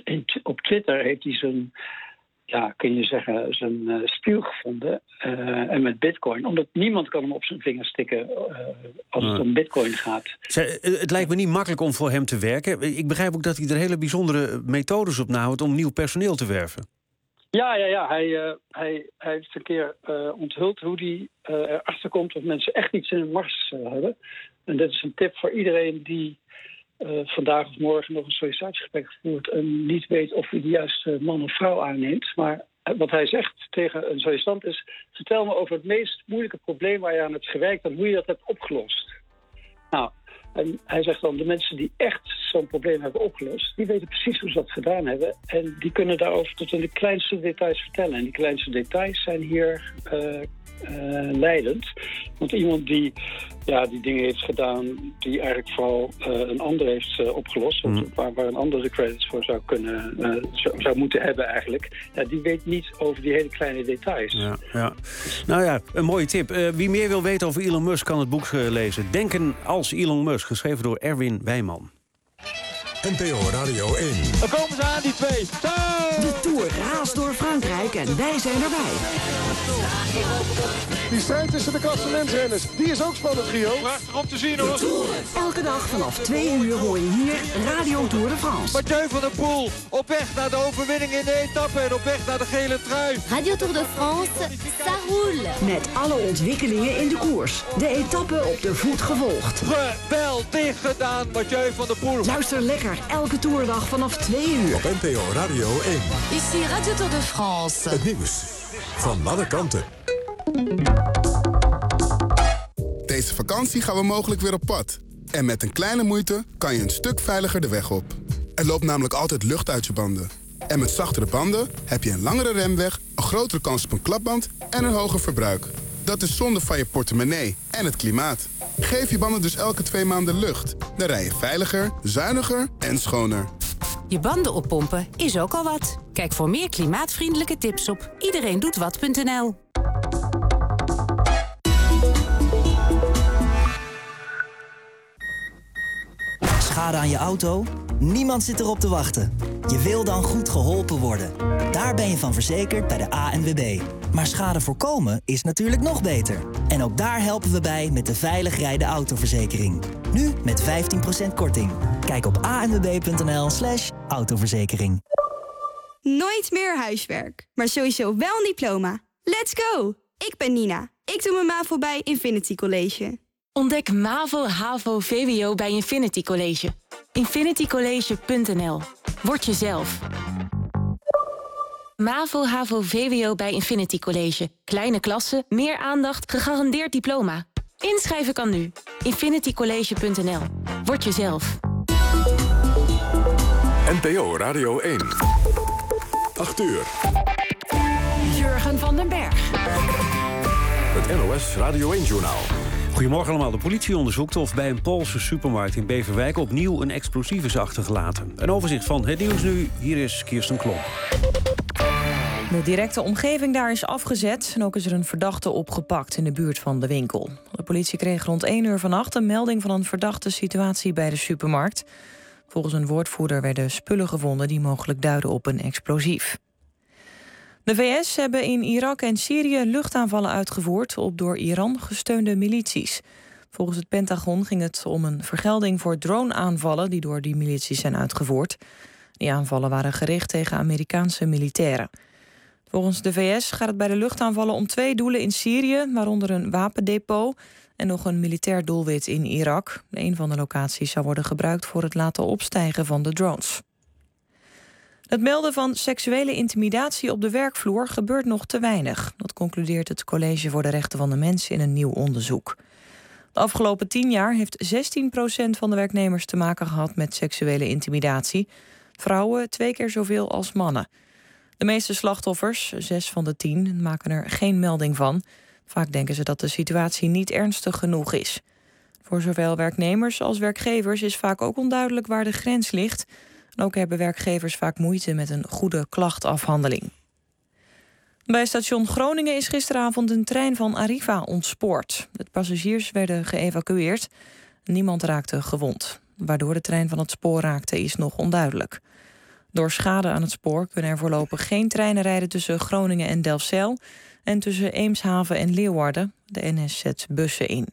op Twitter heeft hij zijn, ja, kun je zeggen, zijn uh, stiel gevonden. Uh, en met bitcoin. Omdat niemand kan hem op zijn vingers stikken uh, als het om bitcoin gaat. Zij, het lijkt me niet makkelijk om voor hem te werken. Ik begrijp ook dat hij er hele bijzondere methodes op nahoudt om nieuw personeel te werven. Ja, ja, ja. Hij, uh, hij, hij heeft een keer uh, onthuld hoe hij uh, erachter komt of mensen echt iets in de mars uh, hebben. En dat is een tip voor iedereen die Uh, vandaag of morgen nog een sollicitatiegesprek voert en niet weet of hij de juiste man of vrouw aanneemt. Maar wat hij zegt tegen een sollicitant is, vertel me over het meest moeilijke probleem waar je aan hebt gewerkt en hoe je dat hebt opgelost. Nou, en hij zegt dan, de mensen die echt zo'n probleem hebben opgelost, die weten precies hoe ze dat gedaan hebben. En die kunnen daarover tot in de kleinste details vertellen. En die kleinste details zijn hier uh, uh, leidend. Want iemand die ja, die dingen heeft gedaan die eigenlijk vooral uh, een ander heeft uh, opgelost, mm. waar, waar een ander de credits voor zou kunnen uh, zou, zou moeten hebben eigenlijk, ja, die weet niet over die hele kleine details. Ja, ja. Nou ja, een mooie tip. Uh, wie meer wil weten over Elon Musk kan het boek uh, lezen. Denken als Elon Musk, geschreven door Erwin Wijman. N P O Radio één. Dan komen ze aan, die twee. Zo! De Tour raast door Frankrijk en wij zijn erbij. Die strijd tussen de klassementsrenners, die is ook spannend, Gio. Prachtig om te zien, hoor. Elke dag vanaf twee uur hoor je hier Radio Tour de France. Mathieu van der Poel, op weg naar de overwinning in de etappe en op weg naar de gele trui. Radio Tour de France, ça roule. Met alle ontwikkelingen in de koers. De etappe op de voet gevolgd. Geweldig gedaan, Mathieu van der Poel. Luister lekker elke toerdag vanaf twee uur. Op N P O Radio één. Ici Radio Tour de France. Het nieuws van alle kanten. Deze vakantie gaan we mogelijk weer op pad. En met een kleine moeite kan je een stuk veiliger de weg op. Er loopt namelijk altijd lucht uit je banden. En met zachtere banden heb je een langere remweg, een grotere kans op een klapband en een hoger verbruik. Dat is zonde van je portemonnee en het klimaat. Geef je banden dus elke twee maanden lucht. Dan rij je veiliger, zuiniger en schoner. Je banden oppompen is ook al wat. Kijk voor meer klimaatvriendelijke tips op iedereendoetwat punt n l. Schade aan je auto? Niemand zit erop te wachten. Je wil dan goed geholpen worden. Daar ben je van verzekerd bij de A N W B. Maar schade voorkomen is natuurlijk nog beter. En ook daar helpen we bij met de veilig rijden autoverzekering. Nu met vijftien procent korting. Kijk op a n w b punt n l slash autoverzekering. Nooit meer huiswerk, maar sowieso wel een diploma. Let's go! Ik ben Nina. Ik doe mijn MAVO bij Infinity College. Ontdek MAVO, HAVO, V W O bij Infinity College. infinity college punt n l. Word jezelf. MAVO, HAVO, V W O bij Infinity College. Kleine klassen, meer aandacht, gegarandeerd diploma. Inschrijven kan nu. infinity college punt n l. Word jezelf. N P O Radio één. acht uur. Jurgen van den Berg. Het N O S Radio één-journaal. Goedemorgen allemaal. De politie onderzoekt of bij een Poolse supermarkt in Beverwijk opnieuw een explosief is achtergelaten. Een overzicht van het nieuws nu. Hier is Kirsten Klomp. De directe omgeving daar is afgezet en ook is er een verdachte opgepakt in de buurt van de winkel. De politie kreeg rond één uur vannacht een melding van een verdachte situatie bij de supermarkt. Volgens een woordvoerder werden spullen gevonden die mogelijk duiden op een explosief. De V S hebben in Irak en Syrië luchtaanvallen uitgevoerd op door Iran gesteunde milities. Volgens het Pentagon ging het om een vergelding voor drone-aanvallen die door die milities zijn uitgevoerd. Die aanvallen waren gericht tegen Amerikaanse militairen. Volgens de V S gaat het bij de luchtaanvallen om twee doelen in Syrië, waaronder een wapendepot en nog een militair doelwit in Irak. Een van de locaties zou worden gebruikt voor het laten opstijgen van de drones. Het melden van seksuele intimidatie op de werkvloer gebeurt nog te weinig. Dat concludeert het College voor de Rechten van de Mens in een nieuw onderzoek. De afgelopen tien jaar heeft zestien procent van de werknemers te maken gehad met seksuele intimidatie. Vrouwen twee keer zoveel als mannen. De meeste slachtoffers, zes van de tien, maken er geen melding van. Vaak denken ze dat de situatie niet ernstig genoeg is. Voor zowel werknemers als werkgevers is vaak ook onduidelijk waar de grens ligt. En ook hebben werkgevers vaak moeite met een goede klachtafhandeling. Bij station Groningen is gisteravond een trein van Arriva ontspoord. De passagiers werden geëvacueerd. Niemand raakte gewond. Waardoor de trein van het spoor raakte is nog onduidelijk. Door schade aan het spoor kunnen er voorlopig geen treinen rijden tussen Groningen en Delfzijl en tussen Eemshaven en Leeuwarden. De N S zet bussen in.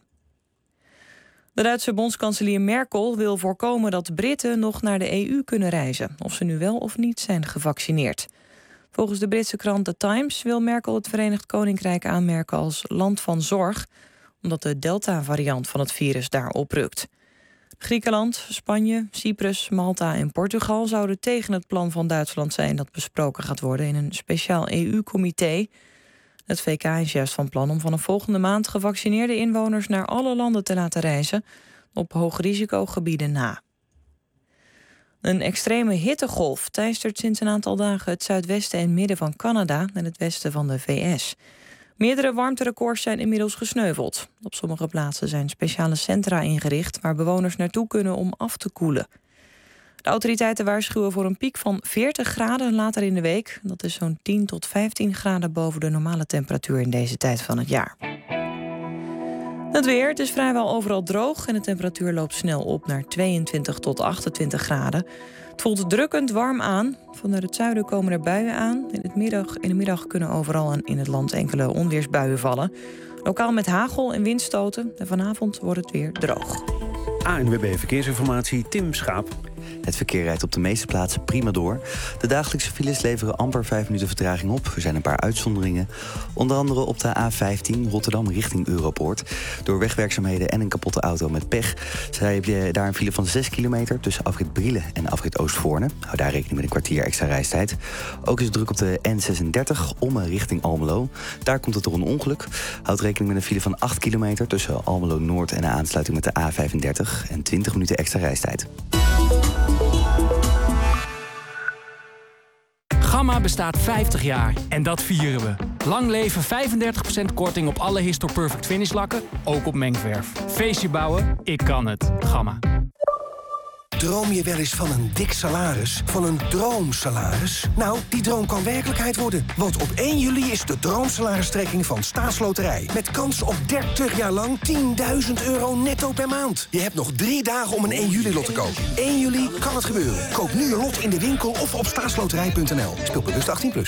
De Duitse bondskanselier Merkel wil voorkomen dat Britten nog naar de E U kunnen reizen, of ze nu wel of niet zijn gevaccineerd. Volgens de Britse krant The Times wil Merkel het Verenigd Koninkrijk aanmerken als land van zorg, omdat de Delta-variant van het virus daar oprukt. Griekenland, Spanje, Cyprus, Malta en Portugal zouden tegen het plan van Duitsland zijn dat besproken gaat worden in een speciaal E U-comité. Het V K is juist van plan om vanaf volgende maand gevaccineerde inwoners naar alle landen te laten reizen, op hoogrisicogebieden na. Een extreme hittegolf teistert sinds een aantal dagen het zuidwesten en midden van Canada en het westen van de V S. Meerdere warmterecords zijn inmiddels gesneuveld. Op sommige plaatsen zijn speciale centra ingericht waar bewoners naartoe kunnen om af te koelen. De autoriteiten waarschuwen voor een piek van veertig graden later in de week. Dat is zo'n tien tot vijftien graden boven de normale temperatuur in deze tijd van het jaar. Het weer, het is vrijwel overal droog en de temperatuur loopt snel op naar tweeëntwintig tot achtentwintig graden. Het voelt drukkend warm aan. Vanuit het zuiden komen er buien aan. In, het middag, in de middag kunnen overal in het land enkele onweersbuien vallen. Lokaal met hagel en windstoten. En vanavond wordt het weer droog. A N W B Verkeersinformatie, Tim Schaap. Het verkeer rijdt op de meeste plaatsen prima door. De dagelijkse files leveren amper vijf minuten vertraging op. Er zijn een paar uitzonderingen. Onder andere op de A vijftien Rotterdam richting Europoort. Door wegwerkzaamheden en een kapotte auto met pech heb je daar een file van zes kilometer tussen afrit Brielen en afrit Oostvoorne. Hou daar rekening met een kwartier extra reistijd. Ook is het druk op de N zesendertig Ommen richting Almelo. Daar komt het door een ongeluk. Houd rekening met een file van acht kilometer tussen Almelo Noord en de aansluiting met de A vijfendertig en twintig minuten extra reistijd. Gamma bestaat vijftig jaar en dat vieren we. Lang leven vijfendertig procent korting op alle Histor Perfect Finish lakken, ook op mengverf. Feestje bouwen, ik kan het. Gamma. Droom je wel eens van een dik salaris? Van een droomsalaris? Nou, die droom kan werkelijkheid worden. Want op één juli is de droomsalaristrekking van Staatsloterij. Met kans op dertig jaar lang tienduizend euro netto per maand. Je hebt nog drie dagen om een één juli lot te kopen. één juli kan het gebeuren. Koop nu je lot in de winkel of op staatsloterij punt n l. Speel bewust achttien plus.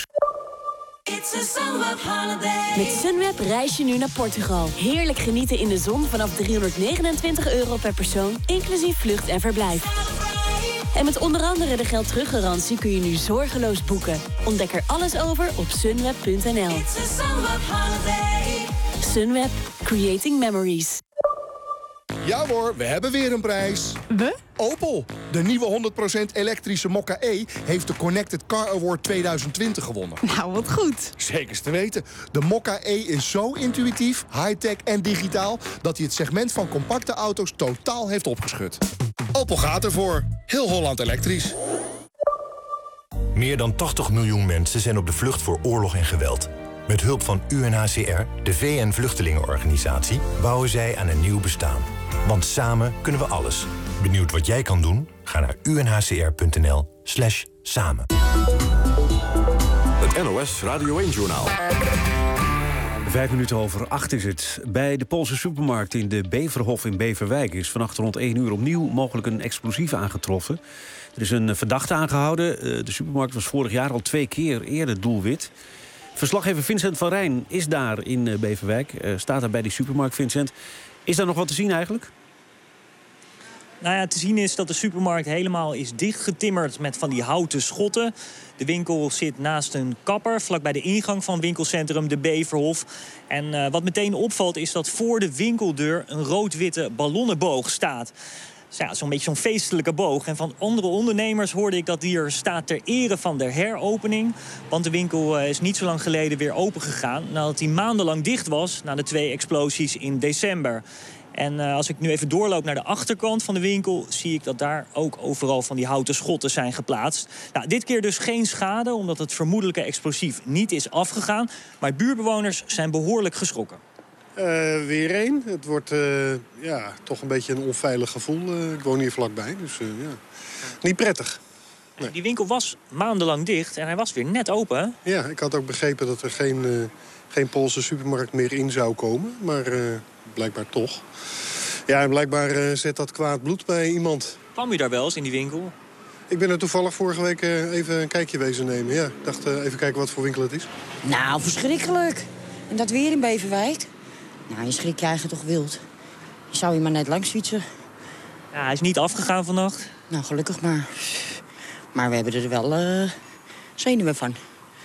Met Sunweb reis je nu naar Portugal. Heerlijk genieten in de zon vanaf driehonderdnegenentwintig euro per persoon, inclusief vlucht en verblijf. En met onder andere de geldteruggarantie kun je nu zorgeloos boeken. Ontdek er alles over op sunweb punt n l. Sunweb. Creating memories. Ja hoor, we hebben weer een prijs. We? Opel. De nieuwe honderd procent elektrische Mokka E heeft de Connected Car Award tweeduizend twintig gewonnen. Nou, wat goed. Zekers te weten. De Mokka E is zo intuïtief, high-tech en digitaal dat hij het segment van compacte auto's totaal heeft opgeschud. Opel gaat ervoor. Heel Holland elektrisch. Meer dan tachtig miljoen mensen zijn op de vlucht voor oorlog en geweld. Met hulp van U N H C R, de V N-vluchtelingenorganisatie, bouwen zij aan een nieuw bestaan. Want samen kunnen we alles. Benieuwd wat jij kan doen? Ga naar u n h c r punt n l slash samen. Het N O S Radio één-journaal. Vijf minuten over acht is het. Bij de Poolse supermarkt in de Beverhof in Beverwijk is vannacht rond één uur opnieuw mogelijk een explosief aangetroffen. Er is een verdachte aangehouden. De supermarkt was vorig jaar al twee keer eerder doelwit. Verslaggever Vincent van Rijn is daar in Beverwijk. Uh, staat daar bij die supermarkt, Vincent. Is daar nog wat te zien eigenlijk? Nou ja, te zien is dat de supermarkt helemaal is dichtgetimmerd met van die houten schotten. De winkel zit naast een kapper, vlakbij de ingang van winkelcentrum de Beverhof. En uh, wat meteen opvalt is dat voor de winkeldeur een rood-witte ballonnenboog staat. Ja, zo'n beetje zo'n feestelijke boog. En van andere ondernemers hoorde ik dat die er staat ter ere van de heropening. Want de winkel is niet zo lang geleden weer open gegaan nadat hij maandenlang dicht was na de twee explosies in december. En uh, als ik nu even doorloop naar de achterkant van de winkel, zie ik dat daar ook overal van die houten schotten zijn geplaatst. Nou, dit keer dus geen schade, omdat het vermoedelijke explosief niet is afgegaan. Maar buurtbewoners zijn behoorlijk geschrokken. Uh, weer één. Het wordt uh, ja, toch een beetje een onveilig gevoel. Uh, ik woon hier vlakbij, dus uh, ja. Niet prettig. Nee. Die winkel was maandenlang dicht en hij was weer net open. Ja, ik had ook begrepen dat er geen, uh, geen Poolse supermarkt meer in zou komen. Maar uh, blijkbaar toch. Ja, en blijkbaar uh, zet dat kwaad bloed bij iemand. Kwam u daar wel eens in die winkel? Ik ben er toevallig vorige week uh, even een kijkje wezen nemen. Ja, ik dacht uh, even kijken wat voor winkel het is. Nou, verschrikkelijk. En dat weer in Beverwijk. Nou, je schrik je eigen toch wild. Je zou hier maar net langs fietsen. Ja, hij is niet afgegaan vannacht. Nou, gelukkig maar. Maar we hebben er wel uh, zenuwen van.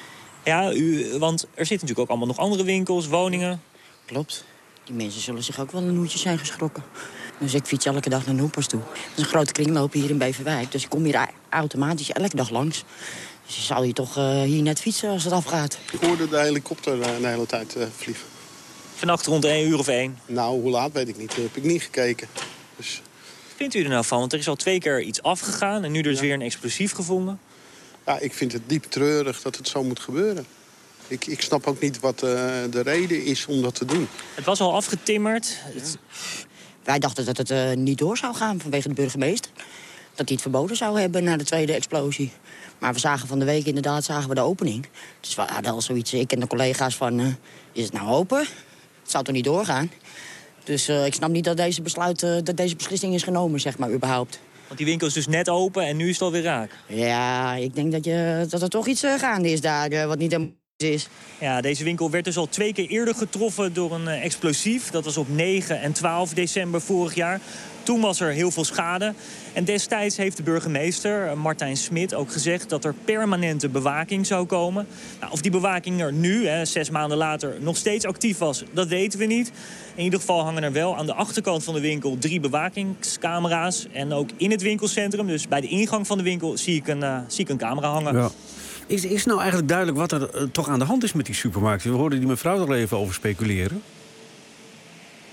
Ja, u, want er zitten natuurlijk ook allemaal nog andere winkels, woningen. Klopt. Die mensen zullen zich ook wel een hoedje zijn geschrokken. Dus ik fiets elke dag naar Noepers toe. Dat is een grote kringloop hier in Beverwijk. Dus ik kom hier automatisch elke dag langs. Dus je zou hier toch uh, hier net fietsen als het afgaat. Ik hoorde de helikopter uh, de hele tijd uh, vliegen. Vannacht rond één uur of één? Nou, hoe laat weet ik niet. Dat heb ik niet gekeken. Dus... Vindt u er nou van? Want er is al twee keer iets afgegaan en nu er is ja. weer een explosief gevonden. Ja, ik vind het diep treurig dat het zo moet gebeuren. Ik, ik snap ook niet wat uh, de reden is om dat te doen. Het was al afgetimmerd. Ja. Het... Wij dachten dat het uh, niet door zou gaan vanwege de burgemeester. Dat hij het verboden zou hebben na de tweede explosie. Maar we zagen van de week inderdaad zagen we de opening. Dus we hadden al zoiets, ik en de collega's van... Uh, is het nou open? Het zou toch niet doorgaan? Dus uh, ik snap niet dat deze, besluit, uh, dat deze beslissing is genomen, zeg maar, überhaupt. Want die winkel is dus net open en nu is het alweer raak. Ja, ik denk dat, je, dat er toch iets uh, gaande is daar, uh, wat niet helemaal is. Ja, deze winkel werd dus al twee keer eerder getroffen door een uh, explosief. Dat was op negen en twaalf december vorig jaar. Toen was er heel veel schade. En destijds heeft de burgemeester, Martijn Smit, ook gezegd dat er permanente bewaking zou komen. Nou, of die bewaking er nu, hè, zes maanden later, nog steeds actief was, dat weten we niet. In ieder geval hangen er wel aan de achterkant van de winkel drie bewakingscamera's. En ook in het winkelcentrum, dus bij de ingang van de winkel, zie ik een, uh, zie ik een camera hangen. Ja. Is, is nou eigenlijk duidelijk wat er uh, toch aan de hand is met die supermarkt? We hoorden die mevrouw er even over speculeren.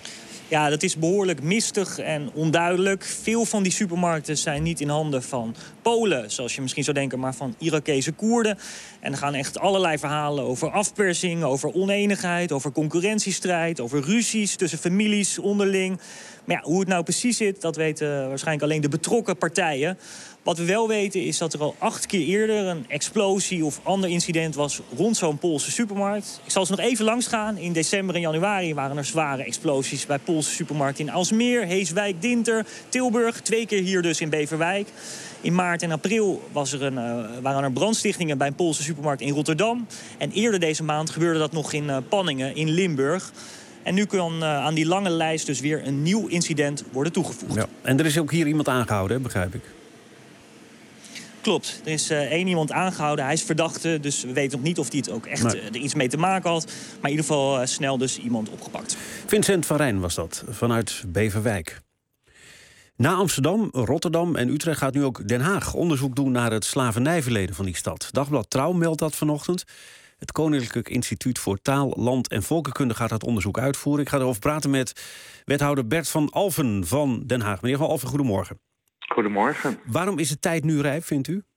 Ja, dat is behoorlijk mistig en onduidelijk. Veel van die supermarkten zijn niet in handen van Polen, zoals je misschien zou denken, maar van Irakese Koerden. En er gaan echt allerlei verhalen over afpersing, over oneenigheid, over concurrentiestrijd, over ruzies tussen families onderling. Maar ja, hoe het nou precies zit, dat weten waarschijnlijk alleen de betrokken partijen. Wat we wel weten is dat er al acht keer eerder een explosie of ander incident was rond zo'n Poolse supermarkt. Ik zal ze nog even langs gaan. In december en januari waren er zware explosies bij Poolse supermarkten in Aalsmeer, Heeswijk, Dinter, Tilburg. Twee keer hier dus in Beverwijk. In maart en april was er een, uh, waren er brandstichtingen bij een Poolse supermarkt in Rotterdam. En eerder deze maand gebeurde dat nog in uh, Panningen in Limburg. En nu kan uh, aan die lange lijst dus weer een nieuw incident worden toegevoegd. Ja. En er is ook hier iemand aangehouden, hè, begrijp ik? Klopt, er is uh, één iemand aangehouden. Hij is verdachte, dus we weten nog niet of hij het ook echt nee. uh, er iets mee te maken had. Maar in ieder geval uh, snel dus iemand opgepakt. Vincent van Rijn was dat, vanuit Beverwijk. Na Amsterdam, Rotterdam en Utrecht gaat nu ook Den Haag onderzoek doen naar het slavernijverleden van die stad. Dagblad Trouw meldt dat vanochtend. Het Koninklijk Instituut voor Taal, Land en Volkenkunde gaat dat onderzoek uitvoeren. Ik ga erover praten met wethouder Bert van Alphen van Den Haag. Meneer van Alphen, goedemorgen. Goedemorgen. Waarom is de tijd nu rijp, vindt u?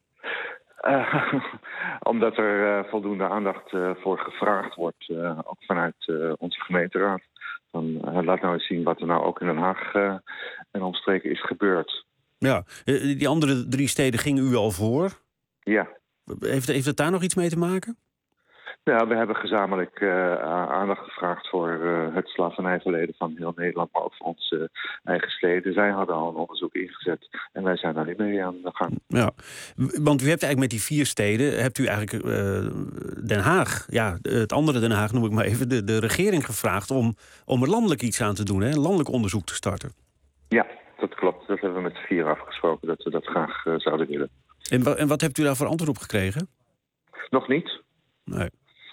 Uh, omdat er uh, voldoende aandacht uh, voor gevraagd wordt, uh, ook vanuit uh, onze gemeenteraad. Van, uh, laat nou eens zien wat er nou ook in Den Haag uh, en omstreken is gebeurd. Ja, die andere drie steden gingen u al voor. Ja. Heeft, heeft het daar nog iets mee te maken? Ja, we hebben gezamenlijk uh, aandacht gevraagd voor uh, het slavernijverleden van heel Nederland, maar ook voor onze uh, eigen steden. Zij hadden al een onderzoek ingezet en wij zijn daar niet mee aan de gang. Ja, want u hebt eigenlijk met die vier steden, hebt u eigenlijk uh, Den Haag, ja, het andere Den Haag noem ik maar even, de, de regering gevraagd om, om er landelijk iets aan te doen, hè, een landelijk onderzoek te starten. Ja, dat klopt. Dat hebben we met de vier afgesproken, dat we dat graag uh, zouden willen. En, en wat hebt u daar voor antwoord op gekregen? Nog niet. Nee.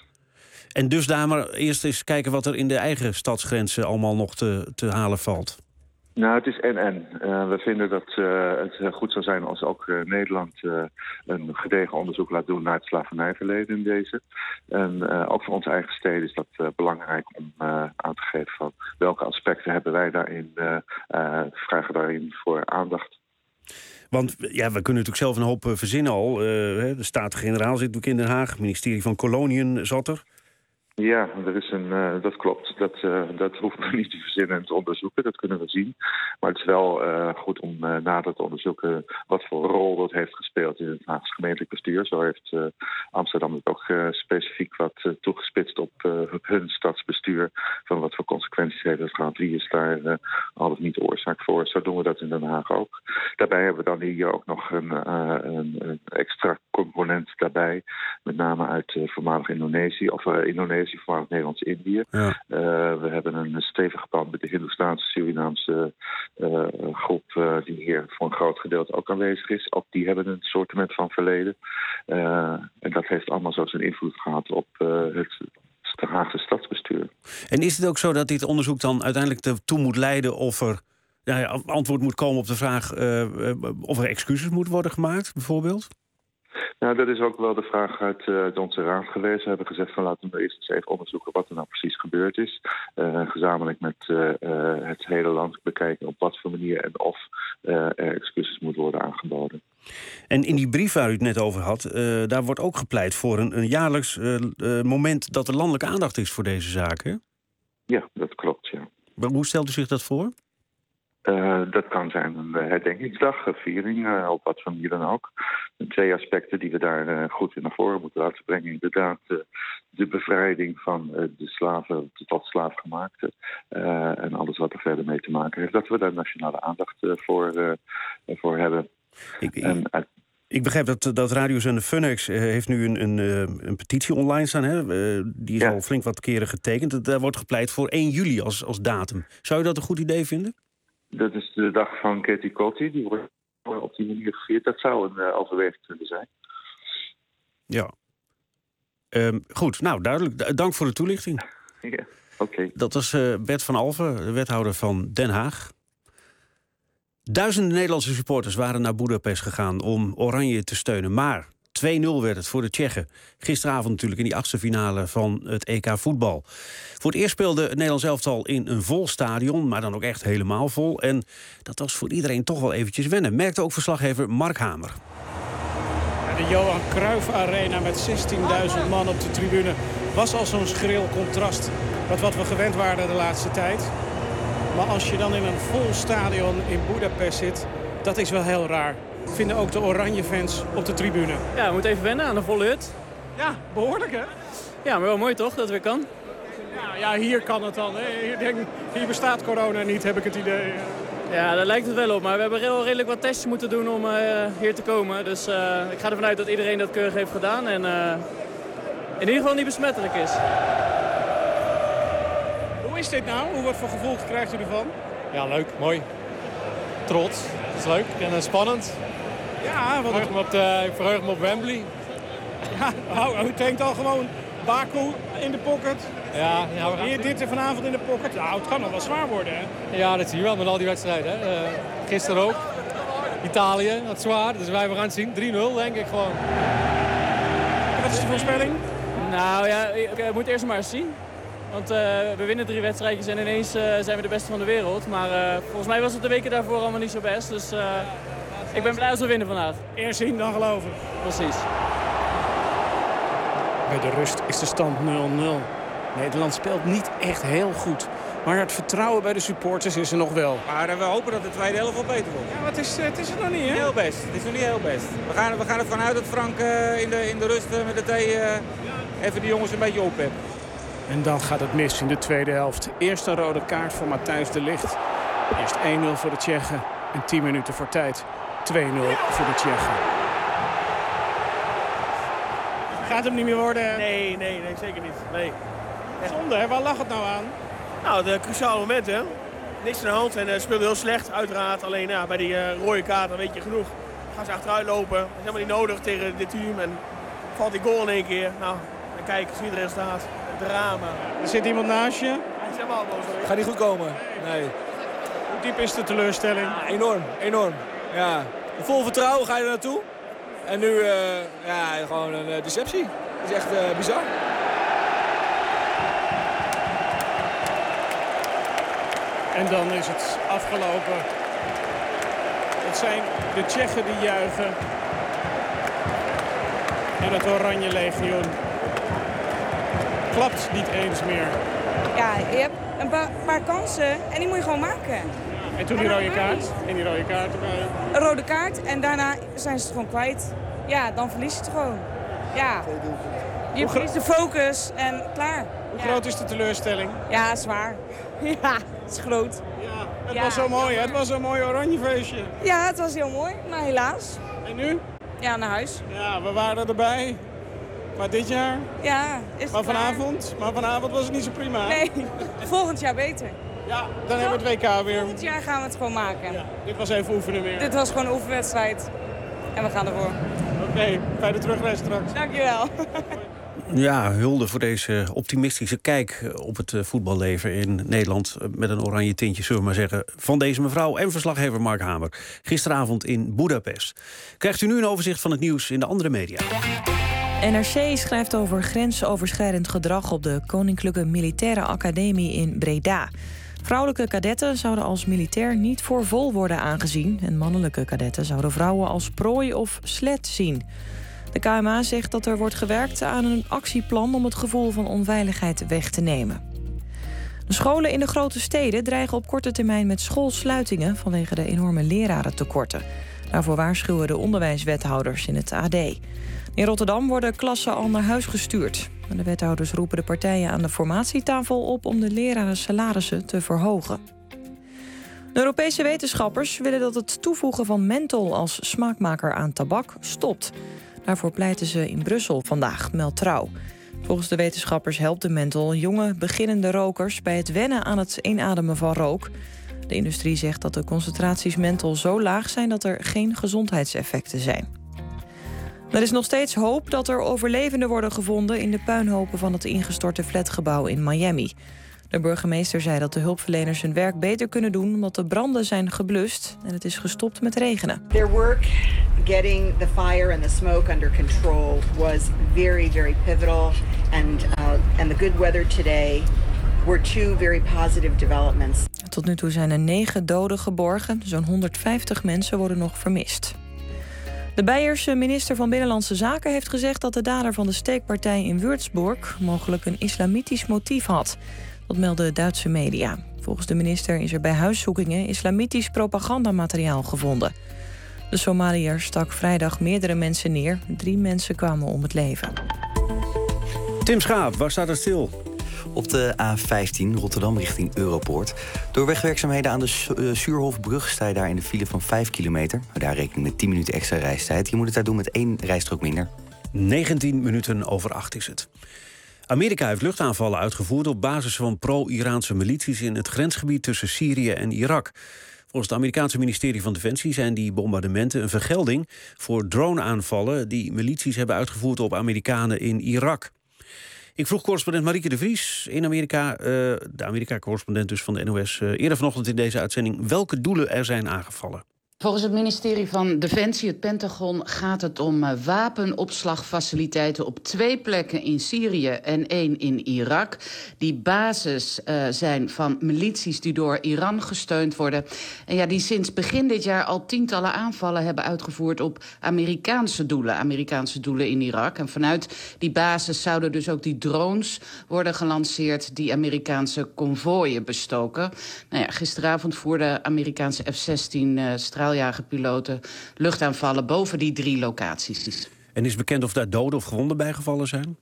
En dus daar maar eerst eens kijken wat er in de eigen stadsgrenzen allemaal nog te, te halen valt. Nou, het is en-en. Uh, we vinden dat uh, het goed zou zijn als ook uh, Nederland uh, een gedegen onderzoek laat doen naar het slavernijverleden in deze. En uh, ook voor onze eigen steden is dat uh, belangrijk om uh, aan te geven van welke aspecten hebben wij daarin, uh, uh, vragen daarin voor aandacht. Want ja, we kunnen natuurlijk zelf een hoop uh, verzinnen al. Uh, de Staten-Generaal zit natuurlijk in Den Haag. Het ministerie van Koloniën zat er. Ja, er is een, uh, dat klopt. Dat, uh, dat hoeven we niet te verzinnen en te onderzoeken. Dat kunnen we zien. Maar het is wel uh, goed om uh, nader te onderzoeken wat voor rol dat heeft gespeeld in het Haagse gemeentelijk bestuur. Zo heeft uh, Amsterdam het ook uh, specifiek wat uh, toegespitst op uh, hun stadsbestuur. Van wat voor consequenties heeft het gehad. Wie is daar uh, al of niet de oorzaak voor. Zo doen we dat in Den Haag ook. Daarbij hebben we dan hier ook nog een, uh, een, een extra component daarbij. Met name uit uh, voormalig Indonesië of uh, Indonesië. Voormalig Nederlands-Indië. Ja. Uh, we hebben een stevige band met de Hindoestaanse Surinaamse uh, groep uh, die hier voor een groot gedeelte ook aanwezig is. Ook die hebben een soortement van verleden. Uh, en dat heeft allemaal zo zijn invloed gehad op uh, het de Haagse stadsbestuur. En is het ook zo dat dit onderzoek dan uiteindelijk ertoe moet leiden of er nou ja, antwoord moet komen op de vraag uh, of er excuses moeten worden gemaakt, bijvoorbeeld? Nou, dat is ook wel de vraag uit uh, onze raad geweest. We hebben gezegd van laten we eerst eens even onderzoeken wat er nou precies gebeurd is. Uh, gezamenlijk met uh, uh, het hele land bekijken op wat voor manier en of uh, er excuses moet worden aangeboden. En in die brief waar u het net over had, uh, daar wordt ook gepleit voor een, een jaarlijks uh, uh, moment dat er landelijke aandacht is voor deze zaken. Ja, dat klopt, ja. Maar hoe stelt u zich dat voor? Uh, dat kan zijn een herdenkingsdag, een viering, uh, op wat voor manier dan ook. En twee aspecten die we daar uh, goed in naar voren moeten laten brengen. Inderdaad, uh, de bevrijding van uh, de slaven, tot slaafgemaakte. Uh, en alles wat er verder mee te maken heeft. Dat we daar nationale aandacht uh, voor, uh, voor hebben. Ik, en, uh, ik begrijp dat, dat radiozender Funnex uh, heeft nu een, een, uh, een petitie online staan. Hè? Uh, die is ja. al flink wat keren getekend. Daar wordt gepleit voor één juli als, als datum. Zou je dat een goed idee vinden? Dat is de dag van Katie Coty. Die wordt op die manier gevierd. Dat zou een uh, overweging kunnen zijn. Ja. Um, goed, nou duidelijk. Dank voor de toelichting. Ja, oké. Okay. Dat was uh, Bert van Alphen, de wethouder van Den Haag. Duizenden Nederlandse supporters waren naar Boedapest gegaan om Oranje te steunen. Maar twee nul werd het voor de Tsjechen. Gisteravond natuurlijk in die achtste finale van het E K voetbal. Voor het eerst speelde het Nederlands elftal in een vol stadion, maar dan ook echt helemaal vol. En dat was voor iedereen toch wel eventjes wennen, merkte ook verslaggever Mark Hamer. De Johan Cruijff Arena met zestienduizend man op de tribune was al zo'n schril contrast met wat we gewend waren de laatste tijd. Maar als je dan in een vol stadion in Boedapest zit, dat is wel heel raar. Vinden ook de oranje fans op de tribune. Ja, we moeten even wennen aan de volle hut. Ja, behoorlijk hè? Ja, maar wel mooi toch, dat het weer kan? Ja, ja hier kan het dan. Hè? Hier, denk, hier bestaat corona niet, heb ik het idee. Ja, daar lijkt het wel op. Maar we hebben heel redelijk wat testjes moeten doen om uh, hier te komen. Dus uh, ik ga ervan uit dat iedereen dat keurig heeft gedaan. En uh, in ieder geval niet besmettelijk is. Hoe is dit nou? Hoe, wat voor gevoel krijgt u ervan? Ja, leuk. Mooi. Trots. Dat is leuk en uh, spannend. Ja, want... ik, verheug me op de, ik verheug me op Wembley. Ja, u denkt al gewoon Baku in de pocket. Ja, ja, we gaan... Hier dit er vanavond in de pocket. Nou, het kan nog wel zwaar worden, hè? Ja, dat zie je wel met al die wedstrijden. Hè. Uh, gisteren ook. Italië, dat is zwaar. Dus wij gaan het zien. drie nul, denk ik gewoon. En wat is de voorspelling? Nou ja, ik uh, moet eerst maar eens zien. Want uh, we winnen drie wedstrijdjes en ineens uh, zijn we de beste van de wereld. Maar uh, volgens mij was het de weken daarvoor allemaal niet zo best. Dus uh, ik ben blij als we winnen vandaag. Eerst zien, dan geloven. Precies. Bij de rust is de stand nul nul. Nederland speelt niet echt heel goed. Maar het vertrouwen bij de supporters is er nog wel. Maar we hopen dat de tweede helft wel beter wordt. Ja, maar het is, het is het nog niet, hè? Heel best. Het is nog niet heel best. We gaan, we gaan ervan uit dat Frank uh, in, de, in de rust uh, met de thee uh, even de jongens een beetje ophebt. En dan gaat het mis in de tweede helft. Eerst een rode kaart voor Matthijs de Ligt. Eerst één nul voor de Tsjechen en tien minuten voor tijd. twee nul voor de Tsjechen. Gaat hem niet meer worden? Nee, nee, nee, zeker niet. Nee. Zonde, hè? Waar lag het nou aan? Nou, de cruciale momenten. Niks aan de hand en uh, speelde heel slecht, uiteraard. Alleen ja, bij die uh, rode kaart, dan weet je genoeg. Gaan ze achteruit lopen. Dat is helemaal niet nodig tegen dit team. En valt die goal in één keer. Nou, dan kijk, zie je het resultaat. Drama. Er zit iemand naast je? Hij is helemaal boos. Gaat niet goed komen. Nee. Hoe diep is de teleurstelling? Ja, enorm, enorm. Ja. Vol vertrouwen ga je er naartoe. En nu uh, ja, gewoon een uh, deceptie. Dat is echt uh, bizar. En dan is het afgelopen. Het zijn de Tsjechen die juichen. En het Oranje Legioen klapt niet eens meer. Ja, je hebt een pa paar kansen en die moet je gewoon maken. En toen die rode kaart. En die rode kaart erbij. Een rode kaart en daarna zijn ze het gewoon kwijt. Ja, dan verlies je het gewoon. Ja. Je verliest de focus en klaar. Hoe ja. groot is de teleurstelling? Ja, zwaar. Ja, het is groot. Ja, het ja. was zo mooi, hè? Het was zo'n mooi oranje feestje. Ja, het was heel mooi, maar helaas. En nu? Ja, naar huis. Ja, we waren erbij. Maar dit jaar? Ja, is maar het vanavond? Maar vanavond was het niet zo prima. Nee, volgend jaar beter. Ja, dan hebben we het W K weer. Volgend jaar gaan we het gewoon maken. Ja, dit was even oefenen weer. Dit was gewoon een oefenwedstrijd. En we gaan ervoor. Oké, okay, fijne terugreis straks. Dankjewel. Ja, hulde voor deze optimistische kijk op het voetballeven in Nederland. Met een oranje tintje, zullen we maar zeggen, van deze mevrouw en verslaggever Mark Hamer. Gisteravond in Boedapest. Krijgt u nu een overzicht van het nieuws in de andere media. N R C schrijft over grensoverschrijdend gedrag op de Koninklijke Militaire Academie in Breda. Vrouwelijke kadetten zouden als militair niet voor vol worden aangezien. En mannelijke kadetten zouden vrouwen als prooi of slet zien. De K M A zegt dat er wordt gewerkt aan een actieplan om het gevoel van onveiligheid weg te nemen. De scholen in de grote steden dreigen op korte termijn met schoolsluitingen vanwege de enorme lerarentekorten. Daarvoor waarschuwen de onderwijswethouders in het A D. In Rotterdam worden klassen al naar huis gestuurd. De wethouders roepen de partijen aan de formatietafel op om de leraren salarissen te verhogen. De Europese wetenschappers willen dat het toevoegen van menthol als smaakmaker aan tabak stopt. Daarvoor pleiten ze in Brussel vandaag, meldt Trouw. Volgens de wetenschappers helpt de menthol jonge, beginnende rokers bij het wennen aan het inademen van rook. De industrie zegt dat de concentraties menthol zo laag zijn dat er geen gezondheidseffecten zijn. Er is nog steeds hoop dat er overlevenden worden gevonden in de puinhopen van het ingestorte flatgebouw in Miami. De burgemeester zei dat de hulpverleners hun werk beter kunnen doen omdat de branden zijn geblust en het is gestopt met regenen. Their work getting the fire and the smoke under control was very, very pivotal. And uh, and the good weather today were two very positive developments. Tot nu toe zijn er negen doden geborgen. Zo'n honderdvijftig mensen worden nog vermist. De Beierse minister van Binnenlandse Zaken heeft gezegd dat de dader van de steekpartij in Würzburg mogelijk een islamitisch motief had. Dat melden Duitse media. Volgens de minister is er bij huiszoekingen islamitisch propagandamateriaal gevonden. De Somaliër stak vrijdag meerdere mensen neer. Drie mensen kwamen om het leven. Tim Schaap, waar staat het stil? Op de A vijftien Rotterdam richting Europoort. Door wegwerkzaamheden aan de Suurhofbrug sta je daar in de file van vijf kilometer. Daar rekening met tien minuten extra reistijd. Je moet het daar doen met één rijstrook minder. negentien minuten over acht is het. Amerika heeft luchtaanvallen uitgevoerd op basis van pro-Iraanse milities in het grensgebied tussen Syrië en Irak. Volgens het Amerikaanse ministerie van Defensie zijn die bombardementen een vergelding voor drone-aanvallen die milities hebben uitgevoerd op Amerikanen in Irak. Ik vroeg correspondent Marieke de Vries in Amerika, uh, de Amerika-correspondent dus van de N O S, uh, eerder vanochtend in deze uitzending, welke doelen er zijn aangevallen. Volgens het ministerie van Defensie, het Pentagon, gaat het om wapenopslagfaciliteiten op twee plekken in Syrië en één in Irak. Die basis uh, zijn van milities die door Iran gesteund worden. En ja, die sinds begin dit jaar al tientallen aanvallen hebben uitgevoerd op Amerikaanse doelen. Amerikaanse doelen in Irak. En vanuit die basis zouden dus ook die drones worden gelanceerd die Amerikaanse konvooien bestoken. Nou ja, gisteravond voerden Amerikaanse F zestien uh, straaljagerpiloten luchtaanvallen boven die drie locaties. En is bekend of daar doden of gewonden bijgevallen zijn?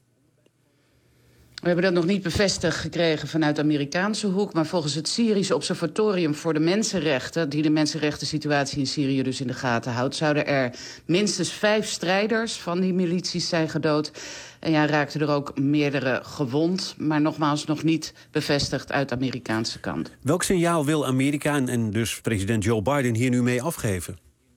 We hebben dat nog niet bevestigd gekregen vanuit de Amerikaanse hoek, maar volgens het Syrische Observatorium voor de Mensenrechten, die de mensenrechten situatie in Syrië dus in de gaten houdt, zouden er minstens vijf strijders van die milities zijn gedood. En ja, raakten er ook meerdere gewond, maar nogmaals nog niet bevestigd uit de Amerikaanse kant. Welk signaal wil Amerika en dus president Joe Biden hier nu mee afgeven?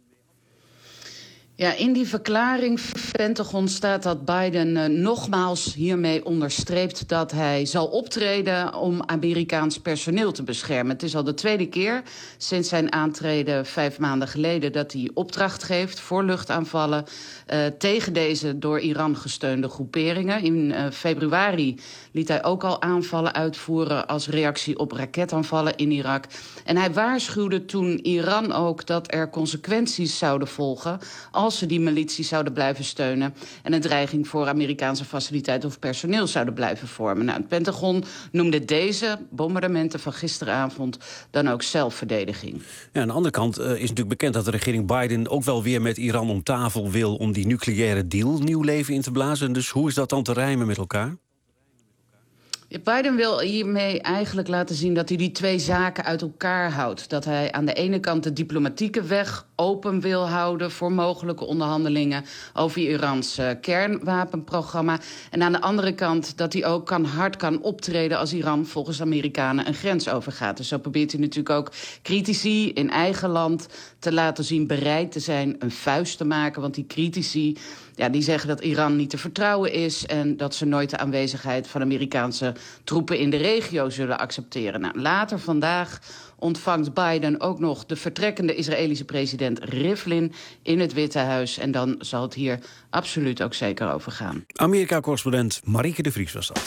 Ja, in die verklaring van het Pentagon staat dat Biden uh, nogmaals hiermee onderstreept dat hij zal optreden om Amerikaans personeel te beschermen. Het is al de tweede keer sinds zijn aantreden vijf maanden geleden dat hij opdracht geeft voor luchtaanvallen uh, tegen deze door Iran gesteunde groeperingen. In uh, februari liet hij ook al aanvallen uitvoeren als reactie op raketaanvallen in Irak. En hij waarschuwde toen Iran ook dat er consequenties zouden volgen als ze die milities zouden blijven steunen en een dreiging voor Amerikaanse faciliteiten of personeel zouden blijven vormen. Nou, het Pentagon noemde deze bombardementen van gisteravond dan ook zelfverdediging. Ja, aan de andere kant uh, is natuurlijk bekend dat de regering Biden ook wel weer met Iran om tafel wil om die nucleaire deal nieuw leven in te blazen. Dus hoe is dat dan te rijmen met elkaar? Biden wil hiermee eigenlijk laten zien dat hij die twee zaken uit elkaar houdt. Dat hij aan de ene kant de diplomatieke weg open wil houden voor mogelijke onderhandelingen over Irans uh, kernwapenprogramma. En aan de andere kant dat hij ook kan, hard kan optreden als Iran volgens Amerikanen een grens overgaat. Dus zo probeert hij natuurlijk ook critici in eigen land te laten zien bereid te zijn een vuist te maken. Want die critici, ja, die zeggen dat Iran niet te vertrouwen is en dat ze nooit de aanwezigheid van Amerikaanse troepen in de regio zullen accepteren. Nou, later vandaag ontvangt Biden ook nog de vertrekkende Israëlische president Rivlin in het Witte Huis. En dan zal het hier absoluut ook zeker over gaan. Amerika-correspondent Marieke de Vries was dat.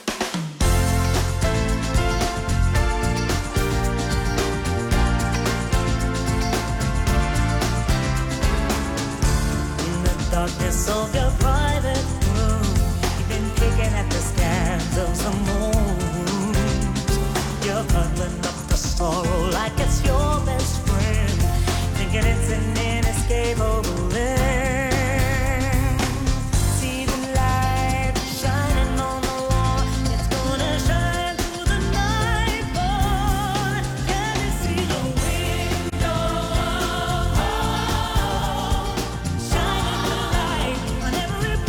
Darkness of your private room, you've been picking at the scabs of some wounds. You're cuddling up the sorrow like it's your best friend, thinking it's an inescapable end. See the light shining on the wall, it's gonna shine through the night, boy. Can you see the window? Shining the light on every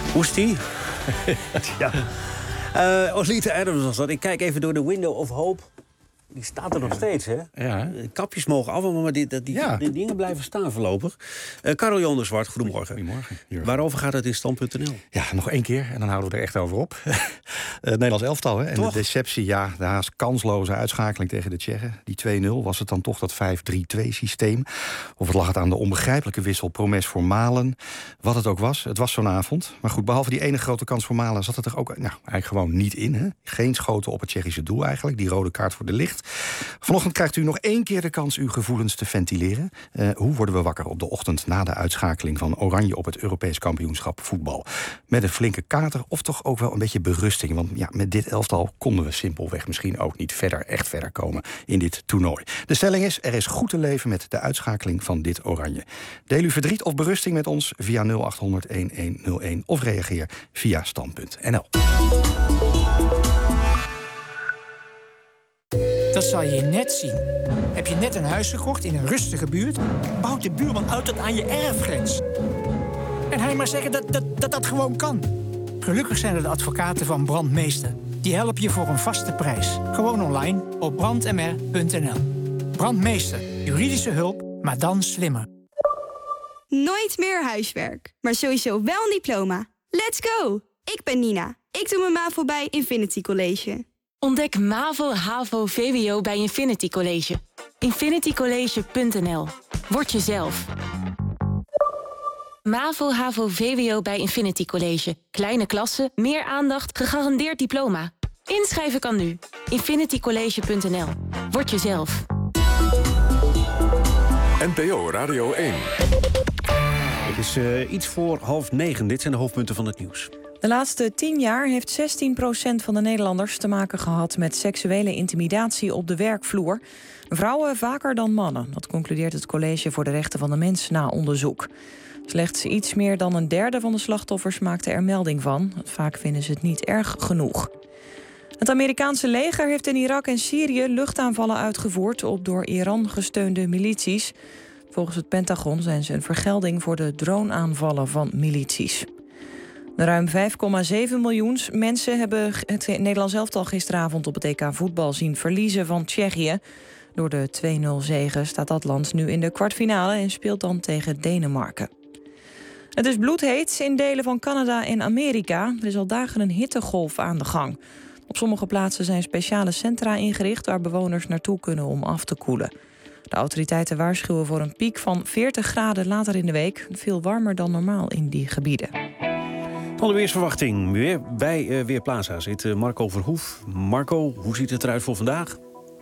Hoe is die? ja. Uh, Olita Adams was dat. Ik kijk even door de Window of Hope. Die staat er nog steeds, hè? Ja. Kapjes mogen af, maar die, die, ja. die dingen blijven staan voorlopig. Uh, Karel Jan de Zwart, goedemorgen. Goedemorgen. Jurgen. Waarover gaat het in stand punt n l? Ja, nog één keer en dan houden we er echt over op. uh, Nederlands elftal, hè? En toch? De deceptie, ja, de haast kansloze uitschakeling tegen de Tsjechen. Die twee nul, was het dan toch dat vijf drie twee systeem? Of het lag het aan de onbegrijpelijke wissel Promes voor Malen? Wat het ook was, het was zo'n avond. Maar goed, behalve die ene grote kans voor Malen zat het er ook nou, eigenlijk gewoon niet in. Hè? Geen schoten op het Tsjechische doel eigenlijk. Die rode kaart voor de licht. Vanochtend krijgt u nog één keer de kans uw gevoelens te ventileren. Uh, hoe worden we wakker op de ochtend na de uitschakeling van Oranje op het Europees kampioenschap voetbal? Met een flinke kater of toch ook wel een beetje berusting? Want ja, met dit elftal konden we simpelweg misschien ook niet verder, echt verder komen in dit toernooi. De stelling is, er is goed te leven met de uitschakeling van dit Oranje. Deel uw verdriet of berusting met ons via nul acht honderd elf nul een of reageer via stand punt n l. Dat zal je net zien. Heb je net een huis gekocht in een rustige buurt? Bouwt de buurman uit tot aan je erfgrens. En hij maar zeggen dat dat, dat dat gewoon kan. Gelukkig zijn er de advocaten van Brandmeester. Die helpen je voor een vaste prijs. Gewoon online op brand m r punt n l. Brandmeester. Juridische hulp, maar dan slimmer. Nooit meer huiswerk, maar sowieso wel een diploma. Let's go! Ik ben Nina. Ik doe mijn MAVO bij Infinity College. Ontdek MAVO, HAVO, V W O bij Infinity College. infinity college punt n l. Word jezelf. MAVO, HAVO, V W O bij Infinity College. Kleine klassen, meer aandacht, gegarandeerd diploma. Inschrijven kan nu. infinity college punt n l. Word jezelf. N P O Radio één. Het is uh, iets voor half negen. Dit zijn de hoofdpunten van het nieuws. De laatste tien jaar heeft zestien procent van de Nederlanders te maken gehad met seksuele intimidatie op de werkvloer. Vrouwen vaker dan mannen. Dat concludeert het College voor de Rechten van de Mens na onderzoek. Slechts iets meer dan een derde van de slachtoffers maakte er melding van. Vaak vinden ze het niet erg genoeg. Het Amerikaanse leger heeft in Irak en Syrië luchtaanvallen uitgevoerd op door Iran gesteunde milities. Volgens het Pentagon zijn ze een vergelding voor de droneaanvallen van milities. De ruim vijf komma zeven miljoen mensen hebben het Nederlands elftal gisteravond op het E K voetbal zien verliezen van Tsjechië. Door de twee nul zege staat dat land nu in de kwartfinale en speelt dan tegen Denemarken. Het is bloedheet in delen van Canada en Amerika. Er is al dagen een hittegolf aan de gang. Op sommige plaatsen zijn speciale centra ingericht waar bewoners naartoe kunnen om af te koelen. De autoriteiten waarschuwen voor een piek van veertig graden later in de week. Veel warmer dan normaal in die gebieden. Alle weersverwachting. Weer bij uh, Weerplaza zit uh, Marco Verhoef. Marco, hoe ziet het eruit voor vandaag?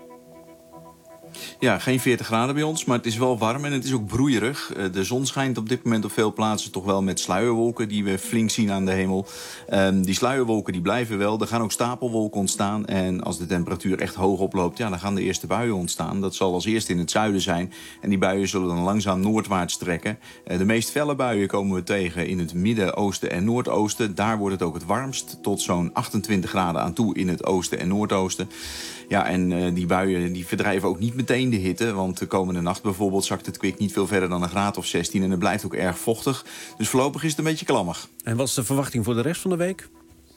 Ja, geen veertig graden bij ons, maar het is wel warm en het is ook broeierig. De zon schijnt op dit moment op veel plaatsen toch wel met sluierwolken die we flink zien aan de hemel. Um, die sluierwolken die blijven wel, er gaan ook stapelwolken ontstaan. En als de temperatuur echt hoog oploopt, ja, dan gaan de eerste buien ontstaan. Dat zal als eerste in het zuiden zijn en die buien zullen dan langzaam noordwaarts trekken. Uh, de meest felle buien komen we tegen in het midden, oosten en noordoosten. Daar wordt het ook het warmst, tot zo'n achtentwintig graden aan toe in het oosten en noordoosten. Ja, en uh, die buien die verdrijven ook niet meteen de hitte. Want de komende nacht bijvoorbeeld zakt het kwik niet veel verder dan een graad of zestien. En het blijft ook erg vochtig. Dus voorlopig is het een beetje klammig. En wat is de verwachting voor de rest van de week?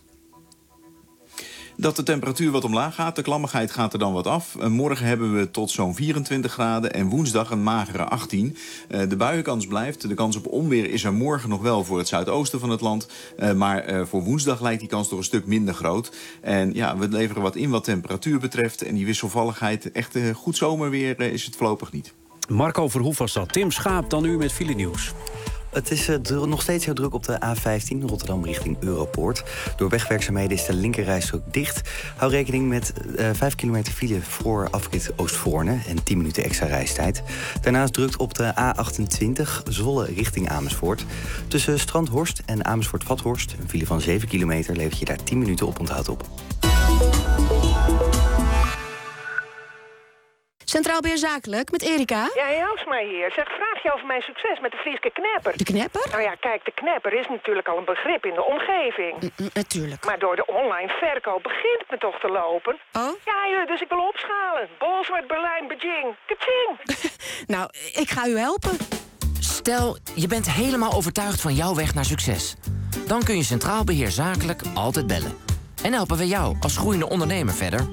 Dat de temperatuur wat omlaag gaat. De klammigheid gaat er dan wat af. Morgen hebben we tot zo'n vierentwintig graden. En woensdag een magere achttien. De buienkans blijft. De kans op onweer is er morgen nog wel voor het zuidoosten van het land. Maar voor woensdag lijkt die kans toch een stuk minder groot. En ja, we leveren wat in wat temperatuur betreft. En die wisselvalligheid, echt goed zomerweer is het voorlopig niet. Marco Verhoef was dat. Tim Schaap dan nu met file nieuws. Het is uh, dru- nog steeds heel druk op de A vijftien Rotterdam richting Europoort. Door wegwerkzaamheden is de linkerrijstrook dicht. Hou rekening met uh, vijf kilometer file voor afrit Oostvoorne en tien minuten extra reistijd. Daarnaast drukt op de A achtentwintig Zwolle richting Amersfoort. Tussen Strandhorst en Amersfoort-Vathorst, een file van zeven kilometer, levert je daar tien minuten op onthoud op. Centraal Beheer Zakelijk, met Erika. Ja, Jousma hier. Zeg, vraag je over mijn succes met de Frieske knepper. De knepper? Nou ja, kijk, de knepper is natuurlijk al een begrip in de omgeving. Mm, natuurlijk. Maar door de online verkoop begint het me toch te lopen. Oh? Ja, dus ik wil opschalen. Bolsward, Berlijn, Beijing. Kaching! Nou, ik ga u helpen. Stel, je bent helemaal overtuigd van jouw weg naar succes. Dan kun je Centraal Beheer Zakelijk altijd bellen. En helpen we jou als groeiende ondernemer verder.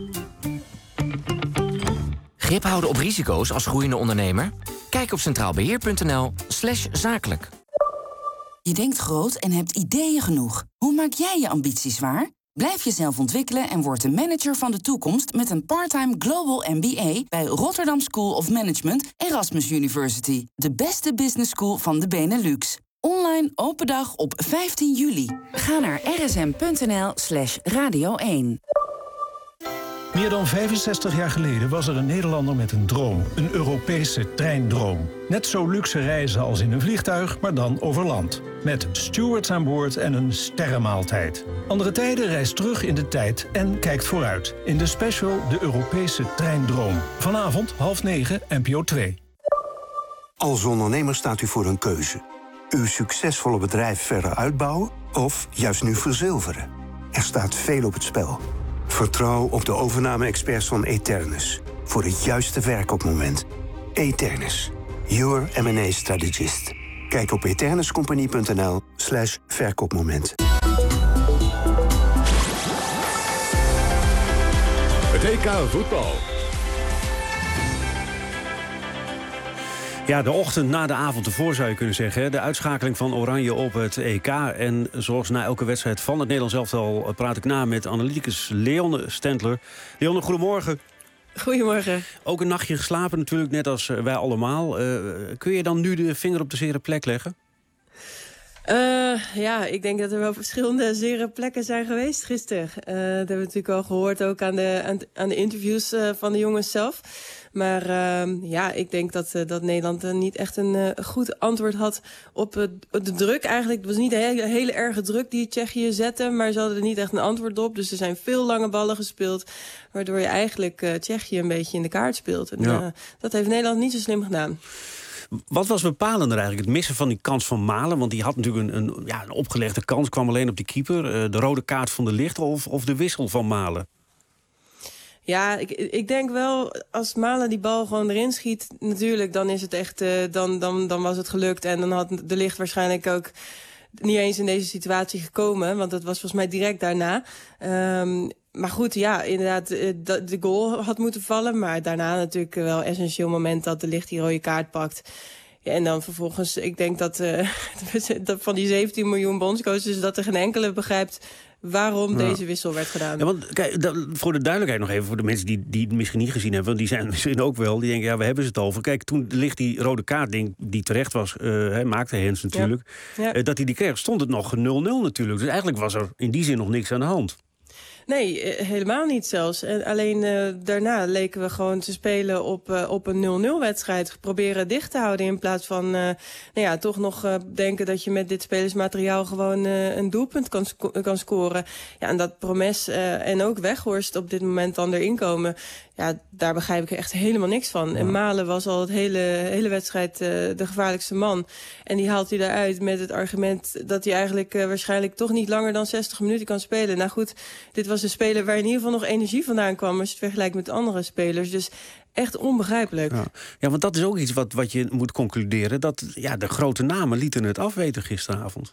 Grip houden op risico's als groeiende ondernemer? Kijk op centraalbeheer.nl slash zakelijk. Je denkt groot en hebt ideeën genoeg. Hoe maak jij je ambities waar? Blijf jezelf ontwikkelen en word de manager van de toekomst met een parttime Global M B A bij Rotterdam School of Management Erasmus University. De beste business school van de Benelux. Online open dag op vijftien juli. Ga naar rsm.nl slash radio één. Meer dan vijfenzestig jaar geleden was er een Nederlander met een droom. Een Europese treindroom. Net zo luxe reizen als in een vliegtuig, maar dan over land. Met stewards aan boord en een sterrenmaaltijd. Andere Tijden reist terug in de tijd en kijkt vooruit. In de special De Europese Treindroom. Vanavond half negen, N P O twee. Als ondernemer staat u voor een keuze. Uw succesvolle bedrijf verder uitbouwen of juist nu verzilveren. Er staat veel op het spel. Vertrouw op de overname-experts van Eternus. Voor het juiste verkoopmoment. Eternus. Your M and A strategist. Kijk op eternuscompany.nl slash verkoopmoment. Het E K voetbal. Ja, de ochtend na de avond ervoor zou je kunnen zeggen. De uitschakeling van Oranje op het E K. En zoals na elke wedstrijd van het Nederlands elftal praat ik na met analyticus Leonne Stendler. Leonne, goedemorgen. Goedemorgen. Ook een nachtje geslapen natuurlijk, net als wij allemaal. Uh, kun je dan nu de vinger op de zere plek leggen? Uh, ja, ik denk dat er wel verschillende zere plekken zijn geweest gisteren. Uh, dat hebben we natuurlijk al gehoord ook aan de, aan, aan de interviews uh, van de jongens zelf. Maar uh, ja, ik denk dat, uh, dat Nederland uh, niet echt een uh, goed antwoord had op uh, de druk. Eigenlijk, het was niet een hele, hele erge druk die Tsjechië zette, maar ze hadden er niet echt een antwoord op. Dus er zijn veel lange ballen gespeeld, waardoor je eigenlijk uh, Tsjechië een beetje in de kaart speelt. En ja. uh, dat heeft Nederland niet zo slim gedaan. Wat was bepalender eigenlijk? Het missen van die kans van Malen? Want die had natuurlijk een, een, ja, een opgelegde kans, kwam alleen op die keeper. Uh, de rode kaart van de Ligt of, of de wissel van Malen? Ja, ik, ik denk wel, als Malen die bal gewoon erin schiet, natuurlijk, dan is het echt, uh, dan, dan, dan was het gelukt. En dan had de Ligt waarschijnlijk ook niet eens in deze situatie gekomen. Want dat was volgens mij direct daarna. Um, maar goed, ja, inderdaad, de goal had moeten vallen. Maar daarna natuurlijk wel een essentieel moment dat de Ligt die rode kaart pakt. Ja, en dan vervolgens, ik denk dat, uh, dat van die zeventien miljoen bondscoaches, dat er geen enkele begrijpt waarom ja. deze wissel werd gedaan. Ja, want kijk, dat, voor de duidelijkheid nog even, voor de mensen die, die het misschien niet gezien hebben, want die zijn misschien ook wel, die denken, ja, we hebben ze het over. Kijk, toen ligt die rode kaart, denk, die terecht was, uh, hij maakte Hens natuurlijk, ja. Ja. Uh, dat hij die kreeg, stond het nog nul nul natuurlijk. Dus eigenlijk was er in die zin nog niks aan de hand. Nee, helemaal niet zelfs. En alleen uh, daarna leken we gewoon te spelen op, uh, op een nul nul wedstrijd. Proberen dicht te houden in plaats van uh, nou ja, toch nog uh, denken dat je met dit spelersmateriaal gewoon uh, een doelpunt kan, sco- kan scoren. Ja, en dat Promes uh, en ook Weghorst op dit moment dan erin komen. Ja, daar begrijp ik echt helemaal niks van. Ja. En Malen was al het hele, hele wedstrijd uh, de gevaarlijkste man. En die haalt hij daaruit met het argument dat hij eigenlijk uh, waarschijnlijk toch niet langer dan zestig minuten kan spelen. Nou goed, dit was een speler waar in ieder geval nog energie vandaan kwam als je het vergelijkt met andere spelers. Dus echt onbegrijpelijk. Ja, ja, want dat is ook iets wat, wat je moet concluderen. Dat ja, de grote namen lieten het afweten gisteravond.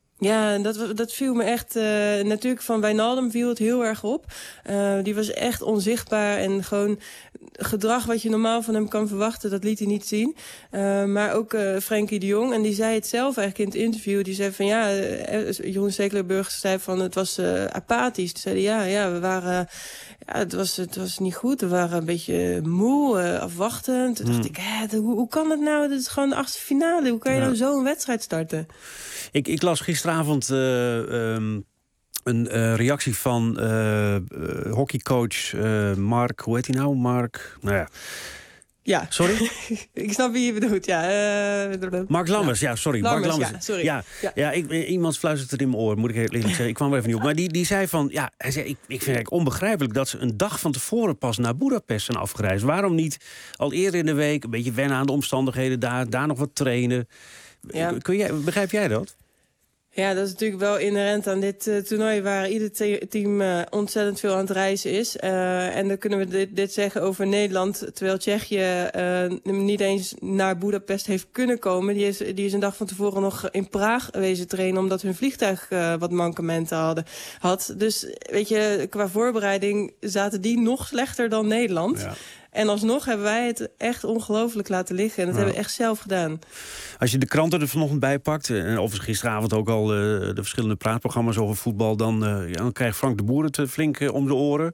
Ja, dat, dat viel me echt... Uh, natuurlijk van Wijnaldum viel het heel erg op. Uh, die was echt onzichtbaar en gewoon gedrag wat je normaal van hem kan verwachten, dat liet hij niet zien. Uh, maar ook uh, Frenkie de Jong, en die zei het zelf eigenlijk in het interview. Die zei van ja, uh, Jeroen Stekelenburg zei van het was uh, apathisch. Toen zei hij ja, ja, we waren... Uh, ja, het was, het was niet goed. We waren een beetje moe, uh, afwachtend. Toen dacht mm. ik, hè, hoe, hoe kan dat nou? Dit is gewoon de achtste finale. Hoe kan je ja. nou zo een wedstrijd starten? Ik, ik las gisteravond uh, um, een uh, reactie van uh, uh, hockeycoach uh, Mark, hoe heet hij nou? Mark, nou ja. Ja. Sorry? Ik snap wie je bedoelt, ja. Uh, Mark Lammers, ja, ja sorry. Lammers, Mark Lammers. Ja, sorry. Ja, ja. ja ik, iemand fluistert er in mijn oor, moet ik eerlijk zeggen. Ik kwam er even niet op. Maar die, die zei van, ja, hij zei, ik, ik vind het eigenlijk onbegrijpelijk dat ze een dag van tevoren pas naar Boedapest zijn afgereisd. Waarom niet al eerder in de week een beetje wennen aan de omstandigheden daar, daar nog wat trainen? Ja. Kun jij, begrijp jij dat? Ja, dat is natuurlijk wel inherent aan dit uh, toernooi... waar ieder te- team uh, ontzettend veel aan het reizen is. Uh, en dan kunnen we dit, dit zeggen over Nederland... terwijl Tsjechië uh, niet eens naar Boedapest heeft kunnen komen. Die is, die is een dag van tevoren nog in Praag wezen trainen... omdat hun vliegtuig uh, wat mankementen hadden, had. Dus weet je, qua voorbereiding zaten die nog slechter dan Nederland... Ja. En alsnog hebben wij het echt ongelooflijk laten liggen. En dat ja. hebben we echt zelf gedaan. Als je de kranten er vanochtend bij pakt... en overigens gisteravond ook al uh, de verschillende praatprogramma's over voetbal... dan, uh, ja, dan krijgt Frank de Boer het uh, flink uh, om de oren.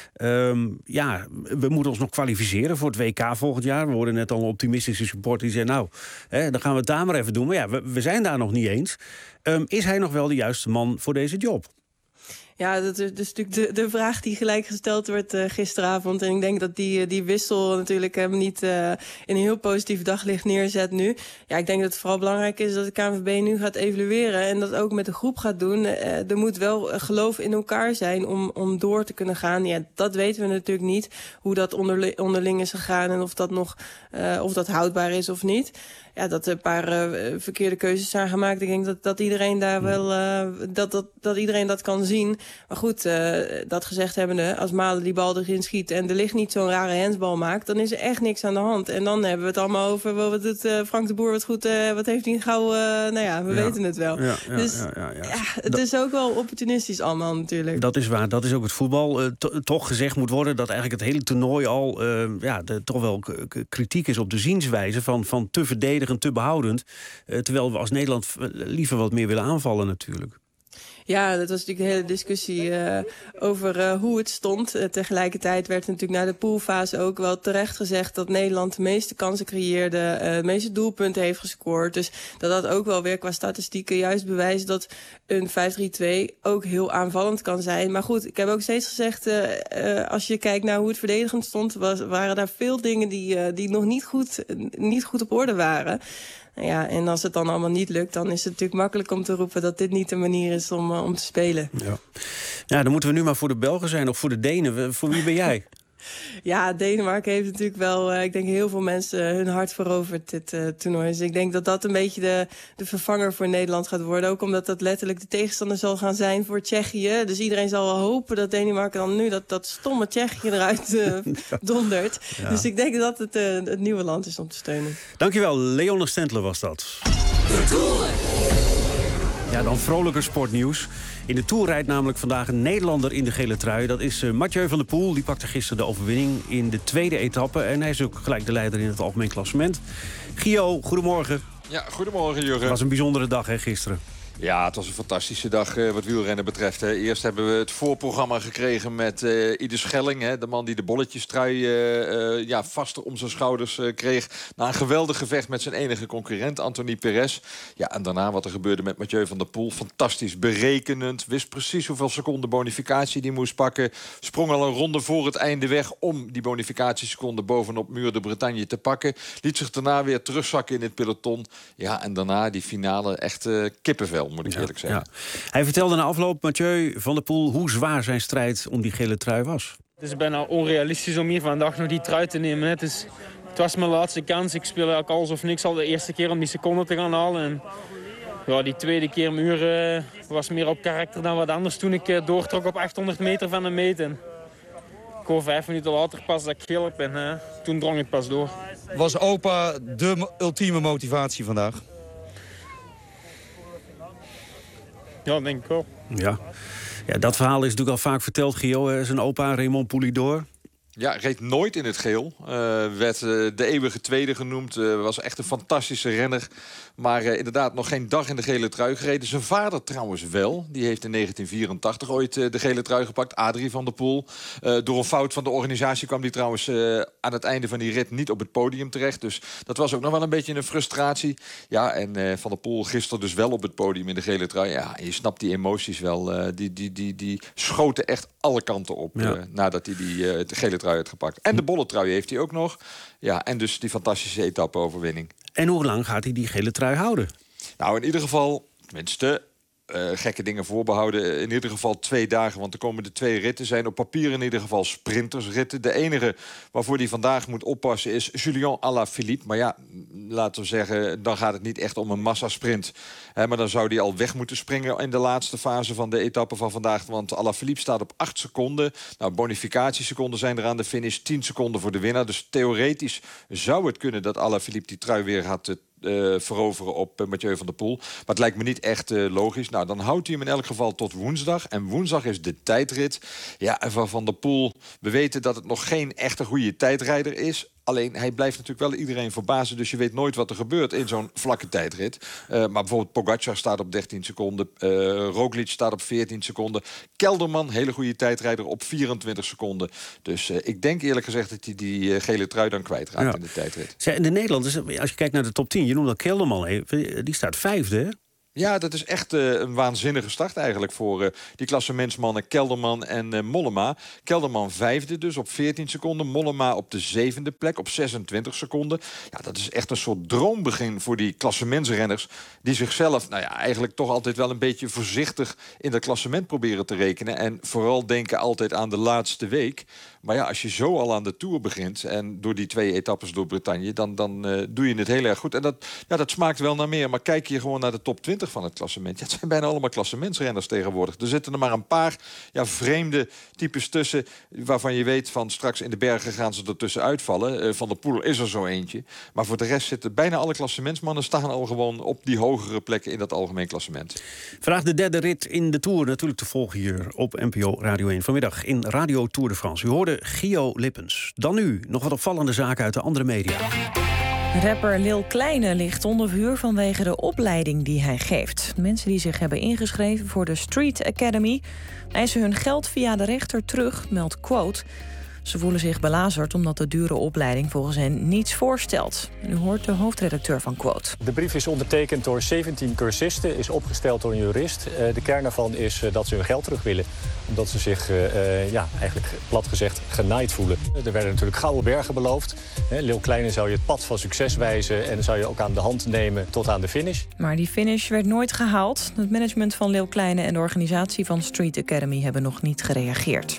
Um, ja, we moeten ons nog kwalificeren voor het W K volgend jaar. We hoorden net al een optimistische supporter die zei... nou, hè, dan gaan we het daar maar even doen. Maar ja, we, we zijn daar nog niet eens. Um, is hij nog wel de juiste man voor deze job? Ja, dat is, dat is natuurlijk de, de vraag die gelijk gesteld werd uh, gisteravond. En ik denk dat die, die wissel natuurlijk hem niet uh, in een heel positief daglicht neerzet nu. Ja, ik denk dat het vooral belangrijk is dat de K N V B nu gaat evalueren. En dat ook met de groep gaat doen. Uh, er moet wel geloof in elkaar zijn om, om door te kunnen gaan. Ja, dat weten we natuurlijk niet. Hoe dat onderling, onderling is gegaan en of dat nog uh, of dat houdbaar is of niet. Ja, dat er een paar uh, verkeerde keuzes zijn gemaakt. Ik denk dat, dat iedereen daar wel uh, dat, dat, dat iedereen dat kan zien. Maar goed, uh, dat gezegd hebbende, als Malen die bal erin schiet en er ligt niet zo'n rare handsbal maakt, dan is er echt niks aan de hand. En dan hebben we het allemaal over wat doet uh, Frank de Boer wat goed, uh, wat heeft hij gauw, uh, nou ja, we ja. weten het wel. Ja, ja, dus ja, ja, ja. ja het dat, is ook wel opportunistisch allemaal natuurlijk. Dat is waar, dat is ook het voetbal. Uh, to, toch gezegd moet worden dat eigenlijk het hele toernooi al uh, ja, de, toch wel k- k- kritiek is op de zienswijze van, van te verdedigen, te behoudend. Uh, terwijl we als Nederland liever wat meer willen aanvallen natuurlijk. Ja, dat was natuurlijk de hele discussie uh, over uh, hoe het stond. Uh, tegelijkertijd werd natuurlijk na de poolfase ook wel terecht gezegd dat Nederland de meeste kansen creëerde, uh, de meeste doelpunten heeft gescoord. Dus dat dat ook wel weer qua statistieken juist bewijst dat een vijf drie twee ook heel aanvallend kan zijn. Maar goed, ik heb ook steeds gezegd, uh, uh, als je kijkt naar hoe het verdedigend stond, was, waren daar veel dingen die, uh, die nog niet goed, uh, niet goed op orde waren. Ja, en als het dan allemaal niet lukt, dan is het natuurlijk makkelijk om te roepen dat dit niet de manier is om, uh, om te spelen. Ja. Ja, dan moeten we nu maar voor de Belgen zijn of voor de Denen. Voor wie ben jij? Ja, Denemarken heeft natuurlijk wel, uh, ik denk heel veel mensen uh, hun hart veroverd dit uh, toernooi. Dus ik denk dat dat een beetje de, de vervanger voor Nederland gaat worden. Ook omdat dat letterlijk de tegenstander zal gaan zijn voor Tsjechië. Dus iedereen zal wel hopen dat Denemarken dan nu dat, dat stomme Tsjechië eruit uh, dondert. Ja. Dus ik denk dat het uh, het nieuwe land is om te steunen. Dankjewel, Leonne Stentler was dat. Ja, dan vrolijker sportnieuws. In de Tour rijdt namelijk vandaag een Nederlander in de gele trui. Dat is uh, Mathieu van der Poel. Die pakte gisteren de overwinning in de tweede etappe. En hij is ook gelijk de leider in het algemeen klassement. Gio, goedemorgen. Ja, goedemorgen Jurgen. Het was een bijzondere dag, hè, gisteren. Ja, het was een fantastische dag uh, wat wielrennen betreft. Hè. Eerst hebben we het voorprogramma gekregen met uh, Ieder Schelling. Hè, de man die de bolletjestrui uh, uh, ja, vaster om zijn schouders uh, kreeg. Na een geweldig gevecht met zijn enige concurrent, Anthony Perez. Ja, en daarna wat er gebeurde met Mathieu van der Poel. Fantastisch, berekenend. Wist precies hoeveel seconden bonificatie die moest pakken. Sprong al een ronde voor het einde weg om die bonificatieseconden bovenop Muur de Bretagne te pakken. Liet zich daarna weer terugzakken in het peloton. Ja, en daarna die finale echt uh, kippenvel. Moet ik eerlijk zeggen. Ja. Hij vertelde na afloop, Mathieu van der Poel, hoe zwaar zijn strijd om die gele trui was. Het is bijna onrealistisch om hier vandaag nog die trui te nemen. Het, is, het was mijn laatste kans. Ik speel eigenlijk alles of niks al de eerste keer om die seconde te gaan halen. En ja, die tweede keer Muur uh, was meer op karakter dan wat anders toen ik uh, doortrok op achthonderd meter van de meet. En ik hoor vijf minuten later pas dat ik geel heb en uh, toen drong het pas door. Was opa de ultieme motivatie vandaag? Ja, denk ik wel. Ja. Ja, dat verhaal is natuurlijk al vaak verteld, Gio. Zijn opa, Raymond Poulidor. Ja, reed nooit in het geel. Uh, werd uh, de eeuwige tweede genoemd. Uh, was echt een fantastische renner. Maar uh, inderdaad nog geen dag in de gele trui gereden. Zijn vader trouwens wel. Die heeft in negentien vierentachtig ooit uh, de gele trui gepakt. Adrie van der Poel. Uh, door een fout van de organisatie kwam hij trouwens uh, aan het einde van die rit niet op het podium terecht. Dus dat was ook nog wel een beetje een frustratie. Ja, en uh, Van der Poel gisteren dus wel op het podium in de gele trui. Ja, en je snapt die emoties wel. Uh, die, die, die, die schoten echt alle kanten op. Ja. Uh, nadat hij die uh, de gele trui had gepakt. En de bolle trui heeft hij ook nog. Ja, en dus die fantastische etappe-overwinning. En hoe lang gaat hij die gele trui houden? Nou, in ieder geval, tenminste, uh, gekke dingen voorbehouden. In ieder geval twee dagen, want de komende twee ritten zijn op papier in ieder geval sprintersritten. De enige waarvoor hij vandaag moet oppassen is Julian Alaphilippe. Maar ja, laten we zeggen, dan gaat het niet echt om een massasprint. He, maar dan zou hij al weg moeten springen in de laatste fase van de etappe van vandaag. Want Alaphilippe staat op acht seconden. Nou, bonificatieseconden zijn er aan de finish. tien seconden voor de winnaar. Dus theoretisch zou het kunnen dat Alaphilippe die trui weer gaat Uh, veroveren op uh, Mathieu van der Poel. Maar het lijkt me niet echt uh, logisch. Nou, dan houdt hij hem in elk geval tot woensdag. En woensdag is de tijdrit. Ja, en van Van der Poel, we weten dat het nog geen echte goede tijdrijder is. Alleen, hij blijft natuurlijk wel iedereen verbazen. Dus je weet nooit wat er gebeurt in zo'n vlakke tijdrit. Uh, maar bijvoorbeeld Pogacar staat op dertien seconden. Uh, Roglic staat op veertien seconden. Kelderman, hele goede tijdrijder, op vierentwintig seconden. Dus uh, ik denk eerlijk gezegd dat hij die uh, gele trui dan kwijtraakt ja. in de tijdrit. De Nederlanders, als je kijkt naar de top tien... je noemt dat Kelderman even, die staat vijfde, hè? Ja, dat is echt uh, een waanzinnige start eigenlijk voor uh, die klassementsmannen Kelderman en uh, Mollema. Kelderman vijfde dus op veertien seconden. Mollema op de zevende plek op zesentwintig seconden. Ja, dat is echt een soort droombegin voor die klassementsrenners... die zichzelf nou ja, eigenlijk toch altijd wel een beetje voorzichtig... in dat klassement proberen te rekenen. En vooral denken altijd aan de laatste week. Maar ja, als je zo al aan de Tour begint... en door die twee etappes door Bretagne... dan, dan uh, doe je het heel erg goed. En dat, ja, dat smaakt wel naar meer. Maar kijk je gewoon naar de top twintig van het klassement. Ja, het zijn bijna allemaal klassementsrenners tegenwoordig. Er zitten er maar een paar ja, vreemde types tussen... waarvan je weet van straks in de bergen gaan ze er tussen uitvallen. Uh, van der Poel is er zo eentje. Maar voor de rest zitten bijna alle klassementsmannen... staan al gewoon op die hogere plekken in dat algemeen klassement. Vandaag de derde rit in de Tour. Natuurlijk te volgen hier op N P O Radio één. Vanmiddag in Radio Tour de France. U hoorde Gio Lippens. Dan nu nog wat opvallende zaken uit de andere media. Rapper Lil Kleine ligt onder vuur vanwege de opleiding die hij geeft. Mensen die zich hebben ingeschreven voor de Street Academy... eisen hun geld via de rechter terug, meldt Quote. Ze voelen zich belazerd omdat de dure opleiding volgens hen niets voorstelt. U hoort de hoofdredacteur van Quote. De brief is ondertekend door zeventien cursisten, is opgesteld door een jurist. Uh, de kern daarvan is uh, dat ze hun geld terug willen. Omdat ze zich, uh, uh, ja, eigenlijk plat gezegd, genaaid voelen. Er werden natuurlijk gouden bergen beloofd. He, Lil Kleine zou je het pad van succes wijzen... en zou je ook aan de hand nemen tot aan de finish. Maar die finish werd nooit gehaald. Het management van Lil Kleine en de organisatie van Street Academy... hebben nog niet gereageerd.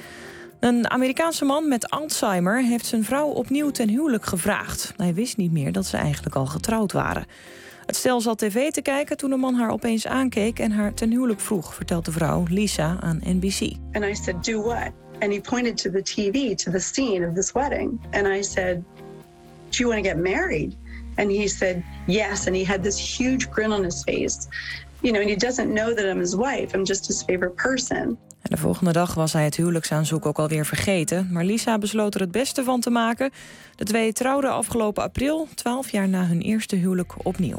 Een Amerikaanse man met Alzheimer heeft zijn vrouw opnieuw ten huwelijk gevraagd. Hij wist niet meer dat ze eigenlijk al getrouwd waren. Het stel zat tv te kijken toen de man haar opeens aankeek... en haar ten huwelijk vroeg, vertelt de vrouw Lisa aan N B C. And I said, do what? And he pointed to the T V, to the scene of this wedding. And I said, do you want to get married? And he said, yes. And he had this huge grin on his face. You know, and he doesn't know that I'm his wife. I'm just his favorite person. En de volgende dag was hij het huwelijksaanzoek ook alweer vergeten. Maar Lisa besloot er het beste van te maken. De twee trouwden afgelopen april, twaalf jaar na hun eerste huwelijk, opnieuw.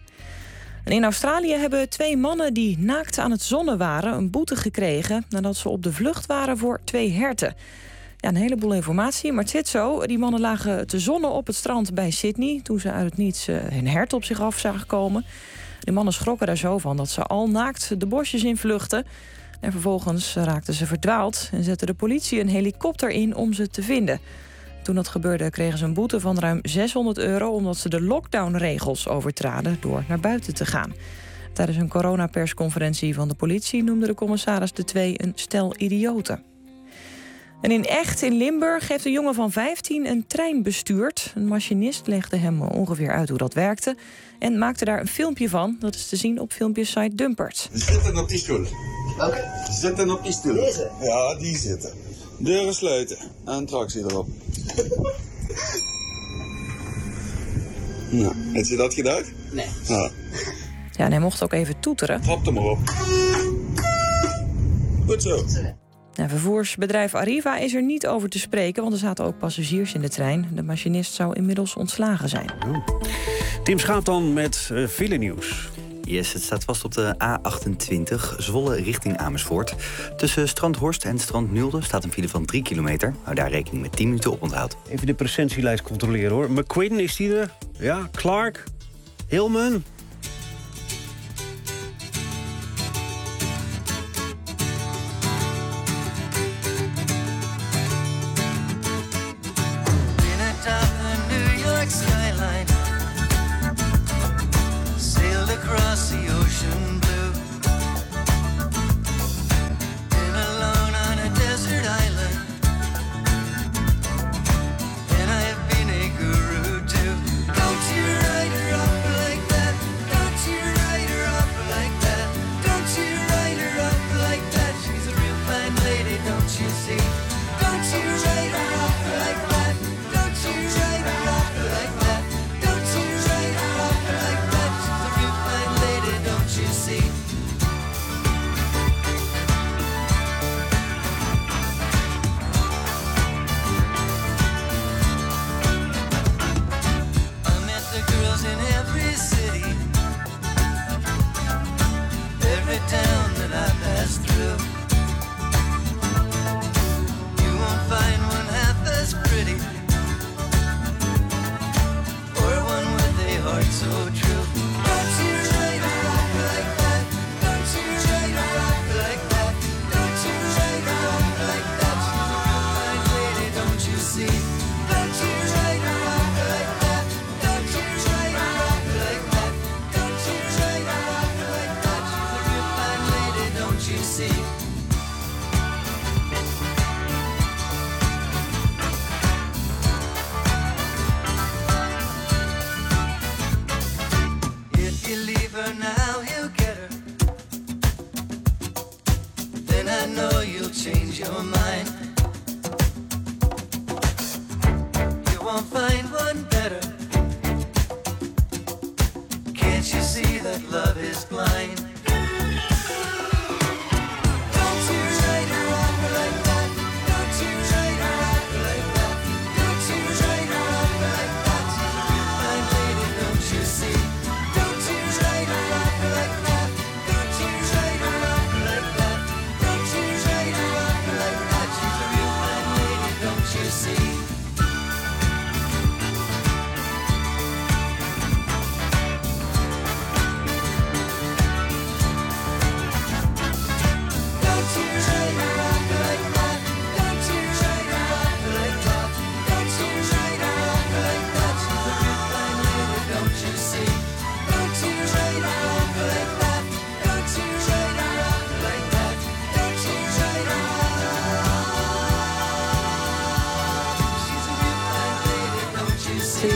En in Australië hebben twee mannen die naakt aan het zonnen waren... een boete gekregen nadat ze op de vlucht waren voor twee herten. Ja, een heleboel informatie, maar het zit zo. Die mannen lagen te zonnen op het strand bij Sydney... toen ze uit het niets uh, een hert op zich af zagen komen. De mannen schrokken daar zo van dat ze al naakt de bosjes in vluchtten... En vervolgens raakten ze verdwaald en zette de politie een helikopter in om ze te vinden. Toen dat gebeurde kregen ze een boete van ruim zeshonderd euro... omdat ze de lockdownregels overtraden door naar buiten te gaan. Tijdens een coronapersconferentie van de politie noemde de commissaris de twee een stel idioten. En in Echt in Limburg heeft een jongen van vijftien een trein bestuurd. Een machinist legde hem ongeveer uit hoe dat werkte... en maakte daar een filmpje van. Dat is te zien op filmpjessite Dumpert. Zitten op die stoel. Oké. Zitten op die stoel. Deze? Ja, die zitten. Deuren sluiten. En tractie erop. Nou, heb je dat gedaan? Nee. Nou. Ja, en hij mocht ook even toeteren. Trap er maar op. Goed zo. Nou, vervoersbedrijf Arriva is er niet over te spreken... want er zaten ook passagiers in de trein. De machinist zou inmiddels ontslagen zijn. Oh. Tim Schaap dan met uh, file nieuws. Yes, het staat vast op de A achtentwintig, Zwolle richting Amersfoort. Tussen Strandhorst en Strand Nulde staat een file van drie kilometer. Hou daar rekening met tien minuten oponthoud. Even de presentielijst controleren hoor. McQueen, is die er? Ja, Clark, Hillman... Across the ocean blue, see? Don't you try to rock like that. Don't you try to rock like that. Don't you try to rock like that. She's a real fine lady, don't you see? If you leave her now, he'll get her. Then I know you'll change your mind. You won't find one better. Can't you see that love is blind? Don't you try to rock her like that. Don't you try to rock her like that. Don't you try to rock her like that. She's a real fine lady, don't you see? Don't you try to rock her like that. Don't you try to rock her like that. Don't you try to rock her like that. She's a real fine lady, don't you see? Don't you try to rock her like that. Don't you try to rock her like that. Don't you try to rock her like that. She's a real fine lady, don't you see? Don't you try to rock her like that. Don't you try to rock her like that. Don't you try to rock her. She's a real fine lady, don't you see?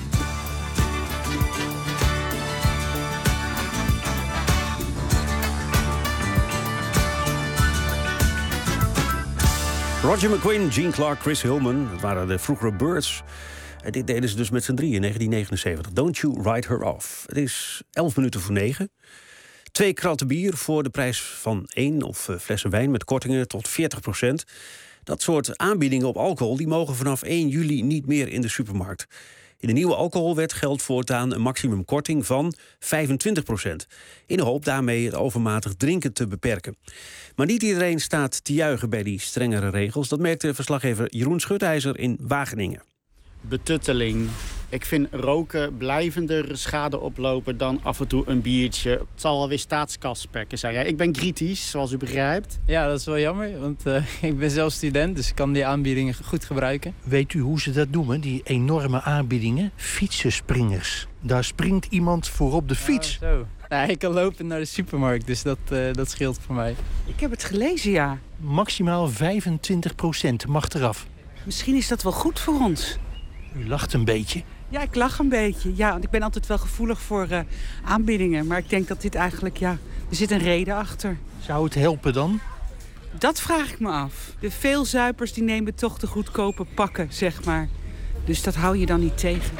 Roger McGuinn, Gene Clark, Chris Hillman. Dat waren de vroegere Birds. En dit deden ze dus met z'n drieën in negentien negenenzeventig. Don't You Write Her Off. Het is elf minuten voor negen. Twee kratten bier voor de prijs van één of uh, flessen wijn met kortingen tot veertig procent. Dat soort aanbiedingen op alcohol die mogen vanaf één juli niet meer in de supermarkt. In de nieuwe alcoholwet geldt voortaan een maximumkorting van vijfentwintig procent. In de hoop daarmee het overmatig drinken te beperken. Maar niet iedereen staat te juichen bij die strengere regels. Dat merkte verslaggever Jeroen Schutijzer in Wageningen. Betutteling. Ik vind roken blijvender schade oplopen dan af en toe een biertje. Het zal wel weer staatskas spekken zijn. Ja, ik ben kritisch, zoals u begrijpt. Ja, dat is wel jammer, want uh, ik ben zelf student, dus ik kan die aanbiedingen goed gebruiken. Weet u hoe ze dat noemen, die enorme aanbiedingen? Fietsenspringers. Daar springt iemand voor op de fiets. Oh, zo. Ja, ik kan lopen naar de supermarkt, dus dat, uh, dat scheelt voor mij. Ik heb het gelezen, ja. Maximaal vijfentwintig procent mag eraf. Misschien is dat wel goed voor ons. U lacht een beetje. Ja, ik lach een beetje. Ja, want ik ben altijd wel gevoelig voor uh, aanbiedingen. Maar ik denk dat dit eigenlijk, ja, er zit een reden achter. Zou het helpen dan? Dat vraag ik me af. De veelzuipers die nemen toch de goedkope pakken, zeg maar. Dus dat hou je dan niet tegen.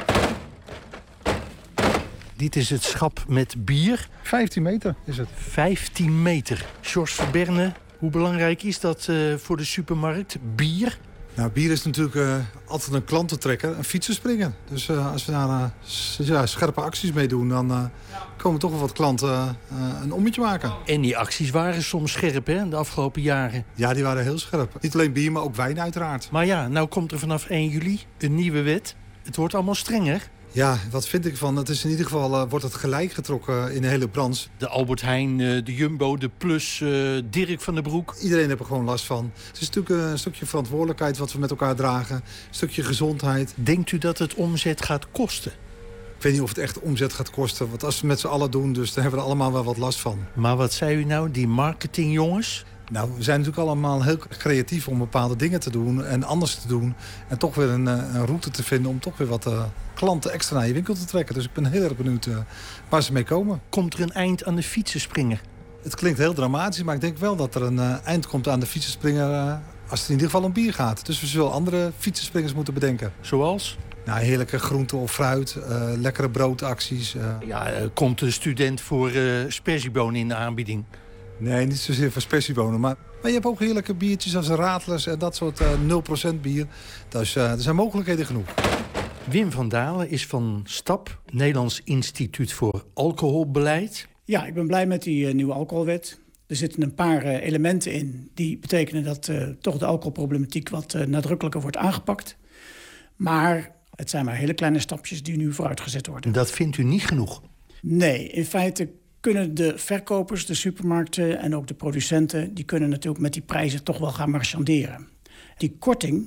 Dit is het schap met bier. vijftien meter is het. vijftien meter. George Verberne, hoe belangrijk is dat uh, voor de supermarkt? Bier? Nou, bier is natuurlijk uh, altijd een klantentrekker, een fietsenspringer. Dus uh, als we daar uh, ja, scherpe acties mee doen, dan uh, komen toch wel wat klanten uh, een ommetje maken. En die acties waren soms scherp, hè, de afgelopen jaren? Ja, die waren heel scherp. Niet alleen bier, maar ook wijn uiteraard. Maar ja, nou komt er vanaf één juli een nieuwe wet. Het wordt allemaal strenger. Ja, wat vind ik van? Het is in ieder geval uh, wordt het gelijk getrokken in de hele branche. De Albert Heijn, uh, de Jumbo, de Plus, uh, Dirk van den Broek. Iedereen heeft er gewoon last van. Het is natuurlijk uh, een stukje verantwoordelijkheid wat we met elkaar dragen. Een stukje gezondheid. Denkt u dat het omzet gaat kosten? Ik weet niet of het echt omzet gaat kosten. Want als we het met z'n allen doen, dus daar hebben we er allemaal wel wat last van. Maar wat zei u nou, die marketingjongens? Nou, we zijn natuurlijk allemaal heel creatief om bepaalde dingen te doen en anders te doen. En toch weer een, een route te vinden om toch weer wat uh, klanten extra naar je winkel te trekken. Dus ik ben heel erg benieuwd uh, waar ze mee komen. Komt er een eind aan de fietsenspringer? Het klinkt heel dramatisch, maar ik denk wel dat er een uh, eind komt aan de fietsenspringer uh, als het in ieder geval om bier gaat. Dus we zullen andere fietsenspringers moeten bedenken. Zoals? Nou, heerlijke groente of fruit, uh, lekkere broodacties. Uh. Ja, uh, komt een student voor uh, sperziebonen in de aanbieding? Nee, niet zozeer voor spersiebonen. Maar, maar je hebt ook heerlijke biertjes als Radlers en dat soort uh, nul procent bier. Dus uh, er zijn mogelijkheden genoeg. Wim van Dalen is van STAP, Nederlands Instituut voor Alcoholbeleid. Ja, ik ben blij met die uh, nieuwe alcoholwet. Er zitten een paar uh, elementen in die betekenen dat uh, toch de alcoholproblematiek wat uh, nadrukkelijker wordt aangepakt. Maar het zijn maar hele kleine stapjes die nu vooruitgezet worden. Dat vindt u niet genoeg? Nee, in feite kunnen de verkopers, de supermarkten en ook de producenten, die kunnen natuurlijk met die prijzen toch wel gaan marchanderen. Die korting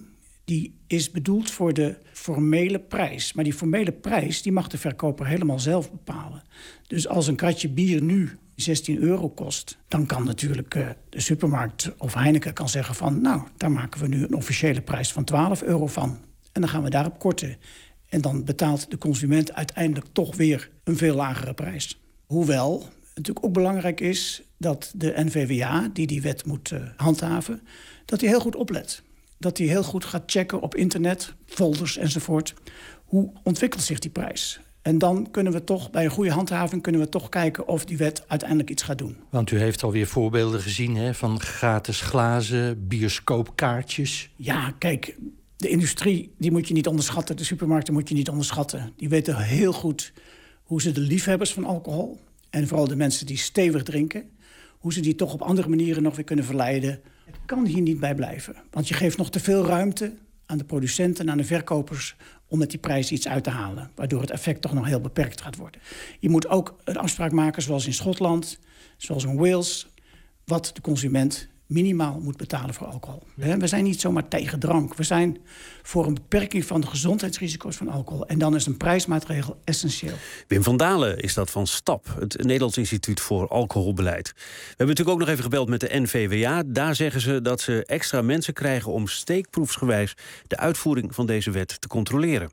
die is bedoeld voor de formele prijs. Maar die formele prijs die mag de verkoper helemaal zelf bepalen. Dus als een kratje bier nu zestien euro kost, dan kan natuurlijk uh, de supermarkt of Heineken kan zeggen van, nou, daar maken we nu een officiële prijs van twaalf euro van. En dan gaan we daarop korten. En dan betaalt de consument uiteindelijk toch weer een veel lagere prijs. Hoewel het natuurlijk ook belangrijk is dat de N V W A, die die wet moet uh, handhaven, dat hij heel goed oplet. Dat hij heel goed gaat checken op internet, folders enzovoort. Hoe ontwikkelt zich die prijs? En dan kunnen we toch, bij een goede handhaving, kunnen we toch kijken of die wet uiteindelijk iets gaat doen. Want u heeft alweer voorbeelden gezien, hè, van gratis glazen, bioscoopkaartjes. Ja, kijk, de industrie die moet je niet onderschatten. De supermarkten moet je niet onderschatten. Die weten heel goed hoe ze de liefhebbers van alcohol, en vooral de mensen die stevig drinken, hoe ze die toch op andere manieren nog weer kunnen verleiden. Het kan hier niet bij blijven. Want je geeft nog te veel ruimte aan de producenten en aan de verkopers om met die prijs iets uit te halen, waardoor het effect toch nog heel beperkt gaat worden. Je moet ook een afspraak maken, zoals in Schotland, zoals in Wales, wat de consument minimaal moet betalen voor alcohol. We zijn niet zomaar tegen drank. We zijn voor een beperking van de gezondheidsrisico's van alcohol. En dan is een prijsmaatregel essentieel. Wim van Dalen is dat van STAP, het Nederlands Instituut voor Alcoholbeleid. We hebben natuurlijk ook nog even gebeld met de N V W A. Daar zeggen ze dat ze extra mensen krijgen om steekproefsgewijs de uitvoering van deze wet te controleren.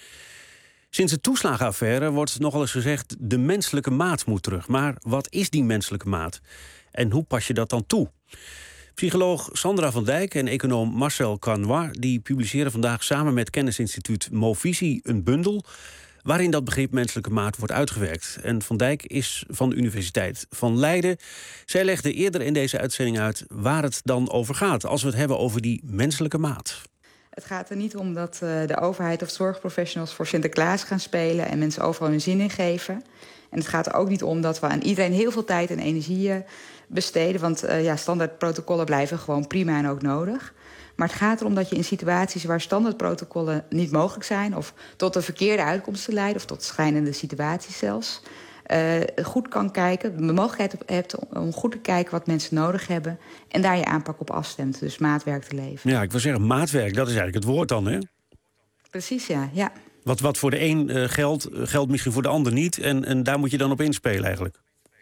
Sinds de toeslagenaffaire wordt nogal eens gezegd, de menselijke maat moet terug. Maar wat is die menselijke maat? En hoe pas je dat dan toe? Psycholoog Sandra van Dijk en econoom Marcel Canois die publiceren vandaag samen met kennisinstituut Movisie een bundel waarin dat begrip menselijke maat wordt uitgewerkt. En Van Dijk is van de Universiteit van Leiden. Zij legde eerder in deze uitzending uit waar het dan over gaat als we het hebben over die menselijke maat. Het gaat er niet om dat uh, de overheid of zorgprofessionals voor Sinterklaas gaan spelen en mensen overal hun zin in geven. En het gaat er ook niet om dat we aan iedereen heel veel tijd en energie uh, besteden. Want uh, ja, standaardprotocollen blijven gewoon prima en ook nodig. Maar het gaat erom dat je in situaties waar standaardprotocollen niet mogelijk zijn, of tot een verkeerde uitkomsten leiden, of tot schrijnende situaties zelfs, uh, goed kan kijken, de mogelijkheid hebt om goed te kijken wat mensen nodig hebben en daar je aanpak op afstemt. Dus maatwerk te leveren. Ja, ik wil zeggen, maatwerk, dat is eigenlijk het woord dan, hè? Precies, ja. ja. Wat, wat voor de een uh, geldt, geldt misschien voor de ander niet. En, en daar moet je dan op inspelen eigenlijk.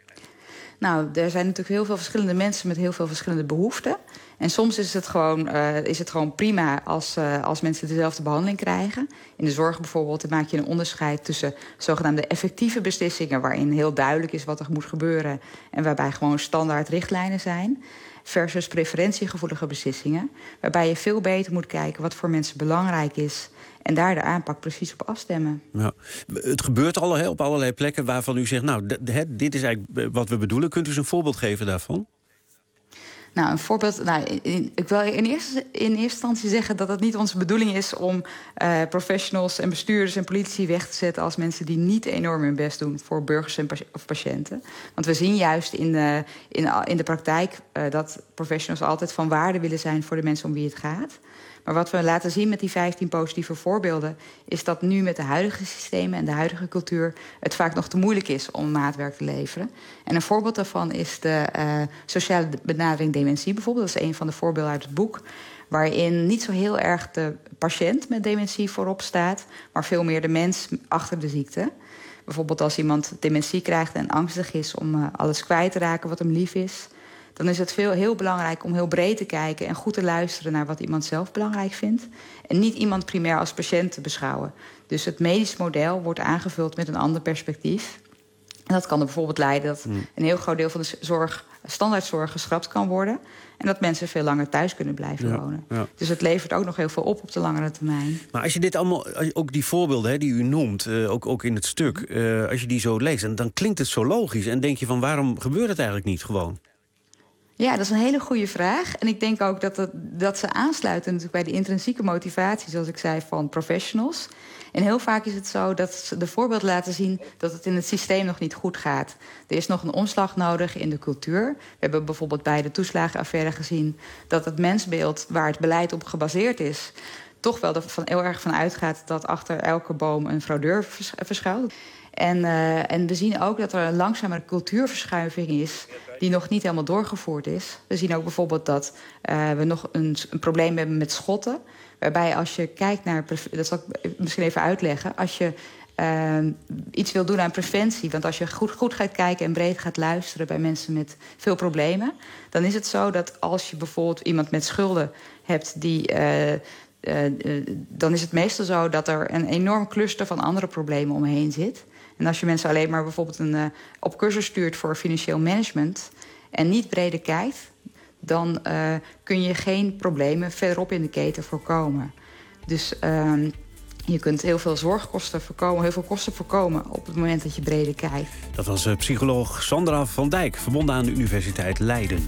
Nou, er zijn natuurlijk heel veel verschillende mensen met heel veel verschillende behoeften. En soms is het gewoon, uh, is het gewoon prima als, uh, als mensen dezelfde behandeling krijgen. In de zorg bijvoorbeeld maak je een onderscheid tussen zogenaamde effectieve beslissingen, waarin heel duidelijk is wat er moet gebeuren en waarbij gewoon standaard richtlijnen zijn, versus preferentiegevoelige beslissingen, waarbij je veel beter moet kijken wat voor mensen belangrijk is en daar de aanpak precies op afstemmen. Ja. Het gebeurt al hè, op allerlei plekken waarvan u zegt, nou, d- d- dit is eigenlijk wat we bedoelen. Kunt u eens een voorbeeld geven daarvan? Nou, een voorbeeld. Nou, in, ik wil in eerste, in eerste instantie zeggen dat het niet onze bedoeling is om uh, professionals en bestuurders en politici weg te zetten als mensen die niet enorm hun best doen voor burgers en pa- of patiënten. Want we zien juist in de, in, in de praktijk uh, dat professionals altijd van waarde willen zijn voor de mensen om wie het gaat. Maar wat we laten zien met die vijftien positieve voorbeelden is dat nu met de huidige systemen en de huidige cultuur het vaak nog te moeilijk is om maatwerk te leveren. En een voorbeeld daarvan is de uh, sociale benadering dementie bijvoorbeeld. Dat is een van de voorbeelden uit het boek, waarin niet zo heel erg de patiënt met dementie voorop staat, maar veel meer de mens achter de ziekte. Bijvoorbeeld als iemand dementie krijgt en angstig is om uh, alles kwijt te raken wat hem lief is, dan is het veel, heel belangrijk om heel breed te kijken en goed te luisteren naar wat iemand zelf belangrijk vindt. En niet iemand primair als patiënt te beschouwen. Dus het medisch model wordt aangevuld met een ander perspectief. En dat kan er bijvoorbeeld leiden dat een heel groot deel van de zorg, standaardzorg geschrapt kan worden. En dat mensen veel langer thuis kunnen blijven ja, wonen. Ja. Dus het levert ook nog heel veel op op de langere termijn. Maar als je dit allemaal, ook die voorbeelden hè, die u noemt, uh, ook, ook in het stuk, uh, als je die zo leest, dan, dan klinkt het zo logisch. En denk je van, waarom gebeurt het eigenlijk niet gewoon? Ja, dat is een hele goede vraag. En ik denk ook dat, het, dat ze aansluiten natuurlijk bij de intrinsieke motivatie, zoals ik zei, van professionals. En heel vaak is het zo dat ze de voorbeelden laten zien dat het in het systeem nog niet goed gaat. Er is nog een omslag nodig in de cultuur. We hebben bijvoorbeeld bij de toeslagenaffaire gezien dat het mensbeeld waar het beleid op gebaseerd is toch wel er van, heel erg van uitgaat dat achter elke boom een fraudeur verschuilt. En, uh, en we zien ook dat er een langzamere cultuurverschuiving is die nog niet helemaal doorgevoerd is. We zien ook bijvoorbeeld dat uh, we nog een, een probleem hebben met schotten. Waarbij als je kijkt naar... Dat zal ik misschien even uitleggen. Als je uh, iets wil doen aan preventie... want als je goed, goed gaat kijken en breed gaat luisteren... bij mensen met veel problemen... dan is het zo dat als je bijvoorbeeld iemand met schulden hebt... die... Uh, Uh, uh, dan is het meestal zo dat er een enorm cluster van andere problemen omheen zit. En als je mensen alleen maar bijvoorbeeld een, uh, op cursus stuurt voor financieel management... en niet breder kijkt, dan uh, kun je geen problemen verderop in de keten voorkomen. Dus uh, je kunt heel veel zorgkosten voorkomen, heel veel kosten voorkomen... op het moment dat je breder kijkt. Dat was uh, psycholoog Sandra van Dijk, verbonden aan de Universiteit Leiden.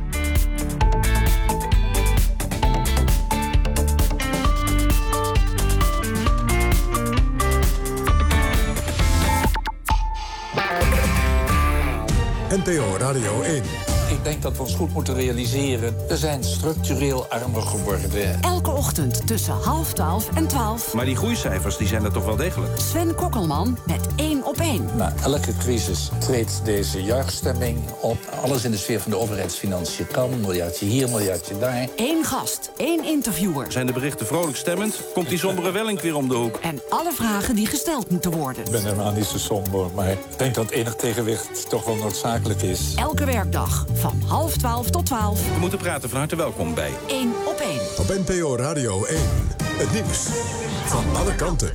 N P O Radio één. Ik denk dat we ons goed moeten realiseren... we zijn structureel armer geworden. Elke ochtend tussen half twaalf en twaalf. Maar die groeicijfers die zijn er toch wel degelijk? Sven Kokkelman met één op één. Na elke crisis treedt deze juichstemming op. Alles in de sfeer van de overheidsfinanciën kan. Miljardje hier, miljardje daar. Eén gast, één interviewer. Zijn de berichten vrolijk stemmend? Komt die sombere welling weer om de hoek? En alle vragen die gesteld moeten worden. Ik ben helemaal niet zo somber, maar ik denk dat enig tegenwicht toch wel noodzakelijk is. Elke werkdag van half twaalf tot twaalf. We moeten praten, van harte welkom bij Eén op één. Op N P O Radio één. Het nieuws van alle kanten.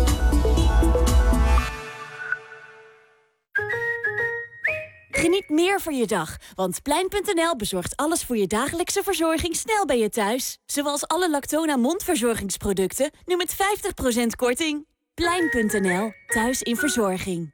Geniet meer van je dag, want Plein punt n l bezorgt alles voor je dagelijkse verzorging snel bij je thuis. Zoals alle Lactona mondverzorgingsproducten, nu met vijftig procent korting. Plein punt n l, thuis in verzorging.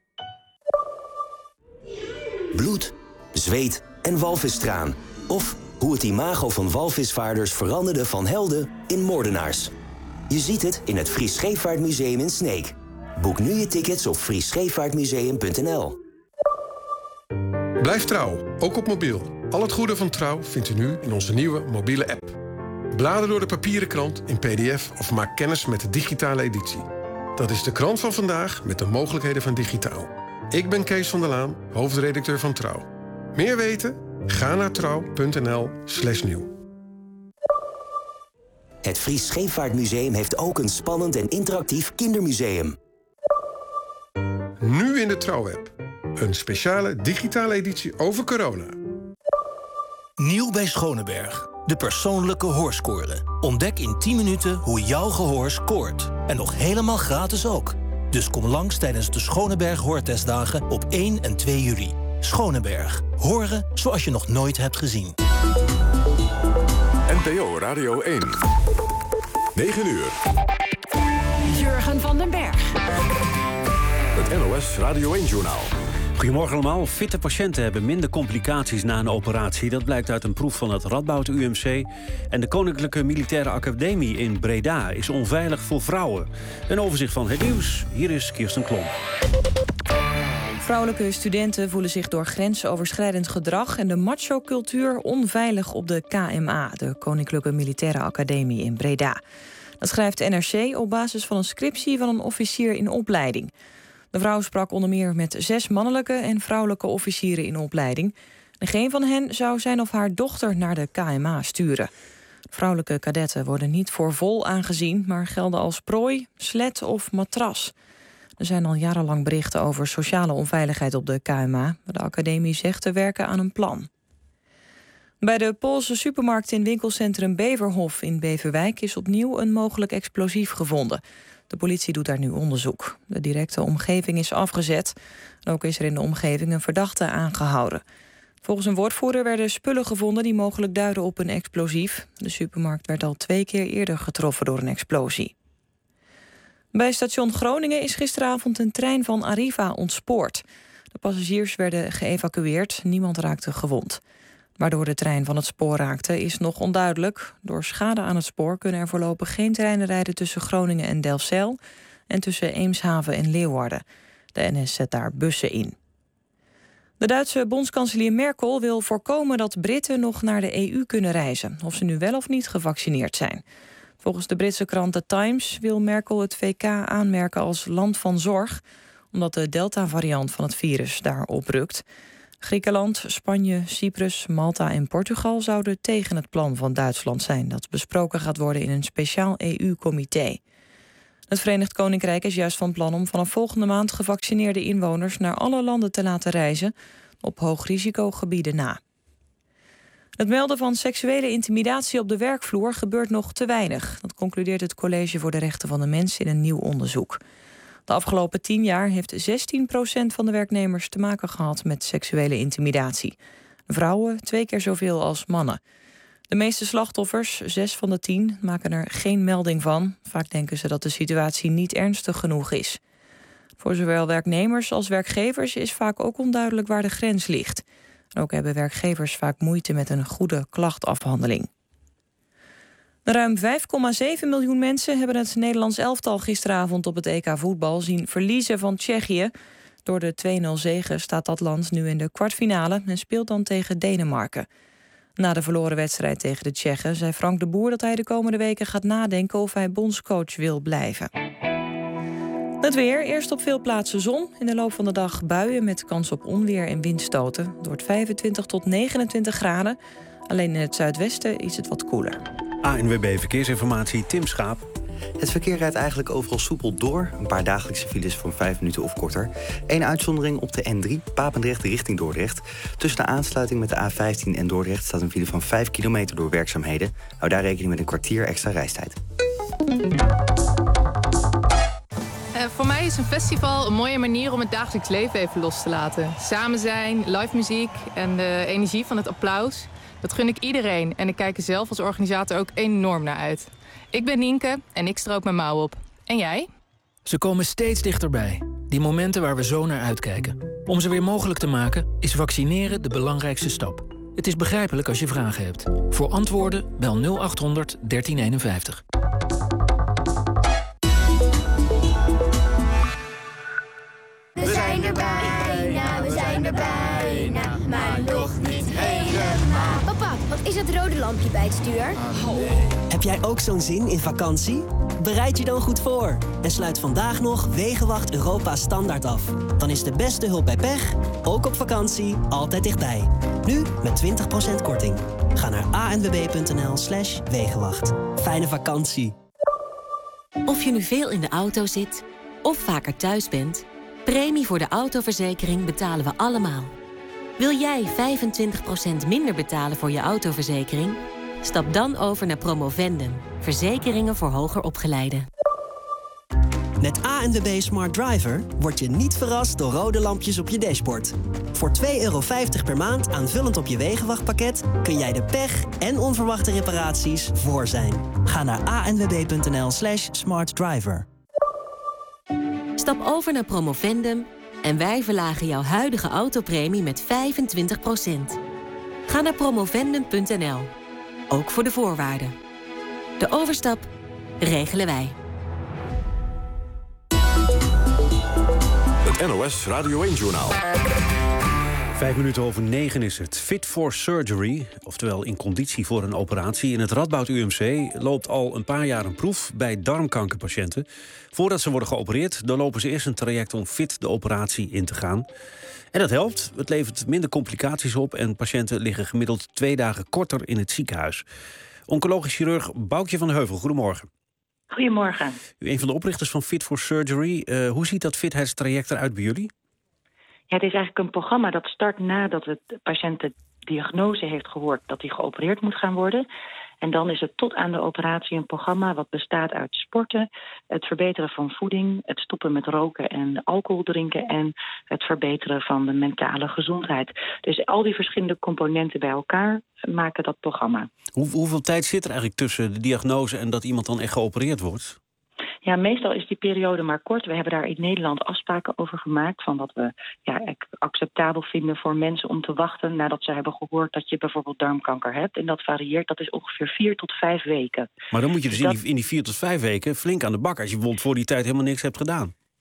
Bloed, zweet en walvistraan. Of hoe het imago van walvisvaarders veranderde van helden in moordenaars. Je ziet het in het Fries Scheepvaartmuseum in Sneek. Boek nu je tickets op fries scheepvaartmuseum punt n l. Blijf trouw, ook op mobiel. Al het goede van Trouw vindt u nu in onze nieuwe mobiele app. Blader door de papieren krant in P D F of maak kennis met de digitale editie. Dat is de krant van vandaag met de mogelijkheden van digitaal. Ik ben Kees van der Laan, hoofdredacteur van Trouw. Meer weten? Ga naar trouw punt n l slash nieuw. Het Fries Scheepvaartmuseum heeft ook een spannend en interactief kindermuseum. Nu in de Trouw-app. Een speciale digitale editie over corona. Nieuw bij Schoneberg. De persoonlijke hoorscore. Ontdek in tien minuten hoe jouw gehoor scoort. En nog helemaal gratis ook. Dus kom langs tijdens de Schoneberg Hoortestdagen op één en twee juli. Schoneberg. Horen zoals je nog nooit hebt gezien. N P O Radio één. negen uur. Jurgen van den Berg. Het N O S Radio één-journaal. Goedemorgen allemaal. Fitte patiënten hebben minder complicaties na een operatie. Dat blijkt uit een proef van het Radboud U M C. En de Koninklijke Militaire Academie in Breda is onveilig voor vrouwen. Een overzicht van het nieuws. Hier is Kirsten Klomp. Vrouwelijke studenten voelen zich door grensoverschrijdend gedrag en de macho-cultuur onveilig op de K M A, de Koninklijke Militaire Academie in Breda. Dat schrijft N R C op basis van een scriptie van een officier in opleiding. De vrouw sprak onder meer met zes mannelijke en vrouwelijke officieren in opleiding. En geen van hen zou zijn of haar dochter naar de K M A sturen. Vrouwelijke kadetten worden niet voor vol aangezien, maar gelden als prooi, slet of matras. Er zijn al jarenlang berichten over sociale onveiligheid op de K M A. De academie zegt te werken aan een plan. Bij de Poolse supermarkt in winkelcentrum Beverhof in Beverwijk is opnieuw een mogelijk explosief gevonden. De politie doet daar nu onderzoek. De directe omgeving is afgezet. Ook is er in de omgeving een verdachte aangehouden. Volgens een woordvoerder werden spullen gevonden die mogelijk duiden op een explosief. De supermarkt werd al twee keer eerder getroffen door een explosie. Bij station Groningen is gisteravond een trein van Arriva ontspoord. De passagiers werden geëvacueerd, niemand raakte gewond. Waardoor de trein van het spoor raakte is nog onduidelijk. Door schade aan het spoor kunnen er voorlopig geen treinen rijden tussen Groningen en Delfzijl en tussen Eemshaven en Leeuwarden. De N S zet daar bussen in. De Duitse bondskanselier Merkel wil voorkomen dat Britten nog naar de E U kunnen reizen, of ze nu wel of niet gevaccineerd zijn. Volgens de Britse krant The Times wil Merkel het V K aanmerken als land van zorg, omdat de Delta-variant van het virus daar oprukt. Griekenland, Spanje, Cyprus, Malta en Portugal zouden tegen het plan van Duitsland zijn dat besproken gaat worden in een speciaal E U-comité. Het Verenigd Koninkrijk is juist van plan om vanaf volgende maand gevaccineerde inwoners naar alle landen te laten reizen, op hoogrisicogebieden na. Het melden van seksuele intimidatie op de werkvloer gebeurt nog te weinig. Dat concludeert het College voor de Rechten van de Mens in een nieuw onderzoek. De afgelopen tien jaar heeft zestien procent van de werknemers te maken gehad met seksuele intimidatie. Vrouwen twee keer zoveel als mannen. De meeste slachtoffers, zes van de tien, maken er geen melding van. Vaak denken ze dat de situatie niet ernstig genoeg is. Voor zowel werknemers als werkgevers is vaak ook onduidelijk waar de grens ligt. Ook hebben werkgevers vaak moeite met een goede klachtafhandeling. Ruim vijf komma zeven miljoen mensen hebben het Nederlands elftal gisteravond op het E K voetbal zien verliezen van Tsjechië. Door de twee nul zege staat dat land nu in de kwartfinale en speelt dan tegen Denemarken. Na de verloren wedstrijd tegen de Tsjechen zei Frank de Boer dat hij de komende weken gaat nadenken of hij bondscoach wil blijven. Het weer, eerst op veel plaatsen zon. In de loop van de dag buien met kans op onweer en windstoten. Het wordt vijfentwintig tot negenentwintig graden. Alleen in het zuidwesten is het wat koeler. A N W B Verkeersinformatie, Tim Schaap. Het verkeer rijdt eigenlijk overal soepel door. Een paar dagelijkse files van vijf minuten of korter. Eén uitzondering op de N drie, Papendrecht richting Dordrecht. Tussen de aansluiting met de A vijftien en Dordrecht staat een file van vijf kilometer door werkzaamheden. Hou daar rekening met een kwartier extra reistijd. Uh, voor mij is een festival een mooie manier om het dagelijks leven even los te laten. Samen zijn, live muziek en de energie van het applaus. Dat gun ik iedereen en ik kijk er zelf als organisator ook enorm naar uit. Ik ben Nienke en ik stroop mijn mouw op. En jij? Ze komen steeds dichterbij. Die momenten waar we zo naar uitkijken. Om ze weer mogelijk te maken is vaccineren de belangrijkste stap. Het is begrijpelijk als je vragen hebt. Voor antwoorden bel nul acht honderd dertien eenenvijftig. We zijn er bijna, we zijn er bijna, maar nog niet helemaal. Papa, wat is het rode lampje bij het stuur? Heb jij ook zo'n zin in vakantie? Bereid je dan goed voor en sluit vandaag nog Wegenwacht Europa Standaard af. Dan is de beste hulp bij pech, ook op vakantie, altijd dichtbij. Nu met twintig procent korting. Ga naar a n w b punt n l slash wegenwacht. Fijne vakantie. Of je nu veel in de auto zit of vaker thuis bent, premie voor de autoverzekering betalen we allemaal. Wil jij vijfentwintig procent minder betalen voor je autoverzekering? Stap dan over naar Promovendum. Verzekeringen voor hoger opgeleiden. Met A N W B Smart Driver word je niet verrast door rode lampjes op je dashboard. Voor twee euro vijftig per maand aanvullend op je wegenwachtpakket kun jij de pech en onverwachte reparaties voor zijn. Ga naar a n w b punt n l slash smart driver. Stap over naar Promovendum en wij verlagen jouw huidige autopremie met vijfentwintig procent. Ga naar promovendum punt n l. Ook voor de voorwaarden. De overstap regelen wij. Het N O S Radio één-journaal. Vijf minuten over negen is het. Fit for surgery, oftewel in conditie voor een operatie. In het Radboud U M C loopt al een paar jaar een proef bij darmkankerpatiënten. Voordat ze worden geopereerd, doorlopen ze eerst een traject om fit de operatie in te gaan. En dat helpt. Het levert minder complicaties op en patiënten liggen gemiddeld twee dagen korter in het ziekenhuis. Oncologisch chirurg Boukje van de Heuvel, goedemorgen. Goedemorgen. U een van de oprichters van Fit for Surgery. Uh, hoe ziet dat fitheidstraject eruit bij jullie? Ja, het is eigenlijk een programma dat start nadat de patiënt de diagnose heeft gehoord dat hij geopereerd moet gaan worden. En dan is het tot aan de operatie een programma wat bestaat uit sporten, het verbeteren van voeding, het stoppen met roken en alcohol drinken en het verbeteren van de mentale gezondheid. Dus al die verschillende componenten bij elkaar maken dat programma. Hoe, hoeveel tijd zit er eigenlijk tussen de diagnose en dat iemand dan echt geopereerd wordt? Ja, meestal is die periode maar kort. We hebben daar in Nederland afspraken over gemaakt van wat we ja, acceptabel vinden voor mensen om te wachten nadat ze hebben gehoord dat je bijvoorbeeld darmkanker hebt. En dat varieert, dat is ongeveer vier tot vijf weken. Maar dan moet je dus dat... in, die, in die vier tot vijf weken flink aan de bak als je bijvoorbeeld voor die tijd helemaal niks hebt gedaan.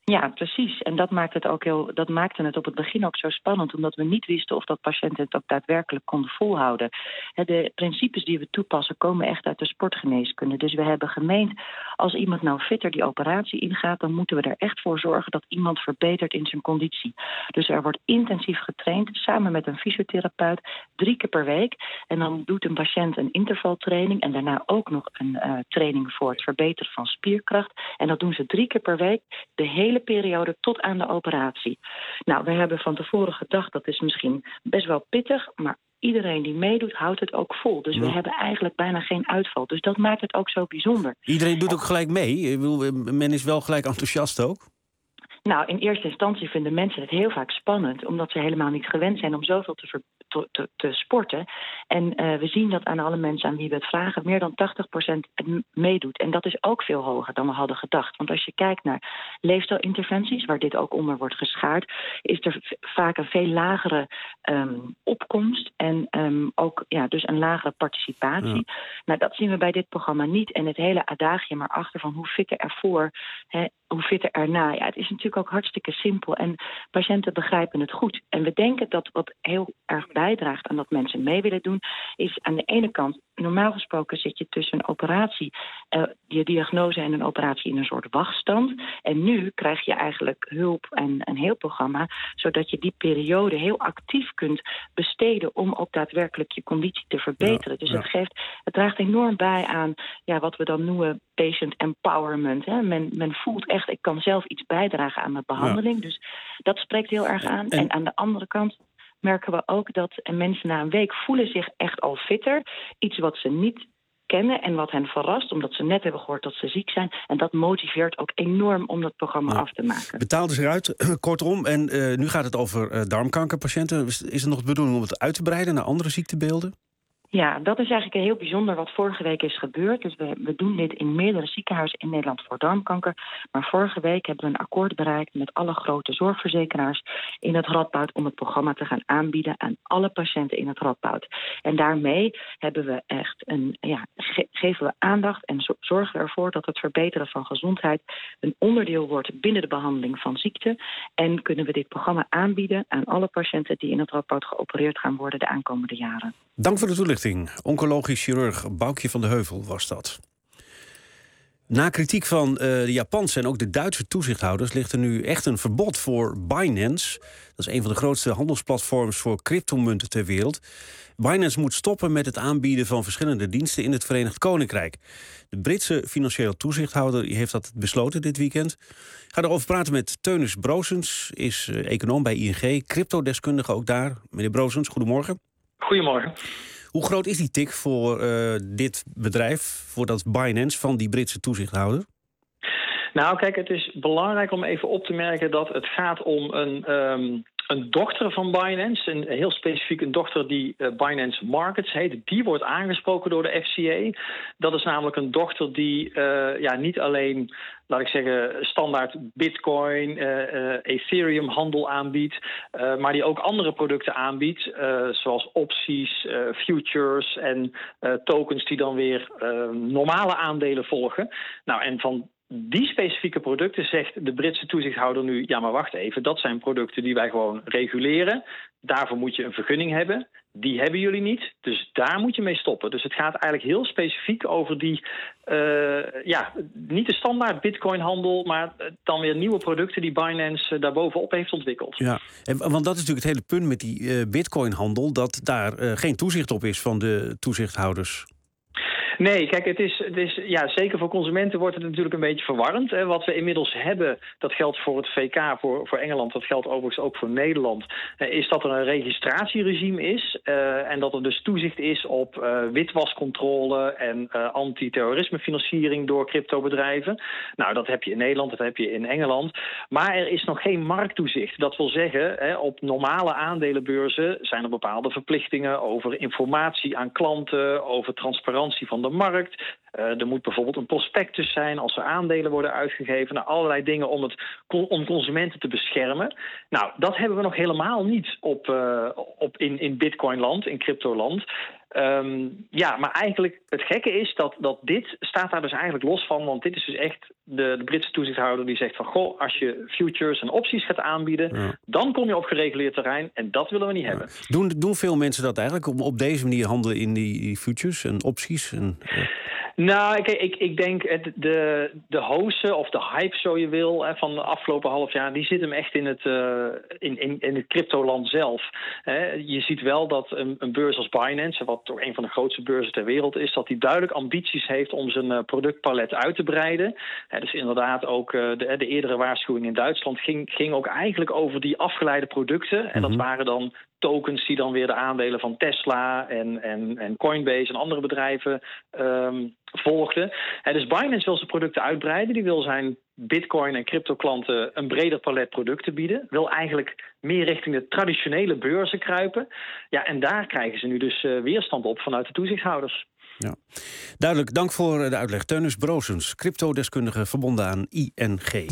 Ja, precies. En dat maakt het ook heel, dat maakte het op het begin ook zo spannend, omdat we niet wisten of dat patiënten het ook daadwerkelijk konden volhouden. De principes die we toepassen komen echt uit de sportgeneeskunde. Dus we hebben gemeend, als iemand nou fitter die operatie ingaat, dan moeten we er echt voor zorgen dat iemand verbetert in zijn conditie. Dus er wordt intensief getraind, samen met een fysiotherapeut, drie keer per week. En dan doet een patiënt een intervaltraining en daarna ook nog een uh, training voor het verbeteren van spierkracht. En dat doen ze drie keer per week, de hele periode tot aan de operatie. Nou, we hebben van tevoren gedacht, dat is misschien best wel pittig, maar iedereen die meedoet, houdt het ook vol. Dus ja. we hebben eigenlijk bijna geen uitval. Dus dat maakt het ook zo bijzonder. Iedereen doet ook gelijk mee? Men is wel gelijk enthousiast ook? Nou, in eerste instantie vinden mensen het heel vaak spannend, omdat ze helemaal niet gewend zijn om zoveel te, ver, te, te, te sporten. En uh, we zien dat aan alle mensen aan wie we het vragen, meer dan tachtig procent meedoet. En dat is ook veel hoger dan we hadden gedacht. Want als je kijkt naar leefstijlinterventies, waar dit ook onder wordt geschaard, is er v- vaak een veel lagere um, opkomst en um, ook ja, dus een lagere participatie. Ja. Nou, dat zien we bij dit programma niet. En het hele adagium erachter van hoe fitter ervoor, hè, hoe fitter erna. Ja, het is natuurlijk ook hartstikke simpel en patiënten begrijpen het goed. En we denken dat wat heel erg bijdraagt aan dat mensen mee willen doen, is aan de ene kant, normaal gesproken zit je tussen een operatie, uh, je diagnose en een operatie in een soort wachtstand. En nu krijg je eigenlijk hulp en een heel programma, zodat je die periode heel actief kunt besteden om ook daadwerkelijk je conditie te verbeteren. Ja, dus ja. het geeft, het draagt enorm bij aan ja, wat we dan noemen patient empowerment. Hè. Men, men voelt echt, ik kan zelf iets bijdragen aan mijn behandeling. Ja. Dus dat spreekt heel erg aan. En, en aan de andere kant merken we ook dat mensen na een week voelen zich echt al fitter. Iets wat ze niet kennen en wat hen verrast, omdat ze net hebben gehoord dat ze ziek zijn. En dat motiveert ook enorm om dat programma ja. af te maken. Betaald is eruit, kortom. En uh, nu gaat het over uh, darmkankerpatiënten. Is er nog de bedoeling om het uit te breiden naar andere ziektebeelden? Ja, dat is eigenlijk heel bijzonder wat vorige week is gebeurd. Dus we, we doen dit in meerdere ziekenhuizen in Nederland voor darmkanker. Maar vorige week hebben we een akkoord bereikt met alle grote zorgverzekeraars in het Radboud om het programma te gaan aanbieden aan alle patiënten in het Radboud. En daarmee hebben we echt een, ja, ge- geven we aandacht en zorgen we ervoor dat het verbeteren van gezondheid een onderdeel wordt binnen de behandeling van ziekte. En kunnen we dit programma aanbieden aan alle patiënten die in het Radboud geopereerd gaan worden de aankomende jaren. Dank voor de toelichting. Oncologisch chirurg Boukje van de Heuvel was dat. Na kritiek van uh, de Japanse en ook de Duitse toezichthouders ligt er nu echt een verbod voor Binance. Dat is een van de grootste handelsplatforms voor cryptomunten ter wereld. Binance moet stoppen met het aanbieden van verschillende diensten in het Verenigd Koninkrijk. De Britse financieel toezichthouder heeft dat besloten dit weekend. Ik ga erover praten met Teunis Broosens, is uh, econoom bij I N G, cryptodeskundige ook daar. Meneer Broosens, goedemorgen. Goedemorgen. Hoe groot is die tik voor uh, dit bedrijf, voor dat Binance van die Britse toezichthouder? Nou, kijk, het is belangrijk om even op te merken dat het gaat om een, um, een dochter van Binance. Een, heel specifiek een dochter die uh, Binance Markets heet. Die wordt aangesproken door de F C A. Dat is namelijk een dochter die uh, ja, niet alleen, laat ik zeggen, standaard Bitcoin, uh, uh, Ethereum handel aanbiedt, uh, maar die ook andere producten aanbiedt, uh, zoals opties, uh, futures en uh, tokens die dan weer uh, normale aandelen volgen. Nou, en van die specifieke producten zegt de Britse toezichthouder nu, ja, maar wacht even, dat zijn producten die wij gewoon reguleren. Daarvoor moet je een vergunning hebben. Die hebben jullie niet, dus daar moet je mee stoppen. Dus het gaat eigenlijk heel specifiek over die, uh, ja, niet de standaard bitcoinhandel, maar dan weer nieuwe producten die Binance uh, daarbovenop heeft ontwikkeld. Ja, en, want dat is natuurlijk het hele punt met die uh, bitcoinhandel, dat daar uh, geen toezicht op is van de toezichthouders. Nee, kijk, het is, het is, ja, zeker voor consumenten wordt het natuurlijk een beetje verwarrend. Hè. Wat we inmiddels hebben, dat geldt voor het V K, voor, voor Engeland, dat geldt overigens ook voor Nederland, uh, is dat er een registratieregime is uh, en dat er dus toezicht is op uh, witwascontrole en uh, antiterrorismefinanciering door cryptobedrijven. Nou, dat heb je in Nederland, dat heb je in Engeland. Maar er is nog geen markttoezicht. Dat wil zeggen, hè, op normale aandelenbeurzen zijn er bepaalde verplichtingen over informatie aan klanten, over transparantie van de markt. Uh, er moet bijvoorbeeld een prospectus zijn als er aandelen worden uitgegeven. Nou, allerlei dingen om, het, om consumenten te beschermen. Nou, dat hebben we nog helemaal niet op, uh, op in, in Bitcoinland, in cryptoland. Um, ja, maar eigenlijk het gekke is dat, dat dit staat daar dus eigenlijk los van. Want dit is dus echt de, de Britse toezichthouder die zegt van... goh, als je futures en opties gaat aanbieden... Ja. dan kom je op gereguleerd terrein en dat willen we niet ja. hebben. Doen, doen veel mensen dat eigenlijk? Om op deze manier handelen in die, die futures en opties? En, ja. Nou, ik, ik, ik denk de, de hozen of de hype, zo je wil, hè, van de afgelopen half jaar... die zit hem echt in het, uh, in, in, in het cryptoland zelf. Hè. Je ziet wel dat een, een beurs als Binance, wat toch een van de grootste beurzen ter wereld is... dat die duidelijk ambities heeft om zijn uh, productpalet uit te breiden. Hè, dus inderdaad ook uh, de, de eerdere waarschuwing in Duitsland ging, ging ook eigenlijk over die afgeleide producten. En mm-hmm. dat waren dan tokens die dan weer de aandelen van Tesla en, en, en Coinbase en andere bedrijven um, volgden. En dus Binance wil zijn producten uitbreiden. Die wil zijn bitcoin- en crypto-klanten een breder palet producten bieden. Wil eigenlijk meer richting de traditionele beurzen kruipen. Ja, en daar krijgen ze nu dus uh, weerstand op vanuit de toezichthouders. Ja. Duidelijk, dank voor de uitleg. Teunis Broosens, cryptodeskundige verbonden aan I N G.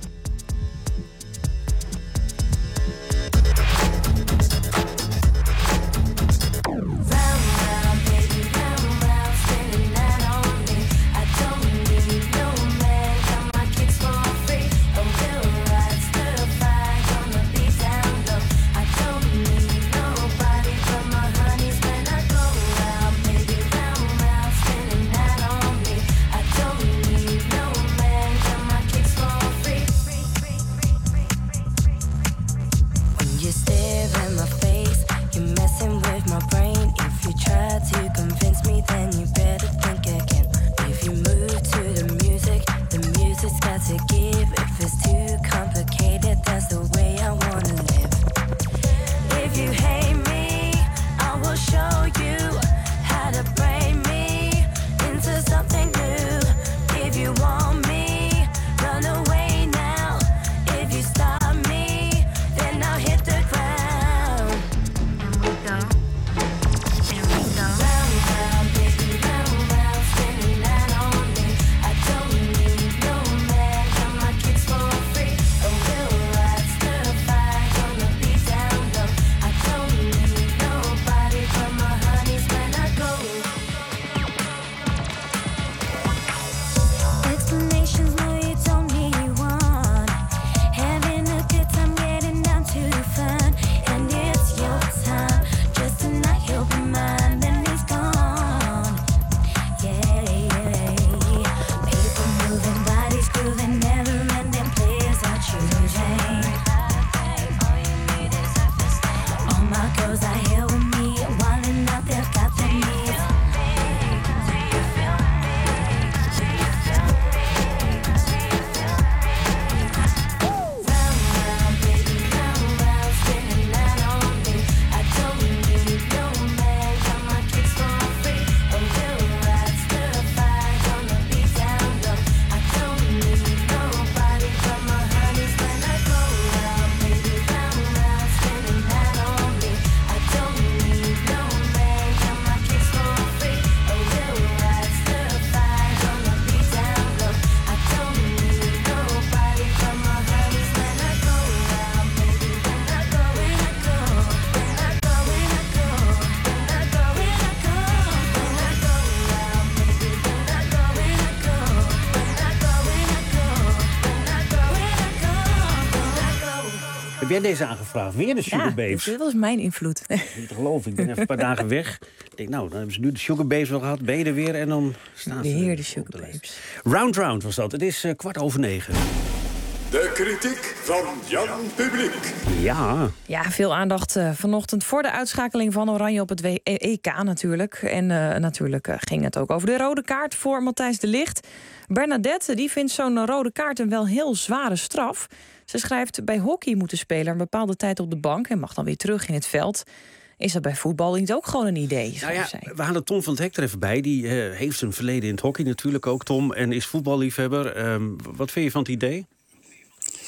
Heb jij deze aangevraagd? Weer de Sugar Babes? Ja, dat was mijn invloed. Niet te geloven. Ik ben even een paar dagen weg. Ik denk, nou, dan hebben ze nu de Sugar Babes wel gehad. Ben je er weer en dan staan ze... Weer de Sugar Babes. Round Round was dat. Het is uh, kwart over negen. De kritiek van Jan Publiek. Ja. Ja, veel aandacht uh, vanochtend voor de uitschakeling van Oranje op het E K natuurlijk. En uh, natuurlijk uh, ging het ook over de rode kaart voor Matthijs de Ligt. Bernadette die vindt zo'n rode kaart een wel heel zware straf. Ze schrijft, bij hockey moet de speler een bepaalde tijd op de bank en mag dan weer terug in het veld. Is dat bij voetbal niet ook gewoon een idee? Nou ja, we halen Tom van het Hek er even bij. Die uh, heeft een verleden in het hockey natuurlijk ook, Tom. En is voetballiefhebber. Um, wat vind je van het idee?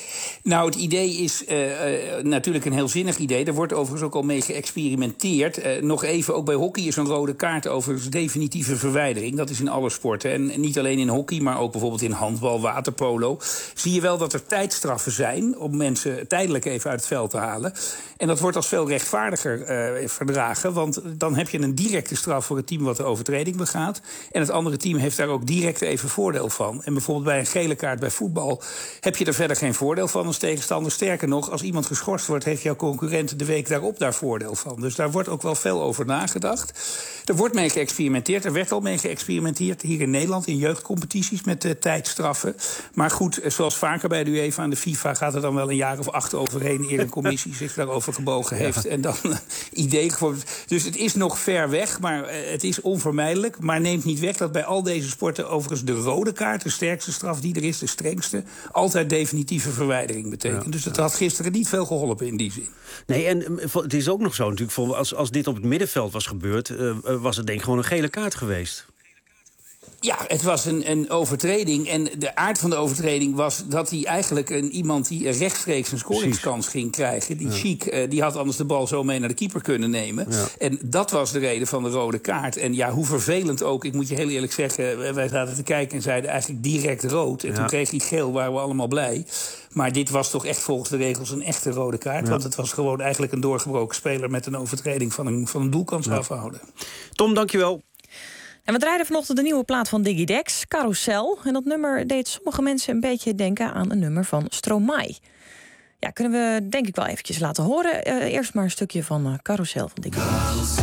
Nou, het idee is uh, uh, natuurlijk een heel zinnig idee. Er wordt overigens ook al mee geëxperimenteerd. Uh, nog even, ook bij hockey is een rode kaart overigens definitieve verwijdering. Dat is in alle sporten. En niet alleen in hockey, maar ook bijvoorbeeld in handbal, waterpolo. Zie je wel dat er tijdstraffen zijn om mensen tijdelijk even uit het veld te halen. En dat wordt als veel rechtvaardiger uh, verdragen. Want dan heb je een directe straf voor het team wat de overtreding begaat. En het andere team heeft daar ook direct even voordeel van. En bijvoorbeeld bij een gele kaart bij voetbal heb je er verder geen voordeel van als tegenstander. Sterker nog, als iemand geschorst wordt, heeft jouw concurrent de week daarop daar voordeel van. Dus daar wordt ook wel veel over nagedacht. Er wordt mee geëxperimenteerd. Er werd al mee geëxperimenteerd hier in Nederland in jeugdcompetities met uh, tijdstraffen. Maar goed, zoals vaker bij de UEFA en de FIFA gaat er dan wel een jaar of acht overheen eer een commissie zich daarover gebogen heeft. Ja. En dan uh, idee gevormd. Dus het is nog ver weg, maar uh, het is onvermijdelijk. Maar neemt niet weg dat bij al deze sporten overigens de rode kaart, de sterkste straf die er is, de strengste, altijd definitieve verwijdering betekent. Ja. Dus dat had gisteren niet veel geholpen in die zin. Nee, en het is ook nog zo natuurlijk, als, als dit op het middenveld was gebeurd, uh, was het denk ik gewoon een gele kaart geweest. Ja, het was een, een overtreding. En de aard van de overtreding was dat hij eigenlijk een, iemand die rechtstreeks een scoringskans ging krijgen. Die ja. Chic, uh, die had anders de bal zo mee naar de keeper kunnen nemen. Ja. En dat was de reden van de rode kaart. En ja, hoe vervelend ook. Ik moet je heel eerlijk zeggen, wij zaten te kijken en zeiden eigenlijk direct rood. En ja. toen kreeg hij geel, waren we allemaal blij. Maar dit was toch echt volgens de regels een echte rode kaart. Ja. Want het was gewoon eigenlijk een doorgebroken speler met een overtreding van een, van een doelkans ja. afhouden. Tom, dankjewel. En we draaiden vanochtend de nieuwe plaat van Digidex, Carousel. En dat nummer deed sommige mensen een beetje denken aan een nummer van Stromae. Ja, kunnen we denk ik wel eventjes laten horen. Uh, eerst maar een stukje van uh, Carousel van Digidex.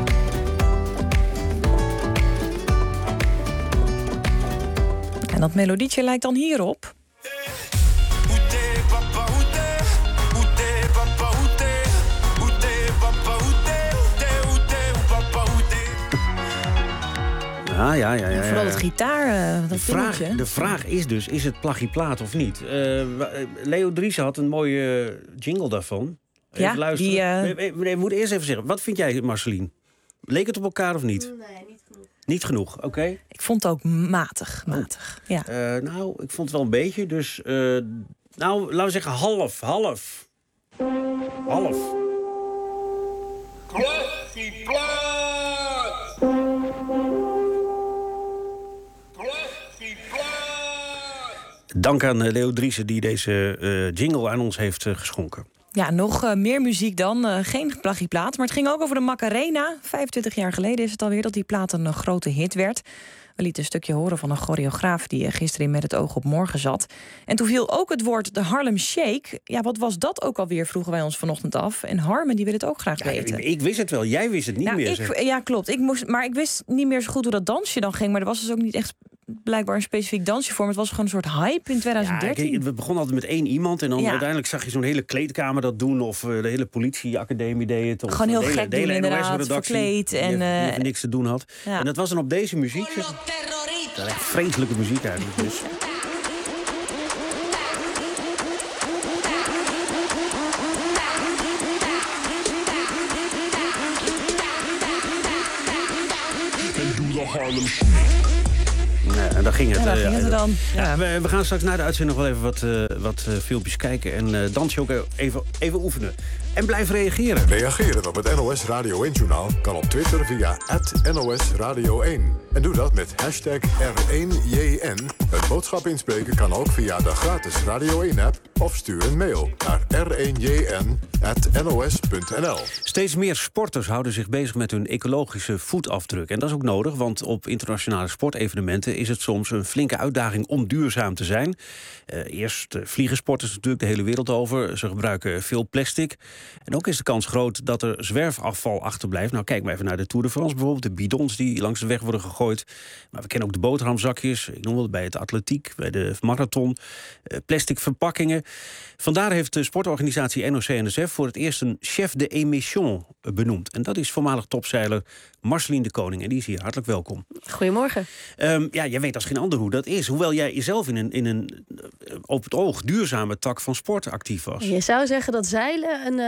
En dat melodietje lijkt dan hierop. Ja, ja, ja, ja, ja. Vooral het gitaar, uh, dat de, vraag, de vraag is dus, is het plagieplaat of niet? Uh, Leo Driessen had een mooie jingle daarvan. Even ja, luisteren. Die, uh... nee, nee, nee, we moeten eerst even zeggen, wat vind jij, Marceline? Leek het op elkaar of niet? Nee, niet genoeg. Niet genoeg, oké. Okay. Ik vond het ook matig, matig. Ja. Uh, nou, ik vond het wel een beetje, dus... Uh, nou, laten we zeggen half, half. Half. Plagieplaat! Dank aan Leo Driessen die deze uh, jingle aan ons heeft uh, geschonken. Ja, nog uh, meer muziek dan. Uh, geen plagieplaat, maar het ging ook over de Macarena. vijfentwintig jaar geleden is het alweer dat die plaat een uh, grote hit werd. We lieten een stukje horen van een choreograaf die uh, gisteren in Met het oog op morgen zat. En toen viel ook het woord de Harlem Shake. Ja, wat was dat ook alweer, vroegen wij ons vanochtend af. En Harmen, die wil het ook graag ja, weten. Ik, ik wist het wel, jij wist het niet nou, meer. Ik, ja, klopt. Ik moest, maar ik wist niet meer zo goed hoe dat dansje dan ging. Maar er was dus ook niet echt blijkbaar een specifiek dansje voor. Maar het was gewoon een soort hype in twintig dertien. Ja, kijk, we begonnen altijd met één iemand. En dan ja. uiteindelijk zag je zo'n hele kleedkamer dat doen. Of uh, de hele politieacademie deed het. Of gewoon heel hele, gek doen, inderdaad. Verkleed. En, die uh, even niks te doen had. Ja. En dat was dan op deze muziek. Dat is echt vreselijke muziek eigenlijk. Dus. Ja, en daar ging het. Ja, daar ging het uh, dan. Ja. Ja, we, we gaan straks na de uitzending nog wel even wat, uh, wat uh, filmpjes kijken. En uh, dansje ook even, even oefenen. En blijf reageren. Reageren op het N O S Radio één-journaal kan op Twitter via at N O S Radio één. En doe dat met hashtag R één J N. Het boodschap inspreken kan ook via de gratis Radio één-app... of stuur een mail naar r één j n at n o s punt n l. Steeds meer sporters houden zich bezig met hun ecologische voetafdruk. En dat is ook nodig, want op internationale sportevenementen... is het soms een flinke uitdaging om duurzaam te zijn. Uh, eerst uh, vliegen sporters natuurlijk de hele wereld over. Ze gebruiken veel plastic. En ook is de kans groot dat er zwerfafval achterblijft. Nou, kijk maar even naar de Tour de France bijvoorbeeld. De bidons die langs de weg worden gegooid. Maar we kennen ook de boterhamzakjes. Ik noem het bij het atletiek, bij de marathon. Uh, plastic verpakkingen. Vandaar heeft de sportorganisatie N O C N S F... voor het eerst een chef de émission benoemd. En dat is voormalig topzeiler Marceline de Koning. En die is hier. Hartelijk welkom. Goedemorgen. Um, ja, jij weet als geen ander hoe dat is. Hoewel jij jezelf in een, in een op het oog duurzame tak van sport actief was. Je zou zeggen dat zeilen een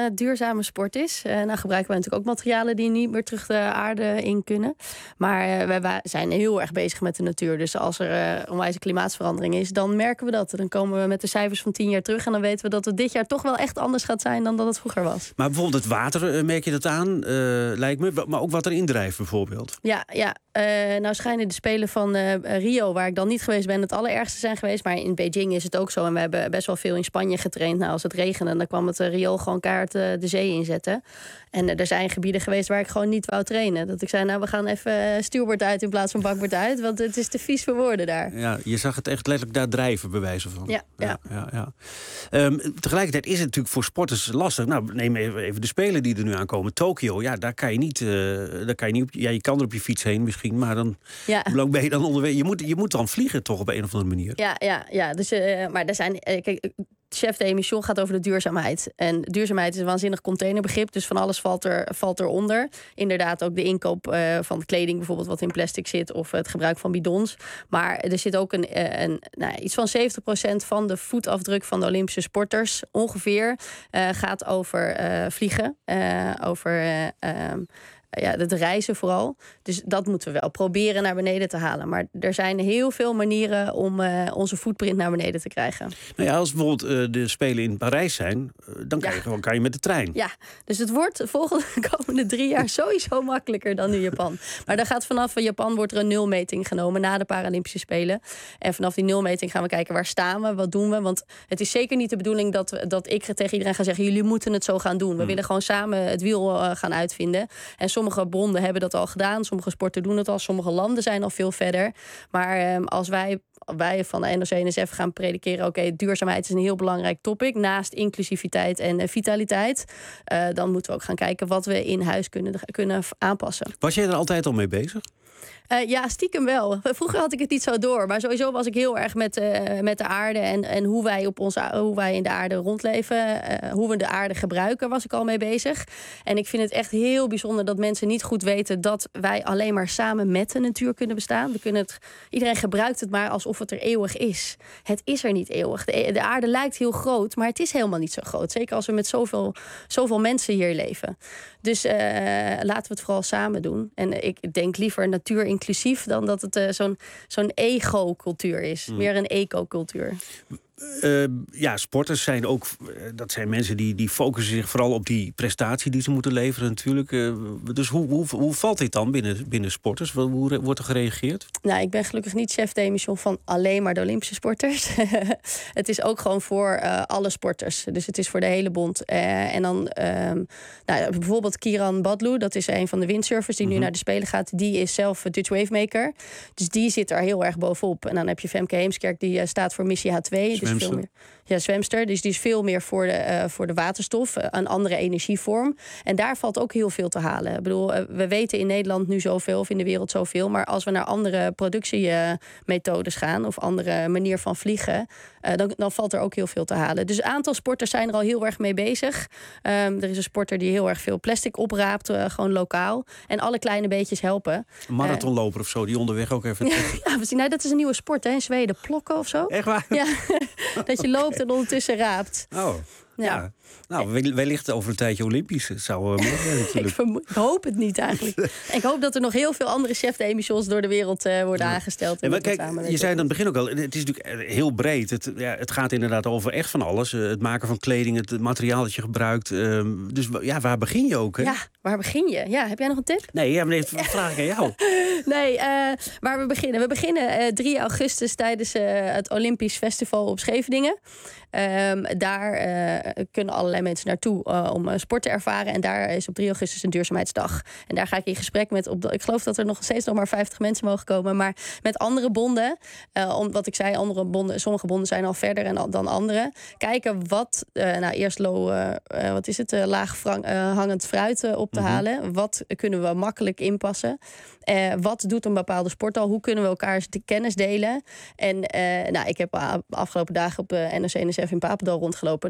uh, duurzame sport is. Uh, nou gebruiken we natuurlijk ook materialen die niet meer terug de aarde in kunnen. Maar uh, wij zijn heel erg bezig met de natuur. Dus als er uh, onwijze klimaatsverandering is, dan merken we dat. Dan komen we met de cijfers van tien jaar terug en dan weten we dat het dit jaar toch wel echt anders gaat zijn dan dat het vroeger was. Maar bijvoorbeeld het water, uh, merk je dat aan, uh, lijkt me. Maar ook wat erin drijft bijvoorbeeld. Ja, ja. Uh, nou schijnen de Spelen van uh, Rio, waar ik dan niet geweest ben, het allerergste zijn geweest. Maar in Beijing is het ook zo. En we hebben best wel veel in Spanje getraind. Nou, als het regende, dan kwam het uh, riool gewoon kaart uh, de zee inzetten. En uh, er zijn gebieden geweest waar ik gewoon niet wou trainen. Dat ik zei, nou, we gaan even uh, stuurbord uit in plaats van bakbord uit. Want het is te vies voor woorden daar. Ja, je zag het echt letterlijk daar drijven, bij wijze van. Ja, ja. ja, ja, ja. Um, tegelijkertijd is het natuurlijk voor sporters lastig. Nou, neem even, even de Spelen die er nu aankomen. Tokio, ja, daar kan je niet... Uh, daar kan je niet op, ja, je kan er op je fiets heen misschien, maar dan... Ja. Hoe lang ben je dan onderweg? Je moet, je moet dan vliegen toch op een of andere manier? Ja, ja, ja. Dus, uh, maar er zijn... Uh, kijk, chef de emission gaat over de duurzaamheid. En duurzaamheid is een waanzinnig containerbegrip. Dus van alles valt er, valt eronder. Inderdaad ook de inkoop uh, van kleding bijvoorbeeld wat in plastic zit. Of het gebruik van bidons. Maar er zit ook een, een, nou, iets van zeventig procent van de voetafdruk van de Olympische sporters ongeveer uh, gaat over uh, vliegen. Uh, over... Uh, um, Ja, het reizen vooral. Dus dat moeten we wel proberen naar beneden te halen. Maar er zijn heel veel manieren om uh, onze footprint naar beneden te krijgen. Nou ja, als bijvoorbeeld uh, de Spelen in Parijs zijn, uh, dan kan, ja. je gewoon, kan je met de trein. Ja, dus het wordt de volgende komende drie jaar sowieso makkelijker dan in Japan. Maar dan gaat vanaf Japan wordt er een nulmeting genomen na de Paralympische Spelen. En vanaf die nulmeting gaan we kijken waar staan we, wat doen we. Want het is zeker niet de bedoeling dat, we, dat ik tegen iedereen ga zeggen, jullie moeten het zo gaan doen. We hmm. willen gewoon samen het wiel uh, gaan uitvinden. En sommige bonden hebben dat al gedaan. Sommige sporten doen het al. Sommige landen zijn al veel verder. Maar um, als wij, wij van de N O C N S F gaan predikeren... oké, okay, duurzaamheid is een heel belangrijk topic... naast inclusiviteit en uh, vitaliteit... Uh, dan moeten we ook gaan kijken wat we in huis kunnen, kunnen aanpassen. Was jij er altijd al mee bezig? Uh, ja, stiekem wel. Vroeger had ik het niet zo door. Maar sowieso was ik heel erg met, uh, met de aarde... En, en hoe, wij op onze, hoe wij in de aarde rondleven. Uh, hoe we de aarde gebruiken, was ik al mee bezig. En ik vind het echt heel bijzonder dat mensen niet goed weten... dat wij alleen maar samen met de natuur kunnen bestaan. We kunnen het, iedereen gebruikt het maar alsof het er eeuwig is. Het is er niet eeuwig. De, de aarde lijkt heel groot, maar het is helemaal niet zo groot. Zeker als we met zoveel, zoveel mensen hier leven. Dus uh, laten we het vooral samen doen. En ik denk liever natuur inclusief dan dat het uh, zo'n, zo'n ego-cultuur is. Mm. Meer een eco-cultuur. Uh, ja, sporters zijn ook... Uh, dat zijn mensen die, die focussen zich vooral op die prestatie die ze moeten leveren natuurlijk. Uh, dus hoe, hoe, hoe valt dit dan binnen, binnen sporters? Hoe, hoe wordt er gereageerd? Nou, ik ben gelukkig niet chef de emission van alleen maar de Olympische sporters. Het is ook gewoon voor uh, alle sporters. Dus het is voor de hele bond. Uh, en dan um, nou, bijvoorbeeld Kiran Badloo, dat is een van de windsurfers die mm-hmm. nu naar de Spelen gaat. Die is zelf Dutch Wavemaker. Dus die zit er heel erg bovenop. En dan heb je Femke Heemskerk, die uh, staat voor missie H twee. Dus veel meer, ja, zwemster. Dus die is veel meer voor de, uh, voor de waterstof. Uh, een andere energievorm. En daar valt ook heel veel te halen. Ik bedoel, uh, we weten in Nederland nu zoveel, of in de wereld zoveel. Maar als we naar andere productiemethodes uh, gaan, of andere manier van vliegen, uh, dan, dan valt er ook heel veel te halen. Dus een aantal sporters zijn er al heel erg mee bezig. Um, er is een sporter die heel erg veel plastic opraapt, uh, gewoon lokaal. En alle kleine beetjes helpen. Een marathonloper uh, of zo, die onderweg ook even... ja, ja, nou, dat is een nieuwe sport, hè, in Zweden. Plokken of zo. Echt waar? Ja. Dat je loopt en ondertussen raapt. Oh, ja. ja. Nou, wellicht over een tijdje Olympisch. Het zou uh, mooi zijn natuurlijk. ik, vermo- ik hoop het niet eigenlijk. Ik hoop dat er nog heel veel andere chef de emissions door de wereld uh, worden ja. aangesteld. Ja, maar kijk, je zei aan het begin ook al, het is natuurlijk heel breed. Het, ja, het gaat inderdaad over echt van alles. Uh, het maken van kleding, het materiaal dat je gebruikt. Uh, dus ja, waar begin je ook? Hè? Ja, waar begin je? Ja, heb jij nog een tip? Nee, ja, maar nee, vraag ik aan jou. nee, uh, waar we beginnen. We beginnen uh, drie augustus tijdens uh, het Olympisch Festival op Scheveningen. Um, daar uh, kunnen allerlei mensen naartoe uh, om uh, sport te ervaren. En daar is op drie augustus een duurzaamheidsdag. En daar ga ik in gesprek met... Op de, ik geloof dat er nog steeds nog maar vijftig mensen mogen komen. Maar met andere bonden. Uh, om, wat ik zei, andere bonden, sommige bonden zijn al verder en, dan andere. Kijken wat... Uh, nou, eerst low, uh, uh, wat is het? Uh, laag frang, uh, hangend fruit uh, op te mm-hmm. halen. Wat kunnen we makkelijk inpassen? Uh, wat doet een bepaalde sport al? Hoe kunnen we elkaar de kennis delen? En uh, nou, ik heb de afgelopen dagen op de N O C N S F in Papendal rondgelopen. Daar liggen nog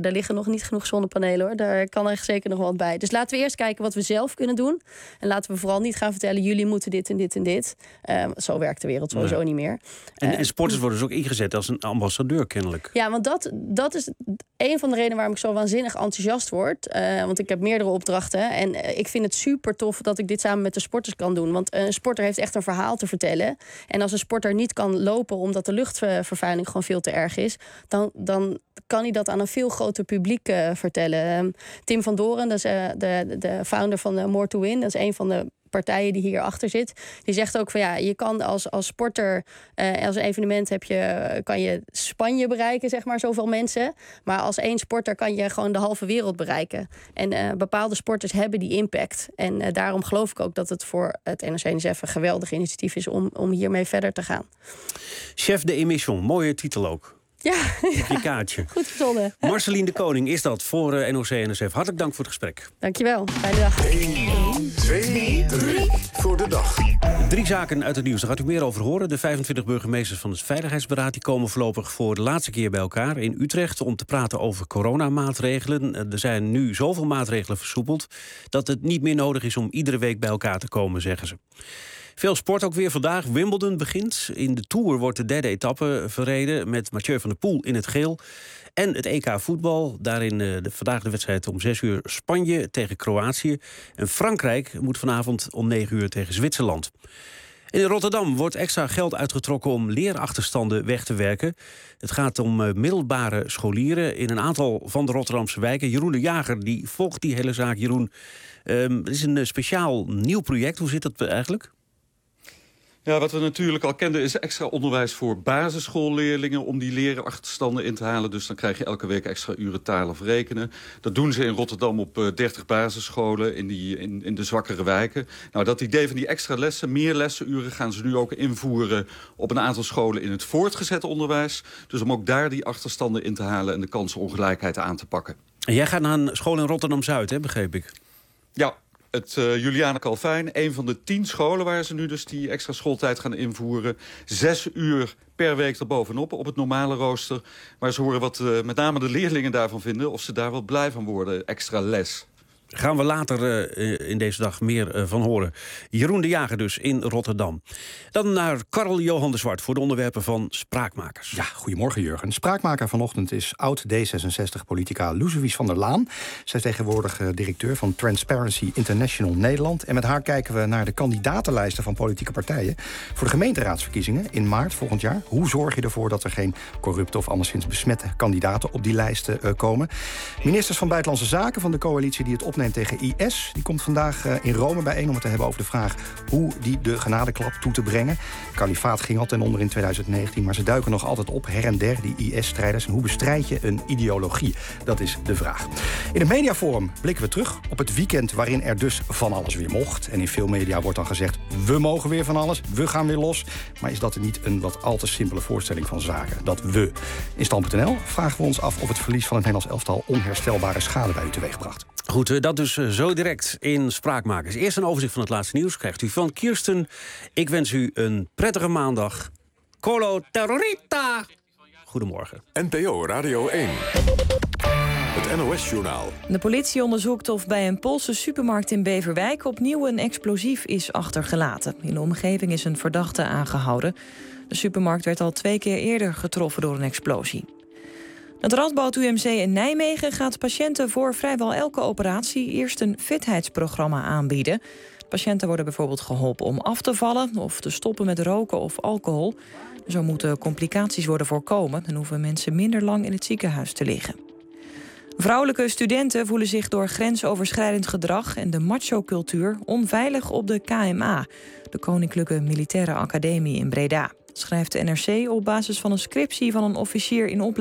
nog niet genoeg zonnepanelen hoor. Daar kan er zeker nog wat bij. Dus laten we eerst kijken wat we zelf kunnen doen. En laten we vooral niet gaan vertellen, jullie moeten dit en dit en dit. Uh, zo werkt de wereld sowieso nee. niet meer. En, uh, en sporters worden dus ook ingezet als een ambassadeur kennelijk. Ja, want dat, dat is een van de redenen waarom ik zo waanzinnig enthousiast word. Uh, want ik heb meerdere opdrachten. En uh, ik vind het super tof dat ik dit samen met de sporters kan doen. Want een sporter heeft echt een verhaal te vertellen. En als een sporter niet kan lopen omdat de luchtvervuiling gewoon veel te erg is, dan, dan kan hij dat aan een veel groter publiek uh, vertellen. Um, Tim van Doren, dat is uh, de, de founder van uh, More to Win. Dat is een van de partijen die hierachter zit. Die zegt ook van ja, je kan als, als sporter, uh, als een evenement heb je, kan je Spanje bereiken, zeg maar, zoveel mensen. Maar als één sporter kan je gewoon de halve wereld bereiken. En uh, bepaalde sporters hebben die impact. En uh, daarom geloof ik ook dat het voor het N O C N S F een geweldig initiatief is om, om hiermee verder te gaan. Chef de émission, mooie titel ook. Ja, op je kaartje. Goed verzonnen. Marceline de Koning is dat voor uh, N O C N S F. Hartelijk dank voor het gesprek. Dankjewel. Fijne dag. één, twee, drie voor de dag. Drie zaken uit het nieuws. Daar gaat u meer over horen. De vijfentwintig burgemeesters van het Veiligheidsberaad die komen voorlopig voor de laatste keer bij elkaar in Utrecht om te praten over coronamaatregelen. Er zijn nu zoveel maatregelen versoepeld dat het niet meer nodig is om iedere week bij elkaar te komen, zeggen ze. Veel sport ook weer vandaag. Wimbledon begint. In de Tour wordt de derde etappe verreden met Mathieu van der Poel in het geel. En het E K voetbal. Daarin uh, de, vandaag de wedstrijd om zes uur Spanje tegen Kroatië. En Frankrijk moet vanavond om negen uur tegen Zwitserland. En in Rotterdam wordt extra geld uitgetrokken om leerachterstanden weg te werken. Het gaat om uh, middelbare scholieren in een aantal van de Rotterdamse wijken. Jeroen de Jager die volgt die hele zaak. Jeroen, um, het is een uh, speciaal nieuw project. Hoe zit dat eigenlijk? Ja, wat we natuurlijk al kenden is extra onderwijs voor basisschoolleerlingen om die leerachterstanden in te halen. Dus dan krijg je elke week extra uren taal of rekenen. Dat doen ze in Rotterdam op uh, dertig basisscholen in, die, in, in de zwakkere wijken. Nou, dat idee van die extra lessen, meer lessenuren, gaan ze nu ook invoeren op een aantal scholen in het voortgezet onderwijs. Dus om ook daar die achterstanden in te halen en de kansenongelijkheid aan te pakken. En jij gaat naar een school in Rotterdam-Zuid, hè, begreep ik? Ja. Het uh, Juliana Calvijn, een van de tien scholen waar ze nu dus die extra schooltijd gaan invoeren. Zes uur per week erbovenop op het normale rooster. Maar ze horen wat uh, met name de leerlingen daarvan vinden, of ze daar wel blij van worden, extra les. Gaan we later uh, in deze dag meer uh, van horen. Jeroen de Jager dus in Rotterdam. Dan naar Karl Johan de Zwart voor de onderwerpen van Spraakmakers. Ja, goedemorgen Jurgen. Spraakmaker vanochtend is oud D zesenzestig-politica Loezewies van der Laan. Zij is tegenwoordig uh, directeur van Transparency International Nederland. En met haar kijken we naar de kandidatenlijsten van politieke partijen voor de gemeenteraadsverkiezingen in maart volgend jaar. Hoe zorg je ervoor dat er geen corrupte of anderszins besmette kandidaten op die lijsten uh, komen? Ministers van Buitenlandse Zaken van de coalitie die het opneemt tegen I S. Die komt vandaag uh, in Rome bijeen om het te hebben over de vraag hoe die de genadeklap toe te brengen. Het kalifaat ging al ten onder in twintig negentien, maar ze duiken nog altijd op her en der, die I S-strijders. En hoe bestrijd je een ideologie? Dat is de vraag. In het mediaforum blikken we terug op het weekend waarin er dus van alles weer mocht. En in veel media wordt dan gezegd, we mogen weer van alles, we gaan weer los. Maar is dat niet een wat al te simpele voorstelling van zaken? Dat we. In stand punt n l vragen we ons af of het verlies van het Nederlands elftal onherstelbare schade bij u teweegbracht. Goed, dat dus zo direct in Spraakmakers. Eerst een overzicht van het laatste nieuws krijgt u van Kirsten. Ik wens u een prettige maandag. Colo Terrorita! Goedemorgen. N P O Radio één. Het N O S-journaal. De politie onderzoekt of bij een Poolse supermarkt in Beverwijk opnieuw een explosief is achtergelaten. In de omgeving is een verdachte aangehouden. De supermarkt werd al twee keer eerder getroffen door een explosie. Het Radboud U M C in Nijmegen gaat patiënten voor vrijwel elke operatie eerst een fitheidsprogramma aanbieden. Patiënten worden bijvoorbeeld geholpen om af te vallen of te stoppen met roken of alcohol. Zo moeten complicaties worden voorkomen en hoeven mensen minder lang in het ziekenhuis te liggen. Vrouwelijke studenten voelen zich door grensoverschrijdend gedrag en de macho-cultuur onveilig op de K M A, de Koninklijke Militaire Academie in Breda. Schrijft de N R C op basis van een scriptie van een officier in opleiding.